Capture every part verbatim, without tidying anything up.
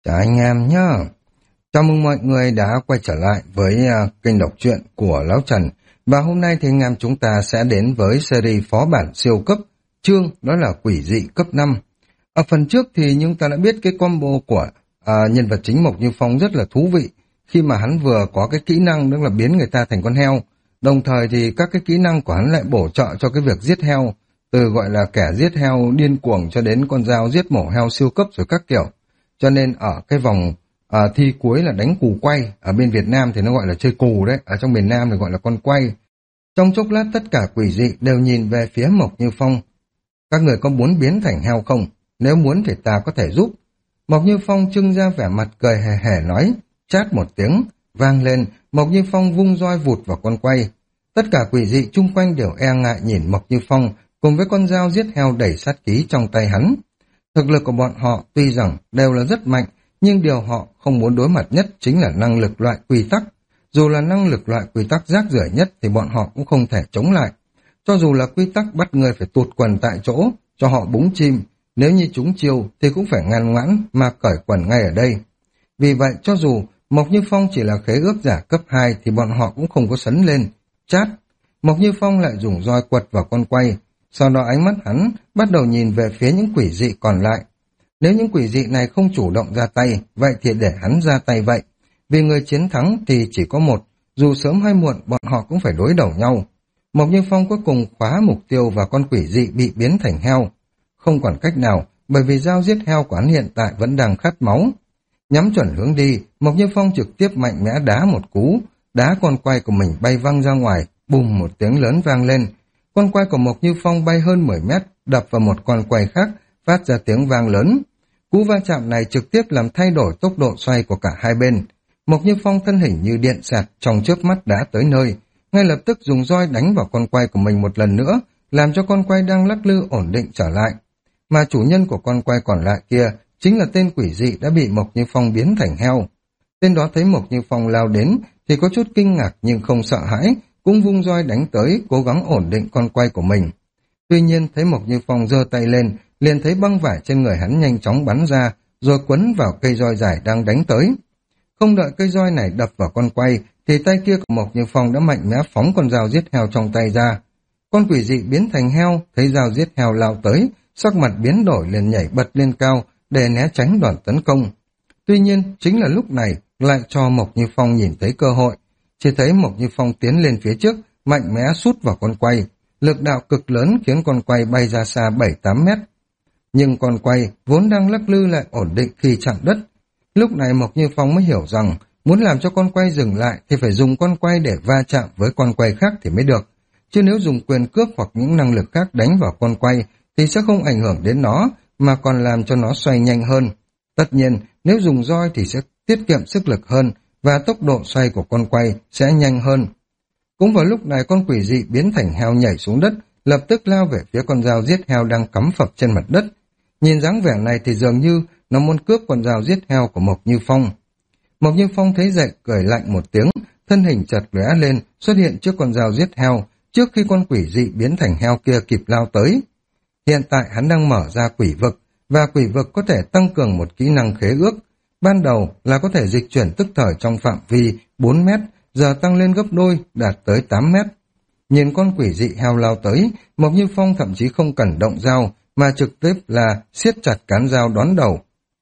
Chào anh em nhá. Chào mừng mọi người đã quay trở lại với uh, kênh đọc truyện của Lão Trần. Và hôm nay thì anh em chúng ta sẽ đến với series phó bản siêu cấp, chương đó là quỷ dị cấp năm. Ở phần trước thì chúng ta đã biết cái combo của uh, nhân vật chính Mộc Như Phong rất là thú vị, khi mà hắn vừa có cái kỹ năng đó là biến người ta thành con heo, đồng thời thì các cái kỹ năng của hắn lại bổ trợ cho cái việc giết heo, từ gọi là kẻ giết heo điên cuồng cho đến con dao giết mổ heo siêu cấp rồi các kiểu. Cho nên ở cái vòng à, thi cuối là đánh cù quay, ở bên Việt Nam thì nó gọi là chơi cù đấy, ở trong miền Nam thì gọi là con quay. Trong chốc lát tất cả quỷ dị đều nhìn về phía Mộc Như Phong. Các người có muốn biến thành heo không? Nếu muốn thì ta có thể giúp. Mộc Như Phong trưng ra vẻ mặt cười hề hề nói, chát một tiếng, vang lên, Mộc Như Phong vung roi vụt vào con quay. Tất cả quỷ dị chung quanh đều e ngại nhìn Mộc Như Phong, cùng với con dao giết heo đẩy sát khí trong tay hắn. Thực lực của bọn họ tuy rằng đều là rất mạnh, nhưng điều họ không muốn đối mặt nhất chính là năng lực loại quy tắc. Dù là năng lực loại quy tắc rác rưởi nhất thì bọn họ cũng không thể chống lại. Cho dù là quy tắc bắt người phải tụt quần tại chỗ, cho họ búng chim, nếu như chúng chiêu thì cũng phải ngoan ngoãn mà cởi quần ngay ở đây. Vì vậy cho dù Mộc Như Phong chỉ là khế ước giả cấp hai thì bọn họ cũng không có sấn lên. Chát! Mộc Như Phong lại dùng roi quật vào con quay. Sau đó ánh mắt hắn bắt đầu nhìn về phía những quỷ dị còn lại. Nếu những quỷ dị này không chủ động ra tay, vậy thì để hắn ra tay vậy. Vì người chiến thắng thì chỉ có một, dù sớm hay muộn bọn họ cũng phải đối đầu nhau. Mộc Như Phong cuối cùng khóa mục tiêu vào con quỷ dị bị biến thành heo. Không còn cách nào, bởi vì dao giết heo của hắn hiện tại vẫn đang khát máu. Nhắm chuẩn hướng đi, Mộc Như Phong trực tiếp mạnh mẽ đá một cú, đá con quay của mình bay văng ra ngoài, bùm một tiếng lớn vang lên. Con quay của Mộc Như Phong bay hơn mười mét, đập vào một con quay khác, phát ra tiếng vang lớn. Cú va chạm này trực tiếp làm thay đổi tốc độ xoay của cả hai bên. Mộc Như Phong thân hình như điện xẹt trong chớp mắt đã tới nơi, ngay lập tức dùng roi đánh vào con quay của mình một lần nữa, làm cho con quay đang lắc lư ổn định trở lại. Mà chủ nhân của con quay còn lại kia chính là tên quỷ dị đã bị Mộc Như Phong biến thành heo. Tên đó thấy Mộc Như Phong lao đến thì có chút kinh ngạc nhưng không sợ hãi, cũng vung roi đánh tới, cố gắng ổn định con quay của mình. Tuy nhiên thấy Mộc Như Phong giơ tay lên, liền thấy băng vải trên người hắn nhanh chóng bắn ra, rồi quấn vào cây roi dài đang đánh tới. Không đợi cây roi này đập vào con quay, thì tay kia của Mộc Như Phong đã mạnh mẽ phóng con dao giết heo trong tay ra. Con quỷ dị biến thành heo, thấy dao giết heo lao tới, sắc mặt biến đổi liền nhảy bật lên cao để né tránh đòn tấn công. Tuy nhiên, chính là lúc này lại cho Mộc Như Phong nhìn thấy cơ hội. Chỉ thấy Mộc Như Phong tiến lên phía trước, mạnh mẽ sút vào con quay. Lực đạo cực lớn khiến con quay bay ra xa bảy tám mét. Nhưng con quay vốn đang lắc lư lại ổn định khi chạm đất. Lúc này Mộc Như Phong mới hiểu rằng muốn làm cho con quay dừng lại thì phải dùng con quay để va chạm với con quay khác thì mới được. Chứ nếu dùng quyền cước hoặc những năng lực khác đánh vào con quay thì sẽ không ảnh hưởng đến nó mà còn làm cho nó xoay nhanh hơn. Tất nhiên nếu dùng roi thì sẽ tiết kiệm sức lực hơn và tốc độ xoay của con quay sẽ nhanh hơn. Cũng vào lúc này con quỷ dị biến thành heo nhảy xuống đất, lập tức lao về phía con dao giết heo đang cắm phập trên mặt đất. Nhìn dáng vẻ này thì dường như nó muốn cướp con dao giết heo của Mộc Như Phong. Mộc Như Phong thấy vậy cười lạnh một tiếng, thân hình chợt lóe lên, xuất hiện trước con dao giết heo, trước khi con quỷ dị biến thành heo kia kịp lao tới. Hiện tại hắn đang mở ra quỷ vực, và quỷ vực có thể tăng cường một kỹ năng khế ước. Ban đầu là có thể dịch chuyển tức thời trong phạm vi bốn mét, giờ tăng lên gấp đôi, đạt tới tám mét. Nhìn con quỷ dị heo lao tới, Mộc Như Phong thậm chí không cần động dao, mà trực tiếp là siết chặt cán dao đón đầu.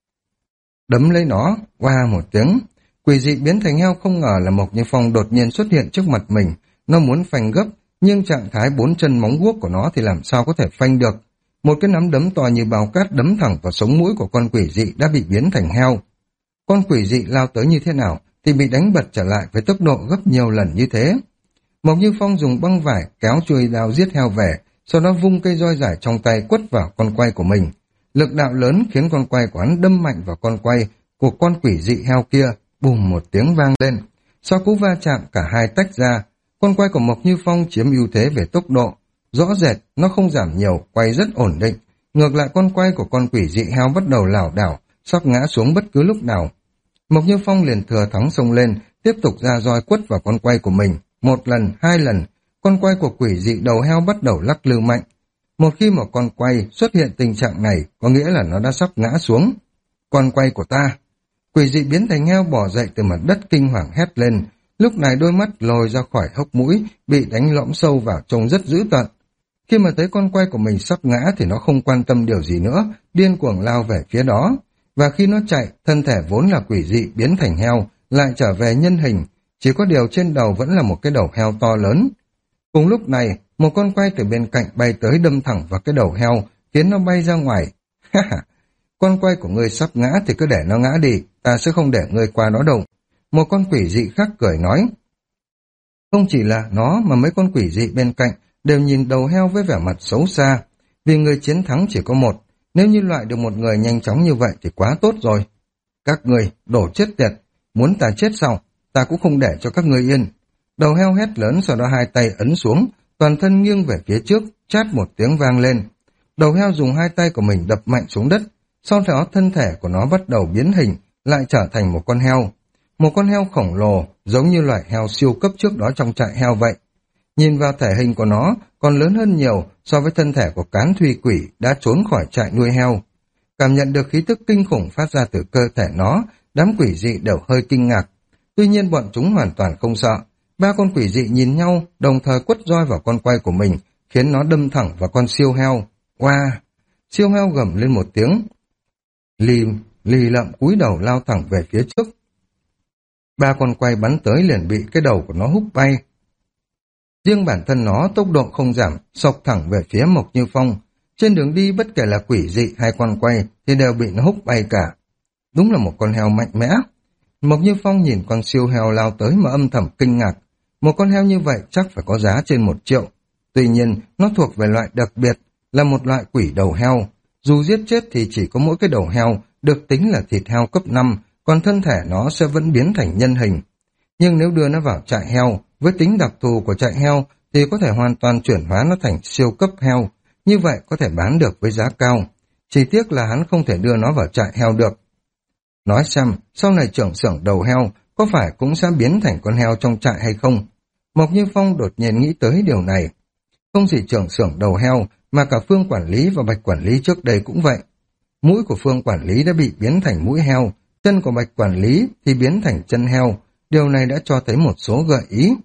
Đấm lấy nó, qua một tiếng. Quỷ dị biến thành heo không ngờ là Mộc Như Phong đột nhiên xuất hiện trước mặt mình. Nó muốn phanh gấp, nhưng trạng thái bốn chân móng guốc của nó thì làm sao có thể phanh được. Một cái nắm đấm to như bao cát đấm thẳng vào sống mũi của con quỷ dị đã bị biến thành heo. Con quỷ dị lao tới như thế nào thì bị đánh bật trở lại với tốc độ gấp nhiều lần như thế. Mộc Như Phong dùng băng vải kéo chuôi đao giết heo về, sau đó vung cây roi dài trong tay quất vào con quay của mình. Lực đạo lớn khiến con quay của hắn đâm mạnh vào con quay của con quỷ dị heo kia, bùm một tiếng vang lên. Sau cú va chạm cả hai tách ra, con quay của Mộc Như Phong chiếm ưu thế về tốc độ. Rõ rệt, nó không giảm nhiều, quay rất ổn định. Ngược lại con quay của con quỷ dị heo bắt đầu lảo đảo, sắp ngã xuống bất cứ lúc nào. Mộc Như Phong liền thừa thắng xông lên, tiếp tục ra roi quất vào con quay của mình. Một lần, hai lần, con quay của quỷ dị đầu heo bắt đầu lắc lư mạnh. Một khi một con quay xuất hiện tình trạng này, có nghĩa là nó đã sắp ngã xuống. Con quay của ta. Quỷ dị biến thành heo bò dậy từ mặt đất kinh hoàng hét lên, lúc này đôi mắt lồi ra khỏi hốc mũi, bị đánh lõm sâu vào trông rất dữ tợn. Khi mà thấy con quay của mình sắp ngã thì nó không quan tâm điều gì nữa, điên cuồng lao về phía đó. Và khi nó chạy, thân thể vốn là quỷ dị biến thành heo, lại trở về nhân hình, chỉ có điều trên đầu vẫn là một cái đầu heo to lớn. Cùng lúc này, một con quay từ bên cạnh bay tới đâm thẳng vào cái đầu heo, khiến nó bay ra ngoài. Ha ha, con quay của ngươi sắp ngã thì cứ để nó ngã đi, ta sẽ không để ngươi qua đó đâu. Một con quỷ dị khác cười nói. Không chỉ là nó mà mấy con quỷ dị bên cạnh đều nhìn đầu heo với vẻ mặt xấu xa, vì người chiến thắng chỉ có một, nếu như loại được một người nhanh chóng như vậy thì quá tốt rồi. Các người, đổ chết tiệt, muốn ta chết sao, ta cũng không để cho các người yên. Đầu heo hét lớn, sau đó hai tay ấn xuống, toàn thân nghiêng về phía trước, chát một tiếng vang lên. Đầu heo dùng hai tay của mình đập mạnh xuống đất, sau đó thân thể của nó bắt đầu biến hình, lại trở thành một con heo. Một con heo khổng lồ, giống như loại heo siêu cấp trước đó trong trại heo vậy. Nhìn vào thể hình của nó, còn lớn hơn nhiều so với thân thể của cán thùy quỷ đã trốn khỏi trại nuôi heo. Cảm nhận được khí tức kinh khủng phát ra từ cơ thể nó, đám quỷ dị đều hơi kinh ngạc. Tuy nhiên bọn chúng hoàn toàn không sợ. Ba con quỷ dị nhìn nhau, đồng thời quất roi vào con quay của mình, khiến nó đâm thẳng vào con siêu heo. Wow! Siêu heo gầm lên một tiếng. Lì, lì lợm cúi đầu lao thẳng về phía trước. Ba con quay bắn tới liền bị cái đầu của nó húc bay. Riêng bản thân nó tốc độ không giảm, xộc thẳng về phía Mộc Như Phong. Trên đường đi bất kể là quỷ dị hay con quay thì đều bị nó húc bay cả. Đúng là một con heo mạnh mẽ. Mộc Như Phong nhìn con siêu heo lao tới mà âm thầm kinh ngạc. Một con heo như vậy chắc phải có giá trên một triệu. Tuy nhiên, nó thuộc về loại đặc biệt, là một loại quỷ đầu heo. Dù giết chết thì chỉ có mỗi cái đầu heo được tính là thịt heo cấp năm, còn thân thể nó sẽ vẫn biến thành nhân hình. Nhưng nếu đưa nó vào trại heo, với tính đặc thù của trại heo thì có thể hoàn toàn chuyển hóa nó thành siêu cấp heo, như vậy có thể bán được với giá cao. Chỉ tiếc là hắn không thể đưa nó vào trại heo được. Nói xem, sau này trưởng xưởng đầu heo có phải cũng sẽ biến thành con heo trong trại hay không? Mộc Như Phong đột nhiên nghĩ tới điều này. Không chỉ trưởng xưởng đầu heo, mà cả Phương quản lý và Bạch quản lý trước đây cũng vậy. Mũi của Phương quản lý đã bị biến thành mũi heo, chân của Bạch quản lý thì biến thành chân heo. Điều này đã cho thấy một số gợi ý.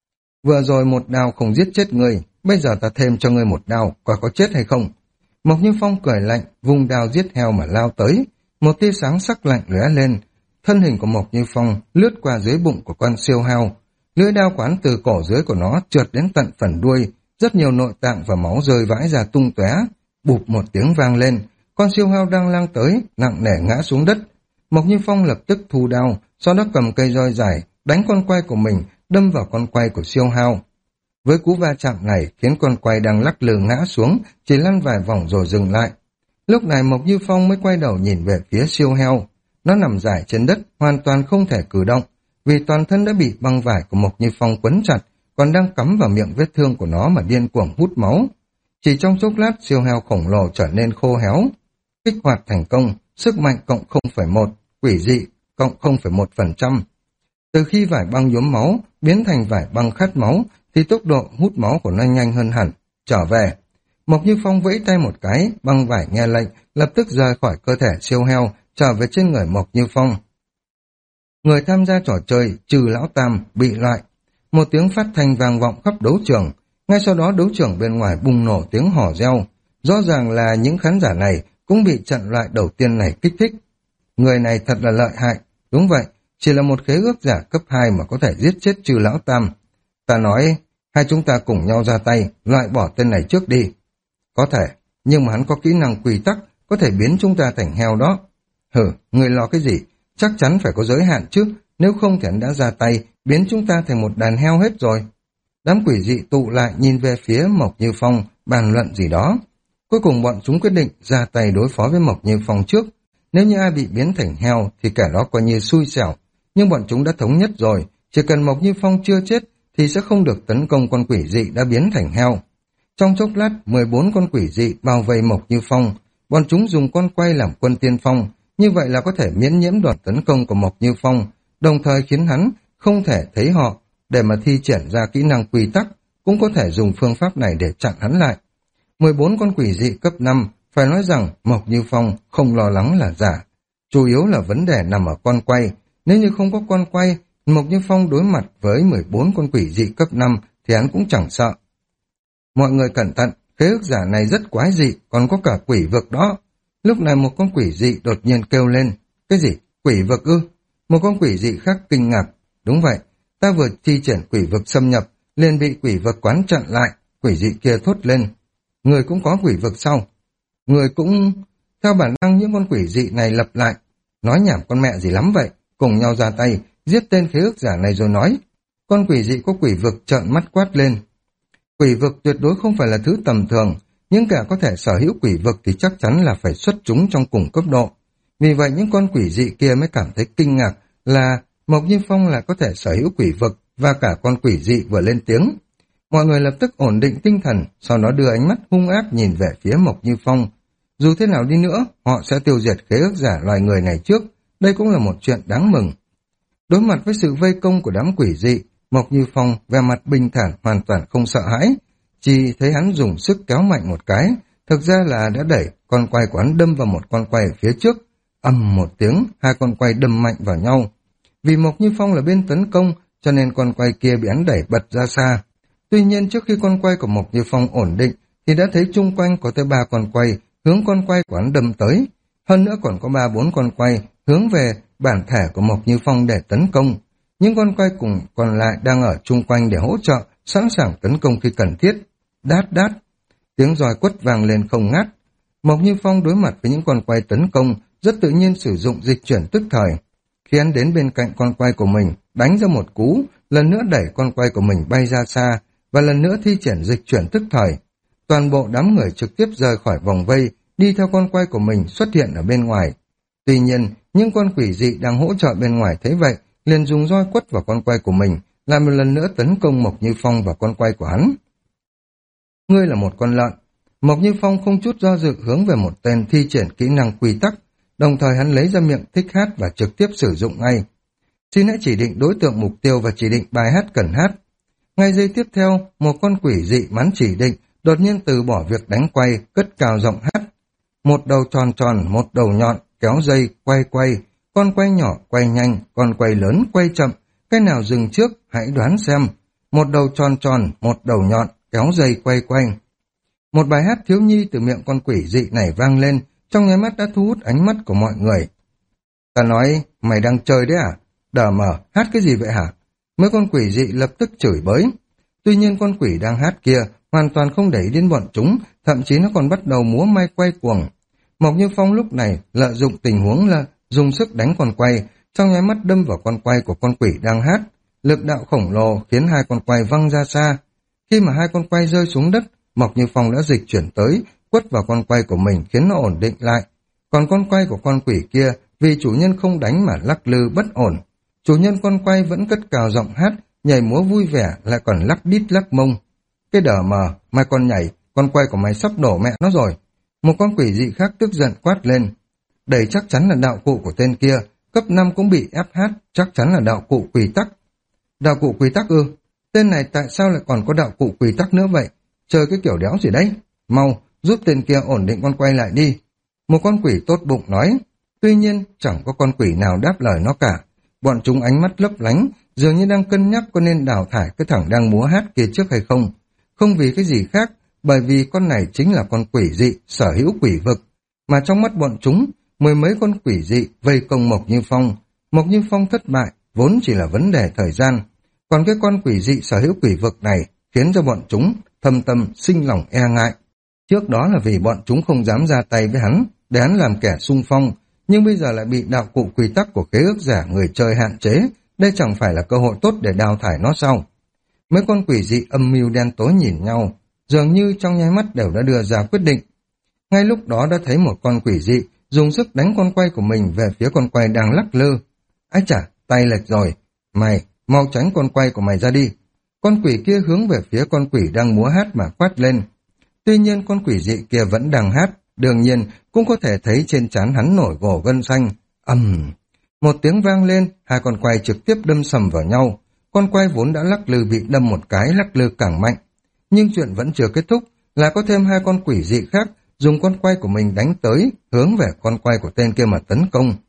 Vừa rồi một đao không giết chết người, bây giờ ta thêm cho ngươi một đao, coi có chết hay không. Mộc Như Phong cười lạnh, vùng đao giết heo mà lao tới. Một tia sáng sắc lạnh lóe lên, thân hình của Mộc Như Phong lướt qua dưới bụng của con siêu heo. Lưỡi đao quán từ cổ dưới của nó trượt đến tận phần đuôi, rất nhiều nội tạng và máu rơi vãi ra tung tóe. Bụp một tiếng vang lên, con siêu heo đang lang tới, nặng nề ngã xuống đất. Mộc Như Phong lập tức thu đao, sau đó cầm cây roi dài, đánh con quay của mình, đâm vào con quay của siêu heo. Với cú va chạm này khiến con quay đang lắc lư ngã xuống, chỉ lăn vài vòng rồi dừng lại. Lúc này Mộc Như Phong mới quay đầu nhìn về phía siêu heo. Nó nằm rải trên đất, hoàn toàn không thể cử động, vì toàn thân đã bị băng vải của Mộc Như Phong quấn chặt, còn đang cắm vào miệng vết thương của nó mà điên cuồng hút máu. Chỉ trong chốc lát, siêu heo khổng lồ trở nên khô héo. Kích hoạt thành công, sức mạnh cộng không phẩy một, quỷ dị cộng không phẩy một phần trăm. Từ khi vải băng nhuốm máu biến thành vải băng khát máu thì tốc độ hút máu của nó nhanh hơn hẳn. Trở về, Mộc Như Phong vẫy tay một cái, băng vải nghe lệnh, lập tức rời khỏi cơ thể siêu heo, trở về trên người Mộc Như Phong. Người tham gia trò chơi, trừ lão Tam, bị loại. Một tiếng phát thanh vang vọng khắp đấu trường. Ngay sau đó đấu trường bên ngoài bùng nổ tiếng hò reo. Rõ ràng là những khán giả này cũng bị trận loại đầu tiên này kích thích. Người này thật là lợi hại. Đúng vậy, chỉ là một khế ước giả cấp hai mà có thể giết chết trừ lão Tam. Ta nói, hai chúng ta cùng nhau ra tay, loại bỏ tên này trước đi. Có thể, nhưng mà hắn có kỹ năng quy tắc, có thể biến chúng ta thành heo đó. Hử, người lo cái gì? Chắc chắn phải có giới hạn chứ, nếu không thì hắn đã ra tay, biến chúng ta thành một đàn heo hết rồi. Đám quỷ dị tụ lại nhìn về phía Mộc Như Phong, bàn luận gì đó. Cuối cùng bọn chúng quyết định ra tay đối phó với Mộc Như Phong trước. Nếu như ai bị biến thành heo thì kẻ đó coi như xui xẻo, nhưng bọn chúng đã thống nhất rồi, chỉ cần Mộc Như Phong chưa chết thì sẽ không được tấn công con quỷ dị đã biến thành heo. Trong chốc lát, mười bốn con quỷ dị bao vây Mộc Như Phong, bọn chúng dùng con quay làm quân tiên phong, như vậy là có thể miễn nhiễm đòn tấn công của Mộc Như Phong, đồng thời khiến hắn không thể thấy họ để mà thi triển ra kỹ năng quy tắc, cũng có thể dùng phương pháp này để chặn hắn lại. mười bốn con quỷ dị cấp năm, phải nói rằng Mộc Như Phong không lo lắng là giả. Chủ yếu là vấn đề nằm ở con quay. Nếu như không có con quay, Mộc Như Phong đối mặt với mười bốn con quỷ dị cấp năm thì hắn cũng chẳng sợ. Mọi người cẩn thận, khế ước giả này rất quái dị, còn có cả quỷ vực đó. Lúc này một con quỷ dị đột nhiên kêu lên. Cái gì? Quỷ vực ư? Một con quỷ dị khác kinh ngạc. Đúng vậy, ta vừa thi triển quỷ vực xâm nhập, liền bị quỷ vực quán chặn lại. Quỷ dị kia thốt lên. Người cũng có quỷ vực sau. Người cũng... Theo bản năng những con quỷ dị này lặp lại. Nói nhảm con mẹ gì lắm vậy. Cùng nhau ra tay, giết tên khế ước giả này rồi nói. Con quỷ dị có quỷ vực trợn mắt quát lên. Quỷ vực tuyệt đối không phải là thứ tầm thường, nhưng cả có thể sở hữu quỷ vực thì chắc chắn là phải xuất chúng trong cùng cấp độ. Vì vậy những con quỷ dị kia mới cảm thấy kinh ngạc là Mộc Như Phong lại có thể sở hữu quỷ vực và cả con quỷ dị vừa lên tiếng. Mọi người lập tức ổn định tinh thần, sau đó đưa ánh mắt hung ác nhìn về phía Mộc Như Phong. Dù thế nào đi nữa, họ sẽ tiêu diệt khế ước giả loài người này trước, đây cũng là một chuyện đáng mừng. Đối mặt với sự vây công của đám quỷ dị, Mộc Như Phong vẻ mặt bình thản hoàn toàn không sợ hãi, chỉ thấy hắn dùng sức kéo mạnh một cái, thực ra là đã đẩy con quay của hắn đâm vào một con quay ở phía trước. Ầm một tiếng, hai con quay đâm mạnh vào nhau. Vì Mộc Như Phong là bên tấn công, cho nên con quay kia bị hắn đẩy bật ra xa. Tuy nhiên trước khi con quay của Mộc Như Phong ổn định, thì đã thấy chung quanh có tới ba con quay hướng con quay của hắn đâm tới. Hơn nữa còn có ba bốn con quay hướng về bản thể của Mộc Như Phong để tấn công. Những con quay cùng còn lại đang ở chung quanh để hỗ trợ, sẵn sàng tấn công khi cần thiết. Đát đát, tiếng roi quất vang lên không ngắt. Mộc Như Phong đối mặt với những con quay tấn công, rất tự nhiên sử dụng dịch chuyển tức thời. Khi hắn đến bên cạnh con quay của mình, đánh ra một cú, lần nữa đẩy con quay của mình bay ra xa, và lần nữa thi triển dịch chuyển tức thời. Toàn bộ đám người trực tiếp rời khỏi vòng vây, đi theo con quay của mình xuất hiện ở bên ngoài. Tuy nhiên, những con quỷ dị đang hỗ trợ bên ngoài thấy vậy, liền dùng roi quất vào con quay của mình, lại một lần nữa tấn công Mộc Như Phong vào con quay của hắn. Ngươi là một con lợn. Mộc Như Phong không chút do dự hướng về một tên thi triển kỹ năng quy tắc, đồng thời hắn lấy ra miệng thích hát và trực tiếp sử dụng ngay. Xin hãy chỉ định đối tượng mục tiêu và chỉ định bài hát cần hát. Ngay giây tiếp theo, một con quỷ dị mắn chỉ định, đột nhiên từ bỏ việc đánh quay, cất cao giọng hát. Một đầu tròn tròn, một đầu nhọn, kéo dây, quay quay, con quay nhỏ quay nhanh, con quay lớn quay chậm, cái nào dừng trước, hãy đoán xem. Một đầu tròn tròn, một đầu nhọn, kéo dây quay quay. Một bài hát thiếu nhi từ miệng con quỷ dị này vang lên, trong nháy mắt đã thu hút ánh mắt của mọi người. Ta nói, mày đang chơi đấy à? Đờ mờ, hát cái gì vậy hả? Mấy con quỷ dị lập tức chửi bới. Tuy nhiên con quỷ đang hát kia hoàn toàn không để ý đến bọn chúng, thậm chí nó còn bắt đầu múa may quay cuồng. Mộc Như Phong lúc này lợi dụng tình huống là dùng sức đánh con quay, trong nháy mắt đâm vào con quay của con quỷ đang hát. Lực đạo khổng lồ khiến hai con quay văng ra xa. Khi mà hai con quay rơi xuống đất, Mộc Như Phong đã dịch chuyển tới, quất vào con quay của mình khiến nó ổn định lại. Còn con quay của con quỷ kia, vì chủ nhân không đánh mà lắc lư bất ổn. Chủ nhân con quay vẫn cất cao giọng hát, nhảy múa vui vẻ, lại còn lắc đít lắc mông. Cái đờ mờ, mày còn nhảy, con quay của mày sắp đổ mẹ nó rồi. Một con quỷ dị khác tức giận quát lên. Đây chắc chắn là đạo cụ của tên kia, cấp năm cũng bị ép hát, chắc chắn là đạo cụ quy tắc. Đạo cụ quy tắc ư? Tên này tại sao lại còn có đạo cụ quy tắc nữa vậy? Chơi cái kiểu đéo gì đấy? Mau, giúp tên kia ổn định con quay lại đi. Một con quỷ tốt bụng nói. Tuy nhiên, chẳng có con quỷ nào đáp lời nó cả. Bọn chúng ánh mắt lấp lánh, dường như đang cân nhắc có nên đào thải cái thằng đang múa hát kia trước hay không. Không vì cái gì khác, bởi vì con này chính là con quỷ dị, sở hữu quỷ vực. Mà trong mắt bọn chúng, mười mấy con quỷ dị vây công Mộc Như Phong. Mộc Như Phong thất bại, vốn chỉ là vấn đề thời gian. Còn cái con quỷ dị sở hữu quỷ vực này khiến cho bọn chúng thâm tâm sinh lòng e ngại. Trước đó là vì bọn chúng không dám ra tay với hắn, để hắn làm kẻ xung phong, nhưng bây giờ lại bị đạo cụ quy tắc của khế ước giả người chơi hạn chế, đây chẳng phải là cơ hội tốt để đào thải nó sao? Mấy con quỷ dị âm mưu đen tối nhìn nhau, dường như trong nháy mắt đều đã đưa ra quyết định. Ngay lúc đó đã thấy một con quỷ dị dùng sức đánh con quay của mình về phía con quay đang lắc lư. Ái chà, tay lệch rồi. Mày, mau tránh con quay của mày ra đi. Con quỷ kia hướng về phía con quỷ đang múa hát mà quát lên. Tuy nhiên con quỷ dị kia vẫn đang hát, đương nhiên cũng có thể thấy trên trán hắn nổi gồ gân xanh. Ầm, um. Một tiếng vang lên, hai con quay trực tiếp đâm sầm vào nhau. Con quay vốn đã lắc lư bị đâm một cái lắc lư càng mạnh. Nhưng chuyện vẫn chưa kết thúc, là có thêm hai con quỷ dị khác dùng con quay của mình đánh tới, hướng về con quay của tên kia mà tấn công.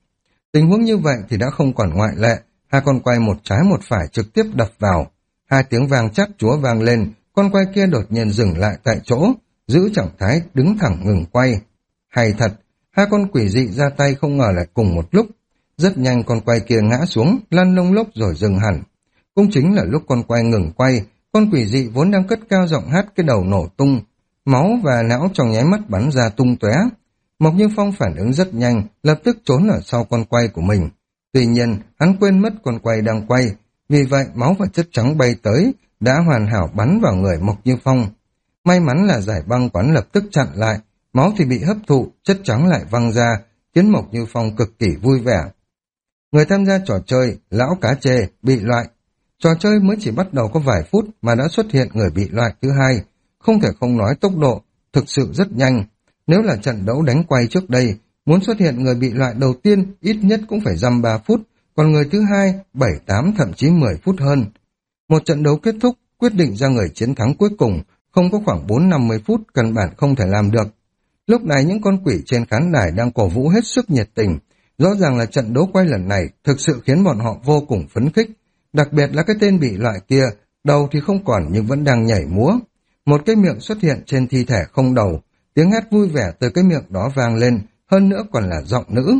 Tình huống như vậy thì đã không còn ngoại lệ, hai con quay một trái một phải trực tiếp đập vào. Hai tiếng vang chát chúa vang lên, con quay kia đột nhiên dừng lại tại chỗ, giữ trạng thái đứng thẳng ngừng quay. Hay thật, hai con quỷ dị ra tay không ngờ lại cùng một lúc. Rất nhanh con quay kia ngã xuống, lăn lông lốc rồi dừng hẳn. Cũng chính là lúc con quay ngừng quay, con quỷ dị vốn đang cất cao giọng hát cái đầu nổ tung, máu và não trong nháy mắt bắn ra tung tóe. Mộc Như Phong phản ứng rất nhanh, lập tức trốn ở sau con quay của mình. Tuy nhiên, hắn quên mất con quay đang quay, vì vậy máu và chất trắng bay tới, đã hoàn hảo bắn vào người Mộc Như Phong. May mắn là giải băng quán lập tức chặn lại, máu thì bị hấp thụ, chất trắng lại văng ra, khiến Mộc Như Phong cực kỳ vui vẻ. Người tham gia trò chơi, lão cá chê, bị loại. Trò chơi mới chỉ bắt đầu có vài phút mà đã xuất hiện người bị loại thứ hai, không thể không nói tốc độ, thực sự rất nhanh. Nếu là trận đấu đánh quay trước đây, muốn xuất hiện người bị loại đầu tiên ít nhất cũng phải dăm ba phút, còn người thứ hai, bảy, tám, thậm chí mười phút hơn. Một trận đấu kết thúc, quyết định ra người chiến thắng cuối cùng, không có khoảng bốn năm mươi phút căn bản không thể làm được. Lúc này những con quỷ trên khán đài đang cổ vũ hết sức nhiệt tình, rõ ràng là trận đấu quay lần này thực sự khiến bọn họ vô cùng phấn khích, đặc biệt là cái tên bị loại kia, đầu thì không còn nhưng vẫn đang nhảy múa. Một cái miệng xuất hiện trên thi thể không đầu, tiếng hát vui vẻ từ cái miệng đó vang lên, hơn nữa còn là giọng nữ.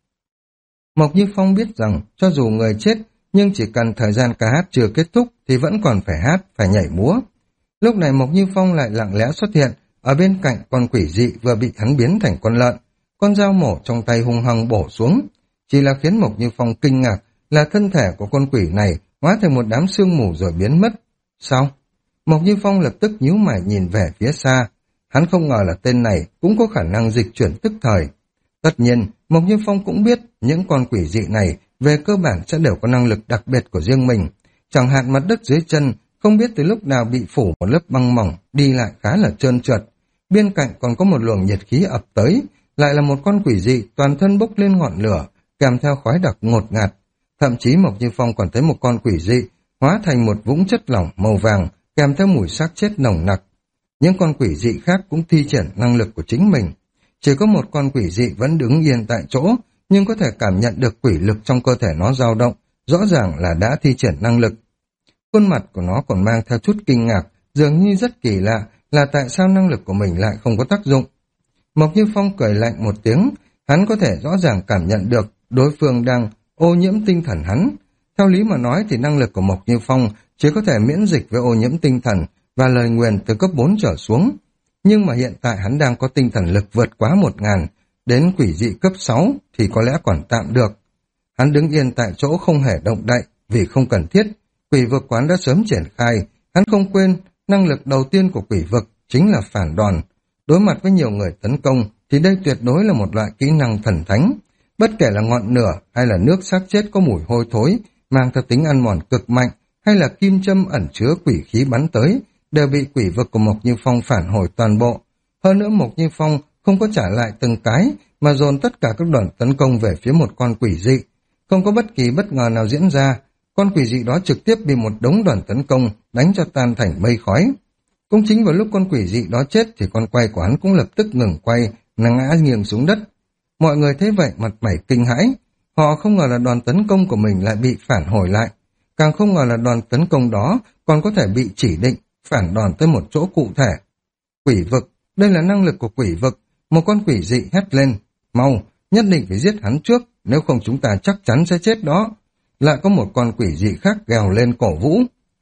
Mộc Như Phong biết rằng, cho dù người chết, nhưng chỉ cần thời gian ca hát chưa kết thúc thì vẫn còn phải hát, phải nhảy múa. Lúc này Mộc Như Phong lại lặng lẽ xuất hiện, ở bên cạnh con quỷ dị vừa bị hắn biến thành con lợn, con dao mổ trong tay hung hăng bổ xuống. Chỉ là khiến Mộc Như Phong kinh ngạc là thân thể của con quỷ này hóa thành một đám sương mù rồi biến mất. Sao? Mộc Như Phong lập tức nhíu mày nhìn về phía xa. Hắn không ngờ là tên này cũng có khả năng dịch chuyển tức thời. Tất nhiên, Mộc Như Phong cũng biết những con quỷ dị này về cơ bản sẽ đều có năng lực đặc biệt của riêng mình. Chẳng hạn mặt đất dưới chân không biết từ lúc nào bị phủ một lớp băng mỏng, đi lại khá là trơn trượt. Bên cạnh còn có một luồng nhiệt khí ập tới, lại là một con quỷ dị toàn thân bốc lên ngọn lửa, kèm theo khói đặc ngột ngạt. Thậm chí Mộc Như Phong còn thấy một con quỷ dị hóa thành một vũng chất lỏng màu vàng, kèm theo mùi xác chết nồng nặc. Những con quỷ dị khác cũng thi triển năng lực của chính mình. Chỉ có một con quỷ dị vẫn đứng yên tại chỗ, nhưng có thể cảm nhận được quỷ lực trong cơ thể nó dao động, rõ ràng là đã thi triển năng lực. Khuôn mặt của nó còn mang theo chút kinh ngạc, dường như rất kỳ lạ là tại sao năng lực của mình lại không có tác dụng. Mộc Như Phong cười lạnh một tiếng, hắn có thể rõ ràng cảm nhận được đối phương đang ô nhiễm tinh thần hắn. Theo lý mà nói thì năng lực của Mộc Như Phong chỉ có thể miễn dịch với ô nhiễm tinh thần và lời nguyền từ cấp bốn trở xuống. Nhưng mà hiện tại hắn đang có tinh thần lực vượt quá một ngàn, đến quỷ dị cấp sáu thì có lẽ còn tạm được. Hắn đứng yên tại chỗ không hề động đậy vì không cần thiết. Quỷ vực quán đã sớm triển khai, hắn không quên năng lực đầu tiên của quỷ vực chính là phản đòn. Đối mặt với nhiều người tấn công thì đây tuyệt đối là một loại kỹ năng thần thánh. Bất kể là ngọn lửa hay là nước xác chết có mùi hôi thối, mang theo tính ăn mòn cực mạnh, hay là kim châm ẩn chứa quỷ khí bắn tới, đều bị quỷ vực của Mộc Như Phong phản hồi toàn bộ. Hơn nữa Mộc Như Phong không có trả lại từng cái, mà dồn tất cả các đoàn tấn công về phía một con quỷ dị. Không có bất kỳ bất ngờ nào diễn ra, con quỷ dị đó trực tiếp bị một đống đoàn tấn công đánh cho tan thành mây khói. Cũng chính vào lúc con quỷ dị đó chết thì con quay của hắn cũng lập tức ngừng quay, ngã nghiêng xuống đất. Mọi người thấy vậy mặt mày kinh hãi, họ không ngờ là đoàn tấn công của mình lại bị phản hồi lại, càng không ngờ là đoàn tấn công đó còn có thể bị chỉ định phản đòn tới một chỗ cụ thể. Quỷ vực, đây là năng lực của quỷ vực. Một con quỷ dị hét lên, mau, nhất định phải giết hắn trước, nếu không chúng ta chắc chắn sẽ chết đó. Lại có một con quỷ dị khác gào lên cổ vũ.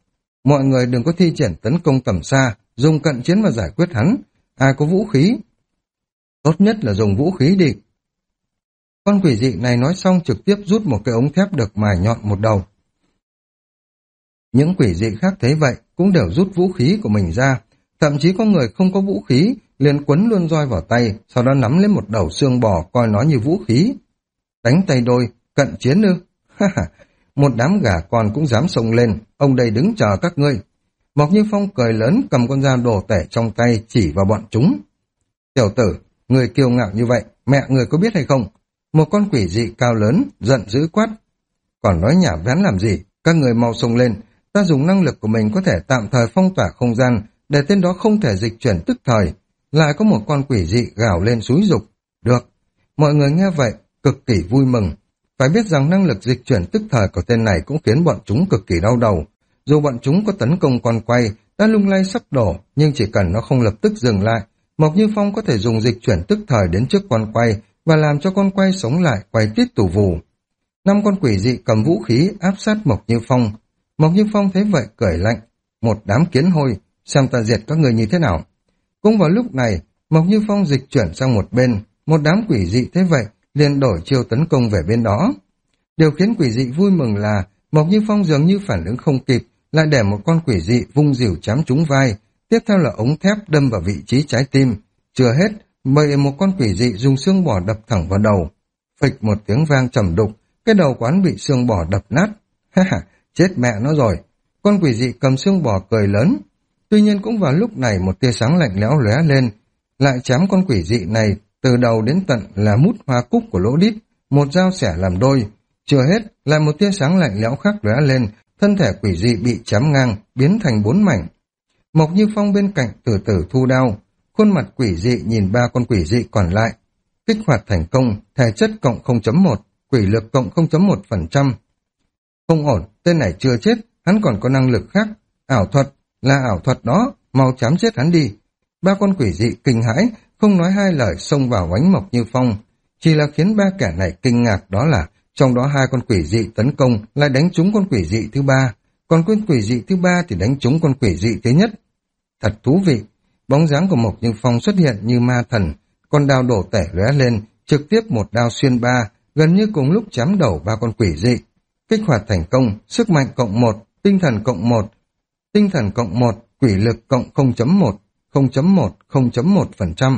Mọi người đừng có thi triển tấn công tầm xa, dùng cận chiến mà giải quyết hắn. Ai có vũ khí? Tốt nhất là dùng vũ khí đi. Con quỷ dị này nói xong trực tiếp rút một cái ống thép được mài nhọn một đầu. Những quỷ dị khác thấy vậy cũng đều rút vũ khí của mình ra, thậm chí có người không có vũ khí liền quấn luôn roi vào tay, sau đó nắm lấy một đầu xương bò coi nó như vũ khí. Đánh tay đôi, cận chiến ư? Một đám gà con cũng dám xông lên, ông đây đứng chờ các ngươi. Mộc Như Phong cười lớn cầm con dao đồ tể trong tay chỉ vào bọn chúng. Tiểu tử, người kiêu ngạo như vậy, mẹ người có biết hay không? Một con quỷ dị cao lớn, giận dữ quát. Còn nói nhảm vén làm gì, các người mau xông lên, ta dùng năng lực của mình có thể tạm thời phong tỏa không gian, để tên đó không thể dịch chuyển tức thời. Lại có một con quỷ dị gào lên xúi giục. Được, mọi người nghe vậy, cực kỳ vui mừng. Phải biết rằng năng lực dịch chuyển tức thời của tên này cũng khiến bọn chúng cực kỳ đau đầu. Dù bọn chúng có tấn công con quay, đã lung lay sắp đổ, nhưng chỉ cần nó không lập tức dừng lại, Mộc Như Phong có thể dùng dịch chuyển tức thời đến trước con quay và làm cho con quay sống lại, quay tít tù vù. Năm con quỷ dị cầm vũ khí áp sát Mộc Như Phong. Mộc Như Phong thấy vậy cười lạnh, một đám kiến hôi, xem ta diệt các người như thế nào. Cũng vào lúc này, Mộc Như Phong dịch chuyển sang một bên, một đám quỷ dị thế vậy liền đổi chiêu tấn công về bên đó. Điều khiến quỷ dị vui mừng là Mộc Như Phong dường như phản ứng không kịp, lại để một con quỷ dị vung dìu chém trúng vai, tiếp theo là ống thép đâm vào vị trí trái tim. Chưa hết, bởi một con quỷ dị dùng xương bò đập thẳng vào đầu. Phịch một tiếng vang trầm đục, cái đầu quán bị xương bò đập nát. Ha ha, chết mẹ nó rồi. Con quỷ dị cầm xương bò cười lớn. Tuy nhiên cũng vào lúc này một tia sáng lạnh lẽo lóe lên, lại chém con quỷ dị này từ đầu đến tận là mút hoa cúc của lỗ đít, một dao xẻ làm đôi. Chưa hết, lại một tia sáng lạnh lẽo khác lóe lên, thân thể quỷ dị bị chém ngang, biến thành bốn mảnh. Mộc Như Phong bên cạnh từ từ thu đao, khuôn mặt quỷ dị nhìn ba con quỷ dị còn lại. Kích hoạt thành công, thể chất cộng không chấm một, quỷ lực cộng không chấm một phần trăm. Không ổn, tên này chưa chết, hắn còn có năng lực khác. Ảo thuật, là ảo thuật đó, mau chém chết hắn đi. Ba con quỷ dị kinh hãi, không nói hai lời xông vào oánh Mộc Như Phong. Chỉ là khiến ba kẻ này kinh ngạc đó là trong đó hai con quỷ dị tấn công lại đánh trúng con quỷ dị thứ ba, còn con quỷ dị thứ ba thì đánh trúng con quỷ dị thứ nhất. Thật thú vị, bóng dáng của Mộc Như Phong xuất hiện như ma thần, con đao đổ tể lóe lên, trực tiếp một đao xuyên ba, gần như cùng lúc chém đầu ba con quỷ dị. Kích hoạt thành công, sức mạnh cộng một, tinh thần cộng một, tinh thần cộng một, quỷ lực cộng không chấm một, không chấm một, không chấm một phần trăm.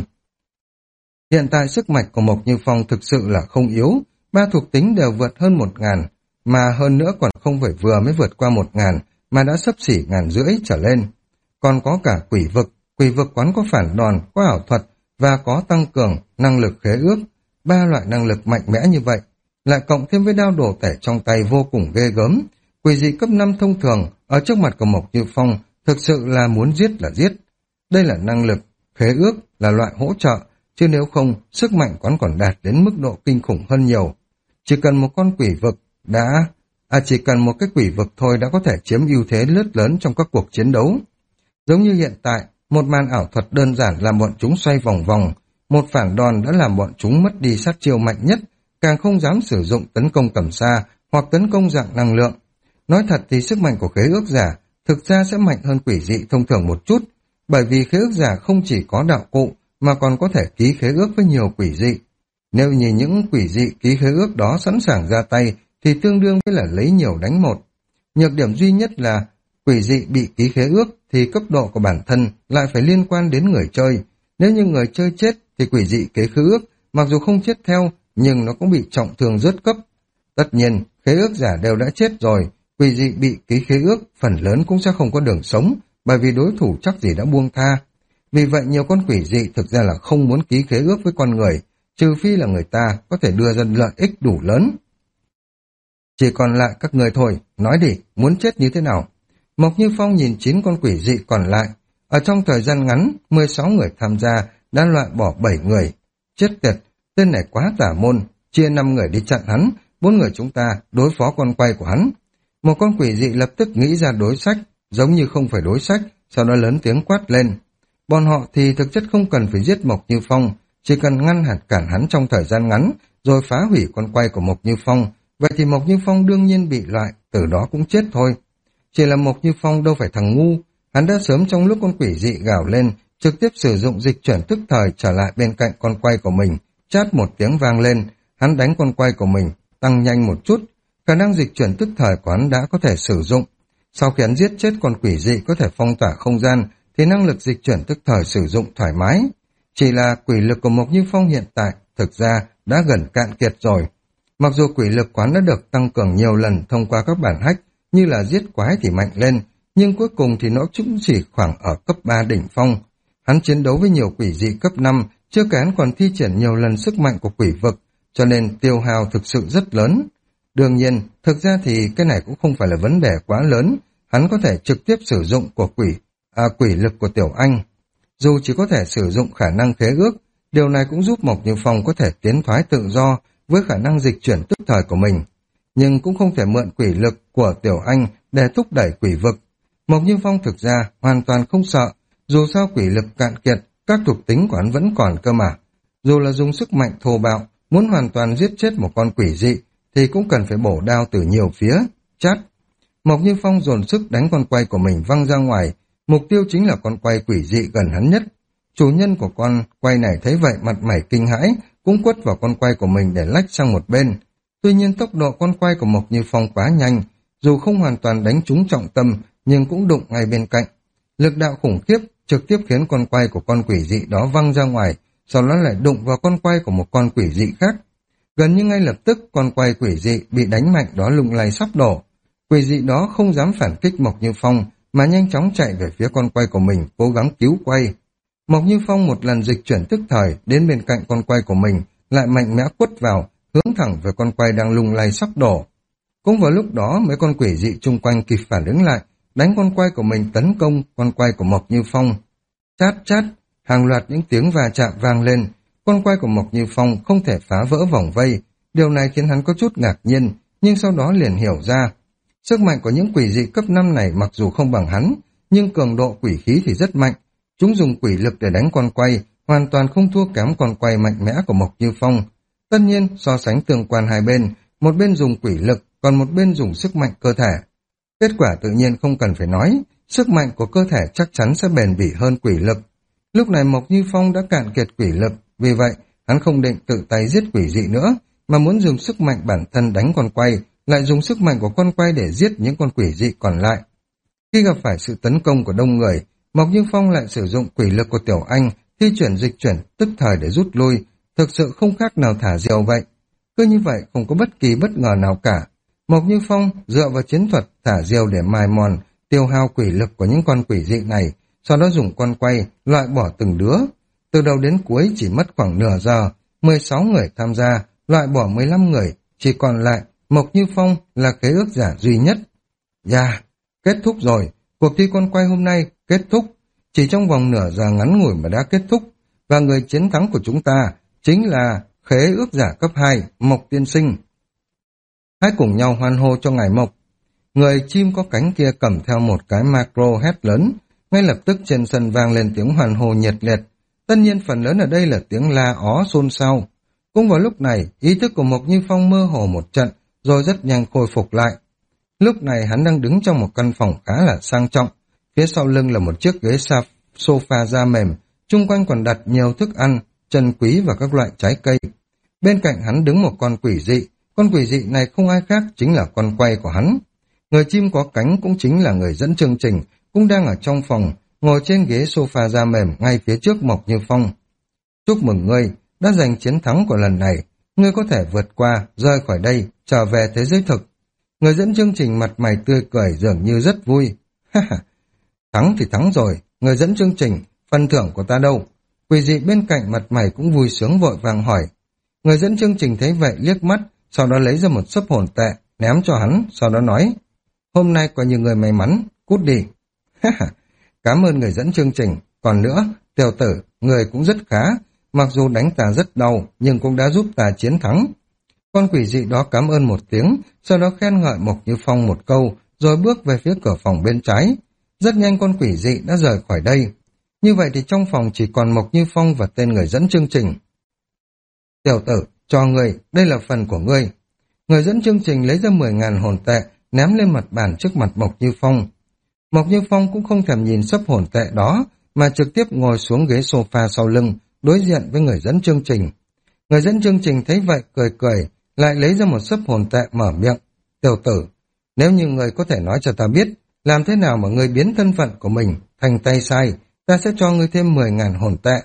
Hiện tại sức mạnh của Mộc Như Phong thực sự là không yếu, ba thuộc tính đều vượt hơn một ngàn, mà hơn nữa còn không phải vừa mới vượt qua một ngàn, mà đã xấp xỉ ngàn rưỡi trở lên. Còn có cả quỷ vực, quỷ vực quán có phản đòn, có ảo thuật và có tăng cường năng lực khế ước. Ba loại năng lực mạnh mẽ như vậy, lại cộng thêm với đao đổ tể trong tay vô cùng ghê gớm. Quỷ dị cấp năm thông thường ở trước mặt của Mộc Như Phong thực sự là muốn giết là giết. Đây là năng lực, khế ước là loại hỗ trợ, chứ nếu không, sức mạnh quán còn đạt đến mức độ kinh khủng hơn nhiều. Chỉ cần một con quỷ vực đã... À chỉ cần một cái quỷ vực thôi đã có thể chiếm ưu thế rất lớn trong các cuộc chiến đấu. Giống như hiện tại, một màn ảo thuật đơn giản làm bọn chúng xoay vòng vòng, một phản đòn đã làm bọn chúng mất đi sát chiêu mạnh nhất, càng không dám sử dụng tấn công tầm xa hoặc tấn công dạng năng lượng. Nói thật thì sức mạnh của khế ước giả thực ra sẽ mạnh hơn quỷ dị thông thường một chút, bởi vì khế ước giả không chỉ có đạo cụ mà còn có thể ký khế ước với nhiều quỷ dị. Nếu như những quỷ dị ký khế ước đó sẵn sàng ra tay thì tương đương với là lấy nhiều đánh một. Nhược điểm duy nhất là quỷ dị bị ký khế ước thì cấp độ của bản thân lại phải liên quan đến người chơi. Nếu như người chơi chết thì quỷ dị ký khế ước mặc dù không chết theo nhưng nó cũng bị trọng thương rớt cấp. Tất nhiên, khế ước giả đều đã chết rồi, quỷ dị bị ký khế ước phần lớn cũng sẽ không có đường sống bởi vì đối thủ chắc gì đã buông tha. Vì vậy nhiều con quỷ dị thực ra là không muốn ký khế ước với con người, trừ phi là người ta có thể đưa ra lợi ích đủ lớn. Chỉ còn lại các người thôi, nói đi, muốn chết như thế nào? Mộc Như Phong nhìn chín con quỷ dị còn lại. Ở trong thời gian ngắn, mười sáu người tham gia đã loại bỏ bảy người. Chết tiệt, tên này quá tả môn, chia năm người đi chặn hắn, bốn người chúng ta đối phó con quay của hắn. Một con quỷ dị lập tức nghĩ ra đối sách, giống như không phải đối sách, sau đó lớn tiếng quát lên. Bọn họ thì thực chất không cần phải giết Mộc Như Phong, chỉ cần ngăn hạt cản hắn trong thời gian ngắn, rồi phá hủy con quay của Mộc Như Phong. Vậy thì Mộc Như Phong đương nhiên bị loại, từ đó cũng chết thôi. Chỉ là Mộc Như Phong đâu phải thằng ngu, hắn đã sớm trong lúc con quỷ dị gào lên, trực tiếp sử dụng dịch chuyển tức thời trở lại bên cạnh con quay của mình, chát một tiếng vang lên, hắn đánh con quay của mình, tăng nhanh một chút, khả năng dịch chuyển tức thời của hắn đã có thể sử dụng. Sau khi hắn giết chết con quỷ dị có thể phong tỏa không gian, thì năng lực dịch chuyển tức thời sử dụng thoải mái. Chỉ là quỷ lực của Mộc Như Phong hiện tại thực ra đã gần cạn kiệt rồi. Mặc dù quỷ lực quán đã được tăng cường nhiều lần thông qua các bản hack, như là giết quái thì mạnh lên, nhưng cuối cùng thì nó cũng chỉ khoảng ở cấp ba đỉnh phong. Hắn chiến đấu với nhiều quỷ dị cấp năm, chưa kể hắn còn thi triển nhiều lần sức mạnh của quỷ vực, cho nên tiêu hao thực sự rất lớn. Đương nhiên, thực ra thì cái này cũng không phải là vấn đề quá lớn, hắn có thể trực tiếp sử dụng của quỷ, à, quỷ lực của Tiểu Anh. Dù chỉ có thể sử dụng khả năng khế ước, điều này cũng giúp Mộc Như Phong có thể tiến thoái tự do, với khả năng dịch chuyển tức thời của mình, nhưng cũng không thể mượn quỷ lực của Tiểu Anh để thúc đẩy quỷ vực. Mộc Như Phong thực ra hoàn toàn không sợ, dù sao quỷ lực cạn kiệt, các thuộc tính của hắn vẫn còn cơ mà. Dù là dùng sức mạnh thô bạo, muốn hoàn toàn giết chết một con quỷ dị, thì cũng cần phải bổ đao từ nhiều phía. Chát! Mộc Như Phong dồn sức đánh con quay của mình văng ra ngoài, mục tiêu chính là con quay quỷ dị gần hắn nhất. Chủ nhân của con quay này thấy vậy mặt mày kinh hãi, cũng quất vào con quay của mình để lách sang một bên. Tuy nhiên tốc độ con quay của Mộc Như Phong quá nhanh, dù không hoàn toàn đánh trúng trọng tâm, nhưng cũng đụng ngay bên cạnh. Lực đạo khủng khiếp trực tiếp khiến con quay của con quỷ dị đó văng ra ngoài, sau đó lại đụng vào con quay của một con quỷ dị khác. Gần như ngay lập tức con quay quỷ dị bị đánh mạnh đó lung lay sắp đổ. Quỷ dị đó không dám phản kích Mộc Như Phong, mà nhanh chóng chạy về phía con quay của mình, cố gắng cứu quay. Mộc Như Phong một lần dịch chuyển tức thời đến bên cạnh con quay của mình, lại mạnh mẽ quất vào, hướng thẳng về con quay đang lung lay sắp đổ. Cũng vào lúc đó mấy con quỷ dị chung quanh kịp phản ứng lại, đánh con quay của mình tấn công con quay của Mộc Như Phong. Chát chát, hàng loạt những tiếng va chạm vang lên, con quay của Mộc Như Phong không thể phá vỡ vòng vây. Điều này khiến hắn có chút ngạc nhiên, nhưng sau đó liền hiểu ra. Sức mạnh của những quỷ dị cấp năm này mặc dù không bằng hắn, nhưng cường độ quỷ khí thì rất mạnh. Chúng dùng quỷ lực để đánh con quay, hoàn toàn không thua kém con quay mạnh mẽ của Mộc Như Phong. Tất nhiên, so sánh tương quan hai bên, một bên dùng quỷ lực, còn một bên dùng sức mạnh cơ thể. Kết quả tự nhiên không cần phải nói, sức mạnh của cơ thể chắc chắn sẽ bền bỉ hơn quỷ lực. Lúc này Mộc Như Phong đã cạn kiệt quỷ lực, vì vậy hắn không định tự tay giết quỷ dị nữa, mà muốn dùng sức mạnh bản thân đánh con quay, lại dùng sức mạnh của con quay để giết những con quỷ dị còn lại. Khi gặp phải sự tấn công của đông người, Mộc Như Phong lại sử dụng quỷ lực của Tiểu Anh, thi chuyển dịch chuyển tức thời để rút lui, thực sự không khác nào thả diều vậy. Cứ như vậy không có bất kỳ bất ngờ nào cả. Mộc Như Phong dựa vào chiến thuật thả diều để mài mòn, tiêu hao quỷ lực của những con quỷ dị này, sau đó dùng con quay loại bỏ từng đứa. Từ đầu đến cuối chỉ mất khoảng nửa giờ, mười sáu người tham gia, loại bỏ mười lăm người, chỉ còn lại Mộc Như Phong là khế ước giả duy nhất. Dạ, yeah, kết thúc rồi, cuộc thi con quay hôm nay kết thúc, chỉ trong vòng nửa giờ ngắn ngủi mà đã kết thúc, và người chiến thắng của chúng ta chính là khế ước giả cấp hai, Mộc tiên sinh. Hãy cùng nhau hoan hô cho ngài Mộc. Người chim có cánh kia cầm theo một cái macro hét lớn, ngay lập tức trên sân vang lên tiếng hoan hô nhiệt liệt. Tất nhiên phần lớn ở đây là tiếng la ó xôn xao. Cũng vào lúc này, ý thức của Mộc Như Phong mơ hồ một trận, rồi rất nhanh khôi phục lại. Lúc này hắn đang đứng trong một căn phòng khá là sang trọng, phía sau lưng là một chiếc ghế sofa da mềm, chung quanh còn đặt nhiều thức ăn, chân quý và các loại trái cây. Bên cạnh hắn đứng một con quỷ dị, con quỷ dị này không ai khác chính là con quay của hắn. Người chim có cánh cũng chính là người dẫn chương trình, cũng đang ở trong phòng, ngồi trên ghế sofa da mềm ngay phía trước Mộc Như Phong. Chúc mừng ngươi, đã giành chiến thắng của lần này, ngươi có thể vượt qua, rời khỏi đây, trở về thế giới thực. Người dẫn chương trình mặt mày tươi cười dường như rất vui. Ha ha, thắng thì thắng rồi, người dẫn chương trình, phần thưởng của ta đâu? Quỷ dị bên cạnh mặt mày cũng vui sướng vội vàng hỏi. Người dẫn chương trình thấy vậy liếc mắt, sau đó lấy ra một xấp hồn tệ, ném cho hắn, sau đó nói, hôm nay coi như người may mắn, cút đi. Ha ha, cảm ơn người dẫn chương trình, còn nữa, tiểu tử, người cũng rất khá, mặc dù đánh ta rất đau, nhưng cũng đã giúp ta chiến thắng. Con quỷ dị đó cảm ơn một tiếng, sau đó khen ngợi Mộc Như Phong một câu, rồi bước về phía cửa phòng bên trái. Rất nhanh con quỷ dị đã rời khỏi đây. Như vậy thì trong phòng chỉ còn Mộc Như Phong và tên người dẫn chương trình. Tiểu tử, cho ngươi, đây là phần của ngươi. Người dẫn chương trình lấy ra mười ngàn hồn tệ, ném lên mặt bàn trước mặt Mộc Như Phong. Mộc Như Phong cũng không thèm nhìn xấp hồn tệ đó, mà trực tiếp ngồi xuống ghế sofa sau lưng, đối diện với người dẫn chương trình. Người dẫn chương trình thấy vậy cười cười, lại lấy ra một xấp hồn tệ mở miệng. Tiểu tử, nếu như người có thể nói cho ta biết, làm thế nào mà người biến thân phận của mình thành tay sai, ta sẽ cho ngươi thêm mười ngàn hồn tệ.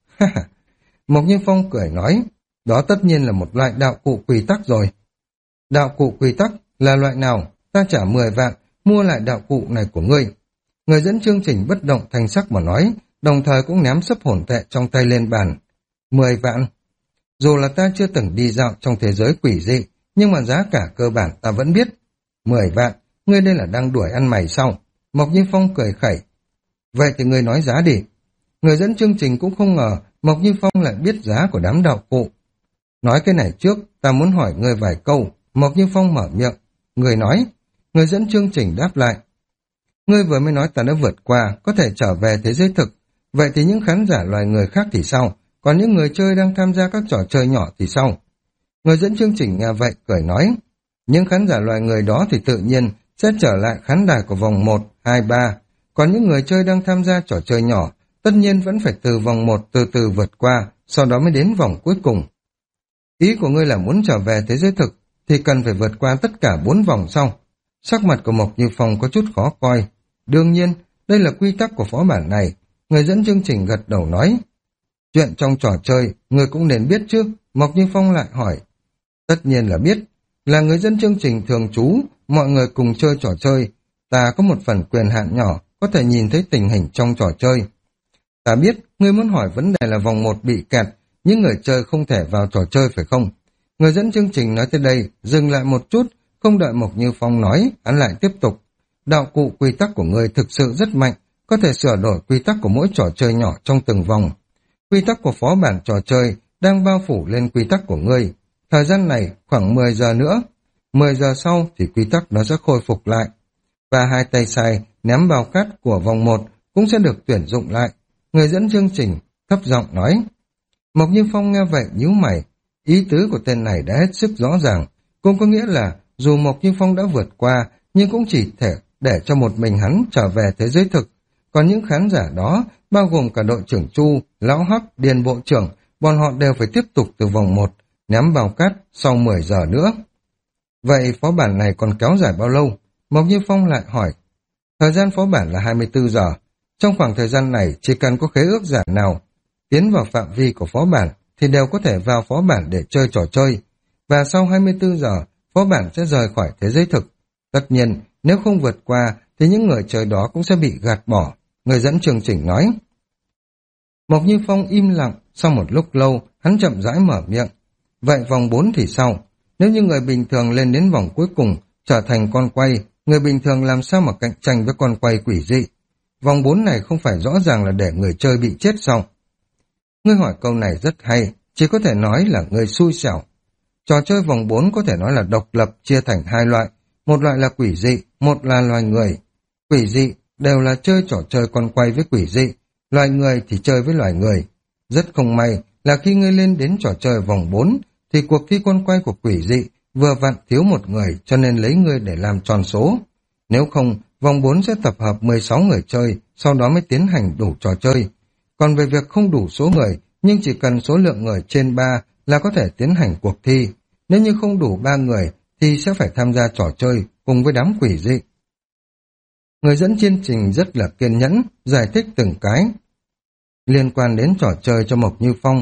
Mộc Như Phong cười nói, đó tất nhiên là một loại đạo cụ quy tắc rồi. Đạo cụ quy tắc là loại nào? Ta trả mười vạn, mua lại đạo cụ này của ngươi. Người dẫn chương trình bất động thanh sắc mà nói, đồng thời cũng ném xấp hồn tệ trong tay lên bàn. Mười vạn. Dù là ta chưa từng đi dạo trong thế giới quỷ dị, nhưng mà giá cả cơ bản ta vẫn biết. Mười vạn, ngươi đây là đang đuổi ăn mày sao? Mộc Như Phong cười khẩy. Vậy thì ngươi nói giá đi. Người dẫn chương trình cũng không ngờ Mộc Như Phong lại biết giá của đám đạo cụ. Nói cái này trước, ta muốn hỏi ngươi vài câu. Mộc Như Phong mở miệng. Người nói. Người dẫn chương trình đáp lại. Ngươi vừa mới nói ta đã vượt qua, có thể trở về thế giới thực. Vậy thì những khán giả loài người khác thì sao? Còn những người chơi đang tham gia các trò chơi nhỏ thì sao? Người dẫn chương trình nghe vậy cười nói. Những khán giả loài người đó thì tự nhiên sẽ trở lại khán đài của vòng một, hai, ba. Còn những người chơi đang tham gia trò chơi nhỏ, tất nhiên vẫn phải từ vòng một từ từ vượt qua, sau đó mới đến vòng cuối cùng. Ý của ngươi là muốn trở về thế giới thực, thì cần phải vượt qua tất cả bốn vòng sau. Sắc mặt của Mộc Như Phong có chút khó coi. Đương nhiên, đây là quy tắc của phó bản này. Người dẫn chương trình gật đầu nói. Chuyện trong trò chơi, ngươi cũng nên biết chứ? Mộc Như Phong lại hỏi. Tất nhiên là biết. Là người dẫn chương trình thường trú, mọi người cùng chơi trò chơi. Ta có một phần quyền hạn nhỏ, có thể nhìn thấy tình hình trong trò chơi. Ta biết, ngươi muốn hỏi vấn đề là vòng một bị kẹt, những người chơi không thể vào trò chơi phải không? Người dẫn chương trình nói tới đây, dừng lại một chút, không đợi Mộc Như Phong nói, hắn lại tiếp tục. Đạo cụ quy tắc của ngươi thực sự rất mạnh, có thể sửa đổi quy tắc của mỗi trò chơi nhỏ trong từng vòng. Quy tắc của phó bản trò chơi đang bao phủ lên quy tắc của ngươi. Thời gian này khoảng mười giờ nữa, mười giờ sau thì quy tắc nó sẽ khôi phục lại. Và hai tay sai ném bao cát của vòng một cũng sẽ được tuyển dụng lại. Người dẫn chương trình thấp giọng nói. Mộc Như Phong nghe vậy nhíu mày, ý tứ của tên này đã hết sức rõ ràng, cũng có nghĩa là dù Mộc Như Phong đã vượt qua, nhưng cũng chỉ thể để cho một mình hắn trở về thế giới thực. Còn những khán giả đó, bao gồm cả đội trưởng Chu, Lão Hắc, Điền Bộ trưởng, bọn họ đều phải tiếp tục từ vòng một, ném bao cát sau mười giờ nữa. Vậy phó bản này còn kéo dài bao lâu? Mộc Như Phong lại hỏi. Thời gian phó bản là hai mươi tư giờ. Trong khoảng thời gian này, chỉ cần có khế ước giả nào tiến vào phạm vi của phó bản, thì đều có thể vào phó bản để chơi trò chơi. Và sau hai mươi tư giờ, phó bản sẽ rời khỏi thế giới thực. Tất nhiên, nếu không vượt qua, thì những người chơi đó cũng sẽ bị gạt bỏ. Người dẫn chương trình nói. Mộc Như Phong im lặng, sau một lúc lâu, hắn chậm rãi mở miệng. Vậy vòng bốn thì sao? Nếu như người bình thường lên đến vòng cuối cùng, trở thành con quay, người bình thường làm sao mà cạnh tranh với con quay quỷ dị? Vòng bốn này không phải rõ ràng là để người chơi bị chết sao? Ngươi hỏi câu này rất hay, chỉ có thể nói là ngươi xui xẻo. Trò chơi vòng bốn có thể nói là độc lập, chia thành hai loại. Một loại là quỷ dị, một là loài người. Quỷ dị đều là chơi trò chơi con quay với quỷ dị, loài người thì chơi với loài người. Rất không may là khi ngươi lên đến trò chơi vòng bốn, thì cuộc thi con quay của quỷ dị vừa vặn thiếu một người, cho nên lấy ngươi để làm tròn số. Nếu không, vòng bốn sẽ tập hợp mười sáu người chơi, sau đó mới tiến hành đủ trò chơi. Còn về việc không đủ số người, nhưng chỉ cần số lượng người trên ba là có thể tiến hành cuộc thi. Nếu như không đủ ba người, thì sẽ phải tham gia trò chơi cùng với đám quỷ dị. Người dẫn chương trình rất là kiên nhẫn, giải thích từng cái. Liên quan đến trò chơi cho Mộc Như Phong.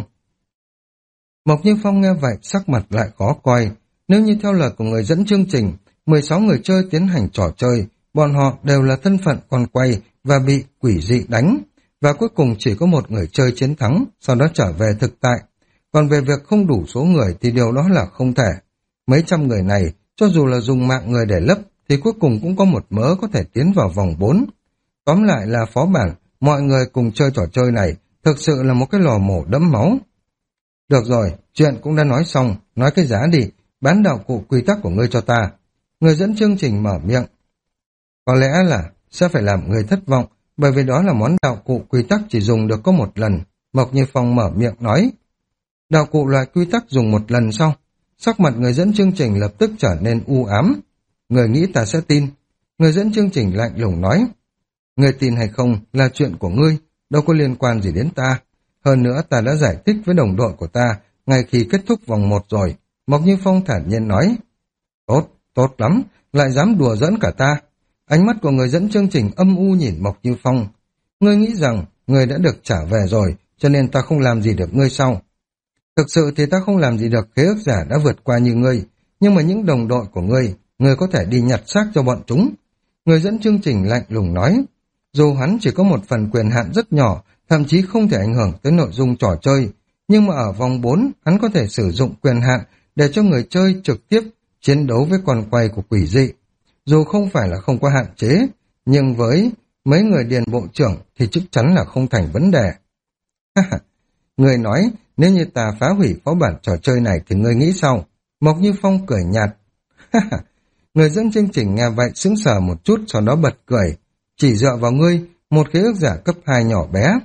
Mộc Như Phong nghe vậy sắc mặt lại khó coi. Nếu như theo lời của người dẫn chương trình, mười sáu người chơi tiến hành trò chơi, bọn họ đều là thân phận con quay và bị quỷ dị đánh. Và cuối cùng chỉ có một người chơi chiến thắng, sau đó trở về thực tại. Còn về việc không đủ số người thì điều đó là không thể. Mấy trăm người này, cho dù là dùng mạng người để lấp, thì cuối cùng cũng có một mớ có thể tiến vào vòng bốn. Tóm lại là phó bản, mọi người cùng chơi trò chơi này, thực sự là một cái lò mổ đẫm máu. Được rồi, chuyện cũng đã nói xong, nói cái giá đi, bán đạo cụ quy tắc của ngươi cho ta. Người dẫn chương trình mở miệng. Có lẽ là sẽ phải làm người thất vọng, bởi vì đó là món đạo cụ quy tắc chỉ dùng được có một lần. Mộc Như Phong mở miệng nói. Đạo cụ loại quy tắc dùng một lần sau. Sắc mặt người dẫn chương trình lập tức trở nên u ám. Người nghĩ ta sẽ tin. Người dẫn chương trình lạnh lùng nói. Người tin hay không là chuyện của ngươi, đâu có liên quan gì đến ta. Hơn nữa ta đã giải thích với đồng đội của ta ngay khi kết thúc vòng một rồi. Mộc Như Phong thản nhiên nói. Tốt, tốt lắm, lại dám đùa giỡn cả ta. Ánh mắt của người dẫn chương trình âm u nhìn Mộc Như Phong. Ngươi nghĩ rằng ngươi đã được trả về rồi, cho nên ta không làm gì được ngươi sao? Thực sự thì ta không làm gì được khế ước giả đã vượt qua như ngươi, nhưng mà những đồng đội của ngươi, ngươi có thể đi nhặt xác cho bọn chúng. Người dẫn chương trình lạnh lùng nói. Dù hắn chỉ có một phần quyền hạn rất nhỏ, thậm chí không thể ảnh hưởng tới nội dung trò chơi, nhưng mà ở vòng bốn, hắn có thể sử dụng quyền hạn để cho người chơi trực tiếp chiến đấu với con quay của quỷ dị. Dù không phải là không có hạn chế, nhưng với mấy người điền bộ trưởng thì chắc chắn là không thành vấn đề. Người nói Nếu như ta phá hủy phó bản trò chơi này thì ngươi nghĩ sao? Mộc Như Phong cười nhạt. Người dẫn chương trình nghe vậy sững sờ một chút, sau đó bật cười. Chỉ dựa vào ngươi, một khế ước giả cấp hai nhỏ bé.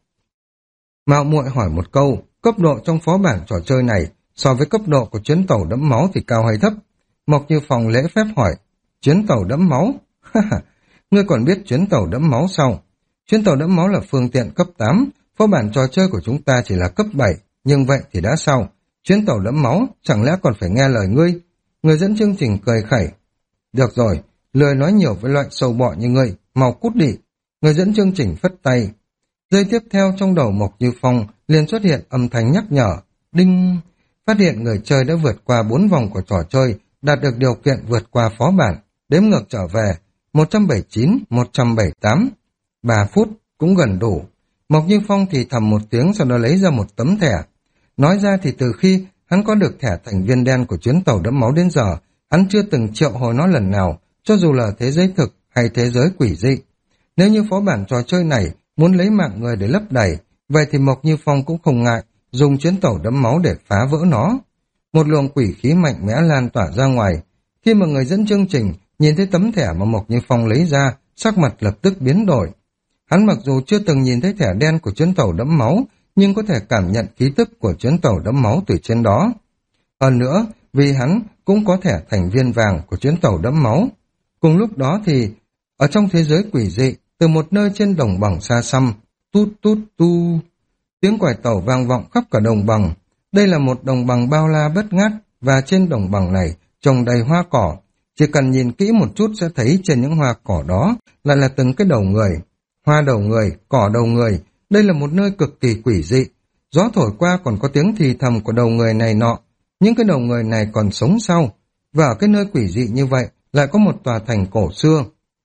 Mạo muội hỏi một câu, cấp độ trong phó bản trò chơi này so với cấp độ của chuyến tàu đẫm máu thì cao hay thấp? Mộc Như Phong lễ phép hỏi. Chuyến tàu đẫm máu? Ngươi còn biết chuyến tàu đẫm máu sao? Chuyến tàu đẫm máu là phương tiện cấp tám, phó bản trò chơi của chúng ta chỉ là cấp bảy, nhưng vậy thì đã sao? Chuyến tàu đẫm máu, chẳng lẽ còn phải nghe lời ngươi? Người dẫn chương trình cười khẩy. Được rồi, lười nói nhiều với loại sâu bọ như ngươi, mau cút đi. Người dẫn chương trình phất tay. Giây tiếp theo trong đầu Mộc Như Phong liền xuất hiện âm thanh nhắc nhở. Đinh! Phát hiện người chơi đã vượt qua bốn vòng của trò chơi, đạt được điều kiện vượt qua phó bản. Đếm ngược trở về, một trăm bảy mươi chín, một trăm bảy mươi tám. ba phút, cũng gần đủ. Mộc Như Phong thì thầm một tiếng, sau đó lấy ra một tấm thẻ. Nói ra thì từ khi hắn có được thẻ thành viên đen của chuyến tàu đẫm máu đến giờ, hắn chưa từng triệu hồi nó lần nào, cho dù là thế giới thực hay thế giới quỷ dị. Nếu như phó bản trò chơi này muốn lấy mạng người để lấp đầy, vậy thì Mộc Như Phong cũng không ngại dùng chuyến tàu đẫm máu để phá vỡ nó. Một luồng quỷ khí mạnh mẽ lan tỏa ra ngoài. Khi mà người dẫn chương trình nhìn thấy tấm thẻ mà Mộc Như Phong lấy ra, sắc mặt lập tức biến đổi. Hắn mặc dù chưa từng nhìn thấy thẻ đen của chuyến tàu đẫm máu, nhưng có thể cảm nhận khí tức của chuyến tàu đẫm máu từ trên đó. Hơn nữa, vì hắn cũng có thẻ thành viên vàng của chuyến tàu đẫm máu. Cùng lúc đó thì, ở trong thế giới quỷ dị, từ một nơi trên đồng bằng xa xăm, tút tút tu, tiếng còi tàu vang vọng khắp cả đồng bằng. Đây là một đồng bằng bao la bất ngát, và trên đồng bằng này trồng đầy hoa cỏ. Chỉ cần nhìn kỹ một chút sẽ thấy trên những hoa cỏ đó lại là từng cái đầu người. Hoa đầu người, cỏ đầu người, đây là một nơi cực kỳ quỷ dị. Gió thổi qua còn có tiếng thì thầm của đầu người này nọ. Những cái đầu người này còn sống sau. Và ở cái nơi quỷ dị như vậy lại có một tòa thành cổ xưa.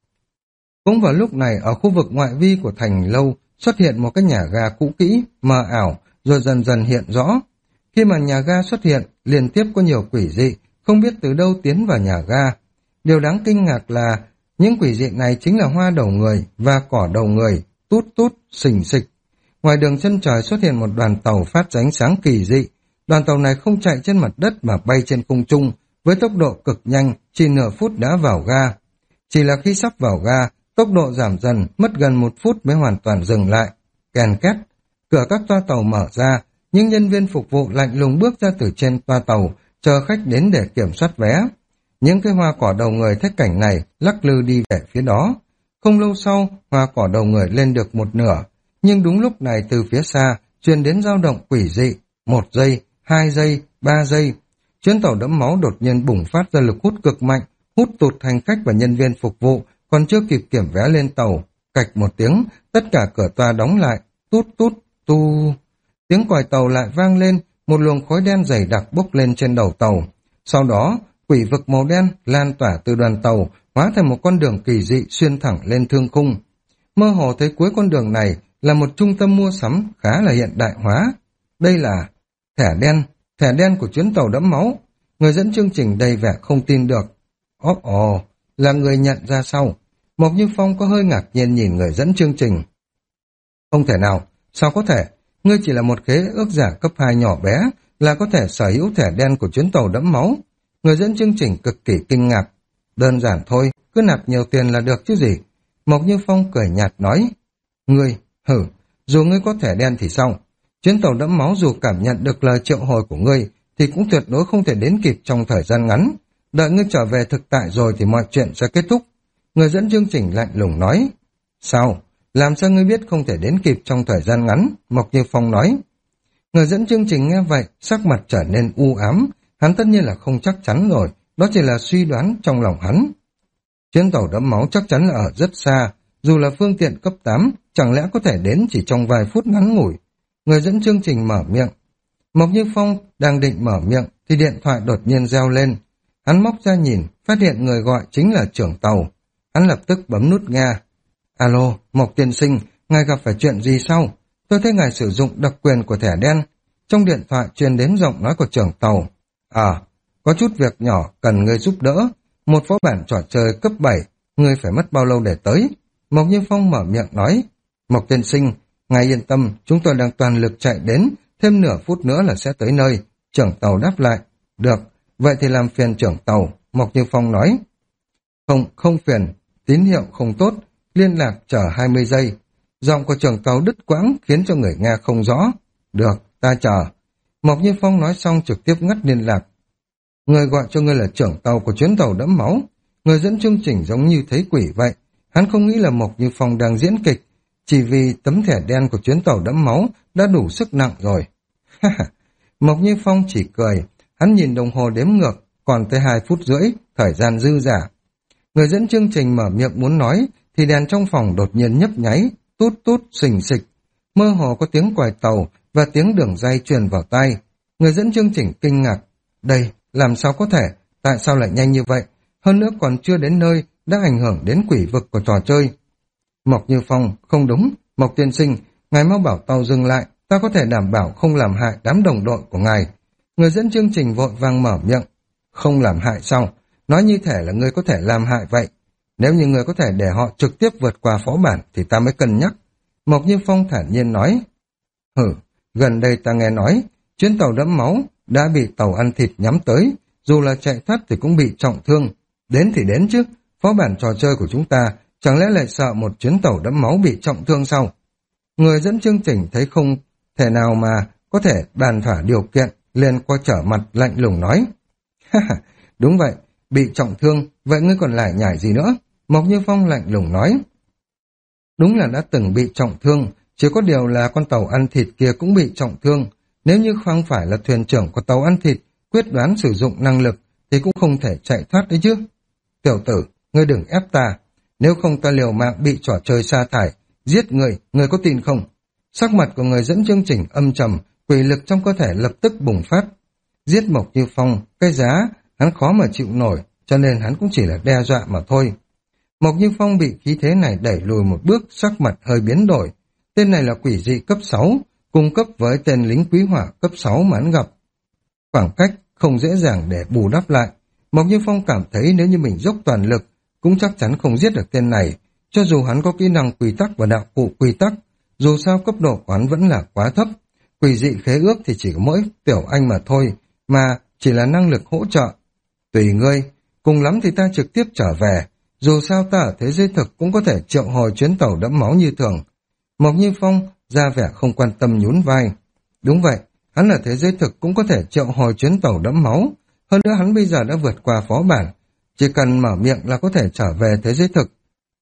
Cũng vào lúc này ở khu vực ngoại vi của thành lâu xuất hiện một cái nhà ga cũ kỹ, mờ ảo, rồi dần dần hiện rõ. Khi mà nhà ga xuất hiện, liên tiếp có nhiều quỷ dị, không biết từ đâu tiến vào nhà ga. Điều đáng kinh ngạc là những quỷ dị này chính là hoa đầu người và cỏ đầu người, tút tút, xình xịch. Ngoài đường chân trời xuất hiện một đoàn tàu phát ra ánh sáng kỳ dị. Đoàn tàu này không chạy trên mặt đất mà bay trên không trung, với tốc độ cực nhanh, chỉ nửa phút đã vào ga. Chỉ là khi sắp vào ga, tốc độ giảm dần, mất gần một phút mới hoàn toàn dừng lại. Kèn két, cửa các toa tàu mở ra, những nhân viên phục vụ lạnh lùng bước ra từ trên toa tàu, chờ khách đến để kiểm soát vé. Những cái hoa cỏ đầu người thấy cảnh này lắc lư đi về phía đó. Không lâu sau, hoa cỏ đầu người lên được một nửa, nhưng đúng lúc này từ phía xa truyền đến dao động quỷ dị. Một giây, hai giây, ba giây. Chuyến tàu đẫm máu đột nhiên bùng phát ra lực hút cực mạnh, hút tụt hành khách và nhân viên phục vụ, còn chưa kịp kiểm vé lên tàu. Cạch một tiếng, tất cả cửa toa đóng lại, tút tút, tu. Tiếng còi tàu lại vang lên, một luồng khói đen dày đặc bốc lên trên đầu tàu. Sau đó, quỷ vực màu đen lan tỏa từ đoàn tàu, hóa thành một con đường kỳ dị xuyên thẳng lên thương khung. Mơ hồ thấy cuối con đường này là một trung tâm mua sắm khá là hiện đại hóa. Đây là thẻ đen, thẻ đen của chuyến tàu đẫm máu. Người dẫn chương trình đầy vẻ không tin được. Ồ ồ, là người nhận ra sau. Mộc Như Phong có hơi ngạc nhiên nhìn người dẫn chương trình. Không thể nào, sao có thể? Ngươi chỉ là một khế ước giả cấp hai nhỏ bé, là có thể sở hữu thẻ đen của chuyến tàu đẫm máu. Người dẫn chương trình cực kỳ kinh ngạc. Đơn giản thôi, cứ nạp nhiều tiền là được chứ gì. Mộc Như Phong cười nhạt nói. Ngươi, hử, dù ngươi có thẻ đen thì sao? Chuyến tàu đẫm máu dù cảm nhận được lời triệu hồi của ngươi, thì cũng tuyệt đối không thể đến kịp trong thời gian ngắn. Đợi ngươi trở về thực tại rồi thì mọi chuyện sẽ kết thúc. Người dẫn chương trình lạnh lùng nói. Sao? Làm sao ngươi biết không thể đến kịp trong thời gian ngắn? Mộc Như Phong nói. Người dẫn chương trình nghe vậy, sắc mặt trở nên u ám. Hắn tất nhiên là không chắc chắn rồi, đó chỉ là suy đoán trong lòng hắn. Chuyến tàu đẫm máu chắc chắn là ở rất xa, dù là phương tiện cấp tám, chẳng lẽ có thể đến chỉ trong vài phút ngắn ngủi. Người dẫn chương trình mở miệng. Mộc Như Phong đang định mở miệng thì điện thoại đột nhiên reo lên. Hắn móc ra nhìn, phát hiện người gọi chính là trưởng tàu. Hắn lập tức bấm nút nghe. Alo, Mộc tiên sinh, ngài gặp phải chuyện gì sao? Tôi thấy ngài sử dụng đặc quyền của thẻ đen. Trong điện thoại truyền đến giọng nói của trưởng tàu. À, có chút việc nhỏ cần ngươi giúp đỡ. Một phó bản trò chơi cấp bảy, ngươi phải mất bao lâu để tới? Mộc Như Phong mở miệng nói. Mộc tiên sinh, ngài yên tâm, chúng tôi đang toàn lực chạy đến, thêm nửa phút nữa là sẽ tới nơi. Trưởng tàu đáp lại, được, vậy thì làm phiền trưởng tàu, Mộc Như Phong nói. Không, không phiền, tín hiệu không tốt, liên lạc chờ hai mươi giây. Giọng của trưởng tàu đứt quãng khiến cho người nghe không rõ. Được, ta chờ. Mộc Như Phong nói xong trực tiếp ngắt liên lạc. Người gọi cho ngươi là trưởng tàu của chuyến tàu đẫm máu. Người dẫn chương trình giống như thấy quỷ vậy. Hắn không nghĩ là Mộc Như Phong đang diễn kịch, chỉ vì tấm thẻ đen của chuyến tàu đẫm máu đã đủ sức nặng rồi. Mộc Như Phong chỉ cười, hắn nhìn đồng hồ đếm ngược, còn tới hai phút rưỡi, thời gian dư dả. Người dẫn chương trình mở miệng muốn nói, thì đèn trong phòng đột nhiên nhấp nháy, tút tút, xình xịch. Mơ hồ có tiếng còi tàu và tiếng đường ray truyền vào tai. Người dẫn chương trình kinh ngạc. Đây, làm sao có thể? Tại sao lại nhanh như vậy? Hơn nữa còn chưa đến nơi, đã ảnh hưởng đến quỷ vực của trò chơi. Mộc Như Phong, không đúng. Mộc tiên sinh, ngài mau bảo tàu dừng lại, ta có thể đảm bảo không làm hại đám đồng đội của ngài. Người dẫn chương trình vội vàng mở miệng. Không làm hại sao? Nói như thể là người có thể làm hại vậy. Nếu như người có thể để họ trực tiếp vượt qua phó bản thì ta mới cân nhắc. Mộc Như Phong thản nhiên nói. Hử, gần đây ta nghe nói, chuyến tàu đẫm máu đã bị tàu ăn thịt nhắm tới, dù là chạy thoát thì cũng bị trọng thương. Đến thì đến chứ, phó bản trò chơi của chúng ta chẳng lẽ lại sợ một chuyến tàu đẫm máu bị trọng thương sao? Người dẫn chương trình thấy không thể nào mà có thể bàn thỏa điều kiện, liền qua trở mặt lạnh lùng nói. Ha ha, đúng vậy, bị trọng thương, vậy ngươi còn lại nhảy gì nữa? Mộc Như Phong lạnh lùng nói. Đúng là đã từng bị trọng thương, chỉ có điều là con tàu ăn thịt kia cũng bị trọng thương. Nếu như không phải là thuyền trưởng của tàu ăn thịt quyết đoán sử dụng năng lực thì cũng không thể chạy thoát đấy chứ. Tiểu tử, ngươi đừng ép ta, nếu không ta liều mạng bị trò chơi sa thải, giết người, ngươi có tin không? Sắc mặt của người dẫn chương trình âm trầm, quỷ lực trong cơ thể lập tức bùng phát. Giết Mộc Như Phong, cái giá hắn khó mà chịu nổi, cho nên hắn cũng chỉ là đe dọa mà thôi. Mộc Như Phong bị khí thế này đẩy lùi một bước, sắc mặt hơi biến đổi. Tên này là quỷ dị cấp sáu, cung cấp với tên lính quý hỏa cấp sáu mà hắn gặp. Khoảng cách không dễ dàng để bù đắp lại. Mộc Như Phong cảm thấy nếu như mình dốc toàn lực, cũng chắc chắn không giết được tên này, cho dù hắn có kỹ năng quy tắc và đạo cụ quy tắc, dù sao cấp độ của hắn vẫn là quá thấp. Quỷ dị khế ước thì chỉ có mỗi tiểu anh mà thôi, mà chỉ là năng lực hỗ trợ. Tùy ngươi, cùng lắm thì ta trực tiếp trở về, dù sao ta ở thế giới thực cũng có thể triệu hồi chuyến tàu đẫm máu như thường. Mộc Như Phong ra vẻ không quan tâm nhún vai. Đúng vậy, hắn ở thế giới thực cũng có thể triệu hồi chuyến tàu đẫm máu, hơn nữa hắn bây giờ đã vượt qua phó bản, chỉ cần mở miệng là có thể trở về thế giới thực.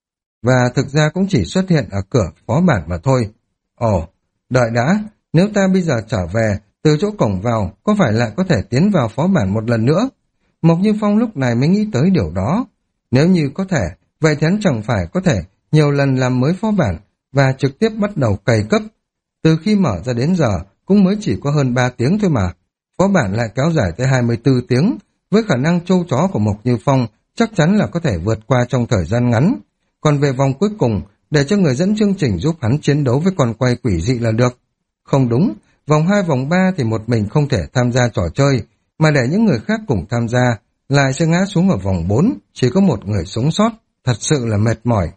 Và thực ra cũng chỉ xuất hiện ở cửa phó bản mà thôi. Ồ, đợi đã, nếu ta bây giờ trở về, từ chỗ cổng vào, có phải lại có thể tiến vào phó bản một lần nữa? Mộc Như Phong lúc này mới nghĩ tới điều đó. Nếu như có thể, vậy thì hắn chẳng phải có thể nhiều lần làm mới phó bản và trực tiếp bắt đầu cày cấp. Từ khi mở ra đến giờ cũng mới chỉ có hơn ba tiếng thôi mà. Phó bản lại kéo dài tới hai mươi tư tiếng, với khả năng trâu chó của Mộc Như Phong chắc chắn là có thể vượt qua trong thời gian ngắn. Còn về vòng cuối cùng, để cho người dẫn chương trình giúp hắn chiến đấu với con quay quỷ dị là được. Không đúng, vòng hai vòng ba thì một mình không thể tham gia trò chơi, mà để những người khác cùng tham gia, lại sẽ ngã xuống ở vòng bốn, chỉ có một người sống sót, thật sự là mệt mỏi.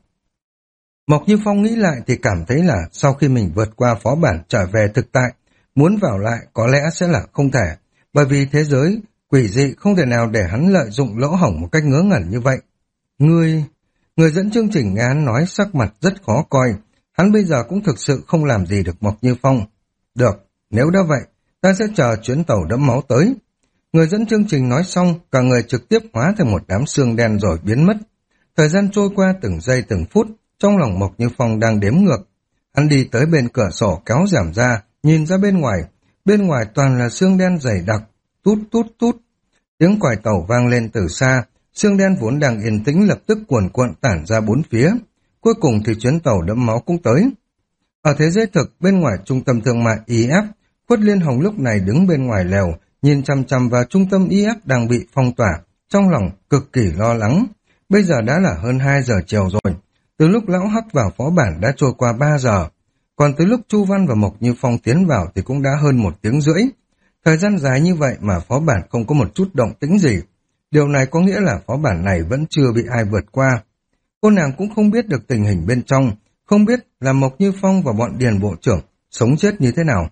Mộc Như Phong nghĩ lại thì cảm thấy là sau khi mình vượt qua phó bản trở về thực tại, muốn vào lại có lẽ sẽ là không thể, bởi vì thế giới quỷ dị không thể nào để hắn lợi dụng lỗ hổng một cách ngớ ngẩn như vậy. Người, người dẫn chương trình nghe hắn nói sắc mặt rất khó coi, hắn bây giờ cũng thực sự không làm gì được Mộc Như Phong. Được, nếu đã vậy, ta sẽ chờ chuyến tàu đẫm máu tới. Người dẫn chương trình nói xong, cả người trực tiếp hóa thành một đám xương đen rồi biến mất. Thời gian trôi qua từng giây từng phút, trong lòng Mộc Như Phong đang đếm ngược. Hắn đi tới bên cửa sổ kéo rèm ra, nhìn ra bên ngoài. Bên ngoài toàn là xương đen dày đặc, tút tút tút. Tiếng còi tàu vang lên từ xa, xương đen vốn đang yên tĩnh lập tức cuồn cuộn tản ra bốn phía. Cuối cùng thì chuyến tàu đẫm máu cũng tới. Ở thế giới thực, bên ngoài trung tâm thương mại i ép, Khuất Liên Hồng lúc này đứng bên ngoài lều, nhìn chằm chằm vào trung tâm i ép đang bị phong tỏa, trong lòng cực kỳ lo lắng. Bây giờ đã là hơn hai giờ chiều rồi, từ lúc lão Hắc vào phó bản đã trôi qua ba giờ, còn từ lúc Chu Văn và Mộc Như Phong tiến vào thì cũng đã hơn một tiếng rưỡi. Thời gian dài như vậy mà phó bản không có một chút động tĩnh gì. Điều này có nghĩa là phó bản này vẫn chưa bị ai vượt qua. Cô nàng cũng không biết được tình hình bên trong, không biết là Mộc Như Phong và bọn Điền Bộ trưởng sống chết như thế nào.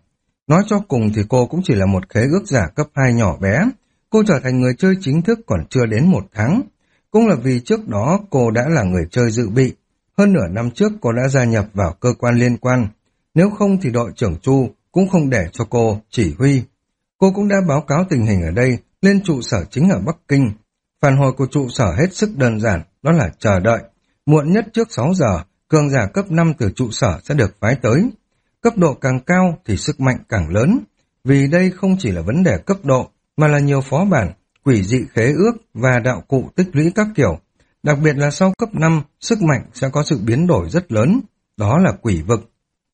Nói cho cùng thì cô cũng chỉ là một khế ước giả cấp hai nhỏ bé. Cô trở thành người chơi chính thức còn chưa đến một tháng. Cũng là vì trước đó cô đã là người chơi dự bị. Hơn nửa năm trước cô đã gia nhập vào cơ quan liên quan. Nếu không thì đội trưởng Chu cũng không để cho cô chỉ huy. Cô cũng đã báo cáo tình hình ở đây lên trụ sở chính ở Bắc Kinh. Phản hồi của trụ sở hết sức đơn giản, đó là chờ đợi. Muộn nhất trước sáu giờ, cường giả cấp năm từ trụ sở sẽ được phái tới. Cấp độ càng cao thì sức mạnh càng lớn. Vì đây không chỉ là vấn đề cấp độ, mà là nhiều phó bản, quỷ dị khế ước và đạo cụ tích lũy các kiểu. Đặc biệt là sau cấp năm, sức mạnh sẽ có sự biến đổi rất lớn, đó là quỷ vực.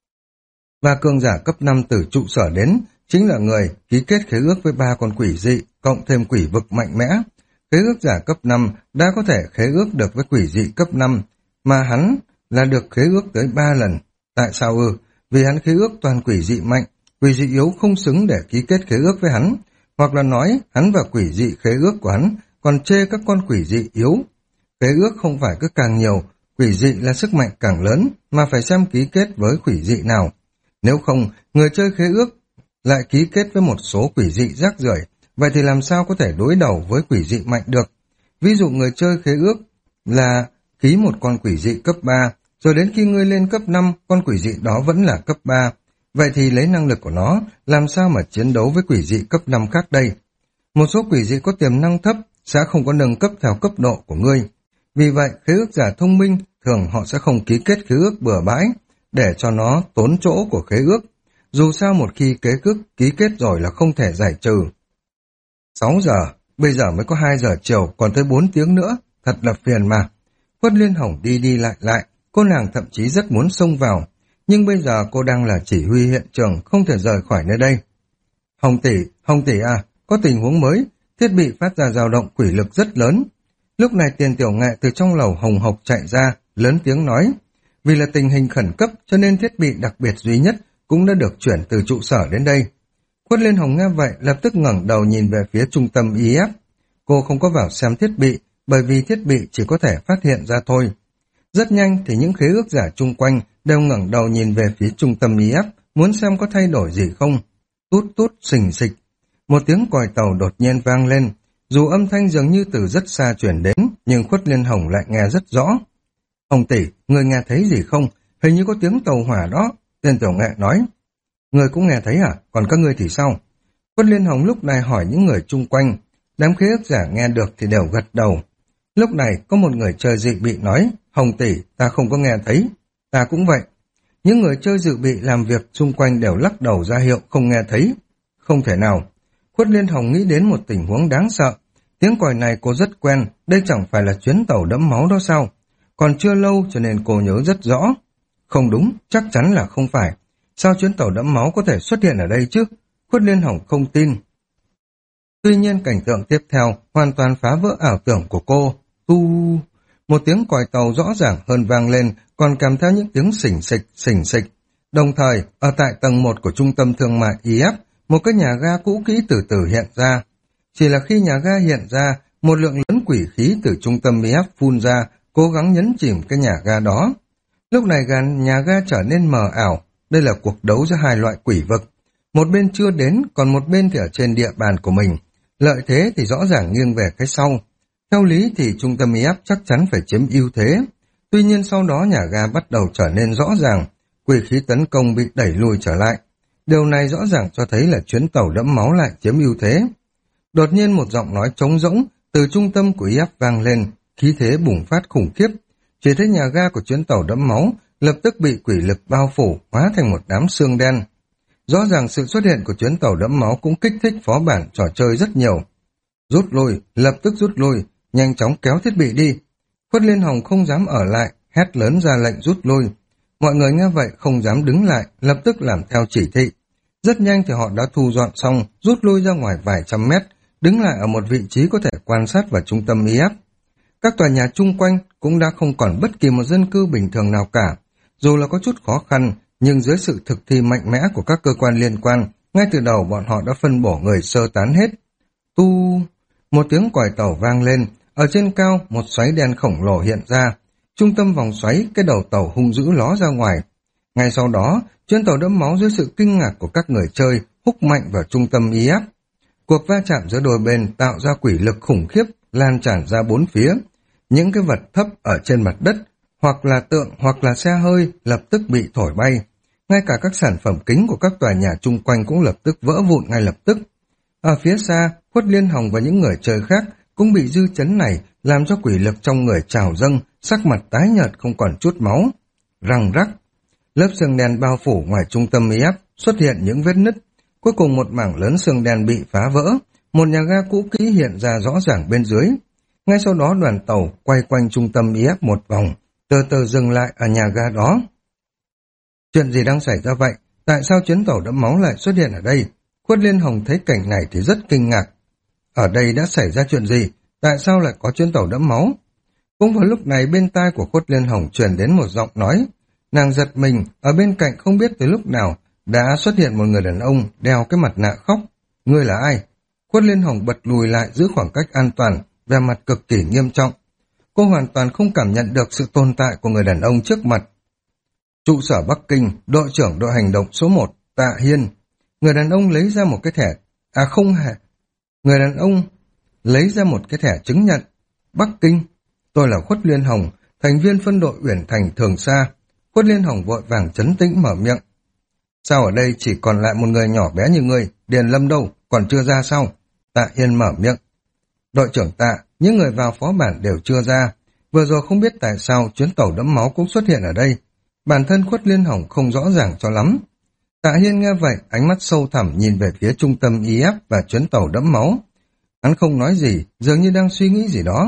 Và cường giả cấp năm từ trụ sở đến, chính là người ký kết khế ước với ba con quỷ dị, cộng thêm quỷ vực mạnh mẽ. Khế ước giả cấp năm đã có thể khế ước được với quỷ dị cấp năm, mà hắn là được khế ước tới ba lần. Tại sao ư? Vì hắn khế ước toàn quỷ dị mạnh, quỷ dị yếu không xứng để ký kết khế ước với hắn, hoặc là nói hắn và quỷ dị khế ước của hắn còn chê các con quỷ dị yếu. Khế ước không phải cứ càng nhiều, quỷ dị là sức mạnh càng lớn, mà phải xem ký kết với quỷ dị nào. Nếu không, người chơi khế ước lại ký kết với một số quỷ dị rác rưởi, vậy thì làm sao có thể đối đầu với quỷ dị mạnh được? Ví dụ người chơi khế ước là ký một con quỷ dị cấp ba, rồi đến khi ngươi lên cấp năm, con quỷ dị đó vẫn là cấp ba. Vậy thì lấy năng lực của nó, làm sao mà chiến đấu với quỷ dị cấp năm khác đây? Một số quỷ dị có tiềm năng thấp sẽ không có nâng cấp theo cấp độ của ngươi. Vì vậy, khế ước giả thông minh thường họ sẽ không ký kết khế ước bừa bãi, để cho nó tốn chỗ của khế ước. Dù sao một khi kế ước ký kết rồi là không thể giải trừ. sáu giờ, bây giờ mới có hai giờ chiều, còn tới bốn tiếng nữa, thật là phiền mà. Quất Liên Hồng đi đi lại lại, cô nàng thậm chí rất muốn xông vào, nhưng bây giờ cô đang là chỉ huy hiện trường, không thể rời khỏi nơi đây. Hồng tỷ, Hồng tỷ à, có tình huống mới, thiết bị phát ra dao động quỷ lực rất lớn. Lúc này Tiền Tiểu Nghệ từ trong lầu hồng hộc chạy ra, lớn tiếng nói, vì là tình hình khẩn cấp cho nên thiết bị đặc biệt duy nhất cũng đã được chuyển từ trụ sở đến đây. Quất Liên Hồng nghe vậy lập tức ngẩng đầu nhìn về phía trung tâm i ép. Cô không có vào xem thiết bị, bởi vì thiết bị chỉ có thể phát hiện ra thôi. Rất nhanh thì những khế ước giả chung quanh đều ngẩng đầu nhìn về phía trung tâm i ép, muốn xem có thay đổi gì không. Tút tút xình xịch. Một tiếng còi tàu đột nhiên vang lên, dù âm thanh dường như từ rất xa chuyển đến, nhưng Khuất Liên Hồng lại nghe rất rõ. Hồng tỷ, người nghe thấy gì không? Hình như có tiếng tàu hỏa đó, Tên Tiểu Nghệ nói. Người cũng nghe thấy à? Còn các ngươi thì sao? Khuất Liên Hồng lúc này hỏi những người chung quanh, đám khế ước giả nghe được thì đều gật đầu. Lúc này có một người chơi dự bị nói, Hồng tỷ, ta không có nghe thấy. Ta cũng vậy. Những người chơi dự bị làm việc xung quanh đều lắc đầu ra hiệu không nghe thấy. Không thể nào. Khuất Liên Hồng nghĩ đến một tình huống đáng sợ. Tiếng còi này cô rất quen, đây chẳng phải là chuyến tàu đẫm máu đó sao? Còn chưa lâu cho nên cô nhớ rất rõ. Không đúng, chắc chắn là không phải. Sao chuyến tàu đẫm máu có thể xuất hiện ở đây chứ? Khuất Liên Hồng không tin. Tuy nhiên cảnh tượng tiếp theo hoàn toàn phá vỡ ảo tưởng của cô. Tu... Một tiếng còi tàu rõ ràng hơn vang lên, còn kèm theo những tiếng xình xịch, xình xịch. Đồng thời, ở tại tầng một của trung tâm thương mại i ép, một cái nhà ga cũ kỹ từ từ hiện ra. Chỉ là khi nhà ga hiện ra, một lượng lớn quỷ khí từ trung tâm i ép phun ra, cố gắng nhấn chìm cái nhà ga đó. Lúc này gần nhà ga trở nên mờ ảo, đây là cuộc đấu giữa hai loại quỷ vực. Một bên chưa đến, còn một bên thì ở trên địa bàn của mình. Lợi thế thì rõ ràng nghiêng về cái sau. Theo lý thì trung tâm i ép chắc chắn phải chiếm ưu thế. Tuy nhiên sau đó nhà ga bắt đầu trở nên rõ ràng, quỷ khí tấn công bị đẩy lùi trở lại. Điều này rõ ràng cho thấy là chuyến tàu đẫm máu lại chiếm ưu thế. Đột nhiên một giọng nói trống rỗng từ trung tâm của i ép vang lên, khí thế bùng phát khủng khiếp. Chỉ thấy nhà ga của chuyến tàu đẫm máu lập tức bị quỷ lực bao phủ, hóa thành một đám xương đen. Rõ ràng sự xuất hiện của chuyến tàu đẫm máu cũng kích thích phó bản trò chơi rất nhiều. Rút lui, lập tức rút lui, nhanh chóng kéo thiết bị đi. Khuất Liên Hồng không dám ở lại, hét lớn ra lệnh rút lui. Mọi người nghe vậy không dám đứng lại, lập tức làm theo chỉ thị. Rất nhanh thì họ đã thu dọn xong, rút lui ra ngoài vài trăm mét, đứng lại ở một vị trí có thể quan sát vào trung tâm i ép. Các tòa nhà chung quanh cũng đã không còn bất kỳ một dân cư bình thường nào cả. Dù là có chút khó khăn, nhưng dưới sự thực thi mạnh mẽ của các cơ quan liên quan, ngay từ đầu bọn họ đã phân bổ người sơ tán hết. Tu... Một tiếng còi tàu vang lên, ở trên cao một xoáy đen khổng lồ hiện ra. Trung tâm vòng xoáy, cái đầu tàu hung dữ ló ra ngoài. Ngay sau đó chuyến tàu đẫm máu dưới sự kinh ngạc của các người chơi húc mạnh vào trung tâm i ép. Cuộc va chạm giữa đôi bên tạo ra quỷ lực khủng khiếp lan tràn ra bốn phía. Những cái vật thấp ở trên mặt đất, hoặc là tượng hoặc là xe hơi lập tức bị thổi bay. Ngay cả các sản phẩm kính của các tòa nhà chung quanh cũng lập tức vỡ vụn ngay lập tức. Ở phía xa, Khuất Liên Hồng và những người chơi khác cũng bị dư chấn này làm cho quỷ lực trong người trào dâng, sắc mặt tái nhợt không còn chút máu. Răng rắc, lớp xương đen bao phủ ngoài trung tâm i ép xuất hiện những vết nứt. Cuối cùng một mảng lớn xương đen bị phá vỡ, một nhà ga cũ kỹ hiện ra rõ ràng bên dưới. Ngay sau đó đoàn tàu quay quanh trung tâm i ép một vòng, từ từ dừng lại ở nhà ga đó. Chuyện gì đang xảy ra vậy? Tại sao chuyến tàu đẫm máu lại xuất hiện ở đây? Khuất Liên Hồng thấy cảnh này thì rất kinh ngạc. Ở đây đã xảy ra chuyện gì? Tại sao lại có chuyến tàu đẫm máu? Cũng vào lúc này bên tai của Khuất Liên Hồng truyền đến một giọng nói. Nàng giật mình, ở bên cạnh không biết từ lúc nào đã xuất hiện một người đàn ông đeo cái mặt nạ khóc. Ngươi là ai? Khuất Liên Hồng bật lùi lại giữ khoảng cách an toàn, vẻ mặt cực kỳ nghiêm trọng. Cô hoàn toàn không cảm nhận được sự tồn tại của người đàn ông trước mặt. Trụ sở Bắc Kinh, đội trưởng đội hành động số một, Tạ Hiên. Người đàn ông lấy ra một cái thẻ, à không hề. Người đàn ông lấy ra một cái thẻ chứng nhận. Bắc Kinh, tôi là Khuất Liên Hồng, thành viên phân đội Uyển Thành Thường Sa. Khuất Liên Hồng vội vàng trấn tĩnh mở miệng. Sao ở đây chỉ còn lại một người nhỏ bé như ngươi, Điền Lâm đâu, còn chưa ra sao? Tạ Hiên mở miệng. Đội trưởng Tạ, những người vào phó bản đều chưa ra. Vừa rồi không biết tại sao chuyến tàu đẫm máu cũng xuất hiện ở đây. Bản thân Khuất Liên Hồng không rõ ràng cho lắm. Tạ Hiên nghe vậy, ánh mắt sâu thẳm nhìn về phía trung tâm i ép và chuyến tàu đẫm máu. Hắn không nói gì, dường như đang suy nghĩ gì đó.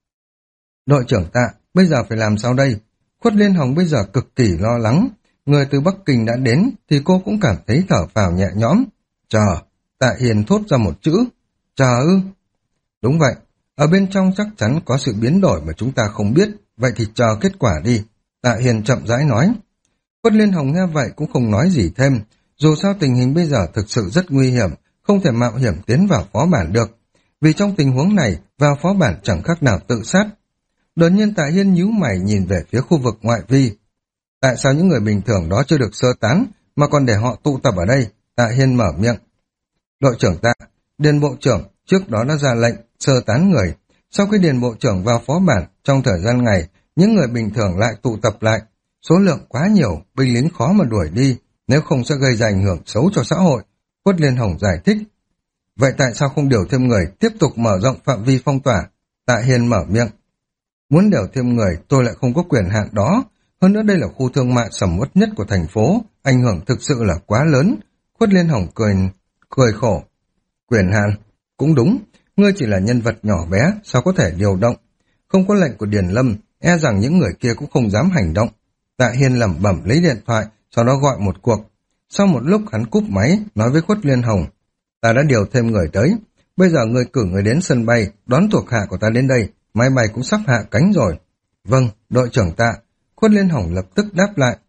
Đội trưởng Tạ, bây giờ phải làm sao đây? Khuất Liên Hồng bây giờ cực kỳ lo lắng. Người từ Bắc Kinh đã đến thì cô cũng cảm thấy thở phào nhẹ nhõm. Chờ, Tạ Hiên thốt ra một chữ. Chờ ư? Đúng vậy, ở bên trong chắc chắn có sự biến đổi mà chúng ta không biết, vậy thì chờ kết quả đi. Tạ Hiên chậm rãi nói. Khuất Liên Hồng nghe vậy cũng không nói gì thêm, dù sao tình hình bây giờ thực sự rất nguy hiểm, không thể mạo hiểm tiến vào phó bản được, vì trong tình huống này, vào phó bản chẳng khác nào tự sát. Đột nhiên Tạ Hiên nhíu mày nhìn về phía khu vực ngoại vi. Tại sao những người bình thường đó chưa được sơ tán, mà còn để họ tụ tập ở đây? Tạ Hiên mở miệng. Đội trưởng Tạ, Điền Bộ trưởng trước đó đã ra lệnh sơ tán người. Sau khi Điền Bộ trưởng vào phó bản, trong thời gian ngày, những người bình thường lại tụ tập lại. Số lượng quá nhiều, binh lính khó mà đuổi đi, nếu không sẽ gây ra ảnh hưởng xấu cho xã hội. Khuất Liên Hồng giải thích. Vậy tại sao không điều thêm người, tiếp tục mở rộng phạm vi phong tỏa? Tạ Hiên mở miệng. Muốn điều thêm người, tôi lại không có quyền hạn đó. Hơn nữa đây là khu thương mại sầm uất nhất của thành phố, ảnh hưởng thực sự là quá lớn. Khuất Liên Hồng cười, cười khổ. Quyền hạn? Cũng đúng, ngươi chỉ là nhân vật nhỏ bé, sao có thể điều động? Không có lệnh của Điền Lâm, e rằng những người kia cũng không dám hành động. Tạ Hiên lẩm bẩm lấy điện thoại, sau đó gọi một cuộc. Sau một lúc hắn cúp máy, nói với Khuất Liên Hồng. Ta đã điều thêm người tới, bây giờ ngươi cử người đến sân bay, đón thuộc hạ của ta đến đây, máy bay cũng sắp hạ cánh rồi. Vâng, đội trưởng Tạ. Khuất Liên Hồng lập tức đáp lại.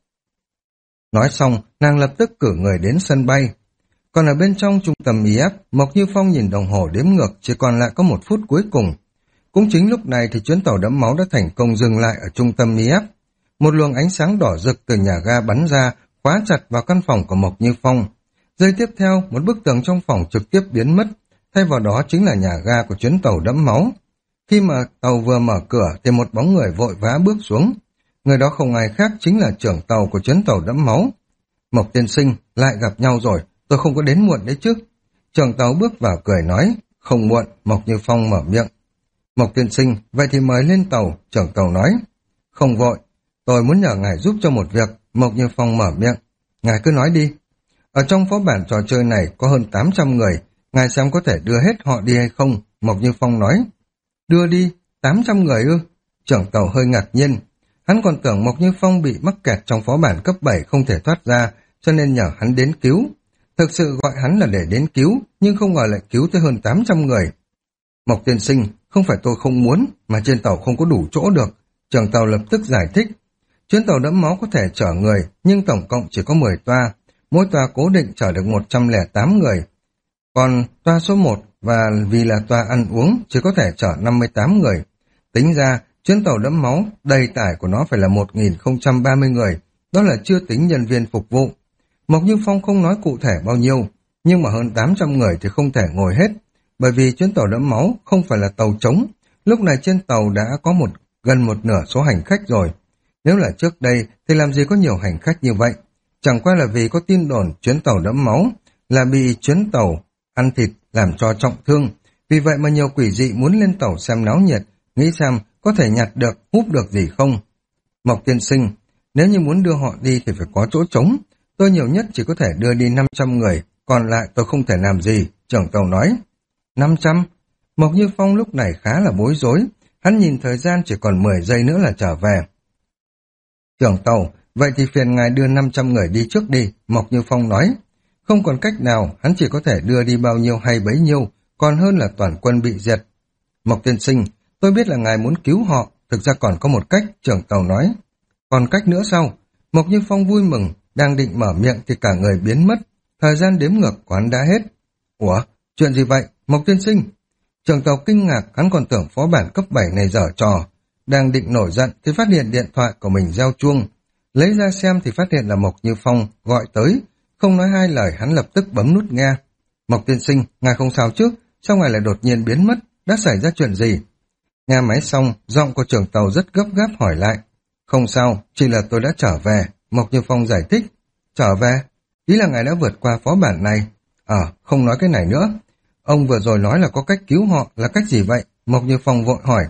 Nói xong, nàng lập tức cử người đến sân bay. Còn ở bên trong trung tâm i ép, Mộc Như Phong nhìn đồng hồ đếm ngược, chỉ còn lại có một phút cuối cùng. Cũng chính lúc này thì chuyến tàu đẫm máu đã thành công dừng lại ở trung tâm i ép. Một luồng ánh sáng đỏ rực từ nhà ga bắn ra, khóa chặt vào căn phòng của Mộc Như Phong. Giây tiếp theo, một bức tường trong phòng trực tiếp biến mất, thay vào đó chính là nhà ga của chuyến tàu đẫm máu. Khi mà tàu vừa mở cửa thì một bóng người vội vã bước xuống. Người đó không ai khác chính là trưởng tàu của chuyến tàu đẫm máu. Mộc tiên sinh, lại gặp nhau rồi, tôi không có đến muộn đấy chứ. Trưởng tàu bước vào cười nói, không muộn, Mộc Như Phong mở miệng. Mộc tiên sinh, vậy thì mời lên tàu, trưởng tàu nói. Không vội, tôi muốn nhờ ngài giúp cho một việc, Mộc Như Phong mở miệng. Ngài cứ nói đi. Ở trong phó bản trò chơi này có hơn tám trăm người, ngài xem có thể đưa hết họ đi hay không, Mộc Như Phong nói. Đưa đi, tám trăm người ư? Trưởng tàu hơi ngạc nhiên. Hắn còn tưởng Mộc Như Phong bị mắc kẹt trong phó bản cấp bảy không thể thoát ra, cho nên nhờ hắn đến cứu. Thực sự gọi hắn là để đến cứu, nhưng không ngờ lại cứu tới hơn tám trăm người. Mộc tiên sinh, không phải tôi không muốn, mà trên tàu không có đủ chỗ được. Trưởng tàu lập tức giải thích. Chuyến tàu đẫm máu có thể chở người, nhưng tổng cộng chỉ có mười toa. Mỗi toa cố định chở được một trăm lẻ tám người. Còn toa số một và vì là toa ăn uống chỉ có thể chở năm mươi tám người. Tính ra, chuyến tàu đẫm máu đầy tải của nó phải là một nghìn không trăm ba mươi người. Đó là chưa tính nhân viên phục vụ. Mộc Như Phong không nói cụ thể bao nhiêu, nhưng mà hơn tám trăm người thì không thể ngồi hết, bởi vì chuyến tàu đẫm máu không phải là tàu trống. Lúc này trên tàu đã có một gần một nửa số hành khách rồi. Nếu là trước đây thì làm gì có nhiều hành khách như vậy? Chẳng qua là vì có tin đồn chuyến tàu đẫm máu là bị chuyến tàu ăn thịt làm cho trọng thương. Vì vậy mà nhiều quỷ dị muốn lên tàu xem náo nhiệt, nghĩ xem có thể nhặt được, húp được gì không. Mộc tiên sinh, nếu như muốn đưa họ đi thì phải có chỗ trống. Tôi nhiều nhất chỉ có thể đưa đi năm trăm người, còn lại tôi không thể làm gì, trưởng tàu nói. năm trăm? Mộc Như Phong lúc này khá là bối rối, hắn nhìn thời gian chỉ còn mười giây nữa là trở về. Trưởng tàu, vậy thì phiền ngài đưa năm trăm người đi trước đi, Mộc Như Phong nói. Không còn cách nào, hắn chỉ có thể đưa đi bao nhiêu hay bấy nhiêu, còn hơn là toàn quân bị diệt. Mộc tiên sinh, tôi biết là ngài muốn cứu họ, thực ra còn có một cách, trưởng tàu nói. Còn cách nữa sao? Mộc Như Phong vui mừng, đang định mở miệng thì cả người biến mất, thời gian đếm ngược của hắn đã hết. Ủa, chuyện gì vậy, Mộc tiên sinh? Trưởng tàu kinh ngạc, hắn còn tưởng phó bản cấp bảy này dở trò. Đang định nổi giận thì phát hiện điện thoại của mình reo chuông. Lấy ra xem thì phát hiện là Mộc Như Phong gọi tới, không nói hai lời hắn lập tức bấm nút nghe. Mộc tiên sinh, ngài không sao chứ? Sao ngài lại đột nhiên biến mất? Đã xảy ra chuyện gì? Nghe máy xong, giọng của trưởng tàu rất gấp gáp hỏi lại. Không sao, chỉ là tôi đã trở về, Mộc Như Phong giải thích. Trở về? Ý là ngài đã vượt qua phó bản này. Ờ, à, không nói cái này nữa. Ông vừa rồi nói là có cách cứu họ, là cách gì vậy? Mộc Như Phong vội hỏi.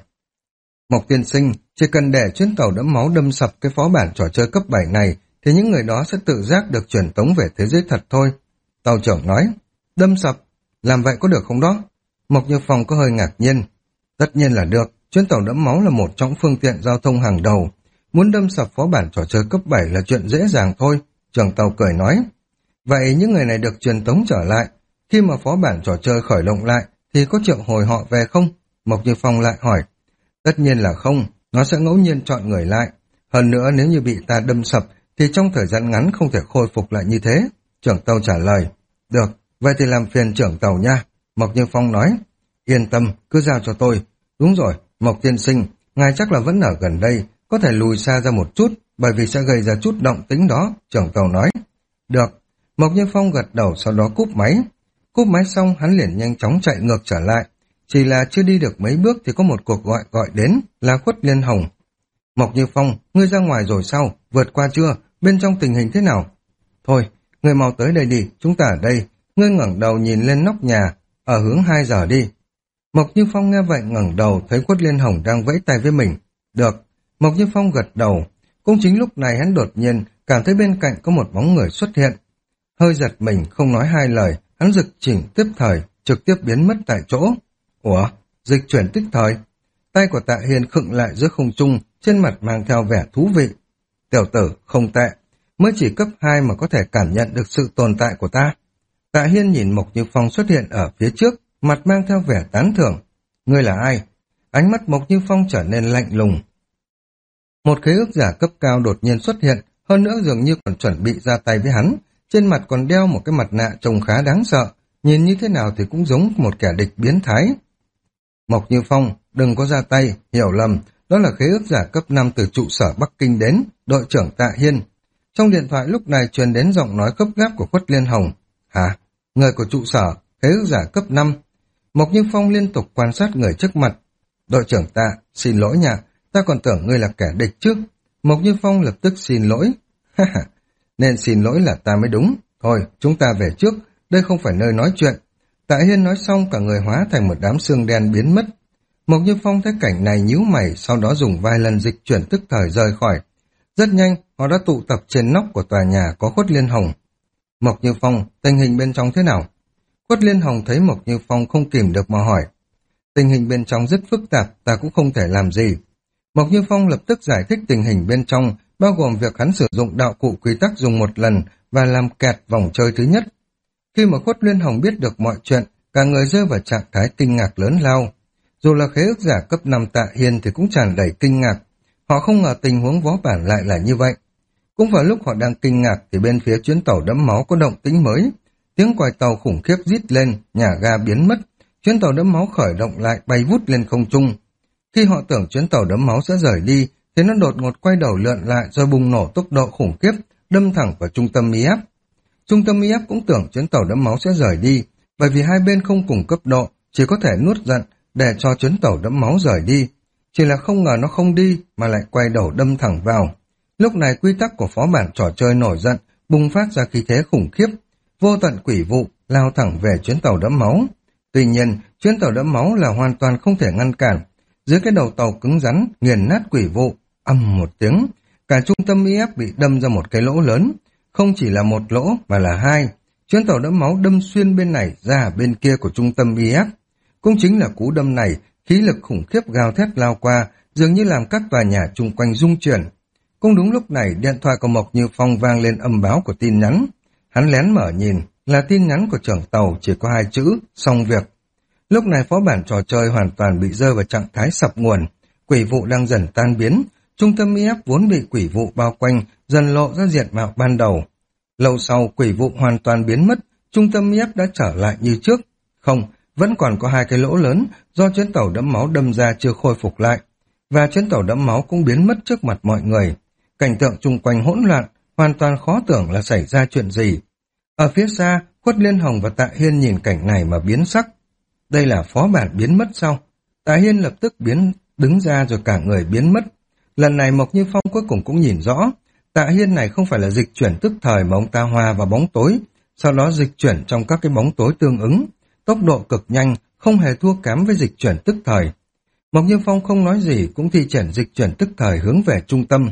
Mộc tiên sinh, chỉ cần để chuyến tàu đẫm máu đâm sập cái phó bản trò chơi cấp bảy này, thì những người đó sẽ tự giác được truyền tống về thế giới thật thôi. Tàu trưởng nói, đâm sập, làm vậy có được không đó? Mộc Như Phong có hơi ngạc nhiên. Tất nhiên là được, chuyến tàu đẫm máu là một trong phương tiện giao thông hàng đầu. Muốn đâm sập phó bản trò chơi cấp bảy là chuyện dễ dàng thôi, trưởng tàu cười nói. Vậy những người này được truyền tống trở lại, khi mà phó bản trò chơi khởi động lại, thì có triệu hồi họ về không? Mộc Như Phong lại hỏi. Tất nhiên là không, nó sẽ ngẫu nhiên chọn người lại. Hơn nữa nếu như bị ta đâm sập, thì trong thời gian ngắn không thể khôi phục lại như thế. Trưởng tàu trả lời. Được, vậy thì làm phiền trưởng tàu nha. Mộc Như Phong nói. Yên tâm, cứ giao cho tôi. Đúng rồi, Mộc tiên sinh, ngài chắc là vẫn ở gần đây, có thể lùi xa ra một chút, bởi vì sẽ gây ra chút động tĩnh đó, trưởng tàu nói. Được, Mộc Như Phong gật đầu sau đó cúp máy. Cúp máy xong hắn liền nhanh chóng chạy ngược trở lại. Chỉ là chưa đi được mấy bước thì có một cuộc gọi gọi đến là Khuất Liên Hồng. Mộc Như Phong, ngươi ra ngoài rồi sao? Vượt qua chưa? Bên trong tình hình thế nào? Thôi, ngươi mau tới đây đi, chúng ta ở đây. Ngươi ngẩng đầu nhìn lên nóc nhà, ở hướng hai giờ đi. Mộc Như Phong nghe vậy ngẩng đầu thấy Khuất Liên Hồng đang vẫy tay với mình. Được, Mộc Như Phong gật đầu. Cũng chính lúc này hắn đột nhiên cảm thấy bên cạnh có một bóng người xuất hiện. Hơi giật mình, không nói hai lời, hắn dịch chỉnh tiếp thời, trực tiếp biến mất tại chỗ. Ủa, dịch chuyển tích thời. Tay của Tạ Hiên khựng lại giữa không trung, trên mặt mang theo vẻ thú vị. Tiểu tử, không tệ, mới chỉ cấp hai mà có thể cảm nhận được sự tồn tại của ta. Tạ Hiên nhìn Mộc Như Phong xuất hiện ở phía trước, mặt mang theo vẻ tán thưởng. Ngươi là ai? Ánh mắt Mộc Như Phong trở nên lạnh lùng. Một khế ước giả cấp cao đột nhiên xuất hiện, hơn nữa dường như còn chuẩn bị ra tay với hắn. Trên mặt còn đeo một cái mặt nạ trông khá đáng sợ, nhìn như thế nào thì cũng giống một kẻ địch biến thái. Mộc Như Phong, đừng có ra tay, hiểu lầm, đó là khế ước giả cấp năm từ trụ sở Bắc Kinh đến, đội trưởng Tạ Hiên. Trong điện thoại lúc này truyền đến giọng nói gấp gáp của Khuất Liên Hồng. Hả? Người của trụ sở, khế ước giả cấp năm. Mộc Như Phong liên tục quan sát người trước mặt. Đội trưởng Tạ, xin lỗi nha, ta còn tưởng ngươi là kẻ địch trước. Mộc Như Phong lập tức xin lỗi. Ha ha, nên xin lỗi là ta mới đúng. Thôi, chúng ta về trước, đây không phải nơi nói chuyện. Tạ Hiên nói xong cả người hóa thành một đám xương đen biến mất. Mộc Như Phong thấy cảnh này nhíu mày, sau đó dùng vài lần dịch chuyển tức thời rời khỏi. Rất nhanh, họ đã tụ tập trên nóc của tòa nhà có Khuất Liên Hồng. Mộc Như Phong, tình hình bên trong thế nào? Khuất Liên Hồng thấy Mộc Như Phong không kìm được mà hỏi. Tình hình bên trong rất phức tạp, ta cũng không thể làm gì. Mộc Như Phong lập tức giải thích tình hình bên trong, bao gồm việc hắn sử dụng đạo cụ quy tắc dùng một lần và làm kẹt vòng chơi thứ nhất. Khi mà Khuất Liên Hồng biết được mọi chuyện, cả người rơi vào trạng thái kinh ngạc lớn lao. Dù là khế ước giả cấp năm Tạ Hiên thì cũng tràn đầy kinh ngạc. Họ không ngờ tình huống vó bản lại là như vậy. Cũng vào lúc họ đang kinh ngạc thì bên phía chuyến tàu đẫm máu có động tĩnh mới. Tiếng còi tàu khủng khiếp rít lên, nhà ga biến mất. Chuyến tàu đẫm máu khởi động lại bay vút lên không trung. Khi họ tưởng chuyến tàu đẫm máu sẽ rời đi, thì nó đột ngột quay đầu lượn lại rồi bùng nổ tốc độ khủng khiếp, đâm thẳng vào trung tâm i ép. Trung tâm i ép cũng tưởng chuyến tàu đẫm máu sẽ rời đi, bởi vì hai bên không cùng cấp độ, chỉ có thể nuốt giận để cho chuyến tàu đẫm máu rời đi. Chỉ là không ngờ nó không đi mà lại quay đầu đâm thẳng vào. Lúc này quy tắc của phó bản trò chơi nổi giận, bùng phát ra khí thế khủng khiếp. Vô tận quỷ vụ lao thẳng về chuyến tàu đẫm máu. Tuy nhiên, chuyến tàu đẫm máu là hoàn toàn không thể ngăn cản. Dưới cái đầu tàu cứng rắn, nghiền nát quỷ vụ, ầm một tiếng. Cả trung tâm i ép bị đâm ra một cái lỗ lớn. Không chỉ là một lỗ mà là hai. Chuyến tàu đẫm máu đâm xuyên bên này ra bên kia của trung tâm i ép. Cũng chính là cú đâm này, khí lực khủng khiếp gào thét lao qua, dường như làm các tòa nhà chung quanh rung chuyển. Cũng đúng lúc này, điện thoại của Mộc Như Phong vang lên âm báo của tin nhắn. Hắn lén mở nhìn, là tin nhắn của trưởng tàu, chỉ có hai chữ, xong việc. Lúc này phó bản trò chơi hoàn toàn bị rơi vào trạng thái sập nguồn, quỷ vụ đang dần tan biến, trung tâm i ép vốn bị quỷ vụ bao quanh, dần lộ ra diện mạo ban đầu. Lâu sau quỷ vụ hoàn toàn biến mất, trung tâm i ép đã trở lại như trước. Không, vẫn còn có hai cái lỗ lớn do chuyến tàu đẫm máu đâm ra chưa khôi phục lại. Và chuyến tàu đẫm máu cũng biến mất trước mặt mọi người. Cảnh tượng chung quanh hỗn loạn, hoàn toàn khó tưởng là xảy ra chuyện gì. Ở phía xa, Khuất Liên Hồng và Tạ Hiên nhìn cảnh này mà biến sắc. Đây là phó bản biến mất sao? Tạ Hiên lập tức biến đứng ra rồi cả người biến mất. Lần này Mộc Như Phong cuối cùng cũng nhìn rõ. Tạ Hiên này không phải là dịch chuyển tức thời mà ông ta hòa vào bóng tối, sau đó dịch chuyển trong các cái bóng tối tương ứng. Tốc độ cực nhanh, không hề thua kém với dịch chuyển tức thời. Mộc Như Phong không nói gì cũng thi triển dịch chuyển tức thời hướng về trung tâm.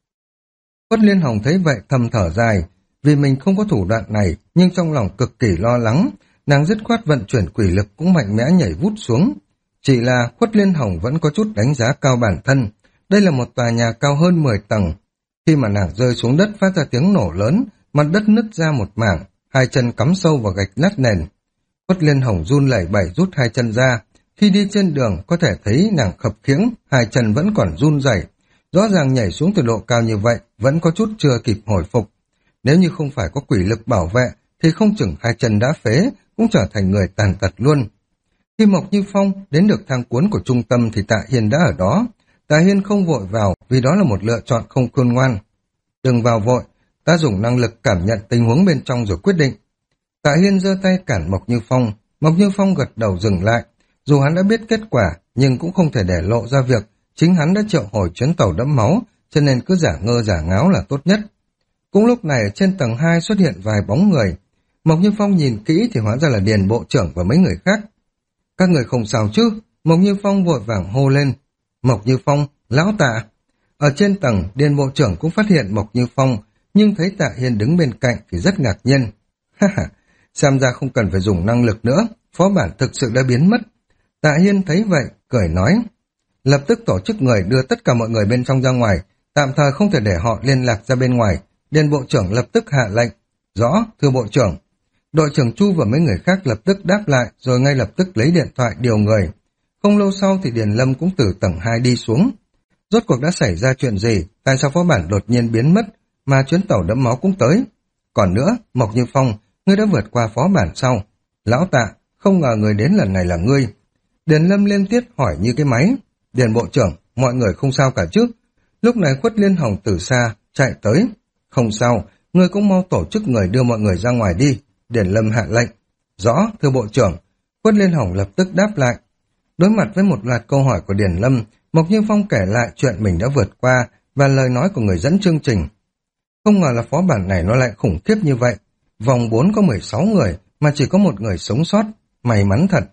Khuất Liên Hồng thấy vậy thầm thở dài, vì mình không có thủ đoạn này nhưng trong lòng cực kỳ lo lắng, nàng dứt khoát vận chuyển quỷ lực cũng mạnh mẽ nhảy vút xuống. Chỉ là Khuất Liên Hồng vẫn có chút đánh giá cao bản thân, đây là một tòa nhà cao hơn mười tầng. Khi mà nàng rơi xuống đất phát ra tiếng nổ lớn, mặt đất nứt ra một mảng, hai chân cắm sâu vào gạch nát nền. Khuất Liên Hồng run lẩy bẩy rút hai chân ra, khi đi trên đường có thể thấy nàng khập khiễng, hai chân vẫn còn run rẩy. Rõ ràng nhảy xuống từ độ cao như vậy, vẫn có chút chưa kịp hồi phục. Nếu như không phải có quỷ lực bảo vệ, thì không chừng hai chân đã phế, cũng trở thành người tàn tật luôn. Khi Mộc Như Phong đến được thang cuốn của trung tâm thì Tạ Hiên đã ở đó. Tạ Hiên không vội vào vì đó là một lựa chọn không khôn ngoan. Đừng vào vội, ta dùng năng lực cảm nhận tình huống bên trong rồi quyết định. Tạ Hiên giơ tay cản Mộc Như Phong, Mộc Như Phong gật đầu dừng lại. Dù hắn đã biết kết quả, nhưng cũng không thể để lộ ra việc chính hắn đã triệu hồi chuyến tàu đẫm máu, cho nên cứ giả ngơ giả ngáo là tốt nhất. Cũng lúc này trên tầng hai xuất hiện vài bóng người. Mộc Như Phong nhìn kỹ thì hóa ra là Điền Bộ trưởng và mấy người khác. Các người không sao chứ? Mộc Như Phong vội vàng hô lên. Mộc Như Phong, lão Tạ. Ở trên tầng, Điền Bộ trưởng cũng phát hiện Mộc Như Phong, nhưng thấy Tạ Hiên đứng bên cạnh thì rất ngạc nhiên. Ha ha, xem ra không cần phải dùng năng lực nữa, phó bản thực sự đã biến mất. Tạ Hiên thấy vậy, cười nói. Lập tức tổ chức người đưa tất cả mọi người bên trong ra ngoài, tạm thời không thể để họ liên lạc ra bên ngoài. Điền Bộ trưởng lập tức hạ lệnh. Rõ, thưa Bộ trưởng. Đội trưởng Chu và mấy người khác lập tức đáp lại, rồi ngay lập tức lấy điện thoại điều người. Không lâu sau thì Điền Lâm cũng từ tầng hai đi xuống. Rốt cuộc đã xảy ra chuyện gì? Tại sao phó bản đột nhiên biến mất, mà chuyến tàu đẫm máu cũng tới? Còn nữa, Mộc Như Phong, ngươi đã vượt qua phó bản sau. Lão Tạ, không ngờ người đến lần này là ngươi. Điền Lâm liên tiếp hỏi như cái máy. Điền Bộ trưởng, mọi người không sao cả chứ? Lúc này Khuất Liên Hồng từ xa chạy tới. Không sao, ngươi cũng mau tổ chức người đưa mọi người ra ngoài đi. Điền Lâm hạ lệnh. Rõ, thưa Bộ trưởng. Khuất Liên Hồng lập tức đáp lại. Đối mặt với một loạt câu hỏi của Điền Lâm, Mộc Như Phong kể lại chuyện mình đã vượt qua và lời nói của người dẫn chương trình. Không ngờ là phó bản này nó lại khủng khiếp như vậy. Vòng bốn có mười sáu người mà chỉ có một người sống sót. May mắn thật.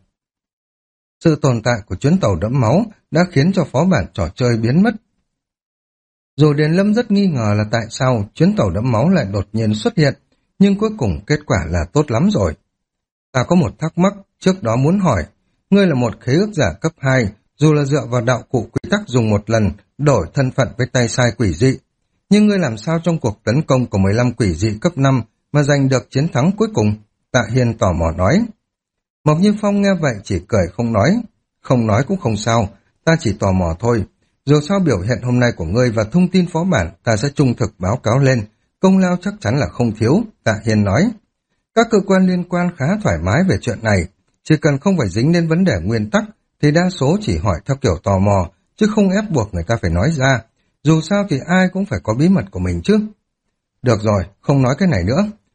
Sự tồn tại của chuyến tàu đẫm máu đã khiến cho phó bản trò chơi biến mất. Dù Điền Lâm rất nghi ngờ là tại sao chuyến tàu đẫm máu lại đột nhiên xuất hiện, nhưng cuối cùng kết quả là tốt lắm rồi. Ta có một thắc mắc, trước đó muốn hỏi, ngươi là một khế ước giả cấp hai, dù là dựa vào đạo cụ quy tắc dùng một lần, đổi thân phận với tay sai quỷ dị. Nhưng ngươi làm sao trong cuộc tấn công của mười lăm quỷ dị cấp năm mà giành được chiến thắng cuối cùng? Tạ Hiên tò mò nói. Mộc Như Phong nghe vậy chỉ cười không nói. Không nói cũng không sao, ta chỉ tò mò thôi. Dù sao biểu hiện hôm nay của ngươi và thông tin phó bản ta sẽ trung thực báo cáo lên, công lao chắc chắn là không thiếu, Tạ Hiên nói. Các cơ quan liên quan khá thoải mái về chuyện này, chỉ cần không phải dính đến vấn đề nguyên tắc thì đa số chỉ hỏi theo kiểu tò mò, chứ không ép buộc người ta phải nói ra. Dù sao thì ai cũng phải có bí mật của mình chứ. Được rồi, không nói cái này nữa.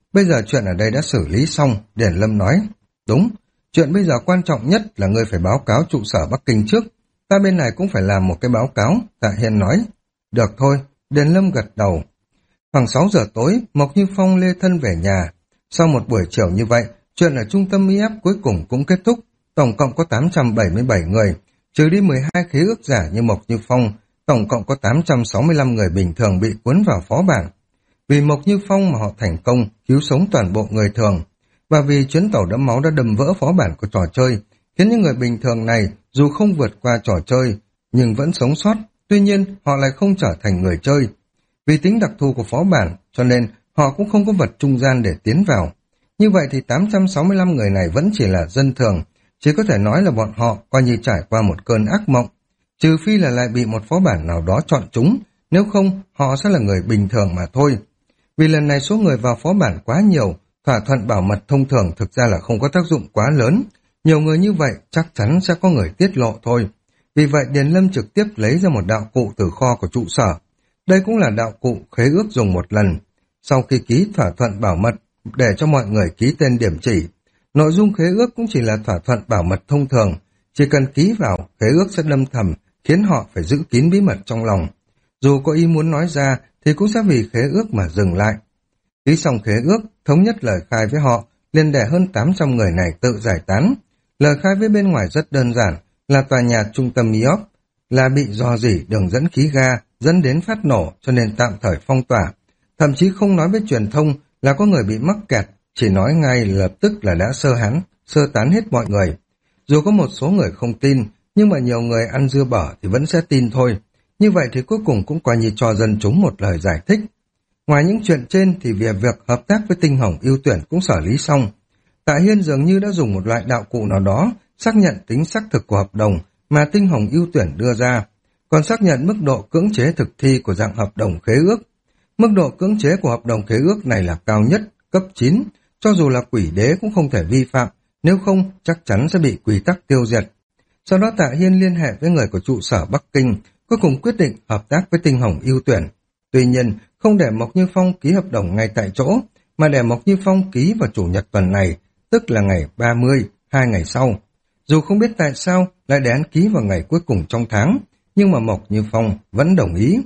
Bây giờ chuyện ở đây đã xử lý xong, Điền Lâm nói. Đúng, chuyện bây giờ quan trọng nhất là ngươi phải báo cáo trụ sở Bắc Kinh trước. Ta bên này cũng phải làm một cái báo cáo, Tạ Hiên nói. Được thôi, Điền Lâm gật đầu. Khoảng sáu giờ tối, Mộc Như Phong lê thân về nhà. Sau một buổi chiều như vậy, chuyện ở trung tâm i ép cuối cùng cũng kết thúc. Tổng cộng có tám trăm bảy mươi bảy người, trừ đi mười hai khế ước giả như Mộc Như Phong, tổng cộng có tám trăm sáu mươi lăm người bình thường bị cuốn vào phó bản. Vì Mộc Như Phong mà họ thành công cứu sống toàn bộ người thường, và vì chuyến tàu đẫm máu đã đâm vỡ phó bản của trò chơi, khiến những người bình thường này dù không vượt qua trò chơi nhưng vẫn sống sót, tuy nhiên họ lại không trở thành người chơi. Vì tính đặc thù của phó bản cho nên họ cũng không có vật trung gian để tiến vào. Như vậy thì tám trăm sáu mươi lăm người này vẫn chỉ là dân thường, chỉ có thể nói là bọn họ coi như trải qua một cơn ác mộng, trừ phi là lại bị một phó bản nào đó chọn chúng, nếu không họ sẽ là người bình thường mà thôi. Vì lần này số người vào phó bản quá nhiều, thỏa thuận bảo mật thông thường thực ra là không có tác dụng quá lớn. Nhiều người như vậy chắc chắn sẽ có người tiết lộ thôi. Vì vậy Điền Lâm trực tiếp lấy ra một đạo cụ từ kho của trụ sở. Đây cũng là đạo cụ khế ước dùng một lần. Sau khi ký thỏa thuận bảo mật để cho mọi người ký tên điểm chỉ, nội dung khế ước cũng chỉ là thỏa thuận bảo mật thông thường. Chỉ cần ký vào, khế ước sẽ lâm thầm, khiến họ phải giữ kín bí mật trong lòng. Dù có ý muốn nói ra thì cũng sẽ vì khế ước mà dừng lại. Ký xong khế ước, thống nhất lời khai với họ, liền để hơn tám trăm người này tự giải tán. Lời khai với bên ngoài rất đơn giản, là tòa nhà trung tâm i ép là bị rò rỉ đường dẫn khí ga, dẫn đến phát nổ cho nên tạm thời phong tỏa. Thậm chí không nói với truyền thông là có người bị mắc kẹt, chỉ nói ngay lập tức là đã sơ hán, sơ tán hết mọi người. Dù có một số người không tin, nhưng mà nhiều người ăn dưa bở thì vẫn sẽ tin thôi. Như vậy thì cuối cùng cũng coi như cho dân chúng một lời giải thích. Ngoài những chuyện trên thì việc việc hợp tác với Tinh Hồng ưu tuyển cũng xử lý xong. Tạ Hiên dường như đã dùng một loại đạo cụ nào đó xác nhận tính xác thực của hợp đồng mà Tinh Hồng ưu tuyển đưa ra, còn xác nhận mức độ cưỡng chế thực thi của dạng hợp đồng khế ước. Mức độ cưỡng chế của hợp đồng khế ước này là cao nhất, cấp chín, cho dù là quỷ đế cũng không thể vi phạm, nếu không chắc chắn sẽ bị quy tắc tiêu diệt. Sau đó Tạ Hiên liên hệ với người của trụ sở Bắc Kinh, cuối cùng quyết định hợp tác với Tinh Hồng ưu tuyển. Tuy nhiên, không để Mộc Như Phong ký hợp đồng ngay tại chỗ, mà để Mộc Như Phong ký vào chủ nhật tuần này, tức là ngày ba mươi, hai ngày sau. Dù không biết tại sao lại để hắn ký vào ngày cuối cùng trong tháng, nhưng mà Mộc Như Phong vẫn đồng ý.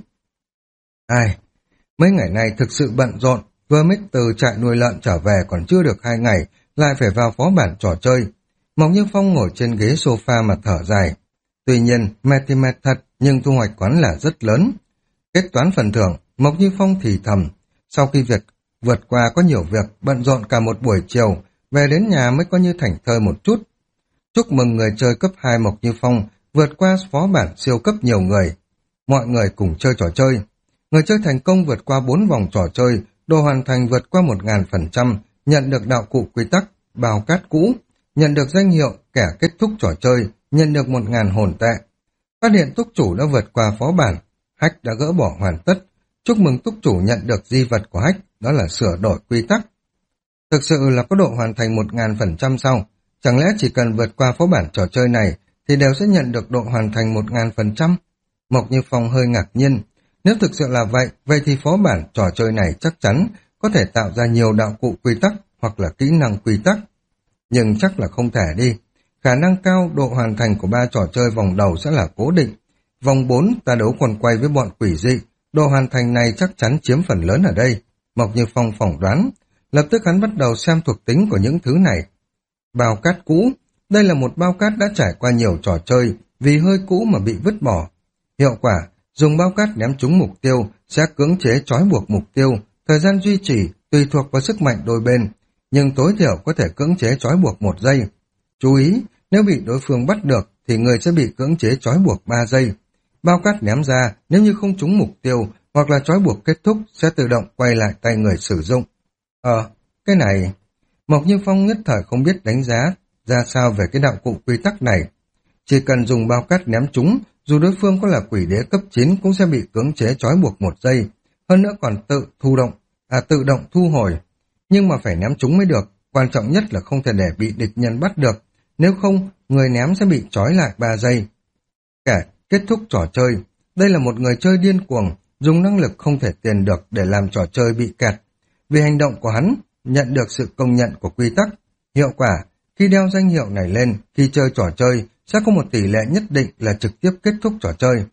Ai, mấy ngày này thực sự bận rộn, vừa mới từ trại nuôi lợn trở về còn chưa được hai ngày, lại phải vào phó bản trò chơi. Mộc Như Phong ngồi trên ghế sofa mà thở dài. Tuy nhiên, mệt thì mệt thật, nhưng thu hoạch quán là rất lớn. Kết toán phần thưởng, Mộc Như Phong thì thầm. Sau khi việc vượt qua có nhiều việc, bận rộn cả một buổi chiều, về đến nhà mới có như thảnh thơi một chút. Chúc mừng người chơi cấp hai Mộc Như Phong vượt qua phó bản siêu cấp nhiều người. Mọi người cùng chơi trò chơi. Người chơi thành công vượt qua bốn vòng trò chơi, độ hoàn thành vượt qua một nghìn phần trăm, nhận được đạo cụ quy tắc, bào cát cũ, nhận được danh hiệu kẻ kết thúc trò chơi, nhận được một nghìn hồn tệ. Phát hiện túc chủ đã vượt qua phó bản, hack đã gỡ bỏ hoàn tất. Chúc mừng túc chủ nhận được di vật của hack, đó là sửa đổi quy tắc. Thực sự là có độ hoàn thành một nghìn phần trăm sau, chẳng lẽ chỉ cần vượt qua phó bản trò chơi này thì đều sẽ nhận được độ hoàn thành một nghìn phần trăm? Mộc Như Phong hơi ngạc nhiên. Nếu thực sự là vậy, vậy thì phó bản trò chơi này chắc chắn có thể tạo ra nhiều đạo cụ quy tắc hoặc là kỹ năng quy tắc. Nhưng chắc là không thể đi. Khả năng cao độ hoàn thành của ba trò chơi vòng đầu sẽ là cố định. Vòng bốn ta đấu quần quay với bọn quỷ dị, độ hoàn thành này chắc chắn chiếm phần lớn ở đây. Mộc Như Phong phỏng đoán. Lập tức hắn bắt đầu xem thuộc tính của những thứ này. Bao cát cũ, đây là một bao cát đã trải qua nhiều trò chơi, vì hơi cũ mà bị vứt bỏ. Hiệu quả, dùng bao cát ném trúng mục tiêu sẽ cưỡng chế trói buộc mục tiêu, thời gian duy trì tùy thuộc vào sức mạnh đôi bên, nhưng tối thiểu có thể cưỡng chế trói buộc một giây. Chú ý, nếu bị đối phương bắt được thì người sẽ bị cưỡng chế trói buộc ba giây. Bao cát ném ra nếu như không trúng mục tiêu hoặc là trói buộc kết thúc sẽ tự động quay lại tay người sử dụng. Ờ, cái này... Mộc Như Phong nhất thời không biết đánh giá ra sao về cái đạo cụ quy tắc này. Chỉ cần dùng bao cát ném trúng, dù đối phương có là quỷ đế cấp chín cũng sẽ bị cưỡng chế trói buộc một giây, hơn nữa còn tự thu động, à tự động thu hồi. Nhưng mà phải ném trúng mới được, quan trọng nhất là không thể để bị địch nhân bắt được, nếu không, người ném sẽ bị trói lại ba giây. Kẻ kết thúc trò chơi, đây là một người chơi điên cuồng, dùng năng lực không thể tiền được để làm trò chơi bị kẹt. Vì hành động của hắn nhận được sự công nhận của quy tắc. Hiệu quả, khi đeo danh hiệu này lên, khi chơi trò chơi, sẽ có một tỷ lệ nhất định là trực tiếp kết thúc trò chơi.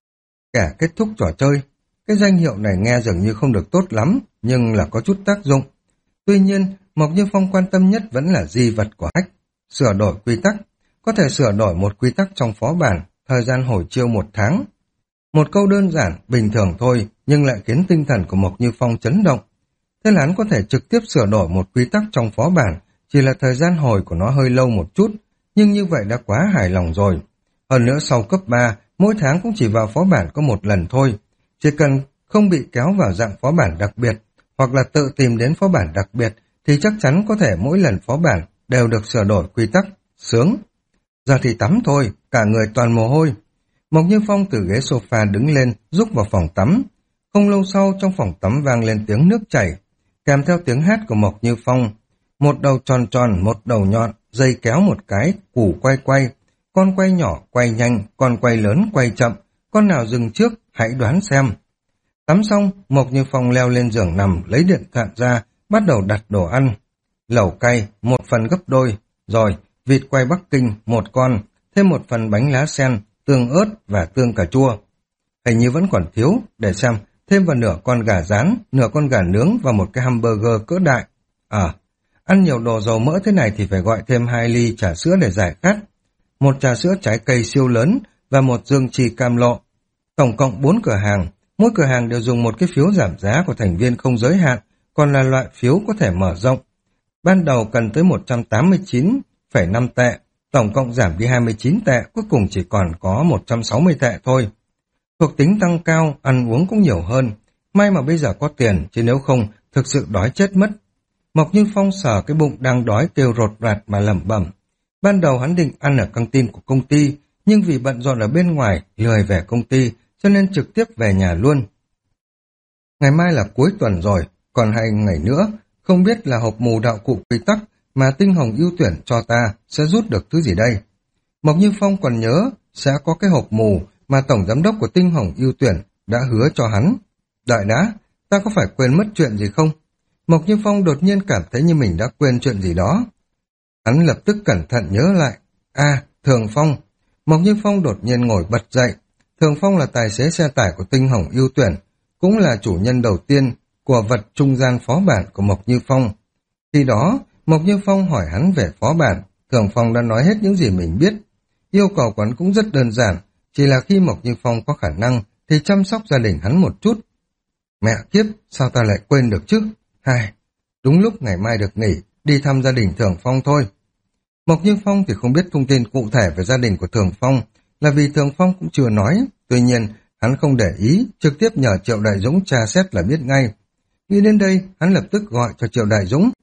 Kẻ kết thúc trò chơi, cái danh hiệu này nghe dường như không được tốt lắm, nhưng là có chút tác dụng. Tuy nhiên, Mộc Như Phong quan tâm nhất vẫn là di vật của Hách. Sửa đổi quy tắc, có thể sửa đổi một quy tắc trong phó bản, thời gian hồi chiêu một tháng. Một câu đơn giản, bình thường thôi, nhưng lại khiến tinh thần của Mộc Như Phong chấn động. Thế là hắn có thể trực tiếp sửa đổi một quy tắc trong phó bản, chỉ là thời gian hồi của nó hơi lâu một chút, nhưng như vậy đã quá hài lòng rồi. Hơn nữa sau cấp ba, mỗi tháng cũng chỉ vào phó bản có một lần thôi. Chỉ cần không bị kéo vào dạng phó bản đặc biệt, hoặc là tự tìm đến phó bản đặc biệt, thì chắc chắn có thể mỗi lần phó bản đều được sửa đổi quy tắc. Sướng! Giờ thì tắm thôi, cả người toàn mồ hôi. Mộc Như Phong từ ghế sofa đứng lên, rúc vào phòng tắm. Không lâu sau trong phòng tắm vang lên tiếng nước chảy, kèm theo tiếng hát của Mộc Như Phong. Một đầu tròn tròn, một đầu nhọn, dây kéo một cái, củ quay quay. Con quay nhỏ quay nhanh, con quay lớn quay chậm, con nào dừng trước, hãy đoán xem. Tắm xong, Mộc Như Phong leo lên giường nằm, lấy điện thoại ra, bắt đầu đặt đồ ăn. Lẩu cay, một phần gấp đôi, rồi vịt quay Bắc Kinh, một con, thêm một phần bánh lá sen, tương ớt và tương cà chua. Hình như vẫn còn thiếu, để xem, thêm vào nửa con gà rán, nửa con gà nướng và một cái hamburger cỡ đại. À, ăn nhiều đồ dầu mỡ thế này thì phải gọi thêm hai ly trà sữa để giải khát. Một trà sữa trái cây siêu lớn và một dương trì cam lộ. Tổng cộng bốn cửa hàng, mỗi cửa hàng đều dùng một cái phiếu giảm giá của thành viên không giới hạn, còn là loại phiếu có thể mở rộng. Ban đầu cần tới một trăm tám mươi chín phẩy năm tệ, tổng cộng giảm đi hai mươi chín tệ, cuối cùng chỉ còn có một trăm sáu mươi tệ thôi. Thuộc tính tăng cao, ăn uống cũng nhiều hơn. May mà bây giờ có tiền, chứ nếu không, thực sự đói chết mất. Mộc Như Phong sờ cái bụng đang đói kêu rột rạt mà lẩm bẩm. Ban đầu hắn định ăn ở căng tin của công ty, nhưng vì bận rộn ở bên ngoài, lười về công ty, cho nên trực tiếp về nhà luôn. Ngày mai là cuối tuần rồi, còn hai ngày nữa, không biết là hộp mù đạo cụ quy tắc mà Tinh Hồng ưu tuyển cho ta sẽ rút được thứ gì đây. Mộc Như Phong còn nhớ sẽ có cái hộp mù mà Tổng Giám đốc của Tinh Hồng ưu tuyển đã hứa cho hắn. Đợi đã, ta có phải quên mất chuyện gì không? Mộc Như Phong đột nhiên cảm thấy như mình đã quên chuyện gì đó. Hắn lập tức cẩn thận nhớ lại. À, Thường Phong. Mộc Như Phong đột nhiên ngồi bật dậy. Thường Phong là tài xế xe tải của Tinh Hồng ưu tuyển, cũng là chủ nhân đầu tiên của vật trung gian phó bản của Mộc Như Phong. Khi đó, Mộc Như Phong hỏi hắn về phó bản, Thường Phong đã nói hết những gì mình biết. Yêu cầu của hắn cũng rất đơn giản, chỉ là khi Mộc Như Phong có khả năng thì chăm sóc gia đình hắn một chút. Mẹ kiếp, sao ta lại quên được chứ? Hai, đúng lúc ngày mai được nghỉ, đi thăm gia đình Thường Phong thôi. Mộc Như Phong thì không biết thông tin cụ thể về gia đình của Thường Phong, là vì Thường Phong cũng chưa nói. Tuy nhiên, hắn không để ý, trực tiếp nhờ Triệu Đại Dũng tra xét là biết ngay. Nghĩ đến đây, hắn lập tức gọi cho Triệu Đại Dũng.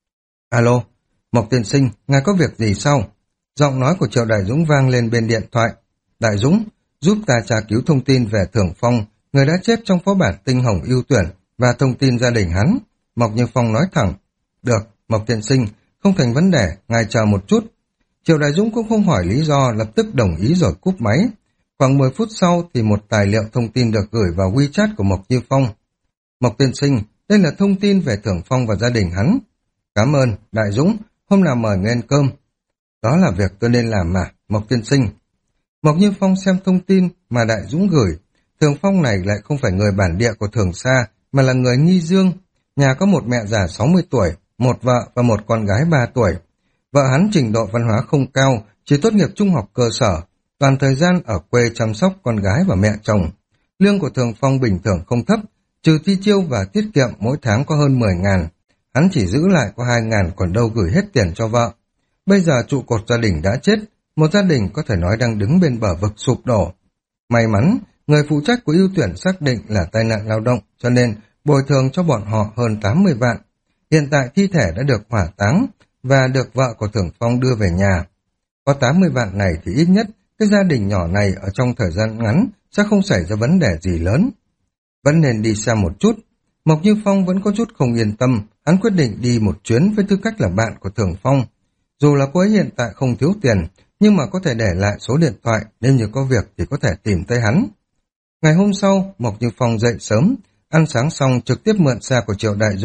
Alo, Mộc tiên sinh, ngài có việc gì sao? Giọng nói của Triệu Đại Dũng vang lên bên điện thoại. Đại Dũng, giúp ta tra cứu thông tin về Thường Phong, người đã chết trong phó bản Tinh Hồng ưu tuyển, và thông tin gia đình hắn. Mộc Như Phong nói thẳng. Được, Mộc tiên sinh, không thành vấn đề, ngài chờ một chút. Triệu Đại Dũng cũng không hỏi lý do, lập tức đồng ý rồi cúp máy. Khoảng mười phút sau thì một tài liệu thông tin được gửi vào WeChat của Mộc Như Phong. Mộc tiên sinh, đây là thông tin về Thường Phong và gia đình hắn. Cảm ơn, Đại Dũng, hôm nào mời ngươi ăn cơm. Đó là việc tôi nên làm mà, Mộc tiên sinh. Mộc Như Phong xem thông tin mà Đại Dũng gửi. Thường Phong này lại không phải người bản địa của Thường Sa, mà là người Nghi Dương. Nhà có một mẹ già sáu mươi tuổi, một vợ và một con gái ba tuổi. Vợ hắn trình độ văn hóa không cao, chỉ tốt nghiệp trung học cơ sở, toàn thời gian ở quê chăm sóc con gái và mẹ chồng. Lương của Thường Phong bình thường không thấp, trừ chi tiêu và tiết kiệm mỗi tháng có hơn mười ngàn. Hắn chỉ giữ lại có hai ngàn, còn đâu gửi hết tiền cho vợ. Bây giờ trụ cột gia đình đã chết, một gia đình có thể nói đang đứng bên bờ vực sụp đổ. May mắn, người phụ trách của ưu tuyển xác định là tai nạn lao động, cho nên bồi thường cho bọn họ hơn tám mươi vạn. Hiện tại thi thể đã được hỏa táng và được vợ của Thường Phong đưa về nhà. Có tám mươi vạn này thì ít nhất cái gia đình nhỏ này ở trong thời gian ngắn sẽ không xảy ra vấn đề gì lớn. Vẫn nên đi xem một chút. Mộc Như Phong vẫn có chút không yên tâm, hắn quyết định đi một chuyến với tư cách là bạn của Thường Phong. Dù là cô ấy hiện tại không thiếu tiền, nhưng mà có thể để lại số điện thoại, nên như có việc thì có thể tìm tới hắn. Ngày hôm sau, Mộc Như Phong dậy sớm, ăn sáng xong trực tiếp mượn xe của Triệu Đại Dũng,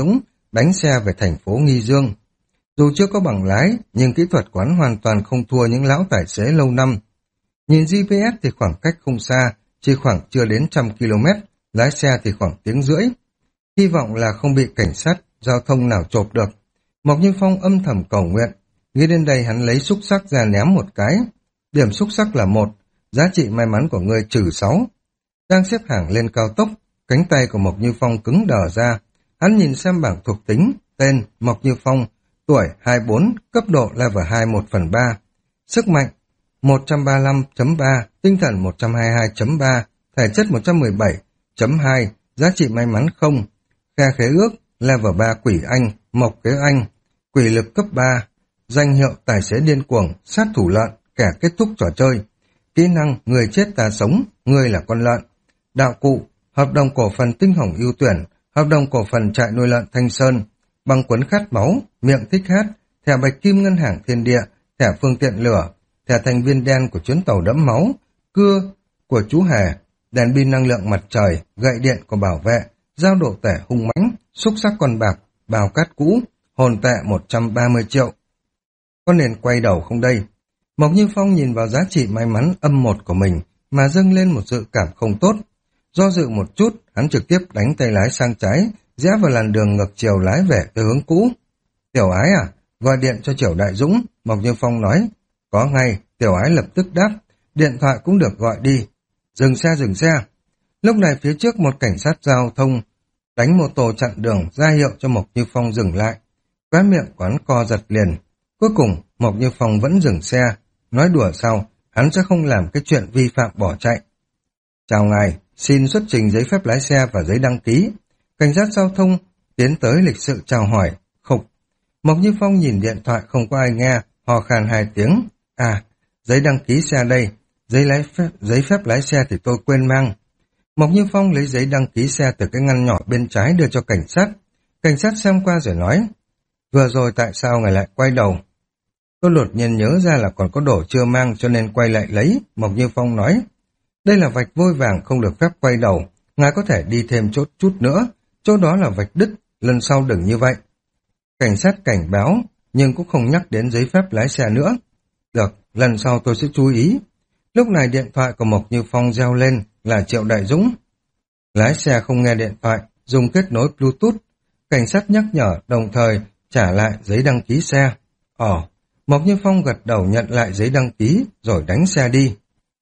đánh xe về thành phố Nghi Dương. Dù chưa có bằng lái, nhưng kỹ thuật của hắn hoàn toàn không thua những lão tài xế lâu năm. Nhìn giê pê ét thì khoảng cách không xa, chỉ khoảng chưa đến trăm ki lô mét, lái xe thì khoảng tiếng rưỡi. Hy vọng là không bị cảnh sát giao thông nào chộp được. Mộc Như Phong âm thầm cầu nguyện. Nghĩ đến đây hắn lấy xúc xắc ra ném một cái. Điểm xúc xắc là một, giá trị may mắn của người trừ sáu. Đang xếp hàng lên cao tốc, cánh tay của Mộc Như Phong cứng đờ ra. Hắn nhìn xem bảng thuộc tính, tên Mộc Như Phong, tuổi hai mươi bốn, cấp độ level hai một phần ba, sức mạnh một trăm ba mươi lăm chấm ba, tinh thần một trăm hai mươi hai chấm ba, thể chất một trăm mười bảy chấm hai, giá trị may mắn không, khe khế ước, level ba quỷ anh, mộc kế anh, quỷ lực cấp ba, danh hiệu tài xế điên cuồng, sát thủ lợn, kẻ kết thúc trò chơi, kỹ năng người chết ta sống, người là con lợn, đạo cụ, hợp đồng cổ phần tinh hồng ưu tuyển, hợp đồng cổ phần trại nuôi lợn Thanh Sơn, băng quấn khát máu, miệng thích hát, thẻ bạch kim ngân hàng thiên địa, thẻ phương tiện lửa, thẻ thành viên đen của chuyến tàu đẫm máu, cưa của chú hề, đèn pin năng lượng mặt trời, gậy điện của bảo vệ, dao độ tể hung mãnh, xúc sắc con bạc, bào cát cũ, hồn tệ một trăm ba mươi triệu. Có nên quay đầu không đây? Mộc Như Phong nhìn vào giá trị may mắn âm một của mình mà dâng lên một dự cảm không tốt. Do dự một chút, hắn trực tiếp đánh tay lái sang trái, rẽ vào làn đường ngược chiều lái về từ hướng cũ. Tiểu Ái à, gọi điện cho Triểu Đại Dũng, Mộc Như Phong nói. Có ngay, Tiểu Ái lập tức đáp, điện thoại cũng được gọi đi. Dừng xe, dừng xe. Lúc này phía trước một cảnh sát giao thông đánh mô tô chặn đường ra hiệu cho Mộc Như Phong dừng lại. Khóe miệng của hắn co giật liền. Cuối cùng, Mộc Như Phong vẫn dừng xe. Nói đùa sau, hắn sẽ không làm cái chuyện vi phạm bỏ chạy. Chào ngài, xin xuất trình giấy phép lái xe và giấy đăng ký. Cảnh sát giao thông tiến tới lịch sự chào hỏi. Khục. Mộc Như Phong nhìn điện thoại không có ai nghe, hò khan hai tiếng. À, giấy đăng ký xe đây, giấy lái phép, giấy phép lái xe thì tôi quên mang. Mộc Như Phong lấy giấy đăng ký xe từ cái ngăn nhỏ bên trái đưa cho cảnh sát. Cảnh sát xem qua rồi nói, vừa rồi tại sao ngài lại quay đầu? Tôi đột nhiên nhớ ra là còn có đồ chưa mang cho nên quay lại lấy, Mộc Như Phong nói. Đây là vạch vôi vàng không được phép quay đầu, ngài có thể đi thêm chút chút nữa, chỗ đó là vạch đứt, lần sau đừng như vậy. Cảnh sát cảnh báo, nhưng cũng không nhắc đến giấy phép lái xe nữa. Được, lần sau tôi sẽ chú ý. Lúc này điện thoại của Mộc Như Phong reo lên là Triệu Đại Dũng. Lái xe không nghe điện thoại, dùng kết nối Bluetooth. Cảnh sát nhắc nhở đồng thời trả lại giấy đăng ký xe. Ồ, Mộc Như Phong gật đầu nhận lại giấy đăng ký rồi đánh xe đi.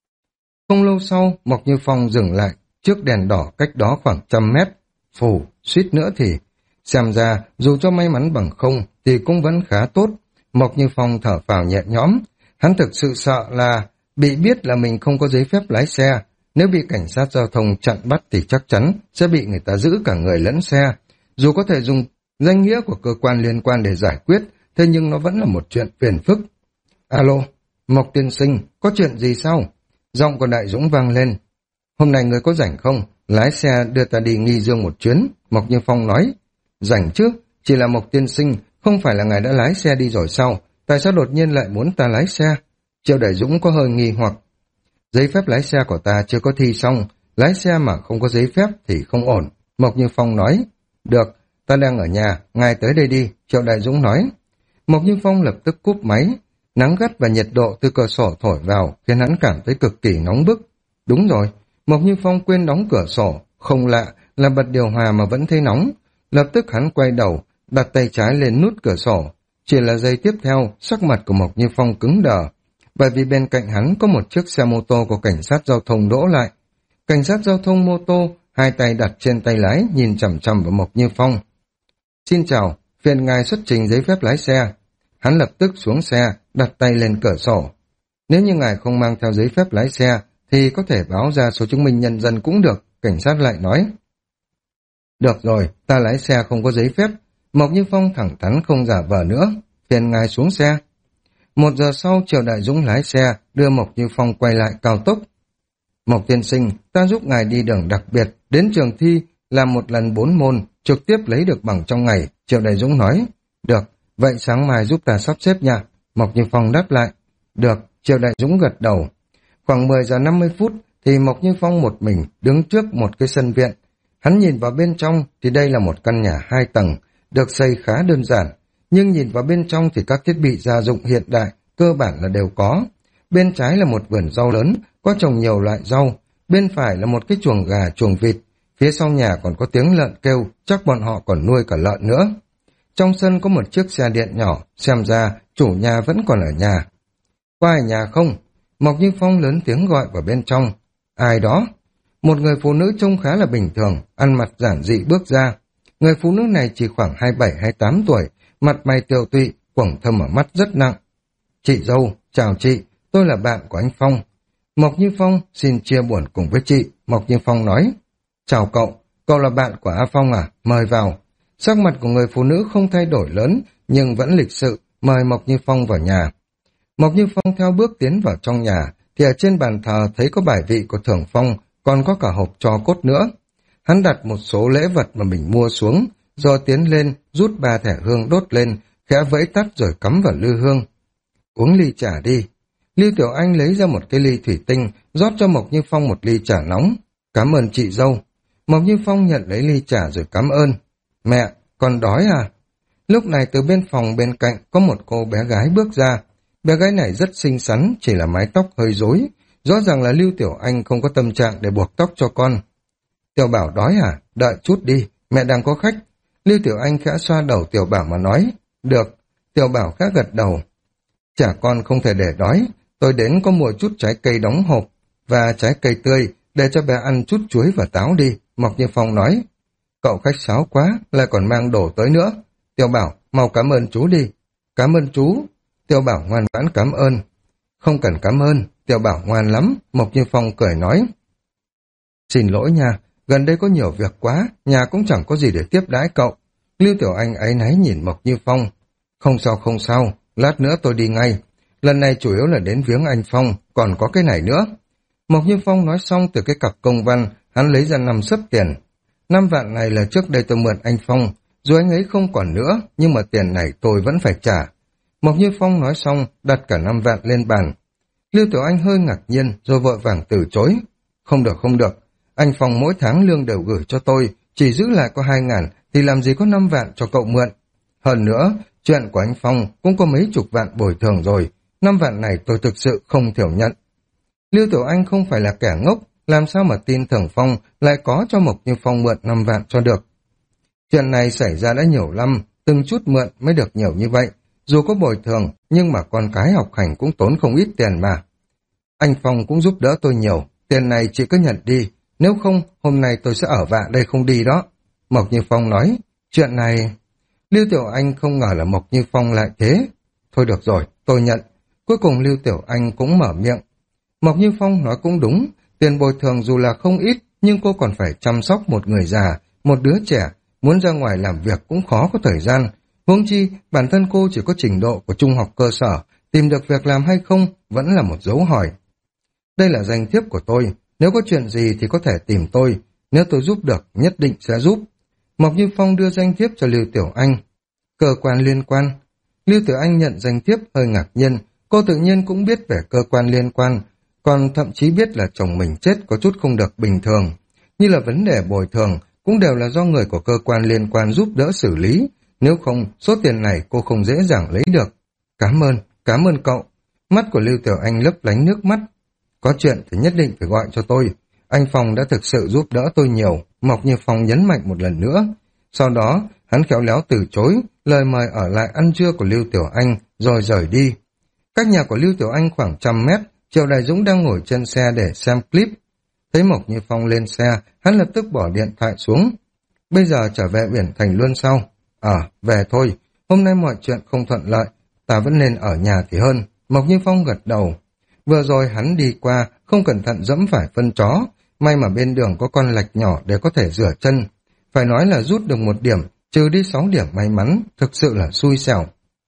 Không lâu sau, Mộc Như Phong dừng lại trước đèn đỏ cách đó khoảng trăm mét. Phù, suýt nữa thì... Xem ra, dù cho may mắn bằng không thì cũng vẫn khá tốt. Mộc Như Phong thở phào nhẹ nhõm. Hắn thực sự sợ là bị biết là mình không có giấy phép lái xe. Nếu bị cảnh sát giao thông chặn bắt thì chắc chắn sẽ bị người ta giữ cả người lẫn xe. Dù có thể dùng danh nghĩa của cơ quan liên quan để giải quyết, thế nhưng nó vẫn là một chuyện phiền phức. Alo, Mộc tiên sinh, có chuyện gì sao? Giọng của Đại Dũng vang lên. Hôm nay người có rảnh không? Lái xe đưa ta đi Nghi Dương một chuyến, Mộc Như Phong nói. Rảnh chứ, chỉ là Mộc tiên sinh, không phải là ngài đã lái xe đi rồi sao? Tại sao đột nhiên lại muốn ta lái xe? Triệu Đại Dũng có hơi nghi hoặc. Giấy phép lái xe của ta chưa có thi xong, lái xe mà không có giấy phép thì không ổn, Mộc Như Phong nói. Được, ta đang ở nhà, ngài tới đây đi, Triệu Đại Dũng nói. Mộc Như Phong lập tức cúp máy, nắng gắt và nhiệt độ từ cửa sổ thổi vào khiến hắn cảm thấy cực kỳ nóng bức. Đúng rồi, Mộc Như Phong quên đóng cửa sổ, không lạ là bật điều hòa mà vẫn thấy nóng. Lập tức hắn quay đầu, đặt tay trái lên nút cửa sổ. Chỉ là giây tiếp theo, sắc mặt của Mộc Như Phong cứng đờ, bởi vì bên cạnh hắn có một chiếc xe mô tô của cảnh sát giao thông đỗ lại. Cảnh sát giao thông mô tô, hai tay đặt trên tay lái, nhìn chằm chằm vào Mộc Như Phong. Xin chào, phiền ngài xuất trình giấy phép lái xe. Hắn lập tức xuống xe, đặt tay lên cửa sổ. Nếu như ngài không mang theo giấy phép lái xe, thì có thể báo ra số chứng minh nhân dân cũng được, cảnh sát lại nói. Được rồi, ta lái xe không có giấy phép. Mộc Như Phong thẳng thắn không giả vờ nữa, phiền ngài xuống xe. Một giờ sau, Triệu Đại Dũng lái xe, đưa Mộc Như Phong quay lại cao tốc. Mộc tiên sinh, ta giúp ngài đi đường đặc biệt, đến trường thi, làm một lần bốn môn, trực tiếp lấy được bằng trong ngày, Triệu Đại Dũng nói. Được, vậy sáng mai giúp ta sắp xếp nha, Mộc Như Phong đáp lại. Được, Triệu Đại Dũng gật đầu. Khoảng mười giờ năm mươi phút, thì Mộc Như Phong một mình đứng trước một cái sân viện. Hắn nhìn vào bên trong thì đây là một căn nhà hai tầng, được xây khá đơn giản, nhưng nhìn vào bên trong thì các thiết bị gia dụng hiện đại cơ bản là đều có. Bên trái là một vườn rau lớn, có trồng nhiều loại rau, bên phải là một cái chuồng gà, chuồng vịt, phía sau nhà còn có tiếng lợn kêu, chắc bọn họ còn nuôi cả lợn nữa. Trong sân có một chiếc xe điện nhỏ, xem ra chủ nhà vẫn còn ở nhà. Có ai nhà không? Mộc Như Phong lớn tiếng gọi vào bên trong. Ai đó? Một người phụ nữ trông khá là bình thường, ăn mặc giản dị bước ra. Người phụ nữ này chỉ khoảng hai mươi bảy hai mươi tám tuổi, mặt mày tiều tụy, quầng thâm ở mắt rất nặng. Chị dâu, chào chị, tôi là bạn của anh Phong. Mộc Như Phong xin chia buồn cùng với chị, Mộc Như Phong nói. Chào cậu, cậu là bạn của A Phong à, mời vào. Sắc mặt của người phụ nữ không thay đổi lớn, nhưng vẫn lịch sự, mời Mộc Như Phong vào nhà. Mộc Như Phong theo bước tiến vào trong nhà, thì ở trên bàn thờ thấy có bài vị của Thường Phong, còn có cả hộp tro cốt nữa. Hắn đặt một số lễ vật mà mình mua xuống, rồi tiến lên, rút ba thẻ hương đốt lên, khẽ vẫy tắt rồi cắm vào lư hương. Uống ly trà đi. Lưu Tiểu Anh lấy ra một cái ly thủy tinh, rót cho Mộc Như Phong một ly trà nóng. Cảm ơn chị dâu. Mộc Như Phong nhận lấy ly trà rồi cảm ơn. Mẹ, con đói à? Lúc này từ bên phòng bên cạnh có một cô bé gái bước ra. Bé gái này rất xinh xắn, chỉ là mái tóc hơi rối. Rõ ràng là Lưu Tiểu Anh không có tâm trạng để buộc tóc cho con. Tiểu Bảo đói à? Đợi chút đi, mẹ đang có khách. Lưu Tiểu Anh khẽ xoa đầu Tiểu Bảo mà nói. Được. Tiểu Bảo khẽ gật đầu. Chả con không thể để đói. Tôi đến có mua chút trái cây đóng hộp và trái cây tươi để cho bé ăn chút chuối và táo đi, Mộc Như Phong nói. Cậu khách sáo quá, lại còn mang đồ tới nữa. Tiểu Bảo, mau cảm ơn chú đi. Cảm ơn chú. Tiểu Bảo ngoan ngoãn cảm ơn. Không cần cảm ơn, Tiểu Bảo ngoan lắm, Mộc Như Phong cười nói. Xin lỗi nha, gần đây có nhiều việc quá, nhà cũng chẳng có gì để tiếp đãi cậu. Lưu Tiểu Anh áy náy nhìn Mộc Như Phong. Không sao không sao, lát nữa tôi đi ngay. Lần này chủ yếu là đến viếng anh Phong, còn có cái này nữa. Mộc Như Phong nói xong từ cái cặp công văn, hắn lấy ra năm sấp tiền. Năm vạn này là trước đây tôi mượn anh Phong, dù anh ấy không còn nữa, nhưng mà tiền này tôi vẫn phải trả. Mộc Như Phong nói xong, đặt cả năm vạn lên bàn. Lưu Tiểu Anh hơi ngạc nhiên, rồi vội vàng từ chối. Không được, không được. Anh Phong mỗi tháng lương đều gửi cho tôi, chỉ giữ lại có hai ngàn, thì làm gì có năm vạn cho cậu mượn. Hơn nữa, chuyện của anh Phong cũng có mấy chục vạn bồi thường rồi, năm vạn này tôi thực sự không thiểu nhận. Lưu Tiểu Anh không phải là kẻ ngốc, làm sao mà tin Thường Phong lại có cho Mộc Như Phong mượn năm vạn cho được. Chuyện này xảy ra đã nhiều năm, từng chút mượn mới được nhiều như vậy. Dù có bồi thường, nhưng mà con cái học hành cũng tốn không ít tiền mà. Anh Phong cũng giúp đỡ tôi nhiều, tiền này chị cứ nhận đi, nếu không hôm nay tôi sẽ ở vạ đây không đi đó. Mộc Như Phong nói, chuyện này... Lưu Tiểu Anh không ngờ là Mộc Như Phong lại thế. Thôi được rồi, tôi nhận. Cuối cùng Lưu Tiểu Anh cũng mở miệng. Mộc Như Phong nói cũng đúng, tiền bồi thường dù là không ít, nhưng cô còn phải chăm sóc một người già, một đứa trẻ, muốn ra ngoài làm việc cũng khó có thời gian. Huống chi, bản thân cô chỉ có trình độ của trung học cơ sở, tìm được việc làm hay không vẫn là một dấu hỏi. Đây là danh thiếp của tôi, nếu có chuyện gì thì có thể tìm tôi, nếu tôi giúp được nhất định sẽ giúp. Mộc Như Phong đưa danh thiếp cho Lưu Tiểu Anh. Cơ quan liên quan. Lưu Tiểu Anh nhận danh thiếp hơi ngạc nhiên, cô tự nhiên cũng biết về cơ quan liên quan, còn thậm chí biết là chồng mình chết có chút không được bình thường. Như là vấn đề bồi thường, cũng đều là do người của cơ quan liên quan giúp đỡ xử lý, nếu không, số tiền này cô không dễ dàng lấy được. Cảm ơn, cảm ơn cậu. Mắt của Lưu Tiểu Anh lấp lánh nước mắt. Có chuyện thì nhất định phải gọi cho tôi. Anh Phong đã thực sự giúp đỡ tôi nhiều, Mộc Như Phong nhấn mạnh một lần nữa. Sau đó, hắn khéo léo từ chối lời mời ở lại ăn trưa của Lưu Tiểu Anh, rồi rời đi. Cách nhà của Lưu Tiểu Anh khoảng trăm mét, Triệu Đại Dũng đang ngồi trên xe để xem clip. Thấy Mộc Như Phong lên xe, hắn lập tức bỏ điện thoại xuống. Bây giờ trở về Biển Thành luôn sau. À, về thôi, hôm nay mọi chuyện không thuận lợi, ta vẫn nên ở nhà thì hơn. Mộc Như Phong gật đầu. Vừa rồi hắn đi qua, không cẩn thận dẫm phải phân chó, may mà bên đường có con lạch nhỏ để có thể rửa chân. Phải nói là rút được một điểm, trừ đi sáu điểm may mắn, thực sự là xui xẻo.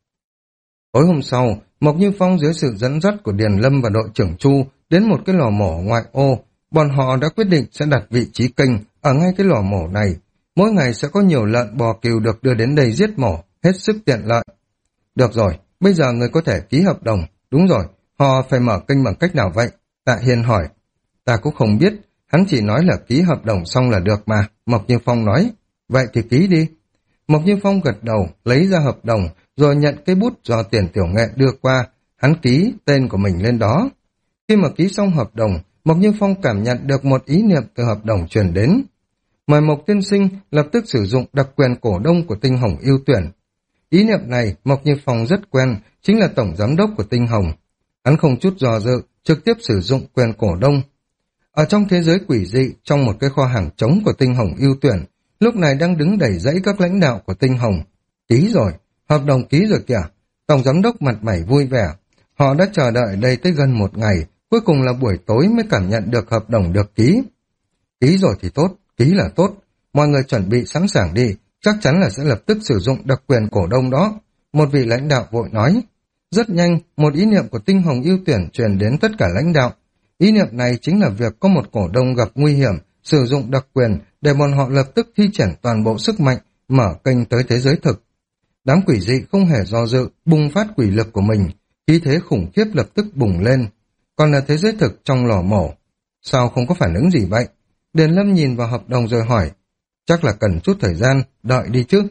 Tối hôm sau, Mộc Như Phong dưới sự dẫn dắt của Điền Lâm và đội trưởng Chu đến một cái lò mổ ngoại ô. Bọn họ đã quyết định sẽ đặt vị trí kênh ở ngay cái lò mổ này. Mỗi ngày sẽ có nhiều lợn bò cừu được đưa đến đây giết mổ, hết sức tiện lợi. Được rồi, bây giờ người có thể ký hợp đồng. Đúng rồi, họ phải mở kênh bằng cách nào vậy? Tạ Hiên hỏi. Ta cũng không biết, hắn chỉ nói là ký hợp đồng xong là được mà, Mộc Như Phong nói. Vậy thì ký đi. Mộc Như Phong gật đầu, lấy ra hợp đồng, rồi nhận cái bút do Tiền Tiểu Nghệ đưa qua, hắn ký tên của mình lên đó. Khi mà ký xong hợp đồng, Mộc Như Phong cảm nhận được một ý niệm từ hợp đồng truyền đến. Mời Mộc tiên sinh lập tức sử dụng đặc quyền cổ đông của Tinh Hồng ưu tuyển. Ý niệm này Mộc Như Phong rất quen, chính là tổng giám đốc của Tinh Hồng. Hắn không chút do dự, trực tiếp sử dụng quyền cổ đông. Ở trong thế giới quỷ dị, trong một cái kho hàng trống của Tinh Hồng ưu tuyển, lúc này đang đứng đầy dãy các lãnh đạo của Tinh Hồng. Ký rồi, hợp đồng ký rồi kìa. Tổng giám đốc mặt mày vui vẻ. Họ đã chờ đợi đây tới gần một ngày, cuối cùng là buổi tối mới cảm nhận được hợp đồng được ký. Ký rồi thì tốt, ký là tốt. Mọi người chuẩn bị sẵn sàng đi, chắc chắn là sẽ lập tức sử dụng đặc quyền cổ đông đó. Một vị lãnh đạo vội nói. Rất nhanh, một ý niệm của Tinh Hồng ưu tuyển truyền đến tất cả lãnh đạo. Ý niệm này chính là việc có một cổ đông gặp nguy hiểm, sử dụng đặc quyền để bọn họ lập tức thi triển toàn bộ sức mạnh, mở kênh tới thế giới thực. Đám quỷ dị không hề do dự, bùng phát quỷ lực của mình, khí thế khủng khiếp lập tức bùng lên. Còn là thế giới thực trong lò mổ. Sao không có phản ứng gì vậy? Điền Lâm nhìn vào hợp đồng rồi hỏi. Chắc là cần chút thời gian, đợi đi chứ.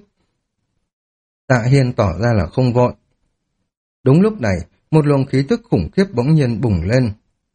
Tạ Hiên tỏ ra là không vội. Đúng lúc này, một luồng khí tức khủng khiếp bỗng nhiên bùng lên.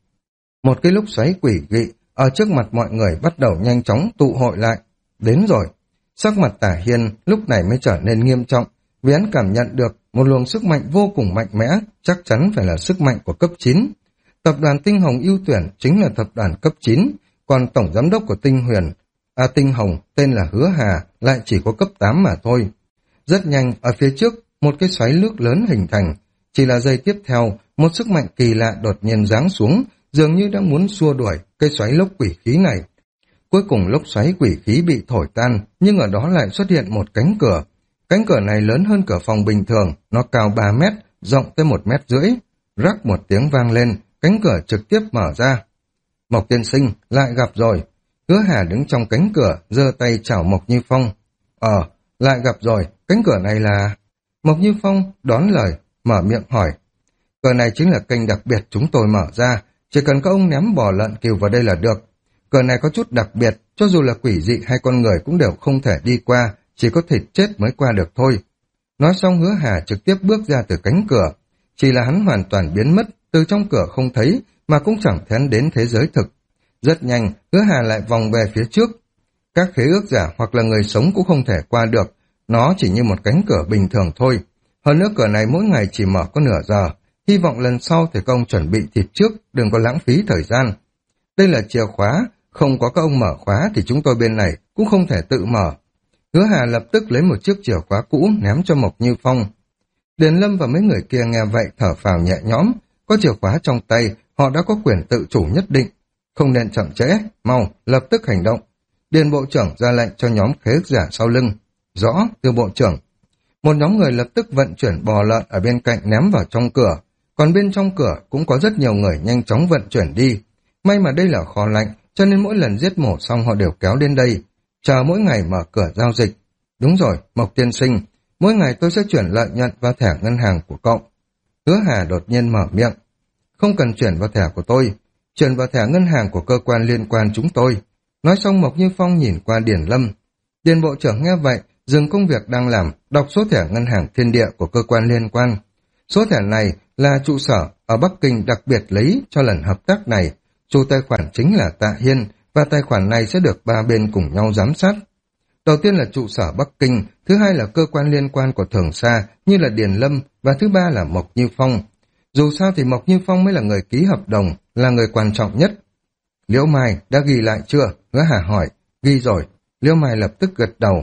Một cái lúc xoáy quỷ dị ở trước mặt mọi người bắt đầu nhanh chóng tụ hội lại. Đến rồi. Sắc mặt Tạ Hiên lúc này mới trở nên nghiêm trọng, vì hắn cảm nhận được một luồng sức mạnh vô cùng mạnh mẽ, chắc chắn phải là sức mạnh của cấp chín. Tập đoàn Tinh Hồng ưu tuyển chính là tập đoàn cấp chín, còn tổng giám đốc của Tinh Huyền, à Tinh Hồng tên là Hứa Hà, lại chỉ có cấp tám mà thôi. Rất nhanh, ở phía trước, một cái xoáy nước lớn hình thành. Chỉ là giây tiếp theo, một sức mạnh kỳ lạ đột nhiên giáng xuống, dường như đang muốn xua đuổi cái xoáy lốc quỷ khí này. Cuối cùng lốc xoáy quỷ khí bị thổi tan, nhưng ở đó lại xuất hiện một cánh cửa. Cánh cửa này lớn hơn cửa phòng bình thường, nó cao ba mét, rộng tới một mét rưỡi. Rắc một tiếng vang lên, cánh cửa trực tiếp mở ra. Mộc tiên sinh, lại gặp rồi. Hứa Hà đứng trong cánh cửa, giơ tay chào Mộc Như Phong. Ờ, lại gặp rồi, cánh cửa này là... Mộc Như Phong đón lời, mở miệng hỏi. Cửa này chính là kênh đặc biệt chúng tôi mở ra, chỉ cần các ông ném bò lợn cừu vào đây là được. Cửa này có chút đặc biệt, cho dù là quỷ dị hay con người cũng đều không thể đi qua, chỉ có thịt chết mới qua được thôi. Nói xong Hứa Hà trực tiếp bước ra từ cánh cửa. Chỉ là hắn hoàn toàn biến mất, từ trong cửa không thấy, mà cũng chẳng thén đến thế giới thực. Rất nhanh, Hứa Hà lại vòng về phía trước. Các khế ước giả hoặc là người sống cũng không thể qua được, nó chỉ như một cánh cửa bình thường thôi. Hơn nữa cửa này mỗi ngày chỉ mở có nửa giờ, hy vọng lần sau thì các ông chuẩn bị thịt trước, đừng có lãng phí thời gian. Đây là chìa khóa, không có các ông mở khóa thì chúng tôi bên này cũng không thể tự mở. Hứa Hà lập tức lấy một chiếc chìa khóa cũ ném cho Mộc Như Phong. Điền Lâm và mấy người kia nghe vậy thở phào nhẹ nhõm, có chìa khóa trong tay, họ đã có quyền tự chủ nhất định. Không nên chậm trễ, mau, lập tức hành động. Điền Bộ trưởng ra lệnh cho nhóm khế ước giả sau lưng. Rõ, thưa Bộ trưởng. Một nhóm người lập tức vận chuyển bò lợn ở bên cạnh ném vào trong cửa, còn bên trong cửa cũng có rất nhiều người nhanh chóng vận chuyển đi. May mà đây là kho lạnh, cho nên mỗi lần giết mổ xong họ đều kéo đến đây, chờ mỗi ngày mở cửa giao dịch. Đúng rồi, Mộc tiên sinh, mỗi ngày tôi sẽ chuyển lợi nhuận vào thẻ ngân hàng của cậu. Hứa Hà đột nhiên mở miệng. Không cần chuyển vào thẻ của tôi, chuyển vào thẻ ngân hàng của cơ quan liên quan chúng tôi. Nói xong Mộc Như Phong nhìn qua Điền Lâm. Điền Bộ trưởng nghe vậy, dừng công việc đang làm, đọc số thẻ ngân hàng thiên địa của cơ quan liên quan. Số thẻ này là trụ sở ở Bắc Kinh đặc biệt lấy cho lần hợp tác này. Chủ tài khoản chính là Tạ Hiên, và tài khoản này sẽ được ba bên cùng nhau giám sát. Đầu tiên là trụ sở Bắc Kinh, thứ hai là cơ quan liên quan của Thường Sa như là Điền Lâm, và thứ ba là Mộc Như Phong. Dù sao thì Mộc Như Phong mới là người ký hợp đồng, là người quan trọng nhất. Liễu Mai đã ghi lại chưa? Hứa Hà hỏi. Ghi rồi. Liễu Mai lập tức gật đầu.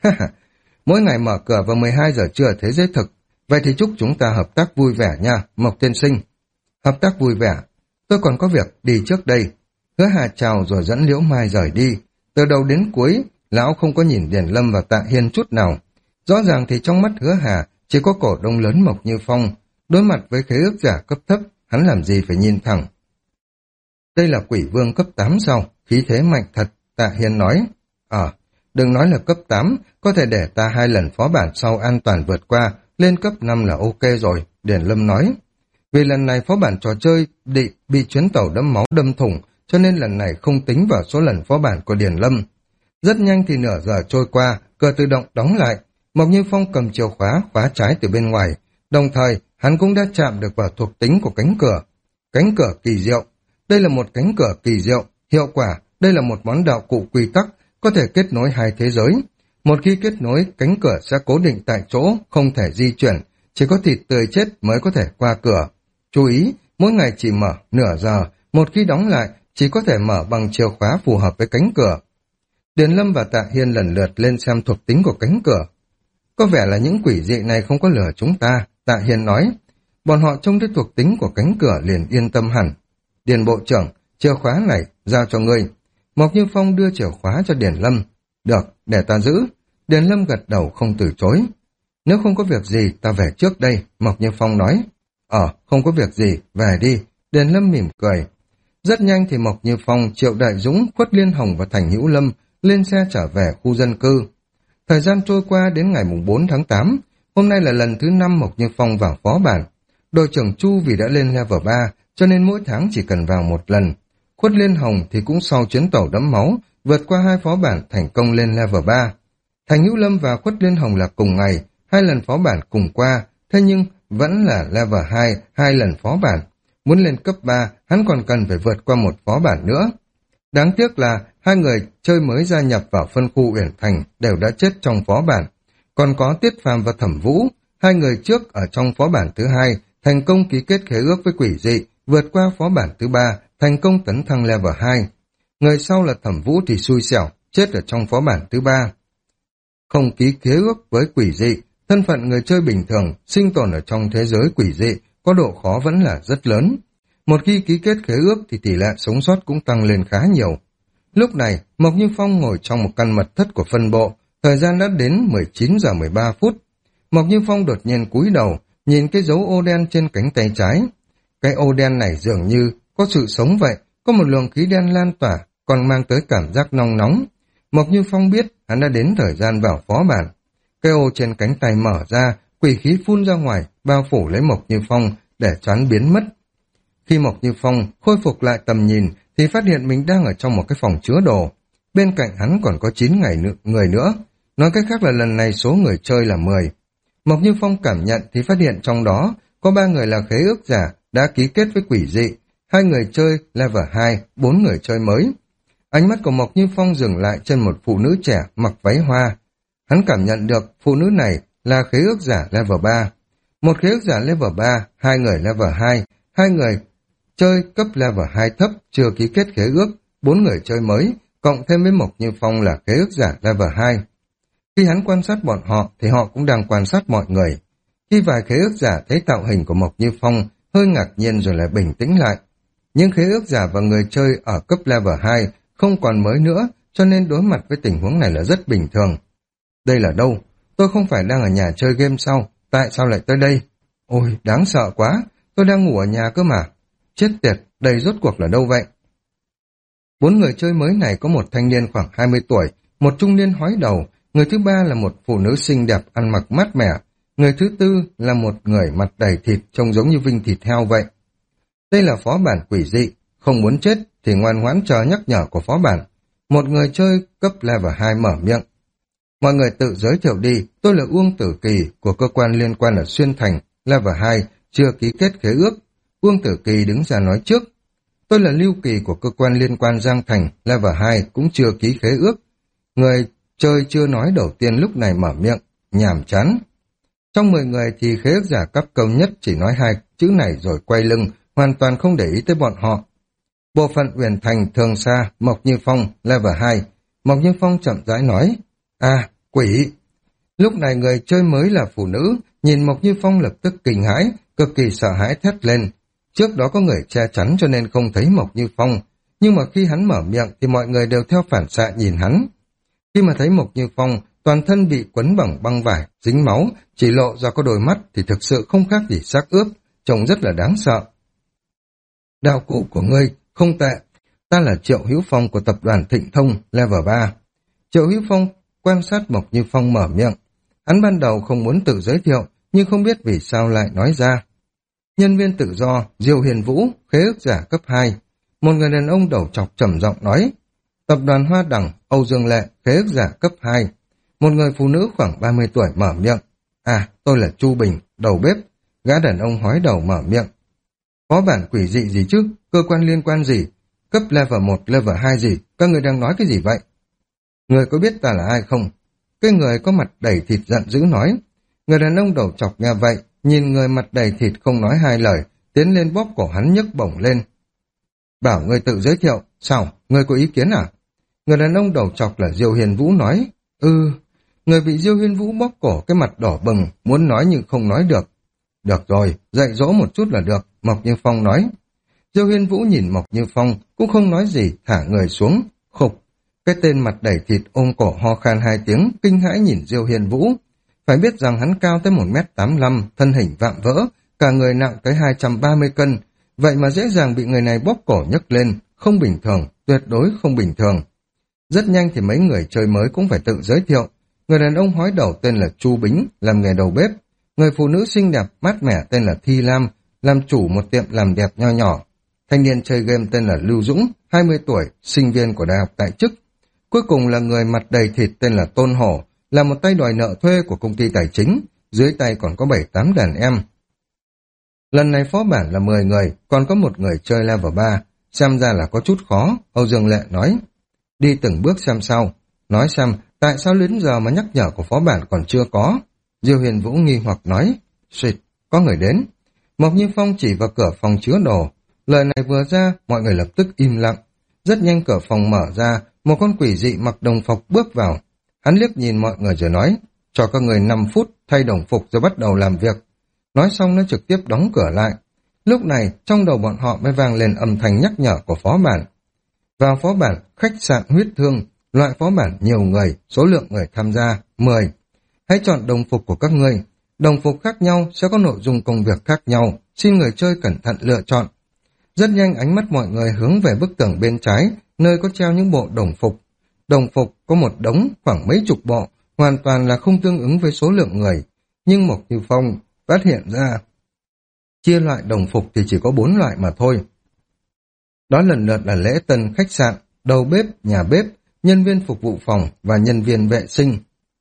Mỗi ngày mở cửa vào mười hai giờ trưa thế giới thực. Vậy thì chúc chúng ta hợp tác vui vẻ nha, Mộc tiên sinh. Hợp tác vui vẻ. Tôi còn có việc đi trước đây. Hứa Hà chào rồi dẫn Liễu Mai rời đi. Từ đầu đến cuối, lão không có nhìn Điền Lâm và Tạ Hiên chút nào. Rõ ràng thì trong mắt Hứa Hà chỉ có cổ đông lớn Mộc Như Phong. Đối mặt với khế ước giả cấp thấp, hắn làm gì phải nhìn thẳng. Đây là quỷ vương cấp tám sao? Khí thế mạnh thật, Tạ Hiên nói. Ờ, à, đừng nói là cấp tám, có thể để ta hai lần phó bản sau an toàn vượt qua, lên cấp năm là ok rồi, Điền Lâm nói. Vì lần này phó bản trò chơi bị, bị chuyến tàu đẫm máu đâm thủng, cho nên lần này không tính vào số lần phó bản của Điền Lâm. Rất nhanh thì nửa giờ trôi qua, cửa tự động đóng lại. Mộc Như Phong cầm chìa khóa, khóa trái từ bên ngoài, đồng thời hắn cũng đã chạm được vào thuộc tính của cánh cửa. Cánh cửa kỳ diệu. Đây là một cánh cửa kỳ diệu, hiệu quả, đây là một món đạo cụ quy tắc, có thể kết nối hai thế giới. Một khi kết nối, cánh cửa sẽ cố định tại chỗ, không thể di chuyển, chỉ có thịt tươi chết mới có thể qua cửa. Chú ý, mỗi ngày chỉ mở nửa giờ, một khi đóng lại, chỉ có thể mở bằng chìa khóa phù hợp với cánh cửa. Điền Lâm và Tạ Hiên lần lượt lên xem thuộc tính của cánh cửa. Có vẻ là những quỷ dị này không có lừa chúng ta, Tạ Hiên nói. Bọn họ trông thấy thuộc tính của cánh cửa liền yên tâm hẳn. Điền bộ trưởng, chìa khóa này, giao cho ngươi. Mộc Như Phong đưa chìa khóa cho Điền Lâm. Được, để ta giữ. Điền Lâm gật đầu không từ chối. Nếu không có việc gì, ta về trước đây, Mộc Như Phong nói. Ờ, không có việc gì, về đi. Điền Lâm mỉm cười. Rất nhanh thì Mộc Như Phong, Triệu Đại Dũng, Khuất Liên Hồng và Thành Hữu Lâm lên xe trở về khu dân cư. Thời gian trôi qua đến ngày bốn tháng tám, hôm nay là lần thứ năm Mộc Như Phong vào phó bản. Đội trưởng Chu vì đã lên level ba, cho nên mỗi tháng chỉ cần vào một lần. Khuất Liên Hồng thì cũng sau chuyến tàu đẫm máu, vượt qua hai phó bản thành công lên level ba. Thành Hữu Lâm và Khuất Liên Hồng là cùng ngày, hai lần phó bản cùng qua, thế nhưng vẫn là level hai, hai lần phó bản. Muốn lên cấp ba, hắn còn cần phải vượt qua một phó bản nữa. Đáng tiếc là hai người chơi mới gia nhập vào phân khu Uyển Thành đều đã chết trong phó bản. Còn có Tiết Phàm và Thẩm Vũ, hai người trước ở trong phó bản thứ hai thành công ký kết khế ước với quỷ dị, vượt qua phó bản thứ ba, thành công tấn thăng level hai. Người sau là Thẩm Vũ thì xui xẻo, chết ở trong phó bản thứ ba. Không ký khế ước với quỷ dị, thân phận người chơi bình thường, sinh tồn ở trong thế giới quỷ dị, có độ khó vẫn là rất lớn. Một khi ký kết khế ước thì tỷ lệ sống sót cũng tăng lên khá nhiều. Lúc này, Mộc Như Phong ngồi trong một căn mật thất của phân bộ, thời gian đã đến mười chín giờ mười ba phút. Mộc Như Phong đột nhiên cúi đầu, nhìn cái dấu ô đen trên cánh tay trái. Cái ô đen này dường như có sự sống vậy, có một luồng khí đen lan tỏa, còn mang tới cảm giác nóng nóng. Mộc Như Phong biết hắn đã đến thời gian vào phó bản. Cái ô trên cánh tay mở ra, quỷ khí phun ra ngoài, bao phủ lấy Mộc Như Phong để choán biến mất. Khi Mộc Như Phong khôi phục lại tầm nhìn thì phát hiện mình đang ở trong một cái phòng chứa đồ. Bên cạnh hắn còn có chín ngày nữa, người nữa. Nói cách khác là lần này số người chơi là mười. Mộc Như Phong cảm nhận thì phát hiện trong đó có ba người là khế ước giả đã ký kết với quỷ dị, hai người chơi level hai, bốn người chơi mới. Ánh mắt của Mộc Như Phong dừng lại trên một phụ nữ trẻ mặc váy hoa. Hắn cảm nhận được phụ nữ này là khế ước giả level ba. Một khế ước giả level ba, hai người level hai, hai người chơi cấp level hai thấp chưa ký kết khế ước, bốn người chơi mới, cộng thêm với Mộc Như Phong là khế ước giả level hai. Khi hắn quan sát bọn họ thì họ cũng đang quan sát mọi người. Khi vài khế ước giả thấy tạo hình của Mộc Như Phong hơi ngạc nhiên rồi lại bình tĩnh lại. Những khế ước giả và người chơi ở cấp level hai không còn mới nữa, cho nên đối mặt với tình huống này là rất bình thường. Đây là đâu? Tôi không phải đang ở nhà chơi game sao? Tại sao lại tới đây? Ôi, đáng sợ quá! Tôi đang ngủ ở nhà cơ mà. Chết tiệt, đây rốt cuộc là đâu vậy? Bốn người chơi mới này có một thanh niên khoảng hai mươi tuổi, một trung niên hói đầu, người thứ ba là một phụ nữ xinh đẹp ăn mặc mát mẻ, người thứ tư là một người mặt đầy thịt trông giống như vinh thịt heo vậy. Đây là phó bản quỷ dị, không muốn chết thì ngoan ngoãn chờ nhắc nhở của phó bản. Một người chơi cấp level hai mở miệng. Mọi người tự giới thiệu đi, tôi là Uông Tử Kỳ của cơ quan liên quan ở Xuyên Thành, level hai, chưa ký kết khế ước. Uông Tử Kỳ đứng ra nói trước. Tôi là Lưu Kỳ của cơ quan liên quan Giang Thành, level hai, cũng chưa ký khế ước. Người chơi chưa nói đầu tiên lúc này mở miệng, nhàm chán. Trong mười người thì khế ước giả cấp cao nhất chỉ nói hai chữ này rồi quay lưng, hoàn toàn không để ý tới bọn họ. Bộ phận Uyển Thành Thường Sa, Mộc Như Phong, level hai. Mộc Như Phong chậm rãi nói, à, quỷ. Lúc này người chơi mới là phụ nữ, nhìn Mộc Như Phong lập tức kinh hãi, cực kỳ sợ hãi thét lên. Trước đó có người che chắn cho nên không thấy Mộc Như Phong, nhưng mà khi hắn mở miệng thì mọi người đều theo phản xạ nhìn hắn. Khi mà thấy Mộc Như Phong, toàn thân bị quấn bằng băng vải, dính máu, chỉ lộ ra có đôi mắt thì thực sự không khác gì xác ướp, trông rất là đáng sợ. Đạo cụ của ngươi, không tệ. Ta là Triệu Hữu Phong của tập đoàn Thịnh Thông, level ba. Triệu Hữu Phong quan sát Mộc Như Phong mở miệng. Hắn ban đầu không muốn tự giới thiệu, nhưng không biết vì sao lại nói ra. Nhân viên tự do, Diêu Hiền Vũ, khế ước giả cấp hai. Một người đàn ông đầu trọc trầm giọng nói. Tập đoàn Hoa Đằng, Âu Dương Lệ, khế ước giả cấp hai. Một người phụ nữ khoảng ba mươi tuổi mở miệng. À, tôi là Chu Bình, đầu bếp. Gã đàn ông hói đầu mở miệng. Phó bản quỷ dị gì chứ? Cơ quan liên quan gì? Cấp level một, level hai gì? Các người đang nói cái gì vậy? Người có biết ta là ai không? Cái người có mặt đầy thịt giận dữ nói. Người đàn ông đầu chọc nghe vậy, nhìn người mặt đầy thịt không nói hai lời, tiến lên bóp cổ hắn nhấc bổng lên. Bảo người tự giới thiệu. Sao? Người có ý kiến à? Người đàn ông đầu chọc là Diêu Hiền Vũ nói. Ừ. Người bị Diêu Hiền Vũ bóp cổ, cái mặt đỏ bừng, muốn nói nhưng không nói được. Được rồi, dạy dỗ một chút là được, Mộc Như Phong nói. Diêu Hiền Vũ nhìn Mộc Như Phong, cũng không nói gì, thả người xuống, khục. Cái tên mặt đầy thịt ôm cổ ho khan hai tiếng, kinh hãi nhìn Diêu Hiền Vũ. Phải biết rằng hắn cao tới một mét tám mươi lăm, thân hình vạm vỡ, cả người nặng tới hai trăm ba mươi cân, vậy mà dễ dàng bị người này bóp cổ nhấc lên, không bình thường, tuyệt đối không bình thường. Rất nhanh thì mấy người chơi mới cũng phải tự giới thiệu. Người đàn ông hói đầu tên là Chu Bính, làm nghề đầu bếp. Người phụ nữ xinh đẹp, mát mẻ tên là Thi Lam, làm chủ một tiệm làm đẹp nho nhỏ. Thanh niên chơi game tên là Lưu Dũng, hai mươi tuổi, sinh viên của đại học tại chức. Cuối cùng là người mặt đầy thịt tên là Tôn Hổ, là một tay đòi nợ thuê của công ty tài chính, dưới tay còn có bảy tám đàn em. Lần này phó bản là mười người, còn có một người chơi level ba, xem ra là có chút khó, Âu Dương Lệ nói. Đi từng bước xem sau, nói xem tại sao đến giờ mà nhắc nhở của phó bản còn chưa có. Diêu Hiền Vũ nghi hoặc nói, xịt, có người đến. Mộc Như Phong chỉ vào cửa phòng chứa đồ, lời này vừa ra, mọi người lập tức im lặng. Rất nhanh cửa phòng mở ra, một con quỷ dị mặc đồng phục bước vào. Hắn liếc nhìn mọi người rồi nói, cho các người năm phút thay đồng phục rồi bắt đầu làm việc. Nói xong nó trực tiếp đóng cửa lại. Lúc này, trong đầu bọn họ mới vang lên âm thanh nhắc nhở của phó bản. Vào phó bản, khách sạn huyết thương, loại phó bản nhiều người, số lượng người tham gia, mười. Hãy chọn đồng phục của các ngươi. Đồng phục khác nhau sẽ có nội dung công việc khác nhau, xin người chơi cẩn thận lựa chọn. Rất nhanh ánh mắt mọi người hướng về bức tường bên trái, nơi có treo những bộ đồng phục. Đồng phục có một đống khoảng mấy chục bộ, hoàn toàn là không tương ứng với số lượng người. Nhưng Mộc Như Phong phát hiện ra, chia loại đồng phục thì chỉ có bốn loại mà thôi. Đó lần lượt là lễ tân khách sạn, đầu bếp, nhà bếp, nhân viên phục vụ phòng và nhân viên vệ sinh.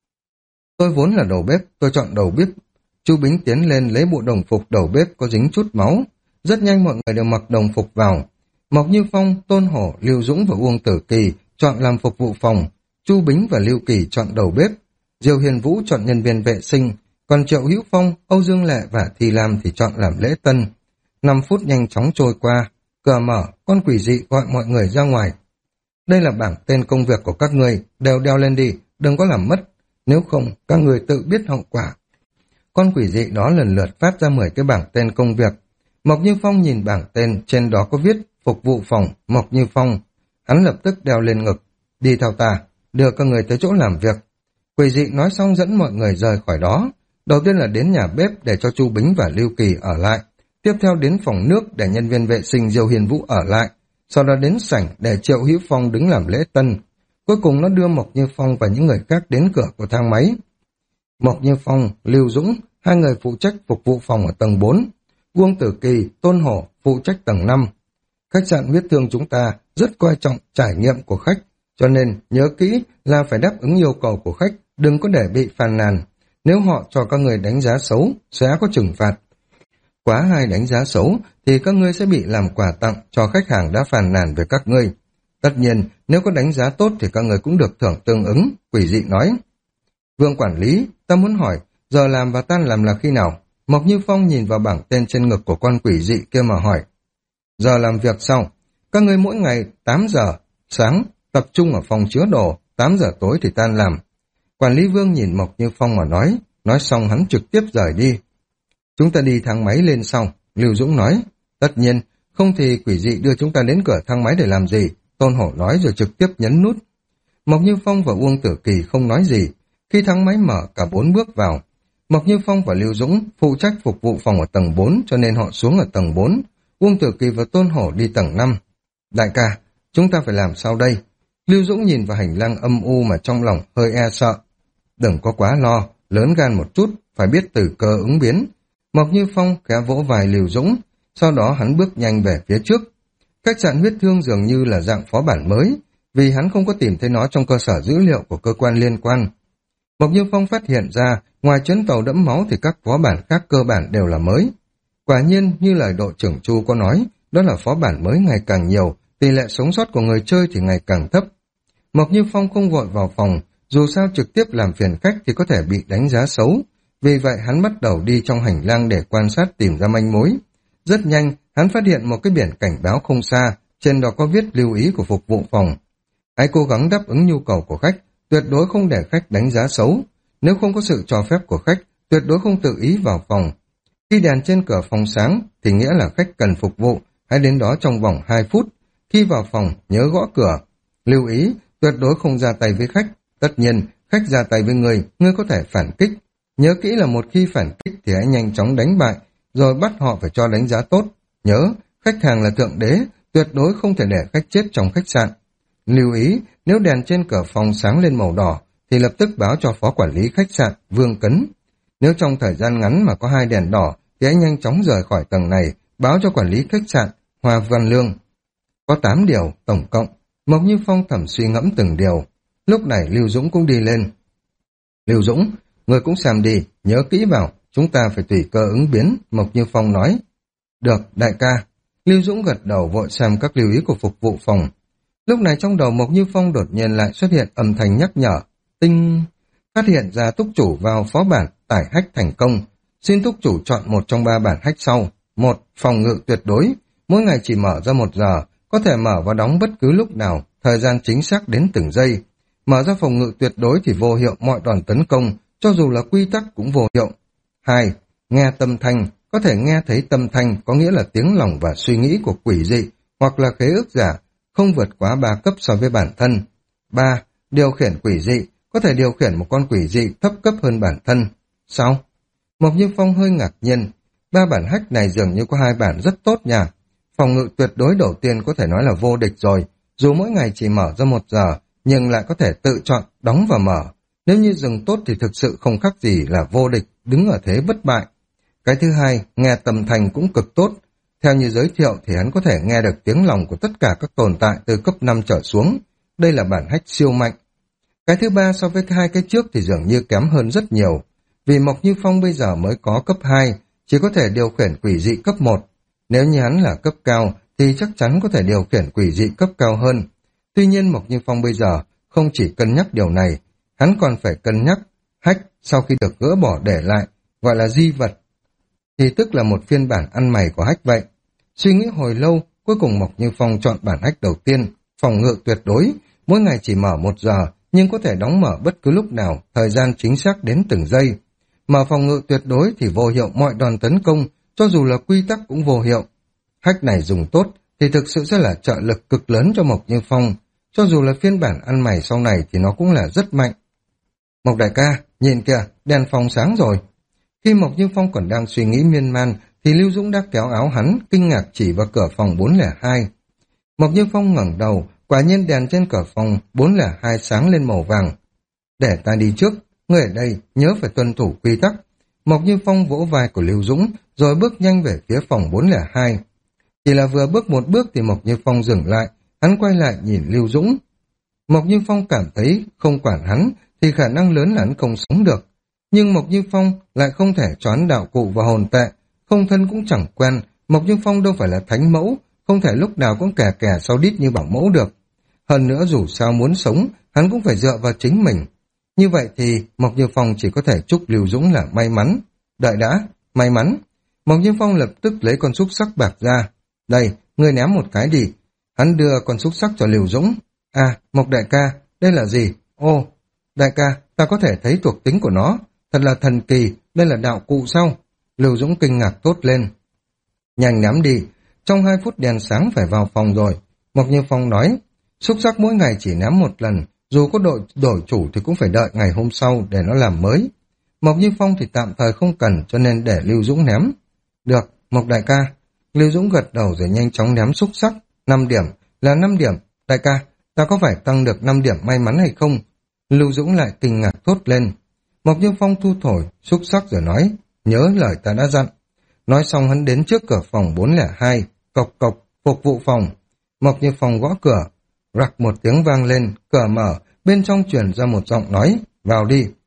Tôi vốn là đầu bếp, tôi chọn đầu bếp. Chu Bính tiến lên lấy bộ đồng phục đầu bếp có dính chút máu. Rất nhanh mọi người đều mặc đồng phục vào. Mộc Như Phong, Tôn Hổ, Lưu Dũng và Uông Tử Kỳ chọn làm phục vụ phòng. Chu Bính và Lưu Kỳ chọn đầu bếp. Diêu Hiền Vũ chọn nhân viên vệ sinh. Còn Triệu Hữu Phong, Âu Dương Lệ và Thi Lam thì chọn làm lễ tân. Năm phút nhanh chóng trôi qua. Cửa mở, con quỷ dị gọi mọi người ra ngoài. Đây là bảng tên công việc của các người, đều đeo lên đi, đừng có làm mất. Nếu không, các người tự biết hậu quả. Con quỷ dị đó lần lượt phát ra mười cái bảng tên công việc. Mộc Như Phong nhìn bảng tên, trên đó có viết phục vụ phòng, Mộc Như Phong. Hắn lập tức đeo lên ngực. Đi theo ta, đưa các người tới chỗ làm việc. Quỷ dị nói xong dẫn mọi người rời khỏi đó. Đầu tiên là đến nhà bếp để cho Chu Bính và Lưu Kỳ ở lại. Tiếp theo đến phòng nước để nhân viên vệ sinh Diêu Hiền Vũ ở lại. Sau đó đến sảnh để Triệu Hữu Phong đứng làm lễ tân. Cuối cùng nó đưa Mộc Như Phong và những người khác đến cửa của thang máy. Mộc Như Phong, Lưu Dũng, hai người phụ trách phục vụ phòng ở tầng bốn. Uông Tử Kỳ, Tôn Hổ phụ trách tầng năm. Khách sạn huyết thương chúng ta rất coi trọng trải nghiệm của khách, cho nên nhớ kỹ là phải đáp ứng yêu cầu của khách, đừng có để bị phàn nàn. Nếu họ cho các người đánh giá xấu, sẽ có trừng phạt. Quá hai đánh giá xấu thì các ngươi sẽ bị làm quà tặng cho khách hàng đã phàn nàn về các ngươi. Tất nhiên, nếu có đánh giá tốt thì các người cũng được thưởng tương ứng, quỷ dị nói. Vương quản lý, ta muốn hỏi, giờ làm và tan làm là khi nào? Mộc Như Phong nhìn vào bảng tên trên ngực của con quỷ dị kia mà hỏi. Giờ làm việc sau, các ngươi mỗi ngày tám giờ sáng tập trung ở phòng chứa đồ, tám giờ tối thì tan làm. Quản lý Vương nhìn Mộc Như Phong mà nói, nói xong hắn trực tiếp rời đi. Chúng ta đi thang máy lên sau, Lưu Dũng nói. Tất nhiên, không thì quỷ dị đưa chúng ta đến cửa thang máy để làm gì, Tôn Hổ nói rồi trực tiếp nhấn nút. Mộc Như Phong và Uông Tử Kỳ không nói gì. Khi thang máy mở, cả bốn bước vào. Mộc Như Phong và Lưu Dũng phụ trách phục vụ phòng ở tầng bốn, cho nên họ xuống ở tầng bốn. Uông Tử Kỳ và Tôn Hổ đi tầng năm. Đại ca, chúng ta phải làm sao đây? Lưu Dũng nhìn vào hành lang âm u mà trong lòng hơi e sợ. Đừng có quá lo, lớn gan một chút, phải biết từ cơ ứng biến. Mộc Như Phong khẽ vỗ vai Lưu Dũng, sau đó hắn bước nhanh về phía trước. Khách sạn huyết thương dường như là dạng phó bản mới, vì hắn không có tìm thấy nó trong cơ sở dữ liệu của cơ quan liên quan. Mộc Như Phong phát hiện ra, ngoài chuyến tàu đẫm máu thì các phó bản khác cơ bản đều là mới. Quả nhiên, như lời đội trưởng Chu có nói, đó là phó bản mới ngày càng nhiều, tỷ lệ sống sót của người chơi thì ngày càng thấp. Mộc Như Phong không vội vào phòng, dù sao trực tiếp làm phiền khách thì có thể bị đánh giá xấu. Vì vậy hắn bắt đầu đi trong hành lang để quan sát tìm ra manh mối. Rất nhanh, hắn phát hiện một cái biển cảnh báo không xa, trên đó có viết lưu ý của phục vụ phòng. Hãy cố gắng đáp ứng nhu cầu của khách, tuyệt đối không để khách đánh giá xấu. Nếu không có sự cho phép của khách, tuyệt đối không tự ý vào phòng. Khi đèn trên cửa phòng sáng thì nghĩa là khách cần phục vụ, hãy đến đó trong vòng hai phút. Khi vào phòng, nhớ gõ cửa. Lưu ý, tuyệt đối không ra tay với khách. Tất nhiên, khách ra tay với người, ngươi có thể phản kích. Nhớ kỹ là một khi phản kích thì hãy nhanh chóng đánh bại, rồi bắt họ phải cho đánh giá tốt. Nhớ, khách hàng là thượng đế, tuyệt đối không thể để khách chết trong khách sạn. Lưu ý, nếu đèn trên cửa phòng sáng lên màu đỏ, thì lập tức báo cho phó quản lý khách sạn, Vương Cấn. Nếu trong thời gian ngắn mà có hai đèn đỏ, thì hãy nhanh chóng rời khỏi tầng này, báo cho quản lý khách sạn, Hoa Văn Lương. Có tám điều, tổng cộng. Mộc Như Phong thầm suy ngẫm từng điều. Lúc này Lưu Dũng cũng đi lên. Lưu Dũng, người cũng xem đi, nhớ kỹ vào, chúng ta phải tùy cơ ứng biến, Mộc Như Phong nói. Được, đại ca. Lưu Dũng gật đầu vội xem các lưu ý của phục vụ phòng. Lúc này trong đầu Mộc Như Phong đột nhiên lại xuất hiện âm thanh nhắc nhở. Tinh! Phát hiện ra túc chủ vào phó bản tải hack thành công. Xin túc chủ chọn một trong ba bản hack sau. Một, phòng ngự tuyệt đối. Mỗi ngày chỉ mở ra một giờ, có thể mở và đóng bất cứ lúc nào, thời gian chính xác đến từng giây. Mở ra phòng ngự tuyệt đối thì vô hiệu mọi đòn tấn công, cho dù là quy tắc cũng vô hiệu. Hai, nghe tâm thanh, có thể nghe thấy tâm thanh có nghĩa là tiếng lòng và suy nghĩ của quỷ dị, hoặc là khế ước giả, không vượt quá ba cấp so với bản thân. Ba, điều khiển quỷ dị, có thể điều khiển một con quỷ dị thấp cấp hơn bản thân. Sao? Mộc Như Phong hơi ngạc nhiên, ba bản hack này dường như có hai bản rất tốt nha. Phòng ngự tuyệt đối đầu tiên có thể nói là vô địch rồi, dù mỗi ngày chỉ mở ra một giờ, nhưng lại có thể tự chọn, đóng và mở. Nếu như dừng tốt thì thực sự không khác gì là vô địch, đứng ở thế bất bại. Cái thứ hai, nghe tâm thanh cũng cực tốt. Theo như giới thiệu thì hắn có thể nghe được tiếng lòng của tất cả các tồn tại từ cấp năm trở xuống. Đây là bản hack siêu mạnh. Cái thứ ba so với hai cái trước thì dường như kém hơn rất nhiều. Vì Mộc Như Phong bây giờ mới có cấp hai, chỉ có thể điều khiển quỷ dị cấp một. Nếu như hắn là cấp cao thì chắc chắn có thể điều khiển quỷ dị cấp cao hơn. Tuy nhiên Mộc Như Phong bây giờ không chỉ cân nhắc điều này, hắn còn phải cân nhắc hack sau khi được gỡ bỏ để lại, gọi là di vật, thì tức là một phiên bản ăn mày của hack vậy. Suy nghĩ hồi lâu, cuối cùng Mộc Như Phong chọn bản hack đầu tiên, phòng ngự tuyệt đối, mỗi ngày chỉ mở một giờ, nhưng có thể đóng mở bất cứ lúc nào, thời gian chính xác đến từng giây. Mở phòng ngự tuyệt đối thì vô hiệu mọi đòn tấn công, cho dù là quy tắc cũng vô hiệu. Hack này dùng tốt thì thực sự sẽ là trợ lực cực lớn cho Mộc Như Phong, cho dù là phiên bản ăn mày sau này thì nó cũng là rất mạnh. Mộc đại ca, nhìn kìa, đèn phòng sáng rồi. Khi Mộc Như Phong còn đang suy nghĩ miên man, thì Lưu Dũng đã kéo áo hắn, kinh ngạc chỉ vào cửa phòng bốn không hai. Mộc Như Phong ngẩng đầu, quả nhiên đèn trên cửa phòng bốn không hai sáng lên màu vàng. Để ta đi trước, ngươi ở đây nhớ phải tuân thủ quy tắc. Mộc Như Phong vỗ vai của Lưu Dũng, rồi bước nhanh về phía phòng bốn không hai. Chỉ là vừa bước một bước thì Mộc Như Phong dừng lại, hắn quay lại nhìn Lưu Dũng. Mộc Như Phong cảm thấy không quản hắn thì khả năng lớn là hắn không sống được. Nhưng Mộc Như Phong lại không thể choán đạo cụ và hồn tệ, không thân cũng chẳng quen. Mộc Như Phong đâu phải là thánh mẫu, không thể lúc nào cũng kè kè sau đít như bảo mẫu được. Hơn nữa dù sao muốn sống, hắn cũng phải dựa vào chính mình. Như vậy thì Mộc Như Phong chỉ có thể chúc Lưu Dũng là may mắn. Đợi đã, may mắn. Mộc Như Phong lập tức lấy con xúc sắc bạc ra. Đây, ngươi ném một cái đi. Hắn đưa con xúc sắc cho Lưu Dũng. À, Mộc đại ca, đây là gì? Ô, đại ca, ta có thể thấy thuộc tính của nó. Thật là thần kỳ, đây là đạo cụ sao? Lưu Dũng kinh ngạc thốt lên. Nhanh ném đi, trong hai phút đèn sáng phải vào phòng rồi. Mộc Như Phong nói, xúc sắc mỗi ngày chỉ ném một lần, dù có đội đổi chủ thì cũng phải đợi ngày hôm sau để nó làm mới. Mộc Như Phong thì tạm thời không cần cho nên để Lưu Dũng ném. Được, Mộc đại ca. Lưu Dũng gật đầu rồi nhanh chóng ném xúc sắc. năm điểm, là năm điểm. Đại ca, ta có phải tăng được năm điểm may mắn hay không? Lưu Dũng lại kinh ngạc thốt lên. Mộc Như Phong thu thổi xúc sắc rồi nói, nhớ lời ta đã dặn. Nói xong hắn đến trước cửa phòng bốn không hai, cộc cộc, phục vụ phòng. Mộc Như Phong gõ cửa, rặc một tiếng vang lên, cửa mở, bên trong truyền ra một giọng nói, vào đi.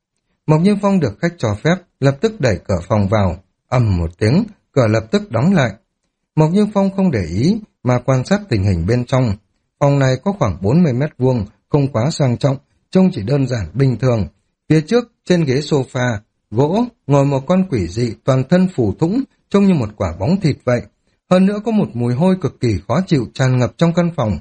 Mộc Như Phong được khách cho phép, lập tức đẩy cửa phòng vào. Ầm một tiếng, cửa lập tức đóng lại. Mộc Như Phong không để ý mà quan sát tình hình bên trong. Phòng này có khoảng bốn mươi mét vuông, không quá sang trọng, trông chỉ đơn giản bình thường. Phía trước, trên ghế sofa, gỗ, ngồi một con quỷ dị toàn thân phù thủng, trông như một quả bóng thịt vậy. Hơn nữa có một mùi hôi cực kỳ khó chịu tràn ngập trong căn phòng.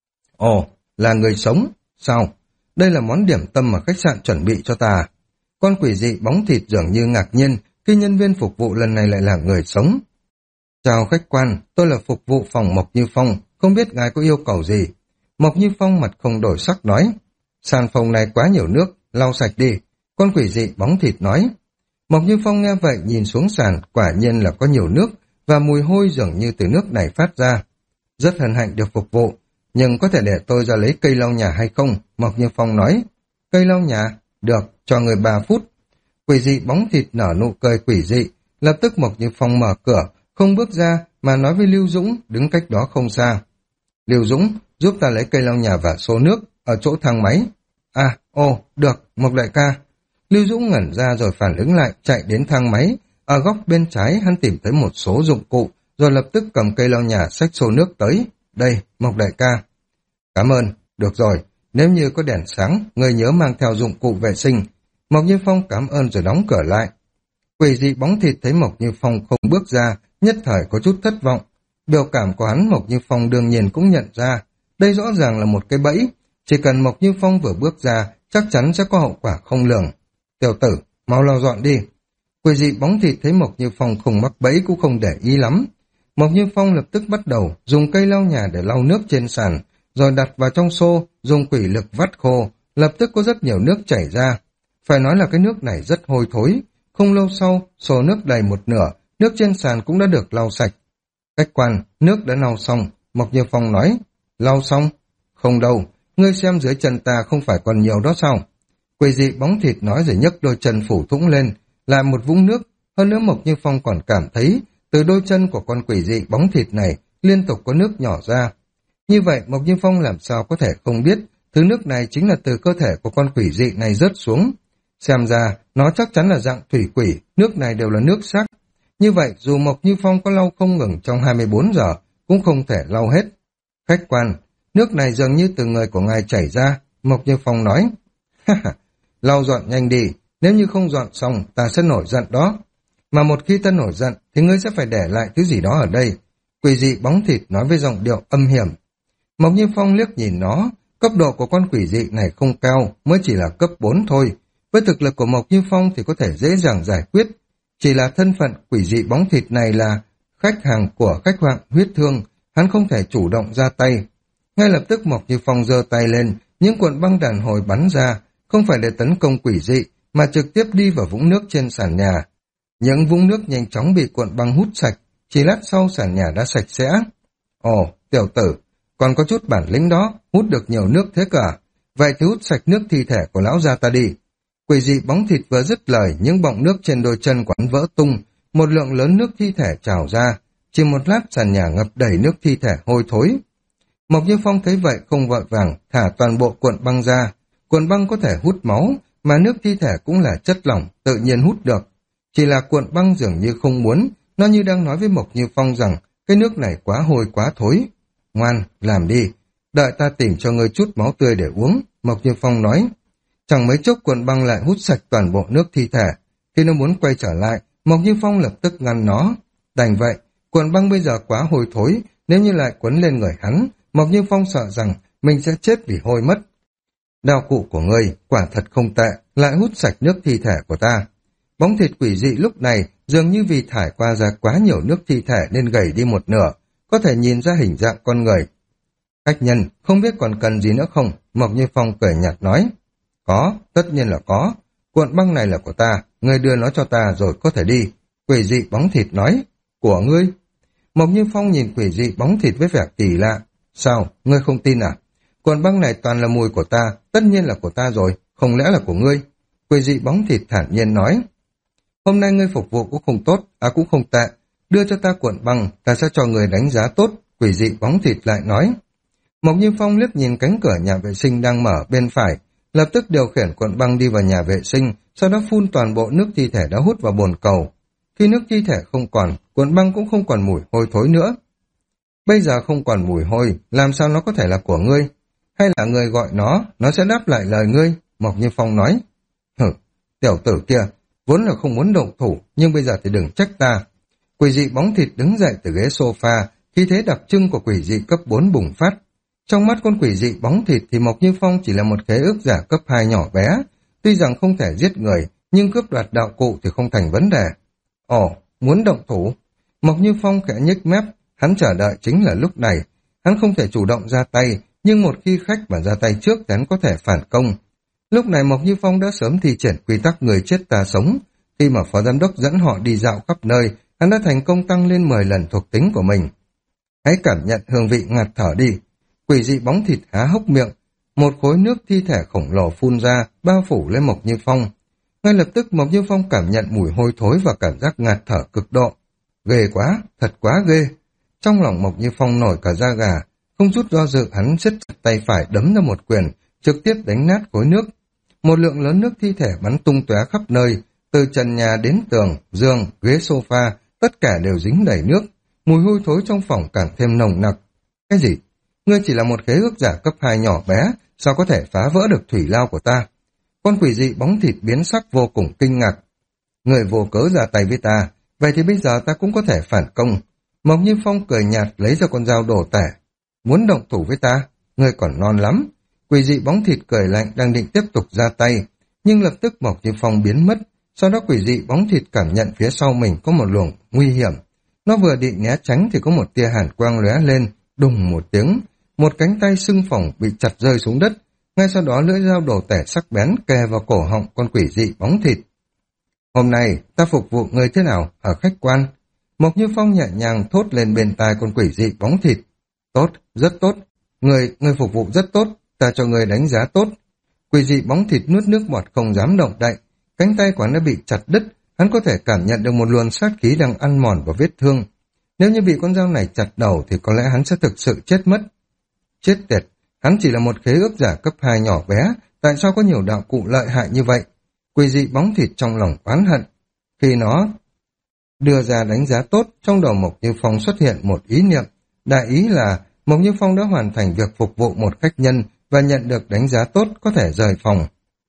Ồ, là người sống? Sao? Đây là món điểm tâm mà khách sạn chuẩn bị cho ta. Con quỷ dị bóng thịt dường như ngạc nhiên khi nhân viên phục vụ lần này lại là người sống. Chào khách quan, tôi là phục vụ phòng Mộc Như Phong, không biết ngài có yêu cầu gì. Mộc Như Phong mặt không đổi sắc nói. Sàn phòng này quá nhiều nước, lau sạch đi. Con quỷ dị bóng thịt nói. Mộc Như Phong nghe vậy nhìn xuống sàn, quả nhiên là có nhiều nước, và mùi hôi dường như từ nước này phát ra. Rất hân hạnh được phục vụ, nhưng có thể để tôi ra lấy cây lau nhà hay không? Mộc Như Phong nói. Cây lau nhà? Được, cho người ba phút. Quỷ dị bóng thịt nở nụ cười quỷ dị, lập tức Mộc Như Phong mở cửa, không bước ra mà nói với Lưu Dũng đứng cách đó không xa. Lưu Dũng, giúp ta lấy cây lau nhà và xô nước ở chỗ thang máy. À, ồ, được, Mộc đại ca. Lưu Dũng ngẩn ra rồi phản ứng lại, chạy đến thang máy. Ở góc bên trái hắn tìm thấy một số dụng cụ, rồi lập tức cầm cây lau nhà xách xô nước tới. Đây, Mộc đại ca. Cảm ơn, được rồi, nếu như có đèn sáng, người nhớ mang theo dụng cụ vệ sinh. Mộc Như Phong cảm ơn rồi đóng cửa lại. Quỷ dị bóng thịt thấy Mộc Như Phong không bước ra, nhất thời có chút thất vọng. Biểu cảm của hắn Mộc Như Phong đương nhiên cũng nhận ra, đây rõ ràng là một cái bẫy, chỉ cần Mộc Như Phong vừa bước ra, chắc chắn sẽ có hậu quả không lường. Tiểu tử, mau lau dọn đi. Quỷ dị bóng thịt thấy Mộc Như Phong không mắc bẫy cũng không để ý lắm. Mộc Như Phong lập tức bắt đầu dùng cây lau nhà để lau nước trên sàn, rồi đặt vào trong xô, dùng quỷ lực vắt khô, lập tức có rất nhiều nước chảy ra. Phải nói là cái nước này rất hôi thối. Không lâu sau, xô nước đầy một nửa, nước trên sàn cũng đã được lau sạch. Khách quan, nước đã lau xong, Mộc Như Phong nói. Lau xong? Không đâu, ngươi xem dưới chân ta không phải còn nhiều đó sao? Quỷ dị bóng thịt nói rồi nhấc đôi chân phủ thủng lên, lại một vũng nước. Hơn nữa Mộc Như Phong còn cảm thấy, từ đôi chân của con quỷ dị bóng thịt này liên tục có nước nhỏ ra. Như vậy Mộc Như Phong làm sao có thể không biết, thứ nước này chính là từ cơ thể của con quỷ dị này rớt xuống. Xem ra, nó chắc chắn là dạng thủy quỷ, nước này đều là nước sắc. Như vậy, dù Mộc Như Phong có lau không ngừng trong hai mươi bốn giờ, cũng không thể lau hết. Khách quan, nước này dường như từ người của ngài chảy ra, Mộc Như Phong nói. Ha ha, lau dọn nhanh đi, nếu như không dọn xong, ta sẽ nổi giận đó. Mà một khi ta nổi giận, thì ngươi sẽ phải để lại thứ gì đó ở đây. Quỷ dị bóng thịt nói với giọng điệu âm hiểm. Mộc Như Phong liếc nhìn nó, cấp độ của con quỷ dị này không cao, mới chỉ là cấp bốn thôi. Với thực lực của Mộc Như Phong thì có thể dễ dàng giải quyết. Chỉ là thân phận quỷ dị bóng thịt này là khách hàng của khách hoạn huyết thương, hắn không thể chủ động ra tay. Ngay lập tức Mộc Như Phong giơ tay lên, những cuộn băng đàn hồi bắn ra, không phải để tấn công quỷ dị, mà trực tiếp đi vào vũng nước trên sàn nhà. Những vũng nước nhanh chóng bị cuộn băng hút sạch, chỉ lát sau sàn nhà đã sạch sẽ. Ồ, tiểu tử, còn có chút bản lĩnh đó, hút được nhiều nước thế cả. Vậy thì hút sạch nước thi thể của lão gia ta đi. Quỷ dị bóng thịt vừa dứt lời, những bọng nước trên đôi chân quán vỡ tung, một lượng lớn nước thi thể trào ra. Chỉ một lát sàn nhà ngập đầy nước thi thể hôi thối. Mộc Như Phong thấy vậy không vội vàng, thả toàn bộ cuộn băng ra. Cuộn băng có thể hút máu, mà nước thi thể cũng là chất lỏng, tự nhiên hút được. Chỉ là cuộn băng dường như không muốn, nó như đang nói với Mộc Như Phong rằng cái nước này quá hôi quá thối. Ngoan, làm đi, đợi ta tìm cho ngươi chút máu tươi để uống, Mộc Như Phong nói. Chẳng mấy chốc cuộn băng lại hút sạch toàn bộ nước thi thể. Khi nó muốn quay trở lại, Mộc Như Phong lập tức ngăn nó. Đành vậy, cuộn băng bây giờ quá hôi thối, nếu như lại quấn lên người hắn, Mộc Như Phong sợ rằng mình sẽ chết vì hôi mất. Đao cụ của ngươi quả thật không tệ, lại hút sạch nước thi thể của ta. Bóng thịt quỷ dị lúc này dường như vì thải qua ra quá nhiều nước thi thể nên gầy đi một nửa, có thể nhìn ra hình dạng con người. Khách nhân, không biết còn cần gì nữa không? Mộc Như Phong cười nhạt nói. Có, tất nhiên là có. Cuộn băng này là của ta, ngươi đưa nó cho ta rồi có thể đi. Quỷ dị bóng thịt nói. Của ngươi? Mộc Như Phong nhìn quỷ dị bóng thịt với vẻ kỳ lạ. Sao, ngươi không tin à? Cuộn băng này toàn là mùi của ta, tất nhiên là của ta rồi, không lẽ là của ngươi? Quỷ dị bóng thịt thản nhiên nói. Hôm nay ngươi phục vụ cũng không tốt, à cũng không tệ. Đưa cho ta cuộn băng, ta sẽ cho người đánh giá tốt. Quỷ dị bóng thịt lại nói. Mộc Như Phong liếc nhìn cánh cửa nhà vệ sinh đang mở bên phải, lập tức điều khiển cuộn băng đi vào nhà vệ sinh, sau đó phun toàn bộ nước thi thể đã hút vào bồn cầu. Khi nước thi thể không còn, cuộn băng cũng không còn mùi hôi thối nữa. Bây giờ không còn mùi hôi, làm sao nó có thể là của ngươi? Hay là người gọi nó, nó sẽ đáp lại lời ngươi? Mộc Như Phong nói. Hử, tiểu tử kia, vốn là không muốn động thủ, nhưng bây giờ thì đừng trách ta. Quỷ dị bóng thịt đứng dậy từ ghế sofa, khí thế đặc trưng của quỷ dị cấp bốn bùng phát. Trong mắt con quỷ dị bóng thịt thì Mộc Như Phong chỉ là một khế ước giả cấp hai nhỏ bé. Tuy rằng không thể giết người, nhưng cướp đoạt đạo cụ thì không thành vấn đề. Ồ, muốn động thủ? Mộc Như Phong khẽ nhếch mép, hắn chờ đợi chính là lúc này. Hắn không thể chủ động ra tay, nhưng một khi khách mà ra tay trước thì hắn có thể phản công. Lúc này Mộc Như Phong đã sớm thi triển quy tắc người chết ta sống. Khi mà phó giám đốc dẫn họ đi dạo khắp nơi, hắn đã thành công tăng lên mười lần thuộc tính của mình. Hãy cảm nhận hương vị ngạt thở đi. Quỷ dị bóng thịt há hốc miệng, một khối nước thi thể khổng lồ phun ra, bao phủ lên Mộc Như Phong. Ngay lập tức Mộc Như Phong cảm nhận mùi hôi thối và cảm giác ngạt thở cực độ. Ghê quá, thật quá ghê. Trong lòng Mộc Như Phong nổi cả da gà, không chút do dự hắn siết chặt tay phải đấm ra một quyền, trực tiếp đánh nát khối nước. Một lượng lớn nước thi thể bắn tung tóe khắp nơi, từ trần nhà đến tường, giường, ghế sofa, tất cả đều dính đầy nước. Mùi hôi thối trong phòng càng thêm nồng nặc. Cái gì? Ngươi chỉ là một khế ước giả cấp hai nhỏ bé, sao có thể phá vỡ được thủy lao của ta? Con quỷ dị bóng thịt biến sắc vô cùng kinh ngạc. Người vô cớ ra tay với ta, vậy thì bây giờ ta cũng có thể phản công. Mộc Như Phong cười nhạt lấy ra con dao đồ tể. Muốn động thủ với ta? Ngươi còn non lắm. Quỷ dị bóng thịt cười lạnh đang định tiếp tục ra tay, nhưng lập tức Mộc Như Phong biến mất. Sau đó quỷ dị bóng thịt cảm nhận phía sau mình có một luồng nguy hiểm. Nó vừa định né tránh thì có một tia hàn quang lóe lên, đùng một tiếng. Một cánh tay sưng phồng bị chặt rơi xuống đất. Ngay sau đó lưỡi dao đổ tẻ sắc bén kề vào cổ họng con quỷ dị bóng thịt. Hôm nay ta phục vụ người thế nào ở khách quan? Mộc Như Phong nhẹ nhàng thốt lên bên tai con quỷ dị bóng thịt. Tốt, rất tốt. Người, người phục vụ rất tốt, ta cho người đánh giá tốt. Quỷ dị bóng thịt nuốt nước bọt không dám động đậy. Cánh tay của hắn đã bị chặt đứt, hắn có thể cảm nhận được một luồng sát khí đang ăn mòn vào vết thương. Nếu như bị con dao này chặt đầu thì có lẽ hắn sẽ thực sự chết mất. Chết tiệt, hắn chỉ là một khế ước giả cấp hai nhỏ bé, tại sao có nhiều đạo cụ lợi hại như vậy? Quỷ dị bóng thịt trong lòng oán hận. Khi nó đưa ra đánh giá tốt, trong đầu Mộc Như Phong xuất hiện một ý niệm. Đại ý là Mộc Như Phong đã hoàn thành việc phục vụ một khách nhân và nhận được đánh giá tốt có thể rời phòng.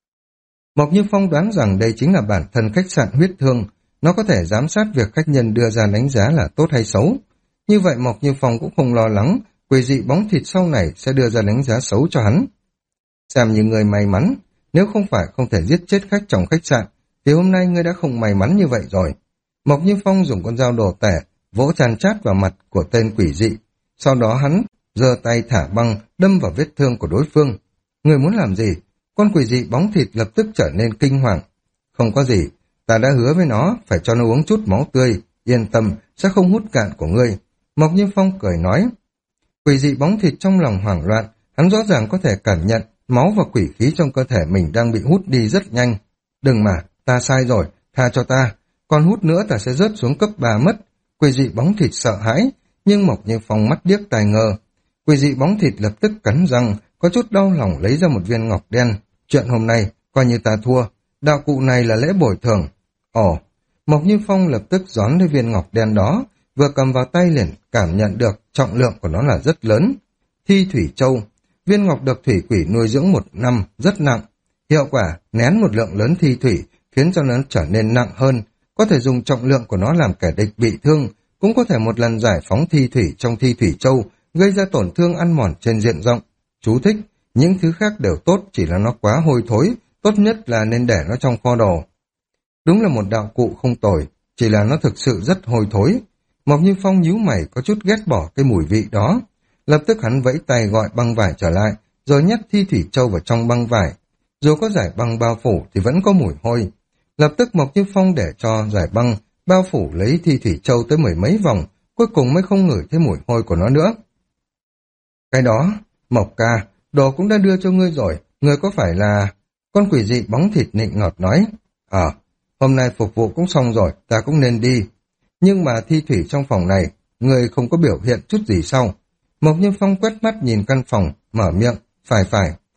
Mộc Như Phong đoán rằng đây chính là bản thân khách sạn huyết thương, nó có thể giám sát việc khách nhân đưa ra đánh giá là tốt hay xấu. Như vậy Mộc Như Phong cũng không lo lắng quỷ dị bóng thịt sau này sẽ đưa ra đánh giá xấu cho hắn. Xem như người may mắn, nếu không phải không thể giết chết khách trong khách sạn, thì hôm nay ngươi đã không may mắn như vậy rồi. Mộc Như Phong dùng con dao đồ tẻ, vỗ chàn chát vào mặt của tên quỷ dị. Sau đó hắn giơ tay thả băng, đâm vào vết thương của đối phương. Người muốn làm gì? Con quỷ dị bóng thịt lập tức trở nên kinh hoàng. Không có gì, ta đã hứa với nó, phải cho nó uống chút máu tươi, yên tâm, sẽ không hút cạn của ngươi. Mộc Như Phong cười nói. Quỷ dị bóng thịt trong lòng hoảng loạn, hắn rõ ràng có thể cảm nhận máu và quỷ khí trong cơ thể mình đang bị hút đi rất nhanh. Đừng mà, ta sai rồi, tha cho ta, còn hút nữa ta sẽ rớt xuống cấp ba mất. Quỷ dị bóng thịt sợ hãi, nhưng Mộc Như Phong mắt điếc tai ngơ. Quỷ dị bóng thịt lập tức cắn răng, có chút đau lòng lấy ra một viên ngọc đen. Chuyện hôm nay, coi như ta thua, đạo cụ này là lễ bồi thường. Ồ, Mộc Như Phong lập tức gión lấy viên ngọc đen đó, vừa cầm vào tay liền cảm nhận được trọng lượng của nó là rất lớn. Thi thủy châu, viên ngọc được thủy quỷ nuôi dưỡng một năm, rất nặng. Hiệu quả nén một lượng lớn thi thủy khiến cho nó trở nên nặng hơn, có thể dùng trọng lượng của nó làm kẻ địch bị thương, cũng có thể một lần giải phóng thi thủy trong thi thủy châu, gây ra tổn thương ăn mòn trên diện rộng. Chú thích, những thứ khác đều tốt, chỉ là nó quá hôi thối, tốt nhất là nên để nó trong kho đồ. Đúng là một đạo cụ không tồi, chỉ là nó thực sự rất hôi thối. Mộc Như Phong nhíu mày có chút ghét bỏ cái mùi vị đó. Lập tức hắn vẫy tay gọi băng vải trở lại, rồi nhét thi thủy châu vào trong băng vải. Dù có giải băng bao phủ thì vẫn có mùi hôi. Lập tức Mộc Như Phong để cho giải băng bao phủ lấy thi thủy châu tới mười mấy vòng, cuối cùng mới không ngửi thấy mùi hôi của nó nữa. Cái đó, Mộc ca, đồ cũng đã đưa cho ngươi rồi, ngươi có phải là... Con quỷ dị bóng thịt nịnh ngọt nói. Ờ, hôm nay phục vụ cũng xong rồi, ta cũng nên đi. Nhưng mà thi thủy trong phòng này, ngươi không có biểu hiện chút gì sau. Mộc Như Phong quét mắt nhìn căn phòng, mở miệng, phải phải.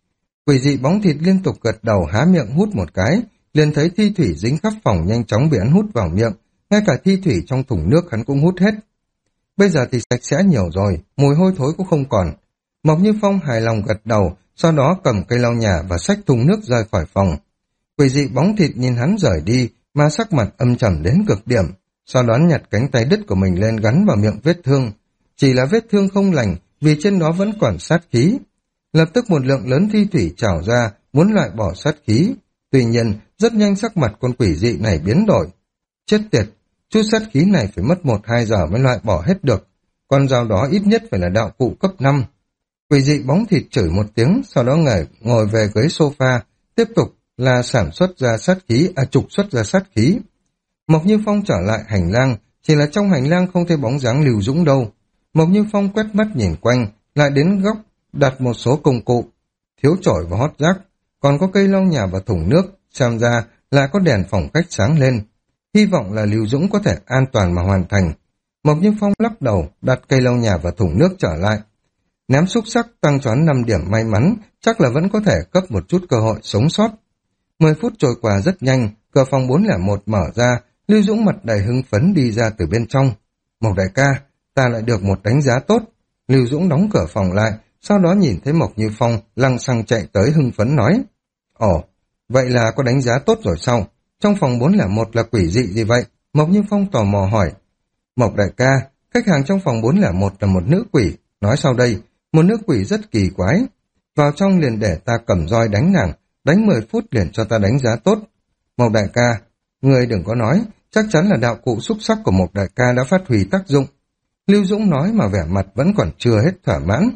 Quỷ dị bóng thịt liên tục gật đầu há miệng hút một cái, liền thấy thi thủy dính khắp phòng nhanh chóng bị hắn hút vào miệng, ngay cả thi thủy trong thùng nước hắn cũng hút hết. Bây giờ thì sạch sẽ nhiều rồi, mùi hôi thối cũng không còn. Mộc Như Phong hài lòng gật đầu, sau đó cầm cây lau nhà và xách thùng nước rời khỏi phòng. Quỷ dị bóng thịt nhìn hắn rời đi, mà sắc mặt âm trầm đến cực điểm, sau đó nhặt cánh tay đứt của mình lên gắn vào miệng vết thương. Chỉ là vết thương không lành, vì trên đó vẫn còn sát khí. Lập tức một lượng lớn thi thủy trào ra, muốn loại bỏ sát khí. Tuy nhiên, rất nhanh sắc mặt con quỷ dị này biến đổi. Chết tiệt, chút sát khí này phải mất một hai giờ mới loại bỏ hết được. Con dao đó ít nhất phải là đạo cụ cấp năm. Quỷ dị bóng thịt chửi một tiếng, sau đó ngồi, ngồi về ghế sofa, tiếp tục là sản xuất ra sát khí, à trục xuất ra sát khí. Mộc Như Phong trở lại hành lang, chỉ là trong hành lang không thấy bóng dáng Lưu Dũng đâu. Mộc Như Phong quét mắt nhìn quanh, lại đến góc, đặt một số công cụ, thiếu chổi và hót rác, còn có cây lau nhà và thùng nước, xem ra lại có đèn phòng khách sáng lên. Hy vọng là Lưu Dũng có thể an toàn mà hoàn thành. Mộc Như Phong lắc đầu, đặt cây lau nhà và thùng nước trở lại. Ném xúc sắc tăng cho hắn năm điểm may mắn, chắc là vẫn có thể cấp một chút cơ hội sống sót. Mười phút trôi qua rất nhanh, cửa phòng bốn không một mở ra, Lưu Dũng mặt đầy hưng phấn đi ra từ bên trong. Mộc đại ca, ta lại được một đánh giá tốt. Lưu Dũng đóng cửa phòng lại, sau đó nhìn thấy Mộc Như Phong lăng xăng chạy tới hưng phấn nói. Ồ, vậy là có đánh giá tốt rồi sao? Trong phòng bốn không một là quỷ dị gì vậy? Mộc Như Phong tò mò hỏi. Mộc đại ca, khách hàng trong phòng bốn không một là một nữ quỷ. Nói sau đây, một nữ quỷ rất kỳ quái. Vào trong liền để ta cầm roi đánh nàng, đánh mười phút liền cho ta đánh giá tốt. Mộc đại ca, người đừng có nói, chắc chắn là đạo cụ xúc sắc của Mộc đại ca đã phát huy tác dụng. Lưu Dũng nói mà vẻ mặt vẫn còn chưa hết thỏa mãn.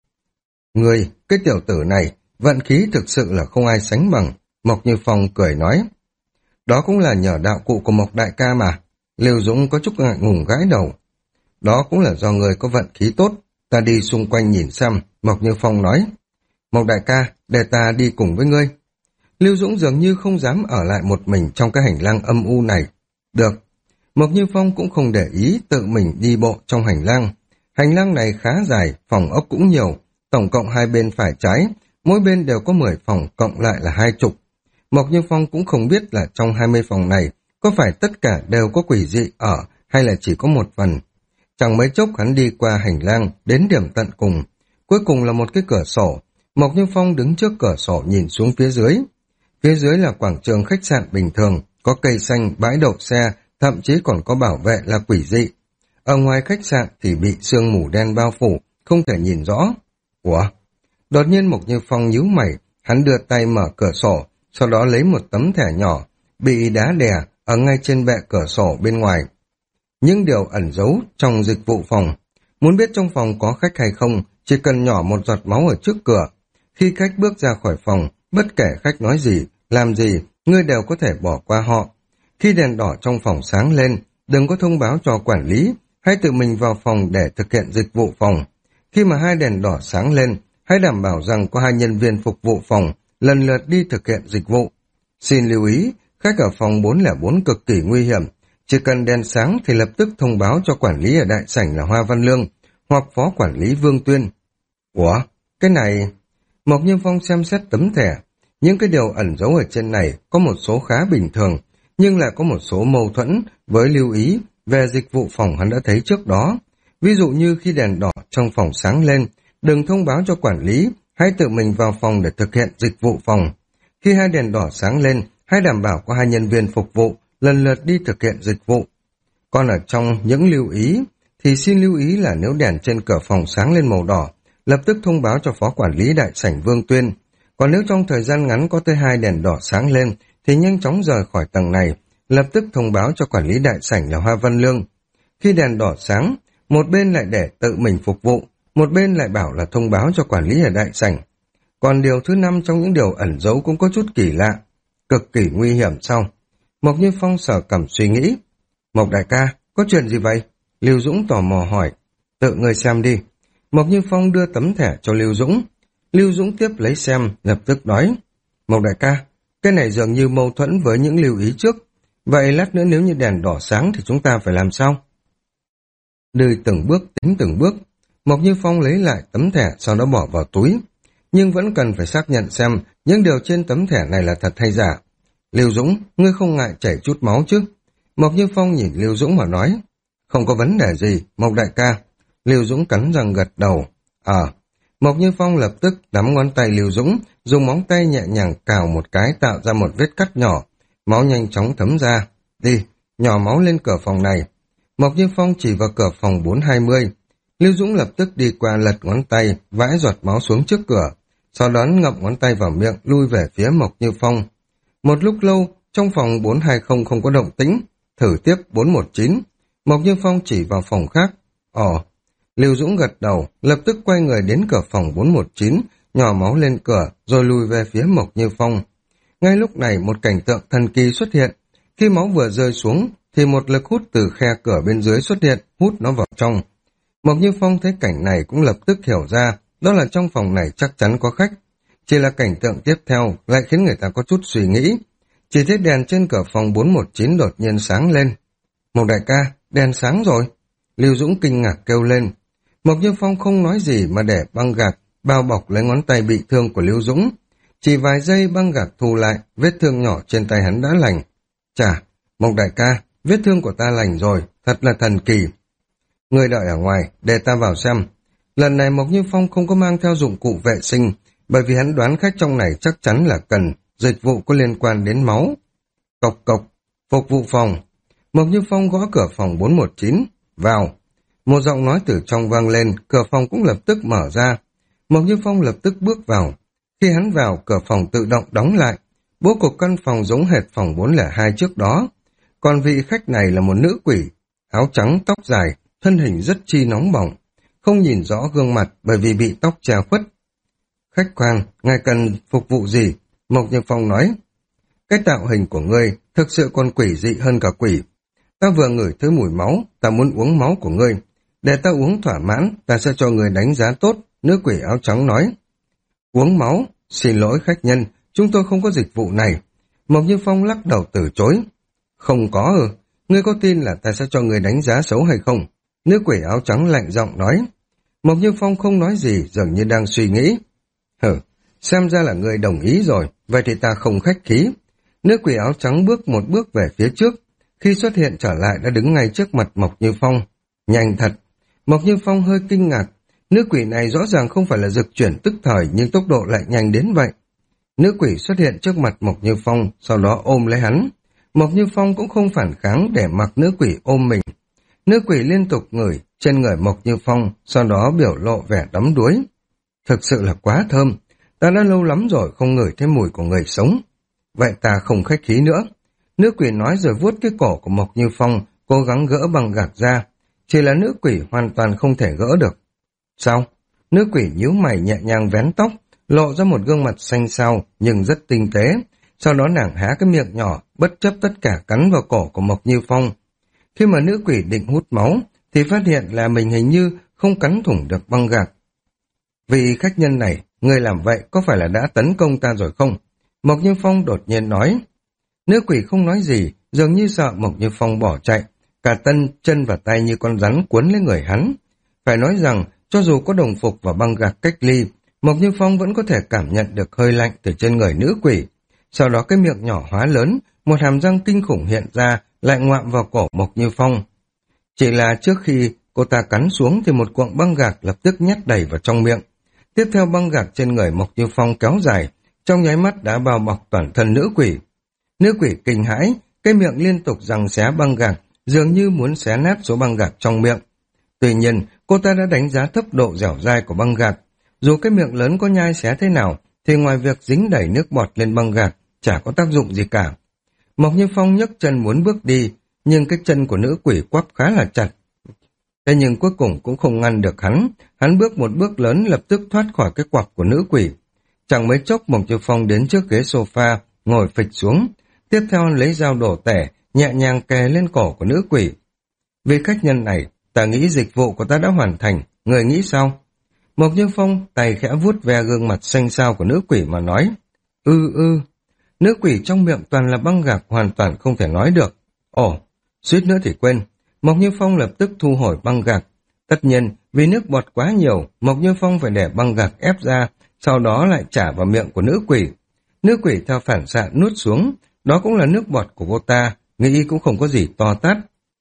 Người, cái tiểu tử này, vận khí thực sự là không ai sánh bằng. Mộc Như Phong cười nói. Đó cũng là nhờ đạo cụ của Mộc đại ca mà. Lưu Dũng có chút ngại ngùng gãi đầu. Đó cũng là do người có vận khí tốt. Ta đi xung quanh nhìn xem, Mộc Như Phong nói. Mộc đại ca, để ta đi cùng với ngươi. Lưu Dũng dường như không dám ở lại một mình trong cái hành lang âm u này. Được. Mộc Như Phong cũng không để ý tự mình đi bộ trong hành lang. Hành lang này khá dài, phòng ốc cũng nhiều. Tổng cộng hai bên phải trái, mỗi bên đều có mười phòng, cộng lại là hai chục. Mộc Như Phong cũng không biết là trong hai mươi phòng này có phải tất cả đều có quỷ dị ở hay là chỉ có một phần. Chẳng mấy chốc hắn đi qua hành lang đến điểm tận cùng. Cuối cùng là một cái cửa sổ. Mộc Như Phong đứng trước cửa sổ nhìn xuống phía dưới. Phía dưới là quảng trường khách sạn bình thường, có cây xanh, bãi đậu xe, thậm chí còn có bảo vệ là quỷ dị. Ở ngoài khách sạn thì bị sương mù đen bao phủ, không thể nhìn rõ. Ủa? Đột nhiên Mộc Như Phong nhíu mày, hắn đưa tay mở cửa sổ, sau đó lấy một tấm thẻ nhỏ, bị đá đè ở ngay trên bệ cửa sổ bên ngoài. Những điều ẩn giấu trong dịch vụ phòng. Muốn biết trong phòng có khách hay không, chỉ cần nhỏ một giọt máu ở trước cửa. Khi khách bước ra khỏi phòng, bất kể khách nói gì, làm gì, ngươi đều có thể bỏ qua họ. Khi đèn đỏ trong phòng sáng lên, đừng có thông báo cho quản lý, hãy tự mình vào phòng để thực hiện dịch vụ phòng. Khi mà hai đèn đỏ sáng lên, hãy đảm bảo rằng có hai nhân viên phục vụ phòng lần lượt đi thực hiện dịch vụ. Xin lưu ý, khách ở phòng bốn không bốn cực kỳ nguy hiểm. Chỉ cần đèn sáng thì lập tức thông báo cho quản lý ở đại sảnh là Hoa Văn Lương hoặc phó quản lý Vương Tuyên. Ủa, cái này... Mộc Như Phong xem xét tấm thẻ. Những cái điều ẩn giấu ở trên này có một số khá bình thường, nhưng lại có một số mâu thuẫn với lưu ý về dịch vụ phòng hắn đã thấy trước đó. Ví dụ như khi đèn đỏ trong phòng sáng lên, đừng thông báo cho quản lý, hãy tự mình vào phòng để thực hiện dịch vụ phòng. Khi hai đèn đỏ sáng lên, hãy đảm bảo có hai nhân viên phục vụ lần lượt đi thực hiện dịch vụ. Còn ở trong những lưu ý, thì xin lưu ý là nếu đèn trên cửa phòng sáng lên màu đỏ, lập tức thông báo cho phó quản lý đại sảnh Vương Tuyên. Còn nếu trong thời gian ngắn có tới hai đèn đỏ sáng lên, thì nhanh chóng rời khỏi tầng này, lập tức thông báo cho quản lý đại sảnh là Hoa Văn Lương. Khi đèn đỏ sáng, một bên lại để tự mình phục vụ, một bên lại bảo là thông báo cho quản lý ở đại sảnh. Còn điều thứ năm trong những điều ẩn giấu cũng có chút kỳ lạ, cực kỳ nguy hiểm sao? Mộc Như Phong sở cẩm suy nghĩ. Mộc đại ca, có chuyện gì vậy? Lưu Dũng tò mò hỏi. Tự người xem đi. Mộc Như Phong đưa tấm thẻ cho Lưu Dũng. Lưu Dũng tiếp lấy xem, lập tức nói. Mộc đại ca, cái này dường như mâu thuẫn với những lưu ý trước. Vậy lát nữa nếu như đèn đỏ sáng thì chúng ta phải làm sao? Đi từng bước tính từng bước. Mộc Như Phong lấy lại tấm thẻ sau đó bỏ vào túi. nhưng vẫn cần phải xác nhận xem những điều trên tấm thẻ này là thật hay giả. Lưu Dũng, ngươi không ngại chảy chút máu chứ? Mộc Như Phong nhìn Lưu Dũng mà nói. Không có vấn đề gì, Mộc đại ca. Lưu Dũng cắn răng gật đầu. Ờ. À. Mộc Như Phong lập tức nắm ngón tay Lưu Dũng, dùng móng tay nhẹ nhàng cào một cái tạo ra một vết cắt nhỏ. Máu nhanh chóng thấm ra. Đi, nhỏ máu lên cửa phòng này. Mộc Như Phong chỉ vào cửa phòng bốn hai mươi. Lưu Dũng lập tức đi qua lật ngón tay, vãi giọt máu xuống trước cửa. Sau đó ngậm ngón tay vào miệng, lui về phía Mộc Như Phong. Một lúc lâu, trong phòng bốn hai không không có động tĩnh. Thử tiếp bốn một chín. Mộc Như Phong chỉ vào phòng khác. Ồ. Lưu Dũng gật đầu, lập tức quay người đến cửa phòng bốn một chín, nhỏ máu lên cửa, rồi lùi về phía Mộc Như Phong. Ngay lúc này một cảnh tượng thần kỳ xuất hiện. Khi máu vừa rơi xuống, thì một lực hút từ khe cửa bên dưới xuất hiện, hút nó vào trong. Mộc Như Phong thấy cảnh này cũng lập tức hiểu ra, đó là trong phòng này chắc chắn có khách. Chỉ là cảnh tượng tiếp theo lại khiến người ta có chút suy nghĩ. Chỉ thấy đèn trên cửa phòng bốn một chín đột nhiên sáng lên. Mộc đại ca, đèn sáng rồi. Lưu Dũng kinh ngạc kêu lên. Mộc Như Phong không nói gì mà để băng gạc bao bọc lấy ngón tay bị thương của Lưu Dũng. Chỉ vài giây băng gạc thu lại, vết thương nhỏ trên tay hắn đã lành. Chà, Mộc đại ca, vết thương của ta lành rồi, thật là thần kỳ. Người đợi ở ngoài, để ta vào xem. Lần này Mộc Như Phong không có mang theo dụng cụ vệ sinh, bởi vì hắn đoán khách trong này chắc chắn là cần dịch vụ có liên quan đến máu. Cộc cộc, phục vụ phòng. Mộc Như Phong gõ cửa phòng bốn một chín, vào. Một giọng nói từ trong vang lên, cửa phòng cũng lập tức mở ra. Mộc Như Phong lập tức bước vào. Khi hắn vào, cửa phòng tự động đóng lại. Bố cục căn phòng giống hệt phòng bốn không hai trước đó. Còn vị khách này là một nữ quỷ, áo trắng tóc dài, thân hình rất chi nóng bỏng. Không nhìn rõ gương mặt bởi vì bị tóc che khuất. Khách quan, ngài cần phục vụ gì? Mộc Như Phong nói. Cái tạo hình của ngươi thực sự còn quỷ dị hơn cả quỷ. Ta vừa ngửi thấy mùi máu, ta muốn uống máu của ngươi. Để ta uống thỏa mãn, ta sẽ cho người đánh giá tốt, nữ quỷ áo trắng nói. Uống máu? Xin lỗi khách nhân, chúng tôi không có dịch vụ này. Mộc Như Phong lắc đầu từ chối. Không có ư, ngươi có tin là ta sẽ cho người đánh giá xấu hay không? Nữ quỷ áo trắng lạnh giọng nói. Mộc Như Phong không nói gì, dường như đang suy nghĩ. Hử, xem ra là người đồng ý rồi, vậy thì ta không khách khí. Nữ quỷ áo trắng bước một bước về phía trước. Khi xuất hiện trở lại đã đứng ngay trước mặt Mộc Như Phong. Nhanh thật. Mộc Như Phong hơi kinh ngạc. Nữ quỷ này rõ ràng không phải là dực chuyển tức thời nhưng tốc độ lại nhanh đến vậy. Nữ quỷ xuất hiện trước mặt Mộc Như Phong, sau đó ôm lấy hắn. Mộc Như Phong cũng không phản kháng để mặc nữ quỷ ôm mình. Nữ quỷ liên tục ngửi trên người Mộc Như Phong, sau đó biểu lộ vẻ đắm đuối. Thực sự là quá thơm. Ta đã lâu lắm rồi không ngửi thấy mùi của người sống. Vậy ta không khách khí nữa. Nữ quỷ nói rồi vuốt cái cổ của Mộc Như Phong, cố gắng gỡ băng gạc ra. Chỉ là nữ quỷ hoàn toàn không thể gỡ được. Sao? Nữ quỷ nhíu mày nhẹ nhàng vén tóc, lộ ra một gương mặt xanh xao nhưng rất tinh tế. Sau đó nàng há cái miệng nhỏ, bất chấp tất cả cắn vào cổ của Mộc Như Phong. Khi mà nữ quỷ định hút máu, thì phát hiện là mình hình như không cắn thủng được băng gạc. Vì khách nhân này, người làm vậy có phải là đã tấn công ta rồi không? Mộc Như Phong đột nhiên nói. Nữ quỷ không nói gì, dường như sợ Mộc Như Phong bỏ chạy. Cả tân, chân và tay như con rắn cuốn lấy người hắn. Phải nói rằng, cho dù có đồng phục và băng gạc cách ly, Mộc Như Phong vẫn có thể cảm nhận được hơi lạnh từ trên người nữ quỷ. Sau đó cái miệng nhỏ hóa lớn, một hàm răng kinh khủng hiện ra, lại ngoạm vào cổ Mộc Như Phong. Chỉ là trước khi cô ta cắn xuống thì một cuộn băng gạc lập tức nhét đầy vào trong miệng. Tiếp theo băng gạc trên người Mộc Như Phong kéo dài, trong nháy mắt đã bao bọc toàn thân nữ quỷ. Nữ quỷ kinh hãi, cái miệng liên tục giằng xé băng gạc, dường như muốn xé nát số băng gạc trong miệng. Tuy nhiên, cô ta đã đánh giá thấp độ dẻo dai của băng gạc. Dù cái miệng lớn có nhai xé thế nào, thì ngoài việc dính đẩy nước bọt lên băng gạc, chả có tác dụng gì cả. Mộc Như Phong nhấc chân muốn bước đi, nhưng cái chân của nữ quỷ quắp khá là chặt. Thế nhưng cuối cùng cũng không ngăn được hắn, hắn bước một bước lớn lập tức thoát khỏi cái quặp của nữ quỷ. Chẳng mấy chốc Mộc Như Phong đến trước ghế sofa, ngồi phịch xuống. Tiếp theo lấy dao đổ tẻ, nhẹ nhàng kè lên cổ của nữ quỷ. Vì khách nhân này, ta nghĩ dịch vụ của ta đã hoàn thành, người nghĩ sao? Mộc Như Phong tay khẽ vuốt ve gương mặt xanh xao của nữ quỷ mà nói. Ư ư, nữ quỷ trong miệng toàn là băng gạc hoàn toàn không thể nói được. Ồ, suýt nữa thì quên. Mộc Như Phong lập tức thu hồi băng gạc. Tất nhiên, vì nước bọt quá nhiều, Mộc Như Phong phải để băng gạc ép ra, sau đó lại trả vào miệng của nữ quỷ. Nữ quỷ theo phản xạ nuốt xuống, đó cũng là nước bọt của cô ta, nghĩ cũng không có gì to tát.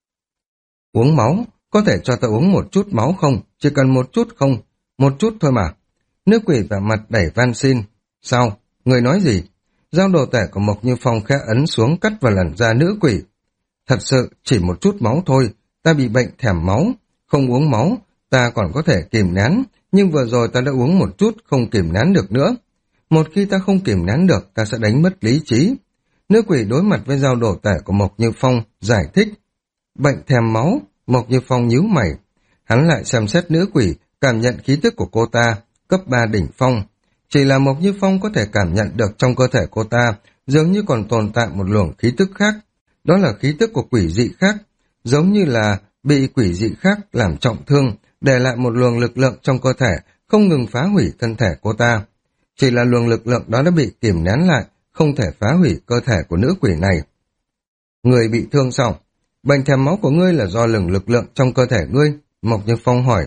Uống máu, có thể cho ta uống một chút máu không? Chỉ cần một chút không? Một chút thôi mà. Nữ quỷ vẻ mặt đẩy van xin. Sao? Người nói gì? Dao đồ tể của Mộc Như Phong khẽ ấn xuống cắt vào làn da nữ quỷ. Thật sự, chỉ một chút máu thôi, ta bị bệnh thèm máu. Không uống máu, ta còn có thể kìm nén, nhưng vừa rồi ta đã uống một chút, không kìm nén được nữa. Một khi ta không kìm nén được, ta sẽ đánh mất lý trí. Nữ quỷ đối mặt với dao đồ tể của Mộc Như Phong, giải thích. Bệnh thèm máu, Mộc Như Phong nhíu mày. Hắn lại xem xét nữ quỷ, cảm nhận khí tức của cô ta, cấp ba đỉnh phong. Chỉ là Mộc Như Phong có thể cảm nhận được trong cơ thể cô ta, dường như còn tồn tại một luồng khí tức khác. Đó là khí tức của quỷ dị khác, giống như là bị quỷ dị khác làm trọng thương, để lại một luồng lực lượng trong cơ thể, không ngừng phá hủy thân thể cô ta. Chỉ là luồng lực lượng đó đã bị kìm nén lại, không thể phá hủy cơ thể của nữ quỷ này. Người bị thương sao? Bệnh thèm máu của ngươi là do lừng lực lượng trong cơ thể ngươi, Mộc Như Phong hỏi.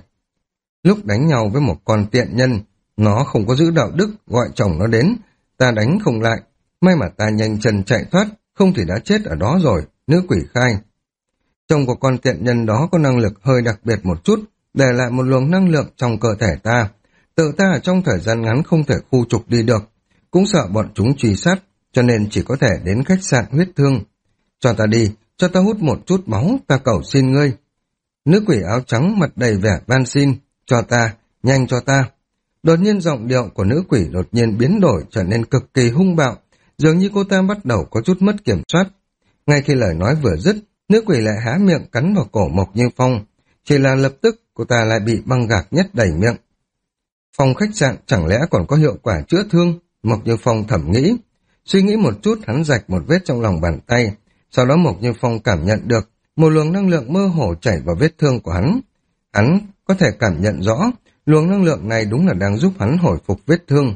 Lúc đánh nhau với một con tiện nhân, nó không có giữ đạo đức, gọi chồng nó đến, ta đánh không lại. May mà ta nhanh chân chạy thoát, không thì đã chết ở đó rồi, nữ quỷ khai. Chồng của con tiện nhân đó có năng lực hơi đặc biệt một chút, để lại một luồng năng lượng trong cơ thể ta. Tự ta ở trong thời gian ngắn không thể khu trục đi được, cũng sợ bọn chúng truy sát, cho nên chỉ có thể đến khách sạn huyết thương. Cho ta đi, cho ta hút một chút máu, ta cầu xin ngươi. Nữ quỷ áo trắng mặt đầy vẻ van xin, cho ta, nhanh cho ta. Đột nhiên giọng điệu của nữ quỷ đột nhiên biến đổi trở nên cực kỳ hung bạo, dường như cô ta bắt đầu có chút mất kiểm soát. Ngay khi lời nói vừa dứt, nữ quỷ lại há miệng cắn vào cổ Mộc Như Phong, chỉ là lập tức cô ta lại bị băng gạc nhét đầy miệng. Phòng khách sạn chẳng lẽ còn có hiệu quả chữa thương? Mộc Như Phong thẩm nghĩ. Suy nghĩ một chút, hắn rạch một vết trong lòng bàn tay, sau đó Mộc Như Phong cảm nhận được một luồng năng lượng mơ hồ chảy vào vết thương của hắn. Hắn có thể cảm nhận rõ, luồng năng lượng này đúng là đang giúp hắn hồi phục vết thương.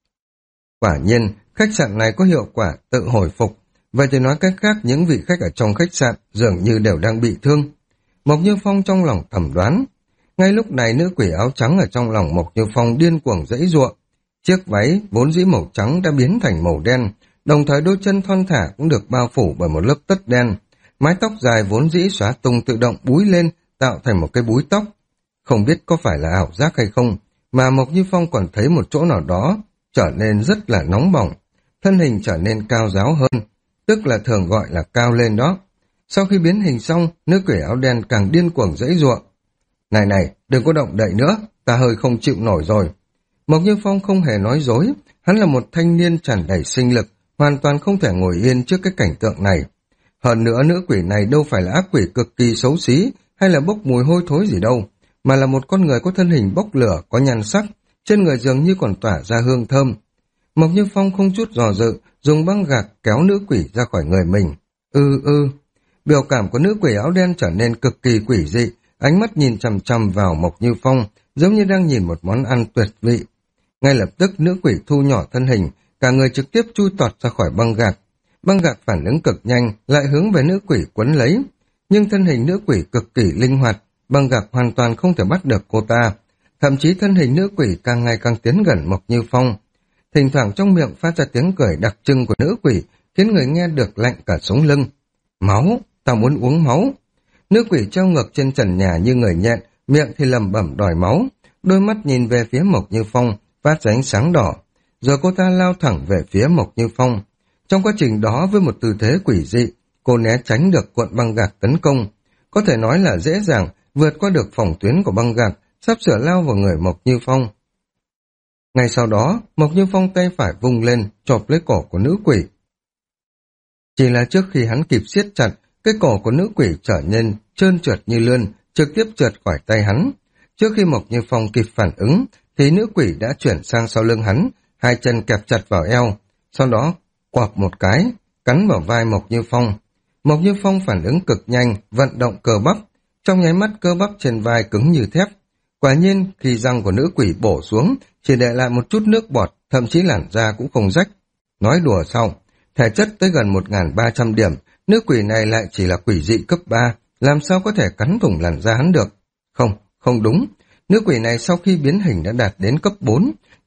Quả nhiên, khách sạn này có hiệu quả tự hồi phục, vậy thì nói cách khác những vị khách ở trong khách sạn dường như đều đang bị thương. Mộc Như Phong trong lòng thẩm đoán. Ngay lúc này nữ quỷ áo trắng ở trong lòng Mộc Như Phong điên cuồng giãy giụa. Chiếc váy vốn dĩ màu trắng đã biến thành màu đen, đồng thời đôi chân thon thả cũng được bao phủ bởi một lớp tất đen. Mái tóc dài vốn dĩ xóa tung tự động búi lên, tạo thành một cái búi tóc. Không biết có phải là ảo giác hay không, mà Mộc Như Phong còn thấy một chỗ nào đó trở nên rất là nóng bỏng, thân hình trở nên cao ráo hơn, tức là thường gọi là cao lên đó. Sau khi biến hình xong, nữ quỷ áo đen càng điên cuồng giãy giụa. Này này, đừng có động đậy nữa, ta hơi không chịu nổi rồi. Mộc Như Phong không hề nói dối, hắn là một thanh niên tràn đầy sinh lực, hoàn toàn không thể ngồi yên trước cái cảnh tượng này. Hơn nữa nữ quỷ này đâu phải là ác quỷ cực kỳ xấu xí hay là bốc mùi hôi thối gì đâu, mà là một con người có thân hình bốc lửa, có nhan sắc, trên người dường như còn tỏa ra hương thơm. Mộc Như Phong không chút dò dự, dùng băng gạc kéo nữ quỷ ra khỏi người mình. Ư ư, biểu cảm của nữ quỷ áo đen trở nên cực kỳ quỷ dị, ánh mắt nhìn chằm chằm vào Mộc Như Phong, giống như đang nhìn một món ăn tuyệt vị. Ngay lập tức nữ quỷ thu nhỏ thân hình, cả người trực tiếp chui tọt ra khỏi băng gạc. Băng gạc phản ứng cực nhanh, lại hướng về nữ quỷ quấn lấy. Nhưng thân hình nữ quỷ cực kỳ linh hoạt, băng gạc hoàn toàn không thể bắt được cô ta. Thậm chí thân hình nữ quỷ càng ngày càng tiến gần Mộc Như Phong. Thỉnh thoảng trong miệng phát ra tiếng cười đặc trưng của nữ quỷ, khiến người nghe được lạnh cả sống lưng. Máu, ta muốn uống máu. Nữ quỷ treo ngược trên trần nhà như người nhện, miệng thì lẩm bẩm đòi máu. Đôi mắt nhìn về phía Mộc Như Phong, phát ra ánh sáng đỏ. Rồi cô ta lao thẳng về phía Mộc Như Phong. Trong quá trình đó với một tư thế quỷ dị, cô né tránh được cuộn băng gạc tấn công. Có thể nói là dễ dàng vượt qua được phòng tuyến của băng gạc, sắp sửa lao vào người Mộc Như Phong. Ngay sau đó, Mộc Như Phong tay phải vung lên, chộp lấy cổ của nữ quỷ. Chỉ là trước khi hắn kịp siết chặt, cái cổ của nữ quỷ trở nên trơn trượt như lươn, trực tiếp trượt khỏi tay hắn. Trước khi Mộc Như Phong kịp phản ứng, thì nữ quỷ đã chuyển sang sau lưng hắn, hai chân kẹp chặt vào eo, sau đó quặp một cái, cắn vào vai Mộc Như Phong. Mộc Như Phong phản ứng cực nhanh, vận động cơ bắp, trong nháy mắt cơ bắp trên vai cứng như thép. Quả nhiên, khi răng của nữ quỷ bổ xuống, chỉ để lại một chút nước bọt, thậm chí làn da cũng không rách. Nói đùa sau, thể chất tới gần một nghìn ba trăm điểm, nữ quỷ này lại chỉ là quỷ dị cấp ba, làm sao có thể cắn thủng làn da hắn được? Không, không đúng. Nữ quỷ này sau khi biến hình đã đạt đến cấp bốn,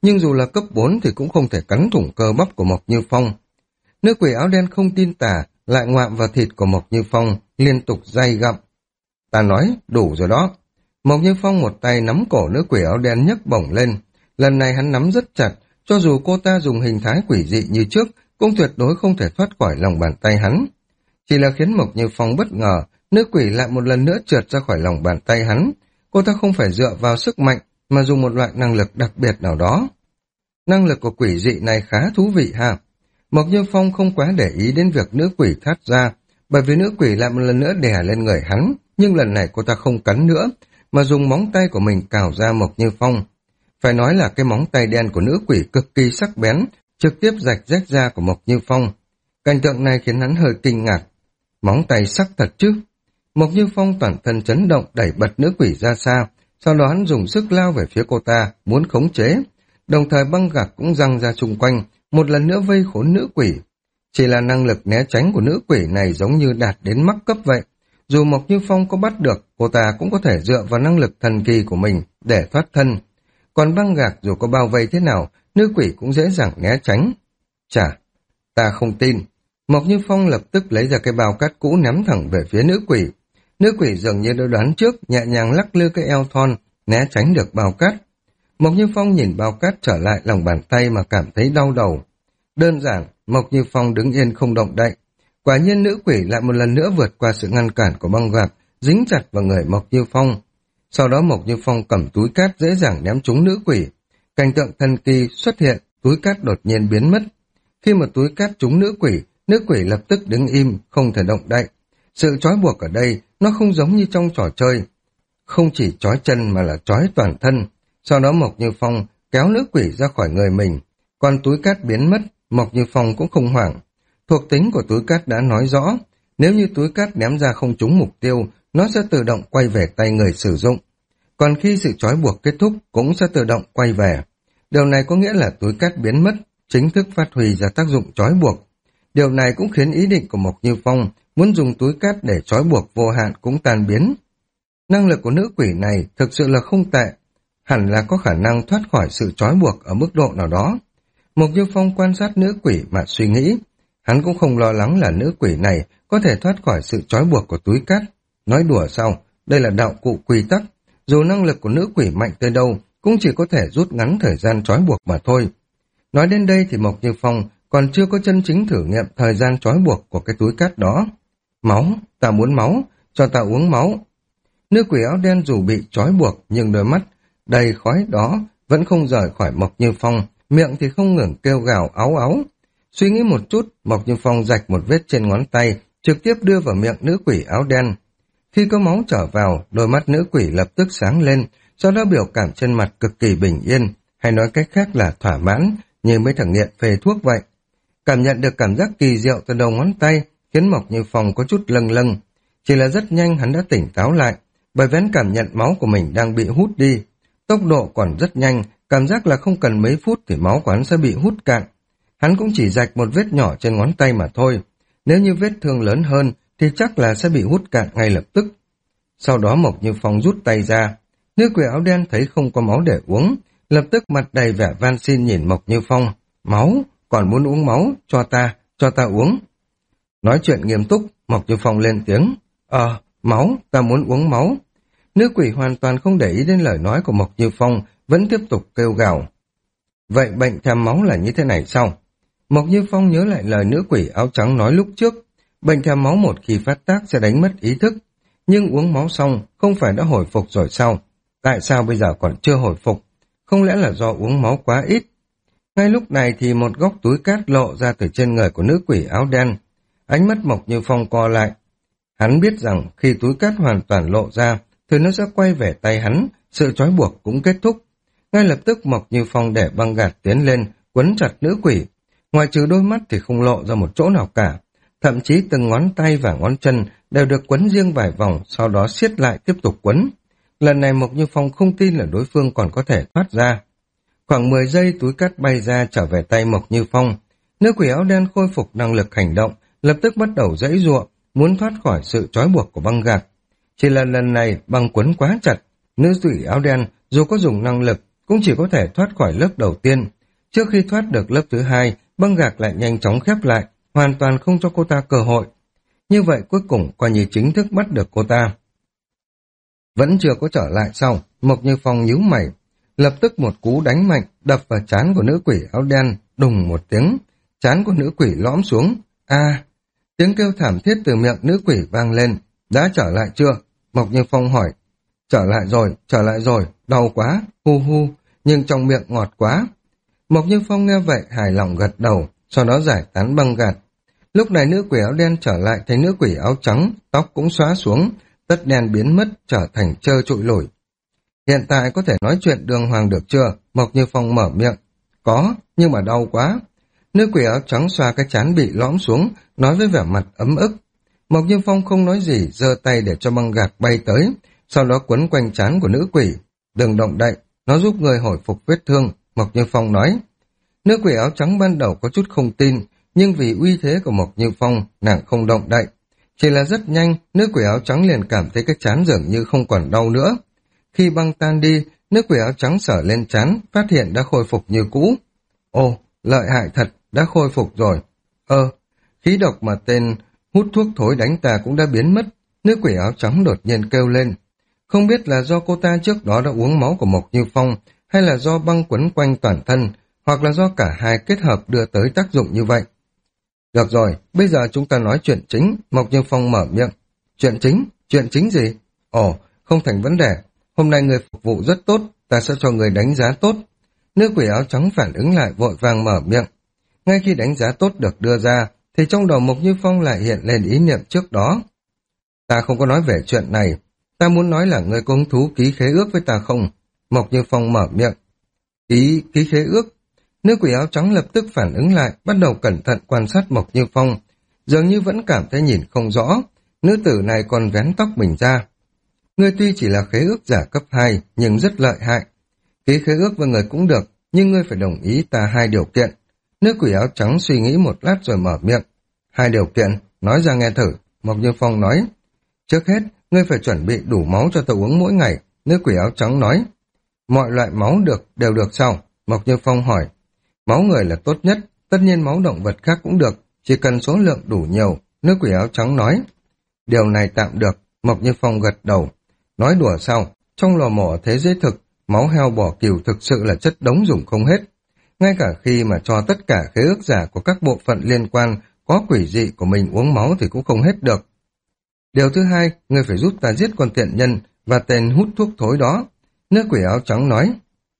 nhưng dù là cấp bốn thì cũng không thể cắn thủng cơ bắp của Mộc Như Phong. Nữ quỷ áo đen không tin tà, lại ngoạm vào thịt của Mộc Như Phong, liên tục day gặm. Ta nói, đủ rồi đó. Mộc Như Phong một tay nắm cổ nữ quỷ áo đen nhấc bổng lên. Lần này hắn nắm rất chặt, cho dù cô ta dùng hình thái quỷ dị như trước, cũng tuyệt đối không thể thoát khỏi lòng bàn tay hắn. Chỉ là khiến Mộc Như Phong bất ngờ, nữ quỷ lại một lần nữa trượt ra khỏi lòng bàn tay hắn. Cô ta không phải dựa vào sức mạnh, mà dùng một loại năng lực đặc biệt nào đó. Năng lực của quỷ dị này khá thú vị ha. Mộc Như Phong không quá để ý đến việc nữ quỷ thoát ra, bởi vì nữ quỷ lại một lần nữa đè lên người hắn, nhưng lần này cô ta không cắn nữa, mà dùng móng tay của mình cào ra Mộc Như Phong. Phải nói là cái móng tay đen của nữ quỷ cực kỳ sắc bén, trực tiếp rạch rách da của Mộc Như Phong. Cảnh tượng này khiến hắn hơi kinh ngạc. Móng tay sắc thật chứ? Mộc Như Phong toàn thân chấn động đẩy bật nữ quỷ ra xa, sau đó hắn dùng sức lao về phía cô ta, muốn khống chế. Đồng thời băng gạc cũng giăng ra chung quanh, một lần nữa vây khốn nữ quỷ. Chỉ là năng lực né tránh của nữ quỷ này giống như đạt đến mắc cấp vậy. Dù Mộc Như Phong có bắt được, cô ta cũng có thể dựa vào năng lực thần kỳ của mình để thoát thân. Còn băng gạc dù có bao vây thế nào, nữ quỷ cũng dễ dàng né tránh. Chà, ta không tin. Mộc Như Phong lập tức lấy ra cái bao cát cũ ném thẳng về phía nữ quỷ. Nữ quỷ dường như đã đoán trước, nhẹ nhàng lắc lư cái eo thon, né tránh được bao cát. Mộc Như Phong nhìn bao cát trở lại lòng bàn tay mà cảm thấy đau đầu. Đơn giản, Mộc Như Phong đứng yên không động đậy. Quả nhiên nữ quỷ lại một lần nữa vượt qua sự ngăn cản của băng gạc, dính chặt vào người Mộc Như Phong. Sau đó Mộc Như Phong cầm túi cát dễ dàng ném trúng nữ quỷ. Cảnh tượng thần kỳ xuất hiện, túi cát đột nhiên biến mất. Khi mà túi cát trúng nữ quỷ, nữ quỷ lập tức đứng im, không thể động đậy. Sự trói buộc ở đây, nó không giống như trong trò chơi. Không chỉ trói chân mà là trói toàn thân. Sau đó Mộc Như Phong kéo nữ quỷ ra khỏi người mình. Còn túi cát biến mất, Mộc Như Phong cũng không hoảng. Thuộc tính của túi cát đã nói rõ, nếu như túi cát ném ra không trúng mục tiêu, nó sẽ tự động quay về tay người sử dụng. Còn khi sự trói buộc kết thúc, cũng sẽ tự động quay về. Điều này có nghĩa là túi cát biến mất, chính thức phát huy ra tác dụng trói buộc. Điều này cũng khiến ý định của Mộc Như Phong muốn dùng túi cát để trói buộc vô hạn cũng tan biến. Năng lực của nữ quỷ này thực sự là không tệ, hẳn là có khả năng thoát khỏi sự trói buộc ở mức độ nào đó. Mộc Như Phong quan sát nữ quỷ mà suy nghĩ, hắn cũng không lo lắng là nữ quỷ này có thể thoát khỏi sự trói buộc của túi cát. Nói đùa sao, đây là đạo cụ quy tắc, dù năng lực của nữ quỷ mạnh tới đâu cũng chỉ có thể rút ngắn thời gian trói buộc mà thôi. Nói đến đây thì Mộc Như Phong còn chưa có chân chính thử nghiệm thời gian trói buộc của cái túi cát đó. Máu, ta muốn máu, cho ta uống máu. Nữ quỷ áo đen dù bị trói buộc nhưng đôi mắt đầy khói đó vẫn không rời khỏi Mộc Như Phong, miệng thì không ngừng kêu gào áo áo. Suy nghĩ một chút, Mộc Như Phong rạch một vết trên ngón tay, trực tiếp đưa vào miệng nữ quỷ áo đen. Khi có máu trở vào, đôi mắt nữ quỷ lập tức sáng lên, sau đó biểu cảm trên mặt cực kỳ bình yên, hay nói cách khác là thỏa mãn, như mấy thằng nghiện phê thuốc vậy. Cảm nhận được cảm giác kỳ diệu từ đầu ngón tay, khiến Mộc Như Phong có chút lâng lâng. Chỉ là rất nhanh hắn đã tỉnh táo lại, bởi vì hắn cảm nhận máu của mình đang bị hút đi. Tốc độ còn rất nhanh, cảm giác là không cần mấy phút thì máu của hắn sẽ bị hút cạn. Hắn cũng chỉ rạch một vết nhỏ trên ngón tay mà thôi. Nếu như vết thương lớn hơn thì chắc là sẽ bị hút cạn ngay lập tức. Sau đó Mộc Như Phong rút tay ra. Nữ quỷ áo đen thấy không có máu để uống, lập tức mặt đầy vẻ van xin nhìn Mộc Như Phong. Máu, còn muốn uống máu, cho ta, cho ta uống. Nói chuyện nghiêm túc, Mộc Như Phong lên tiếng. Ờ, máu, ta muốn uống máu. Nữ quỷ hoàn toàn không để ý đến lời nói của Mộc Như Phong, vẫn tiếp tục kêu gào. Vậy bệnh thèm máu là như thế này sao? Mộc Như Phong nhớ lại lời nữ quỷ áo trắng nói lúc trước. Bệnh thèm máu một khi phát tác sẽ đánh mất ý thức. Nhưng uống máu xong, không phải đã hồi phục rồi sao? Tại sao bây giờ còn chưa hồi phục? Không lẽ là do uống máu quá ít? Ngay lúc này thì một góc túi cát lộ ra từ trên người của nữ quỷ áo đen. Ánh mắt Mộc Như Phong co lại. Hắn biết rằng khi túi cát hoàn toàn lộ ra, thì nó sẽ quay về tay hắn, sự trói buộc cũng kết thúc. Ngay lập tức Mộc Như Phong để băng gạt tiến lên, quấn chặt nữ quỷ. Ngoài trừ đôi mắt thì không lộ ra một chỗ nào cả. Thậm chí từng ngón tay và ngón chân đều được quấn riêng vài vòng, sau đó siết lại tiếp tục quấn. Lần này Mộc Như Phong không tin là đối phương còn có thể thoát ra. Khoảng mười giây túi cát bay ra trở về tay Mộc Như Phong. Nữ quỷ áo đen khôi phục năng lực hành động, lập tức bắt đầu giãy giụa, muốn thoát khỏi sự trói buộc của băng gạc. Chỉ là lần này băng quấn quá chặt, nữ quỷ áo đen dù có dùng năng lực cũng chỉ có thể thoát khỏi lớp đầu tiên. Trước khi thoát được lớp thứ hai, băng gạc lại nhanh chóng khép lại, hoàn toàn không cho cô ta cơ hội. Như vậy cuối cùng coi như chính thức bắt được cô ta. Vẫn chưa có trở lại sau, Mộc Như Phong nhíu mày, lập tức một cú đánh mạnh đập vào trán của nữ quỷ áo đen, đùng một tiếng, trán của nữ quỷ lõm xuống. A! Tiếng kêu thảm thiết từ miệng nữ quỷ vang lên. Đã trở lại chưa? Mộc Như Phong hỏi. Trở lại rồi, trở lại rồi, đau quá, hu hu, nhưng trong miệng ngọt quá. Mộc Như Phong nghe vậy hài lòng gật đầu, sau đó giải tán băng gạt. Lúc này nữ quỷ áo đen trở lại thành nữ quỷ áo trắng, tóc cũng xóa xuống, tất đen biến mất trở thành trơ trụi lủi. Hiện tại có thể nói chuyện đường hoàng được chưa? Mộc Như Phong mở miệng. Có, nhưng mà đau quá. Nữ quỷ áo trắng xoa cái trán bị lõm xuống, nói với vẻ mặt ấm ức. Mộc Như Phong không nói gì, giơ tay để cho băng gạc bay tới, sau đó quấn quanh trán của nữ quỷ. Đừng động đậy, nó giúp người hồi phục vết thương, Mộc Như Phong nói. Nữ quỷ áo trắng ban đầu có chút không tin, nhưng vì uy thế của Mộc Như Phong, nàng không động đậy. Chỉ là rất nhanh, nữ quỷ áo trắng liền cảm thấy cái trán dường như không còn đau nữa. Khi băng tan đi, nữ quỷ áo trắng sờ lên trán, phát hiện đã khôi phục như cũ. Ồ, lợi hại thật, đã khôi phục rồi. Ơ, khí độc mà tên hút thuốc thối đánh ta cũng đã biến mất. Nữ quỷ áo trắng đột nhiên kêu lên. Không biết là do cô ta trước đó đã uống máu của Mộc Như Phong, hay là do băng quấn quanh toàn thân, hoặc là do cả hai kết hợp đưa tới tác dụng như vậy. Được rồi, bây giờ chúng ta nói chuyện chính, Mộc Như Phong mở miệng. Chuyện chính? Chuyện chính gì? Ồ, không thành vấn đề. Hôm nay người phục vụ rất tốt, ta sẽ cho người đánh giá tốt. Nữ quỷ áo trắng phản ứng lại vội vàng mở miệng. Ngay khi đánh giá tốt được đưa ra, thì trong đầu Mộc Như Phong lại hiện lên ý niệm trước đó. Ta không có nói về chuyện này, ta muốn nói là người có hứng thú ký khế ước với ta không? Mộc Như Phong mở miệng. Ký, ký khế ước? Nữ quỷ áo trắng lập tức phản ứng lại, bắt đầu cẩn thận quan sát Mộc Như Phong. Dường như vẫn cảm thấy nhìn không rõ, nữ tử này còn vén tóc mình ra. Ngươi tuy chỉ là khế ước giả cấp hai, nhưng rất lợi hại. Ký khế ước với người cũng được, nhưng ngươi phải đồng ý ta hai điều kiện. Nữ quỷ áo trắng suy nghĩ một lát rồi mở miệng. Hai điều kiện, nói ra nghe thử, Mộc Như Phong nói. Trước hết, ngươi phải chuẩn bị đủ máu cho ta uống mỗi ngày, nữ quỷ áo trắng nói. Mọi loại máu được, đều được sao? Mộc Như Phong hỏi. Máu người là tốt nhất, tất nhiên máu động vật khác cũng được, chỉ cần số lượng đủ nhiều, nữ quỷ áo trắng nói. Điều này tạm được, Mộc Như Phong gật đầu. Nói đùa sao, trong lò mổ thế giới thực, máu heo bò cừu thực sự là chất đống dùng không hết. Ngay cả khi mà cho tất cả khế ước giả của các bộ phận liên quan có quỷ dị của mình uống máu thì cũng không hết được. Điều thứ hai, ngươi phải giúp ta giết con tiện nhân và tên hút thuốc thối đó. Nữ quỷ áo trắng nói.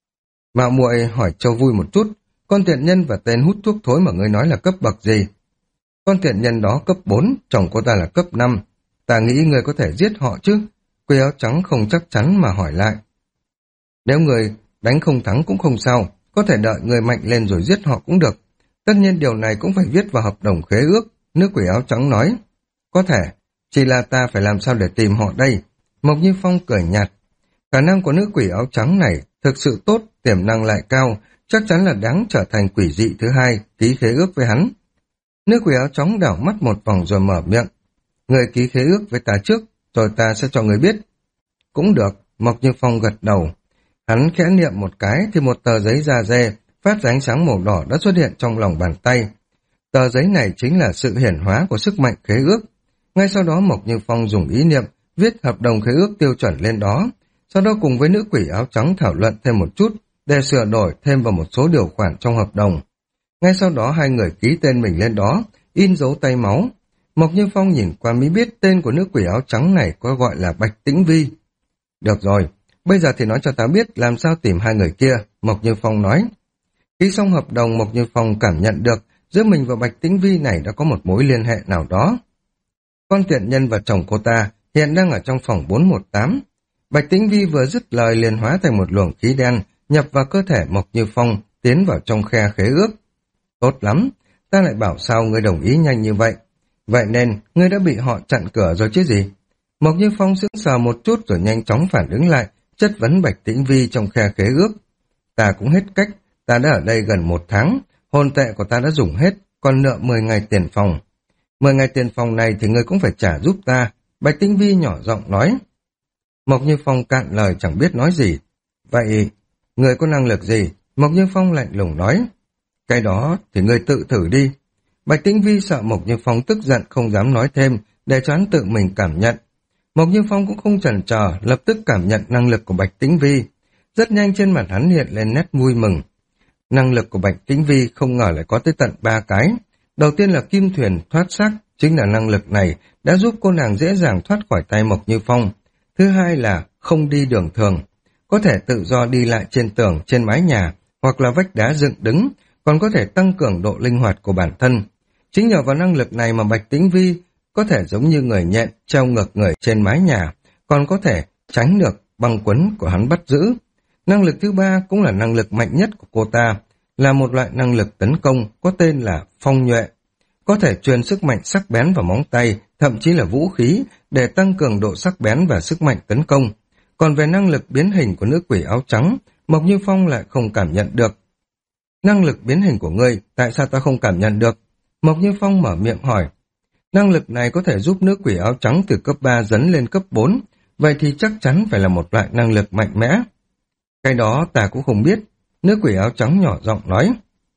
Mạo muội hỏi cho vui một chút, con tiện nhân và tên hút thuốc thối mà ngươi nói là cấp bậc gì? Con tiện nhân đó cấp bốn, chồng cô ta là cấp năm. Ta nghĩ ngươi có thể giết họ chứ? Quỷ áo trắng không chắc chắn mà hỏi lại. Nếu người đánh không thắng cũng không sao, có thể đợi người mạnh lên rồi giết họ cũng được. Tất nhiên điều này cũng phải viết vào hợp đồng khế ước, nữ quỷ áo trắng nói. Có thể, chỉ là ta phải làm sao để tìm họ đây? Mộc Như Phong cười nhạt. Khả năng của nữ quỷ áo trắng này thực sự tốt, tiềm năng lại cao, chắc chắn là đáng trở thành quỷ dị thứ hai, ký khế ước với hắn. Nữ quỷ áo trắng đảo mắt một vòng rồi mở miệng. Người ký khế ước với ta trước, rồi ta sẽ cho người biết. Cũng được, Mộc Như Phong gật đầu. Hắn khẽ niệm một cái thì một tờ giấy da dê phát ra ánh sáng màu đỏ đã xuất hiện trong lòng bàn tay. Tờ giấy này chính là sự hiển hóa của sức mạnh khế ước. Ngay sau đó Mộc Như Phong dùng ý niệm viết hợp đồng khế ước tiêu chuẩn lên đó, sau đó cùng với nữ quỷ áo trắng thảo luận thêm một chút để sửa đổi thêm vào một số điều khoản trong hợp đồng. Ngay sau đó hai người ký tên mình lên đó, in dấu tay máu. Mộc Như Phong nhìn qua mới biết tên của nữ quỷ áo trắng này có gọi là Bạch Tĩnh Vi. Được rồi, bây giờ thì nói cho ta biết làm sao tìm hai người kia, Mộc Như Phong nói. Ký xong hợp đồng, Mộc Như Phong cảm nhận được giữa mình và Bạch Tĩnh Vi này đã có một mối liên hệ nào đó. Con tiện nhân và chồng cô ta hiện đang ở trong phòng bốn một tám. Bạch Tĩnh Vi vừa dứt lời liền hóa thành một luồng khí đen nhập vào cơ thể Mộc Như Phong, tiến vào trong khe khế ước. Tốt lắm, ta lại bảo sao ngươi đồng ý nhanh như vậy. Vậy nên, ngươi đã bị họ chặn cửa rồi chứ gì? Mộc Như Phong sững sờ một chút rồi nhanh chóng phản ứng lại, chất vấn Bạch Tĩnh Vi trong khe khế ước. Ta cũng hết cách, ta đã ở đây gần một tháng, hồn tệ của ta đã dùng hết, còn nợ mười ngày tiền phòng. Mười ngày tiền phòng này thì ngươi cũng phải trả giúp ta, Bạch Tĩnh Vi nhỏ giọng nói. Mộc Như Phong cạn lời chẳng biết nói gì. Vậy, Người có năng lực gì? Mộc Như Phong lạnh lùng nói. Cái đó thì người tự thử đi. Bạch Tĩnh Vi sợ Mộc Như Phong tức giận không dám nói thêm, để cho hắn tự mình cảm nhận. Mộc Như Phong cũng không chần chờ, lập tức cảm nhận năng lực của Bạch Tĩnh Vi. Rất nhanh trên mặt hắn hiện lên nét vui mừng. Năng lực của Bạch Tĩnh Vi không ngờ lại có tới tận ba cái. Đầu tiên là kim thuyền thoát xác, chính là năng lực này đã giúp cô nàng dễ dàng thoát khỏi tay Mộc Như Phong. Thứ hai là không đi đường thường, có thể tự do đi lại trên tường, trên mái nhà, hoặc là vách đá dựng đứng, còn có thể tăng cường độ linh hoạt của bản thân. Chính nhờ vào năng lực này mà Bạch Tĩnh Vi có thể giống như người nhện treo ngược người trên mái nhà, còn có thể tránh được băng quấn của hắn bắt giữ. Năng lực thứ ba cũng là năng lực mạnh nhất của cô ta, là một loại năng lực tấn công có tên là phong nhuệ. Có thể truyền sức mạnh sắc bén vào móng tay, thậm chí là vũ khí, để tăng cường độ sắc bén và sức mạnh tấn công. Còn về năng lực biến hình của nữ quỷ áo trắng, Mộc Như Phong lại không cảm nhận được. Năng lực biến hình của ngươi, tại sao ta không cảm nhận được? Mộc Như Phong mở miệng hỏi. Năng lực này có thể giúp nữ quỷ áo trắng từ cấp ba dấn lên cấp bốn, vậy thì chắc chắn phải là một loại năng lực mạnh mẽ. Cái đó ta cũng không biết, nữ quỷ áo trắng nhỏ giọng nói.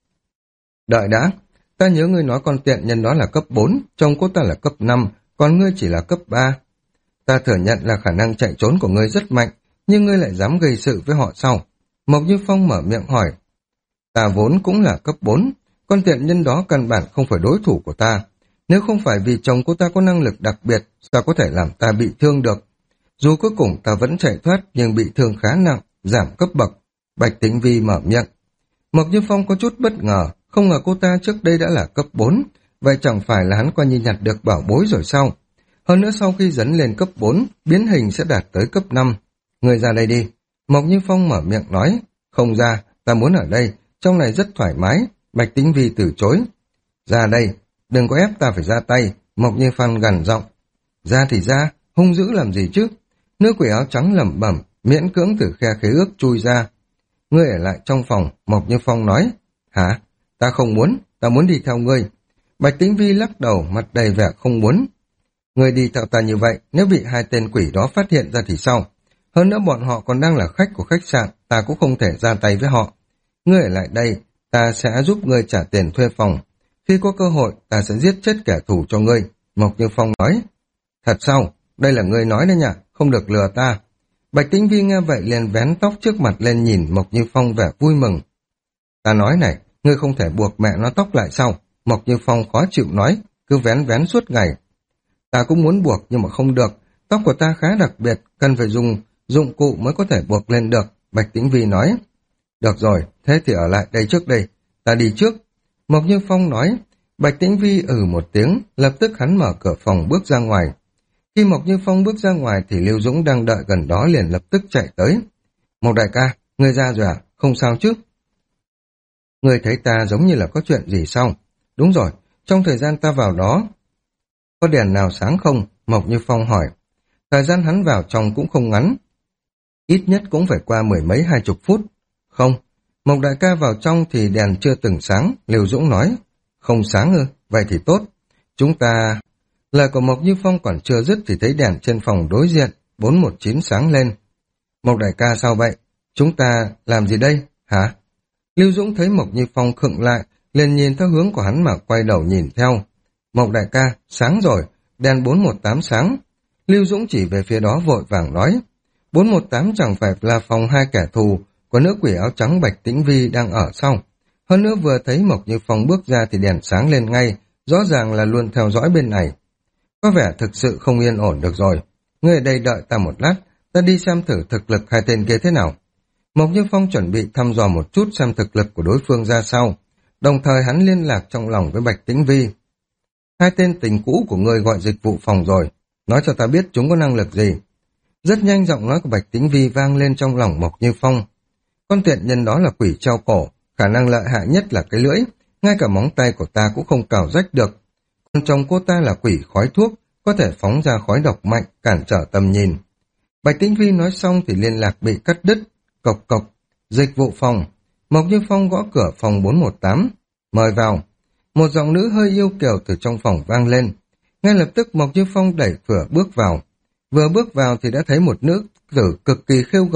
Đợi đã, ta nhớ ngươi nói con tiện nhân đó là cấp bốn, chồng cô ta là cấp năm, còn ngươi chỉ là cấp ba. Ta thừa nhận là khả năng chạy trốn của ngươi rất mạnh, nhưng ngươi lại dám gây sự với họ sau. Mộc Như Phong mở miệng hỏi. Ta vốn cũng là cấp bốn, con tiện nhân đó căn bản không phải đối thủ của ta. Nếu không phải vì chồng cô ta có năng lực đặc biệt, sao có thể làm ta bị thương được? Dù cuối cùng ta vẫn chạy thoát nhưng bị thương khá nặng, giảm cấp bậc. Bạch Tĩnh Vi mở miệng. Mộc Như Phong có chút bất ngờ, không ngờ cô ta trước đây đã là cấp bốn, vậy chẳng phải là hắn coi như nhặt được bảo bối rồi sao? Hơn nữa sau khi dấn lên cấp bốn, biến hình sẽ đạt tới cấp năm. Người ra đây đi. Mộc Như Phong mở miệng nói. Không ra, ta muốn ở đây, trong này rất thoải mái. Bạch Tĩnh Vi từ chối. Ra đây, đừng có ép ta phải ra tay. Mộc Như Phong gằn giọng. Ra thì ra, hung dữ làm gì chứ? Nữ quỷ áo trắng lẩm bẩm, miễn cưỡng từ khe khế ước chui ra. Ngươi ở lại trong phòng, Mộc Như Phong nói. Hả? Ta không muốn, ta muốn đi theo ngươi. Bạch Tĩnh Vi lắc đầu, mặt đầy vẻ không muốn. Ngươi đi theo ta như vậy, nếu bị hai tên quỷ đó phát hiện ra thì sao? Hơn nữa bọn họ còn đang là khách của khách sạn, ta cũng không thể ra tay với họ. Ngươi ở lại đây, ta sẽ giúp ngươi trả tiền thuê phòng. Khi có cơ hội, ta sẽ giết chết kẻ thù cho ngươi. Mộc Như Phong nói. Thật sao? Đây là ngươi nói đấy nhỉ, không được lừa ta. Bạch Tĩnh Vi nghe vậy liền vén tóc trước mặt lên nhìn Mộc Như Phong vẻ vui mừng. Ta nói này, ngươi không thể buộc mẹ nó tóc lại sao? Mộc Như Phong khó chịu nói, cứ vén vén suốt ngày. Ta cũng muốn buộc nhưng mà không được, tóc của ta khá đặc biệt, cần phải dùng dụng cụ mới có thể buộc lên được. Bạch Tĩnh Vi nói. Được rồi, thế thì ở lại đây trước đây, ta đi trước. Mộc Như Phong nói. Bạch Tĩnh Vi ừ một tiếng, lập tức hắn mở cửa phòng bước ra ngoài. Khi Mộc Như Phong bước ra ngoài thì Lưu Dũng đang đợi gần đó liền lập tức chạy tới. Mộc đại ca, ngươi ra rồi à? Không sao chứ? Ngươi thấy ta giống như là có chuyện gì sao? Đúng rồi, trong thời gian ta vào đó, có đèn nào sáng không? Mộc Như Phong hỏi. Thời gian hắn vào trong cũng không ngắn. Ít nhất cũng phải qua mười mấy hai chục phút. Không, Mộc đại ca vào trong thì đèn chưa từng sáng, Lưu Dũng nói. Không sáng ư? Vậy thì tốt. Chúng ta... Lời của Mộc Như Phong còn chưa dứt thì thấy đèn trên phòng đối diện, bốn một chín sáng lên. Mộc đại ca sao vậy? Chúng ta làm gì đây? Hả? Lưu Dũng thấy Mộc Như Phong khựng lại, liền nhìn theo hướng của hắn mà quay đầu nhìn theo. Mộc đại ca, sáng rồi, đèn bốn một tám sáng. Lưu Dũng chỉ về phía đó vội vàng nói. bốn một tám chẳng phải là phòng hai kẻ thù của nữ quỷ áo trắng Bạch Tĩnh Vi đang ở sau. Hơn nữa vừa thấy Mộc Như Phong bước ra thì đèn sáng lên ngay, rõ ràng là luôn theo dõi bên này. Có vẻ thực sự không yên ổn được rồi. Ngươi ở đây đợi ta một lát, ta đi xem thử thực lực hai tên kia thế nào. Mộc Như Phong chuẩn bị thăm dò một chút xem thực lực của đối phương ra sao. Đồng thời hắn liên lạc trong lòng với Bạch Tĩnh Vi. Hai tên tình cũ của ngươi gọi dịch vụ phòng rồi, nói cho ta biết chúng có năng lực gì. Rất nhanh giọng nói của Bạch Tĩnh Vi vang lên trong lòng Mộc Như Phong. Con tiện nhân đó là quỷ treo cổ, khả năng lợi hại nhất là cái lưỡi, ngay cả móng tay của ta cũng không cào rách được. Còn chồng cô ta là quỷ khói thuốc, có thể phóng ra khói độc mạnh, cản trở tầm nhìn. Bạch Tĩnh Vi nói xong thì liên lạc bị cắt đứt. Cộc cộc, dịch vụ phòng. Mộc Như Phong gõ cửa phòng bốn một tám. Mời vào. Một giọng nữ hơi yêu kiều từ trong phòng vang lên. Ngay lập tức Mộc Như Phong đẩy cửa bước vào. Vừa bước vào thì đã thấy một nữ tử cực kỳ khêu gợi,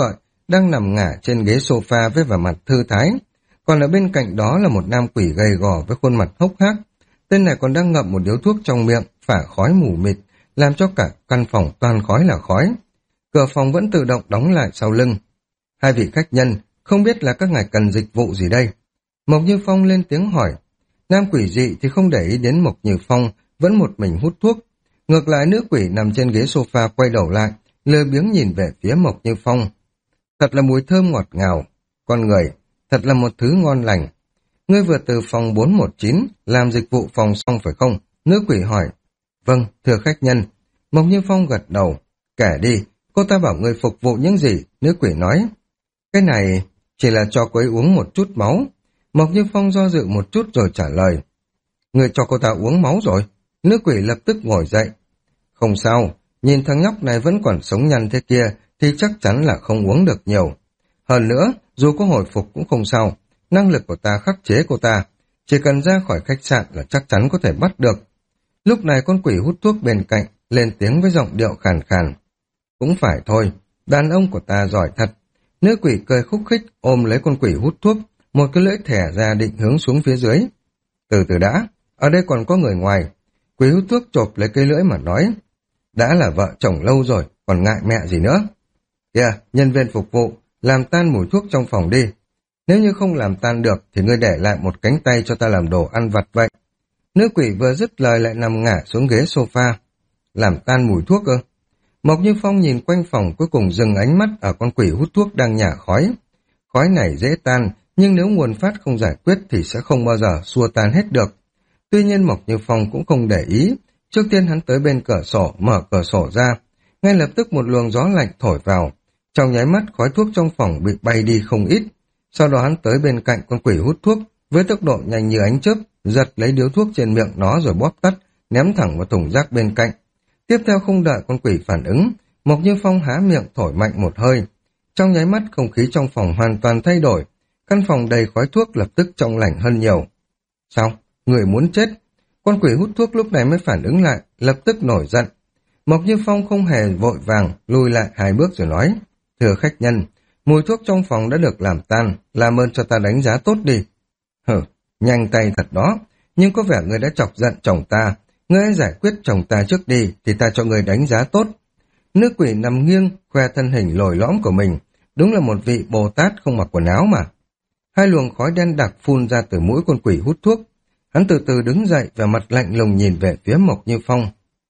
đang nằm ngả trên ghế sofa với vẻ mặt thư thái. Còn ở bên cạnh đó là một nam quỷ gầy gò với khuôn mặt hốc hác. Tên này còn đang ngậm một điếu thuốc trong miệng, phả khói mù mịt, làm cho cả căn phòng toàn khói là khói. Cửa phòng vẫn tự động đóng lại sau lưng. Hai vị khách nhân, không biết là các ngài cần dịch vụ gì đây? Mộc Như Phong lên tiếng hỏi. Nam quỷ dị thì không để ý đến Mộc Như Phong, vẫn một mình hút thuốc. Ngược lại nữ quỷ nằm trên ghế sofa quay đầu lại, lười biếng nhìn về phía Mộc Như Phong. Thật là mùi thơm ngọt ngào. Con người, thật là một thứ ngon lành. Ngươi vừa từ phòng bốn một chín làm dịch vụ phòng xong phải không? Nữ quỷ hỏi. Vâng, thưa khách nhân. Mộc Như Phong gật đầu. Kể đi, cô ta bảo ngươi phục vụ những gì? Nữ quỷ nói. Cái này chỉ là cho cô ấy uống một chút máu. Mộc Như Phong do dự một chút rồi trả lời. Ngươi cho cô ta uống máu rồi? Nữ quỷ lập tức ngồi dậy. Không sao, nhìn thằng nhóc này vẫn còn sống nhăn thế kia thì chắc chắn là không uống được nhiều. Hơn nữa, dù có hồi phục cũng không sao. Năng lực của ta khắc chế cô ta. Chỉ cần ra khỏi khách sạn là chắc chắn có thể bắt được. Lúc này con quỷ hút thuốc bên cạnh lên tiếng với giọng điệu khàn khàn. Cũng phải thôi, đàn ông của ta giỏi thật. Nữ quỷ cười khúc khích ôm lấy con quỷ hút thuốc, một cái lưỡi thẻ ra định hướng xuống phía dưới. Từ từ đã, ở đây còn có người ngoài. Quỷ hút thuốc chộp lấy cây lưỡi mà nói. Đã là vợ chồng lâu rồi, còn ngại mẹ gì nữa. Kìa, nhân viên phục vụ, làm tan mùi thuốc trong phòng đi. Nếu như không làm tan được thì ngươi để lại một cánh tay cho ta làm đồ ăn vặt vậy. Nữ quỷ vừa dứt lời lại nằm ngả xuống ghế sofa. Làm tan mùi thuốc ư? Mộc Như Phong nhìn quanh phòng cuối cùng dừng ánh mắt ở con quỷ hút thuốc đang nhả khói. Khói này dễ tan, nhưng nếu nguồn phát không giải quyết thì sẽ không bao giờ xua tan hết được. Tuy nhiên Mộc Như Phong cũng không để ý. Trước tiên hắn tới bên cửa sổ, mở cửa sổ ra. Ngay lập tức một luồng gió lạnh thổi vào. Trong nháy mắt khói thuốc trong phòng bị bay đi không ít. Sau đó hắn tới bên cạnh con quỷ hút thuốc, với tốc độ nhanh như ánh chớp, giật lấy điếu thuốc trên miệng nó rồi bóp tắt, ném thẳng vào thùng rác bên cạnh. Tiếp theo không đợi con quỷ phản ứng, Mộc Như Phong há miệng thổi mạnh một hơi. Trong nháy mắt không khí trong phòng hoàn toàn thay đổi, căn phòng đầy khói thuốc lập tức trong lành hơn nhiều. Sao? Người muốn chết? Con quỷ hút thuốc lúc này mới phản ứng lại, lập tức nổi giận. Mộc Như Phong không hề vội vàng, lùi lại hai bước rồi nói. Thưa khách nhân, mùi thuốc trong phòng đã được làm tan, làm ơn cho ta đánh giá tốt đi. Hừ, nhanh tay thật đó, nhưng có vẻ người đã chọc giận chồng ta. Ngươi hãy giải quyết chồng ta trước đi, thì ta cho người đánh giá tốt. Nữ quỷ nằm nghiêng, khoe thân hình lồi lõm của mình. Đúng là một vị Bồ Tát không mặc quần áo mà. Hai luồng khói đen đặc phun ra từ mũi con quỷ hút thuốc. Hắn từ từ đứng dậy và mặt lạnh lùng nhìn về phía Mộc Như Phong.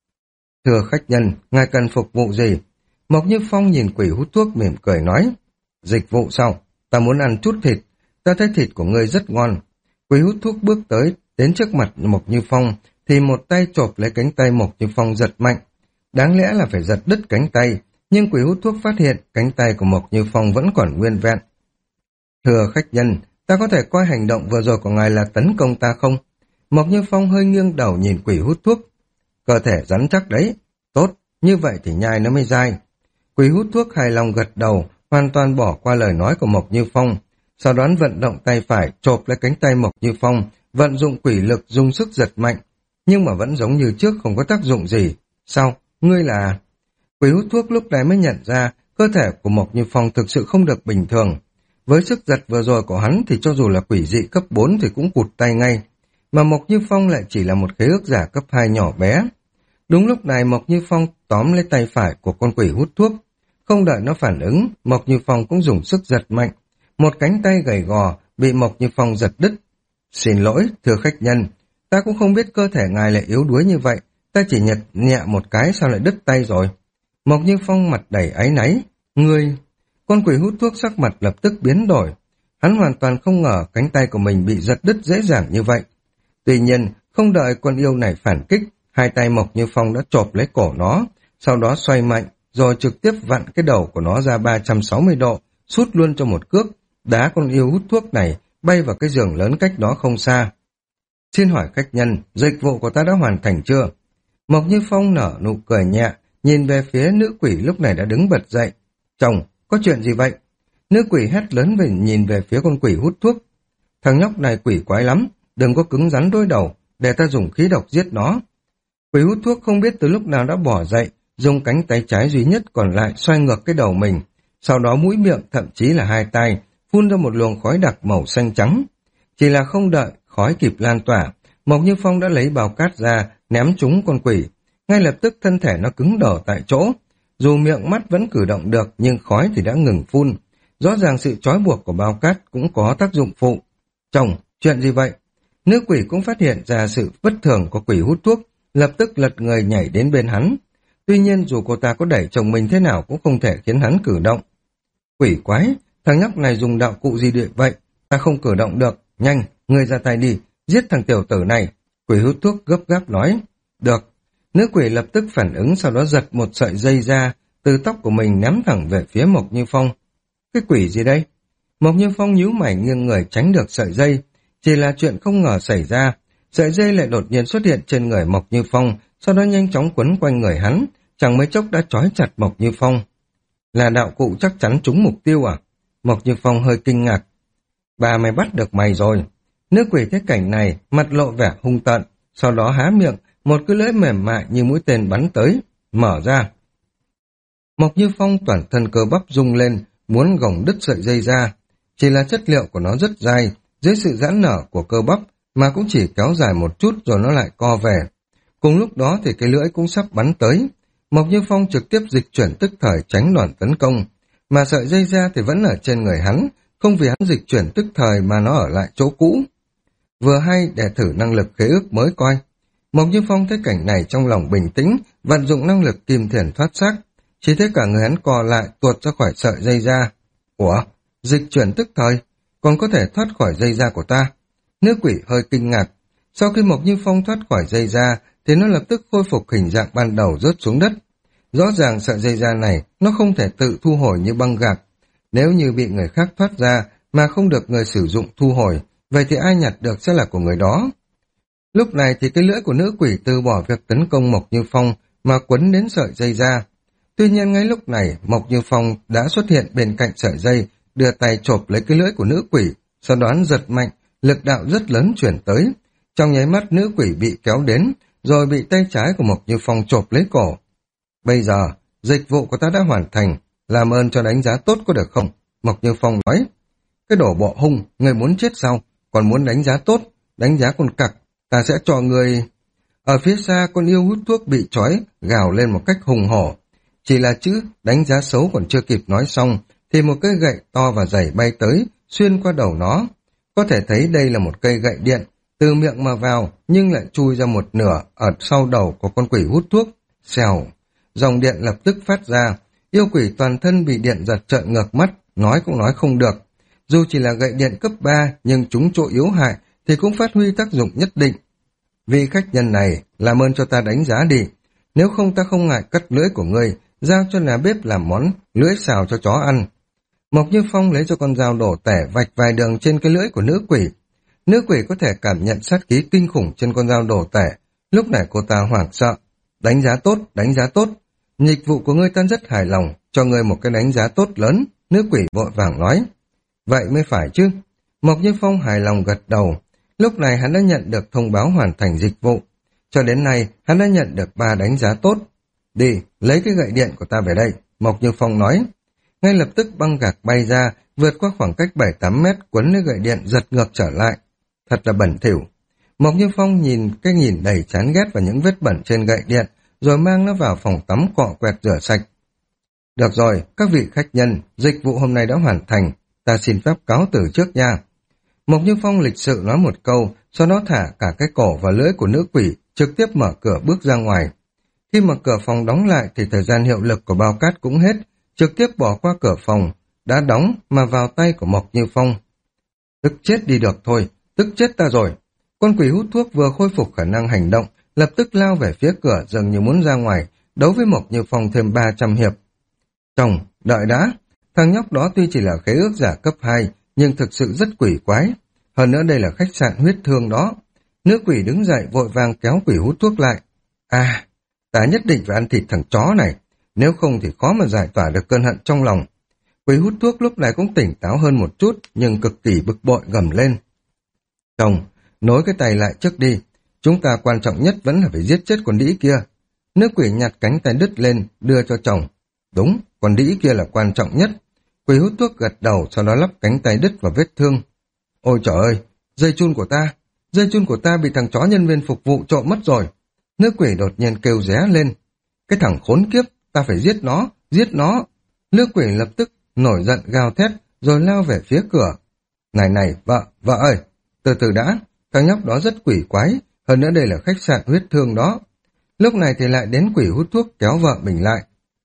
Thưa khách nhân, ngài cần phục vụ gì? Mộc Như Phong nhìn quỷ hút thuốc mỉm cười nói. Dịch vụ sao? Ta muốn ăn chút thịt. Ta thấy thịt của ngươi rất ngon. Quỷ hút thuốc bước tới, đến trước mặt Mộc Như Phong, thì một tay chộp lấy cánh tay Mộc Như Phong giật mạnh. Đáng lẽ là phải giật đứt cánh tay, nhưng quỷ hút thuốc phát hiện cánh tay của Mộc Như Phong vẫn còn nguyên vẹn. Thưa khách nhân, ta có thể coi hành động vừa rồi của ngài là tấn công ta không? Mộc Như Phong hơi nghiêng đầu nhìn quỷ hút thuốc. Cơ thể rắn chắc đấy. Tốt, như vậy thì nhai nó mới dai. Quỷ hút thuốc hài lòng gật đầu, hoàn toàn bỏ qua lời nói của Mộc Như Phong. Sau đó vận động tay phải chộp lấy cánh tay Mộc Như Phong, vận dụng quỷ lực dùng sức giật mạnh. Nhưng mà vẫn giống như trước không có tác dụng gì. Sao? Ngươi là... Quỷ hút thuốc lúc này mới nhận ra cơ thể của Mộc Như Phong thực sự không được bình thường. Với sức giật vừa rồi của hắn thì cho dù là quỷ dị cấp bốn thì cũng cụt tay ngay. Mà Mộc Như Phong lại chỉ là một khế ước giả cấp hai nhỏ bé. Đúng lúc này Mộc Như Phong tóm lấy tay phải của con quỷ hút thuốc. Không đợi nó phản ứng, Mộc Như Phong cũng dùng sức giật mạnh. Một cánh tay gầy gò bị Mộc Như Phong giật đứt. Xin lỗi, thưa khách nhân, ta cũng không biết cơ thể ngài lại yếu đuối như vậy. Ta chỉ nhặt nhẹ một cái sao lại đứt tay rồi. Mộc Như Phong mặt đầy áy náy. Ngươi... Con quỷ hút thuốc sắc mặt lập tức biến đổi. Hắn hoàn toàn không ngờ cánh tay của mình bị giật đứt dễ dàng như vậy. Tuy nhiên, không đợi con yêu này phản kích, hai tay Mộc Như Phong đã chộp lấy cổ nó, sau đó xoay mạnh, rồi trực tiếp vặn cái đầu của nó ra ba trăm sáu mươi độ, sút luôn cho một cước, đá con yêu hút thuốc này bay vào cái giường lớn cách đó không xa. Xin hỏi khách nhân, dịch vụ của ta đã hoàn thành chưa? Mộc Như Phong nở nụ cười nhẹ, nhìn về phía nữ quỷ lúc này đã đứng bật dậy. Chồng, có chuyện gì vậy? Nữ quỷ hét lớn về nhìn về phía con quỷ hút thuốc. Thằng nhóc này quỷ quái lắm, đừng có cứng rắn đối đầu, để ta dùng khí độc giết nó. Quỷ hút thuốc không biết từ lúc nào đã bỏ dậy, dùng cánh tay trái duy nhất còn lại xoay ngược cái đầu mình, sau đó mũi miệng thậm chí là hai tay, phun ra một luồng khói đặc màu xanh trắng. Chỉ là không đợi khói kịp lan tỏa, Mộc Như Phong đã lấy bao cát ra, ném trúng con quỷ. Ngay lập tức thân thể nó cứng đờ tại chỗ. Dù miệng mắt vẫn cử động được, nhưng khói thì đã ngừng phun. Rõ ràng sự trói buộc của bao cát cũng có tác dụng phụ. Chồng, chuyện gì vậy? Nữ quỷ cũng phát hiện ra sự bất thường của quỷ hút thuốc, lập tức lật người nhảy đến bên hắn. Tuy nhiên dù cô ta có đẩy chồng mình thế nào cũng không thể khiến hắn cử động. Quỷ quái, thằng nhóc này dùng đạo cụ gì địa vậy? Ta không cử động được. Nhanh, ngươi ra tay đi, giết thằng tiểu tử này. Quỷ hút thuốc gấp gáp nói. Được. Nữ quỷ lập tức phản ứng, sau đó giật một sợi dây ra từ tóc của mình ném thẳng về phía Mộc Như Phong. Cái quỷ gì đây? Mộc Như Phong nhíu mày nghiêng người tránh được sợi dây. Chỉ là chuyện không ngờ xảy ra. Sợi dây lại đột nhiên xuất hiện trên người Mộc Như Phong, sau đó nhanh chóng quấn quanh người hắn, chẳng mấy chốc đã trói chặt Mộc Như Phong. Là đạo cụ chắc chắn trúng mục tiêu à? Mộc Như Phong hơi kinh ngạc. Bà mày bắt được mày rồi. Nữ quỷ thấy cảnh này, mặt lộ vẻ hung tợn, sau đó há miệng, một cái lưỡi mềm mại như mũi tên bắn tới, mở ra. Mộc Như Phong toàn thân cơ bắp rung lên, muốn gồng đứt sợi dây ra. Chỉ là chất liệu của nó rất dai, dưới sự giãn nở của cơ bắp mà cũng chỉ kéo dài một chút rồi nó lại co về. Cùng lúc đó thì cái lưỡi cũng sắp bắn tới. Mộc Như Phong trực tiếp dịch chuyển tức thời tránh đòn tấn công, mà sợi dây ra thì vẫn ở trên người hắn, không vì hắn dịch chuyển tức thời mà nó ở lại chỗ cũ. Vừa hay để thử năng lực khế ước mới coi. Mộc Như Phong thấy cảnh này trong lòng bình tĩnh, vận dụng năng lực kim thiền thoát xác, chỉ thấy cả người hắn co lại tuột ra khỏi sợi dây ra. Ủa, dịch chuyển tức thời, còn có thể thoát khỏi dây da của ta. Nữ quỷ hơi kinh ngạc. Sau khi Mộc Như Phong thoát khỏi dây da, thì nó lập tức khôi phục hình dạng ban đầu rớt xuống đất. Rõ ràng sợi dây da này nó không thể tự thu hồi như băng gạc. Nếu như bị người khác thoát ra mà không được người sử dụng thu hồi, vậy thì ai nhặt được sẽ là của người đó. Lúc này thì cái lưỡi của nữ quỷ từ bỏ việc tấn công Mộc Như Phong mà quấn đến sợi dây da. Tuy nhiên ngay lúc này Mộc Như Phong đã xuất hiện bên cạnh sợi dây, đưa tay chộp lấy cái lưỡi của nữ quỷ, sau đó giật mạnh, lực đạo rất lớn chuyển tới. Trong nháy mắt nữ quỷ bị kéo đến, rồi bị tay trái của Mộc Như Phong chộp lấy cổ. Bây giờ, dịch vụ của ta đã hoàn thành, làm ơn cho đánh giá tốt có được không? Mộc Như Phong nói. Cái đổ bộ hung, người muốn chết sao? Còn muốn đánh giá tốt, đánh giá con cặc, ta sẽ cho người... Ở phía xa con yêu hút thuốc bị trói, gào lên một cách hùng hổ. Chỉ là chữ đánh giá xấu còn chưa kịp nói xong, thì một cây gậy to và dày bay tới, xuyên qua đầu nó. Có thể thấy đây là một cây gậy điện, từ miệng mà vào, nhưng lại chui ra một nửa ở sau đầu của con quỷ hút thuốc. Xèo, dòng điện lập tức phát ra, yêu quỷ toàn thân bị điện giật trợn ngược mắt, nói cũng nói không được. Dù chỉ là gậy điện cấp ba, nhưng chúng chỗ yếu hại thì cũng phát huy tác dụng nhất định. Vì khách nhân này, làm ơn cho ta đánh giá đi, nếu không ta không ngại cắt lưỡi của ngươi, giao cho nhà bếp làm món lưỡi xào cho chó ăn. Mộc Như Phong lấy cho con dao đổ tẻ vạch vài đường trên cái lưỡi của nữ quỷ. Nữ quỷ có thể cảm nhận sát khí kinh khủng trên con dao đổ tẻ. Lúc này cô ta hoảng sợ. Đánh giá tốt, đánh giá tốt. Dịch vụ của ngươi ta rất hài lòng, cho ngươi một cái đánh giá tốt lớn. Nữ quỷ vội vàng nói. Vậy mới phải chứ. Mộc Như Phong hài lòng gật đầu. Lúc này hắn đã nhận được thông báo hoàn thành dịch vụ. Cho đến nay, hắn đã nhận được ba đánh giá tốt. Đi, lấy cái gậy điện của ta về đây. Mộc Như Phong nói. Ngay lập tức băng gạc bay ra, vượt qua khoảng cách bảy tám mét, quấn lấy gậy điện giật ngược trở lại. Thật là bẩn thỉu. Mộc Như Phong nhìn cái nhìn đầy chán ghét và những vết bẩn trên gậy điện, rồi mang nó vào phòng tắm cọ quẹt rửa sạch. Được rồi, các vị khách nhân, dịch vụ hôm nay đã hoàn thành, ta xin phép cáo từ trước nha. Mộc Như Phong lịch sự nói một câu, sau đó thả cả cái cổ và lưỡi của nữ quỷ, trực tiếp mở cửa bước ra ngoài. Khi mà cửa phòng đóng lại thì thời gian hiệu lực của bao cát cũng hết, trực tiếp bỏ qua cửa phòng, đã đóng mà vào tay của Mộc Như Phong. Tức chết đi được thôi, tức chết ta rồi. Con quỷ hút thuốc vừa khôi phục khả năng hành động, lập tức lao về phía cửa dường như muốn ra ngoài, đấu với Mộc Như Phong thêm ba trăm hiệp. Chồng, đợi đã, thằng nhóc đó tuy chỉ là khế ước giả cấp hai, nhưng thực sự rất quỷ quái. Hơn nữa đây là khách sạn huyết thương đó. Nữ quỷ đứng dậy vội vàng kéo quỷ hút thuốc lại. À, ta nhất định phải ăn thịt thằng chó này, nếu không thì khó mà giải tỏa được cơn hận trong lòng. Quỷ hút thuốc lúc này cũng tỉnh táo hơn một chút, nhưng cực kỳ bực bội gầm lên. Chồng, nối cái tay lại trước đi, chúng ta quan trọng nhất vẫn là phải giết chết con đĩ kia. Nữ quỷ nhặt cánh tay đứt lên, đưa cho chồng. Đúng, con đĩ kia là quan trọng nhất. Quỷ hút thuốc gật đầu, sau đó lắp cánh tay đứt vào vết thương. Ôi trời ơi, dây chun của ta, dây chun của ta bị thằng chó nhân viên phục vụ trộm mất rồi. Nữ quỷ đột nhiên kêu ré lên. Cái thằng khốn kiếp, ta phải giết nó, giết nó. Nữ quỷ lập tức nổi giận gào thét, rồi lao về phía cửa. Này này, vợ, vợ ơi, từ từ đã, thằng nhóc đó rất quỷ quái, hơn nữa đây là khách sạn huyết thương đó. Lúc này thì lại đến quỷ hút thuốc kéo vợ mình lại.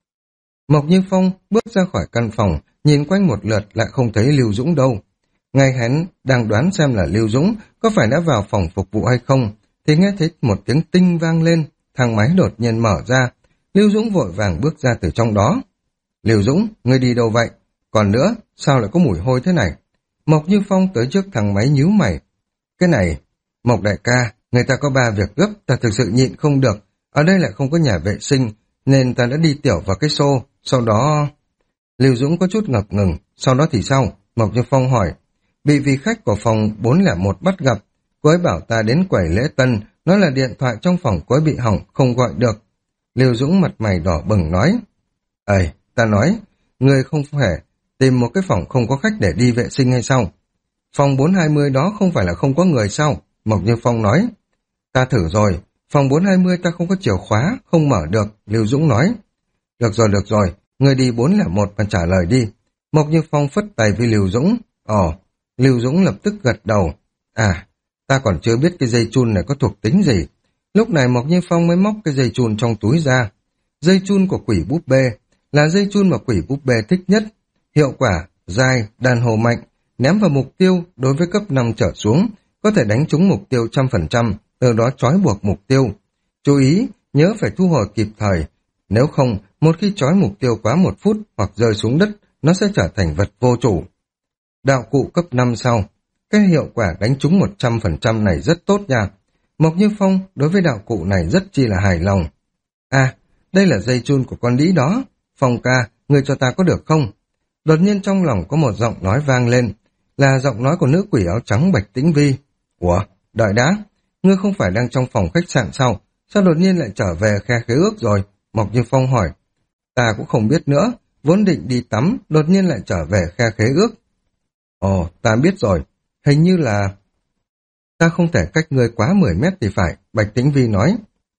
Mộc Như Phong bước ra khỏi căn phòng, nhìn quanh một lượt lại không thấy Lưu Dũng đâu. Ngay hắn đang đoán xem là Lưu Dũng có phải đã vào phòng phục vụ hay không, thì nghe thấy một tiếng tinh vang lên, thang máy đột nhiên mở ra. Lưu Dũng vội vàng bước ra từ trong đó. Lưu Dũng, ngươi đi đâu vậy? Còn nữa, sao lại có mùi hôi thế này? Mộc Như Phong tới trước thang máy nhíu mày. Cái này, Mộc đại ca, người ta có ba việc gấp, ta thực sự nhịn không được. Ở đây lại không có nhà vệ sinh, nên ta đã đi tiểu vào cái xô, sau đó... Lưu Dũng có chút ngập ngừng, sau đó thì sao? Mộc Như Phong hỏi. Bị vị khách của phòng bốn không một bắt gặp, cô ấy bảo ta đến quầy lễ tân, nói là điện thoại trong phòng cô ấy bị hỏng, không gọi được. Lưu Dũng mặt mày đỏ bừng nói. Ây, ta nói, người không phải tìm một cái phòng không có khách để đi vệ sinh hay sao? Phòng bốn hai mươi đó không phải là không có người sao? Mộc Như Phong nói. Ta thử rồi, phòng bốn hai mươi ta không có chìa khóa, không mở được, Lưu Dũng nói. Được rồi, được rồi, người đi bốn không một mà trả lời đi. Mộc Như Phong phất tay với Lưu Dũng. Ồ, Lưu Dũng lập tức gật đầu. À, ta còn chưa biết cái dây chun này có thuộc tính gì. Lúc này Mộc Như Phong mới móc cái dây chun trong túi ra. Dây chun của quỷ búp bê là dây chun mà quỷ búp bê thích nhất. Hiệu quả, dai, đàn hồi mạnh, ném vào mục tiêu đối với cấp năm trở xuống, có thể đánh trúng mục tiêu trăm phần trăm, từ đó trói buộc mục tiêu. Chú ý, nhớ phải thu hồi kịp thời. Nếu không, một khi trói mục tiêu quá một phút hoặc rơi xuống đất, nó sẽ trở thành vật vô chủ. Đạo cụ cấp năm sau, cái hiệu quả đánh trúng một trăm phần trăm này rất tốt nha. Mộc Như Phong đối với đạo cụ này rất chi là hài lòng. À, đây là dây chun của con đĩ đó. Phong ca, người cho ta có được không? Đột nhiên trong lòng có một giọng nói vang lên, là giọng nói của nữ quỷ áo trắng Bạch Tĩnh Vi. Ủa, đợi đã, ngươi không phải đang trong phòng khách sạn sao? Sao đột nhiên lại trở về khe khế ước rồi? Mộc Như Phong hỏi. Ta cũng không biết nữa, vốn định đi tắm, đột nhiên lại trở về khe khế ước. Ồ, ta biết rồi, hình như là... Ta không thể cách ngươi quá mười mét thì phải, Bạch Tĩnh Vi nói.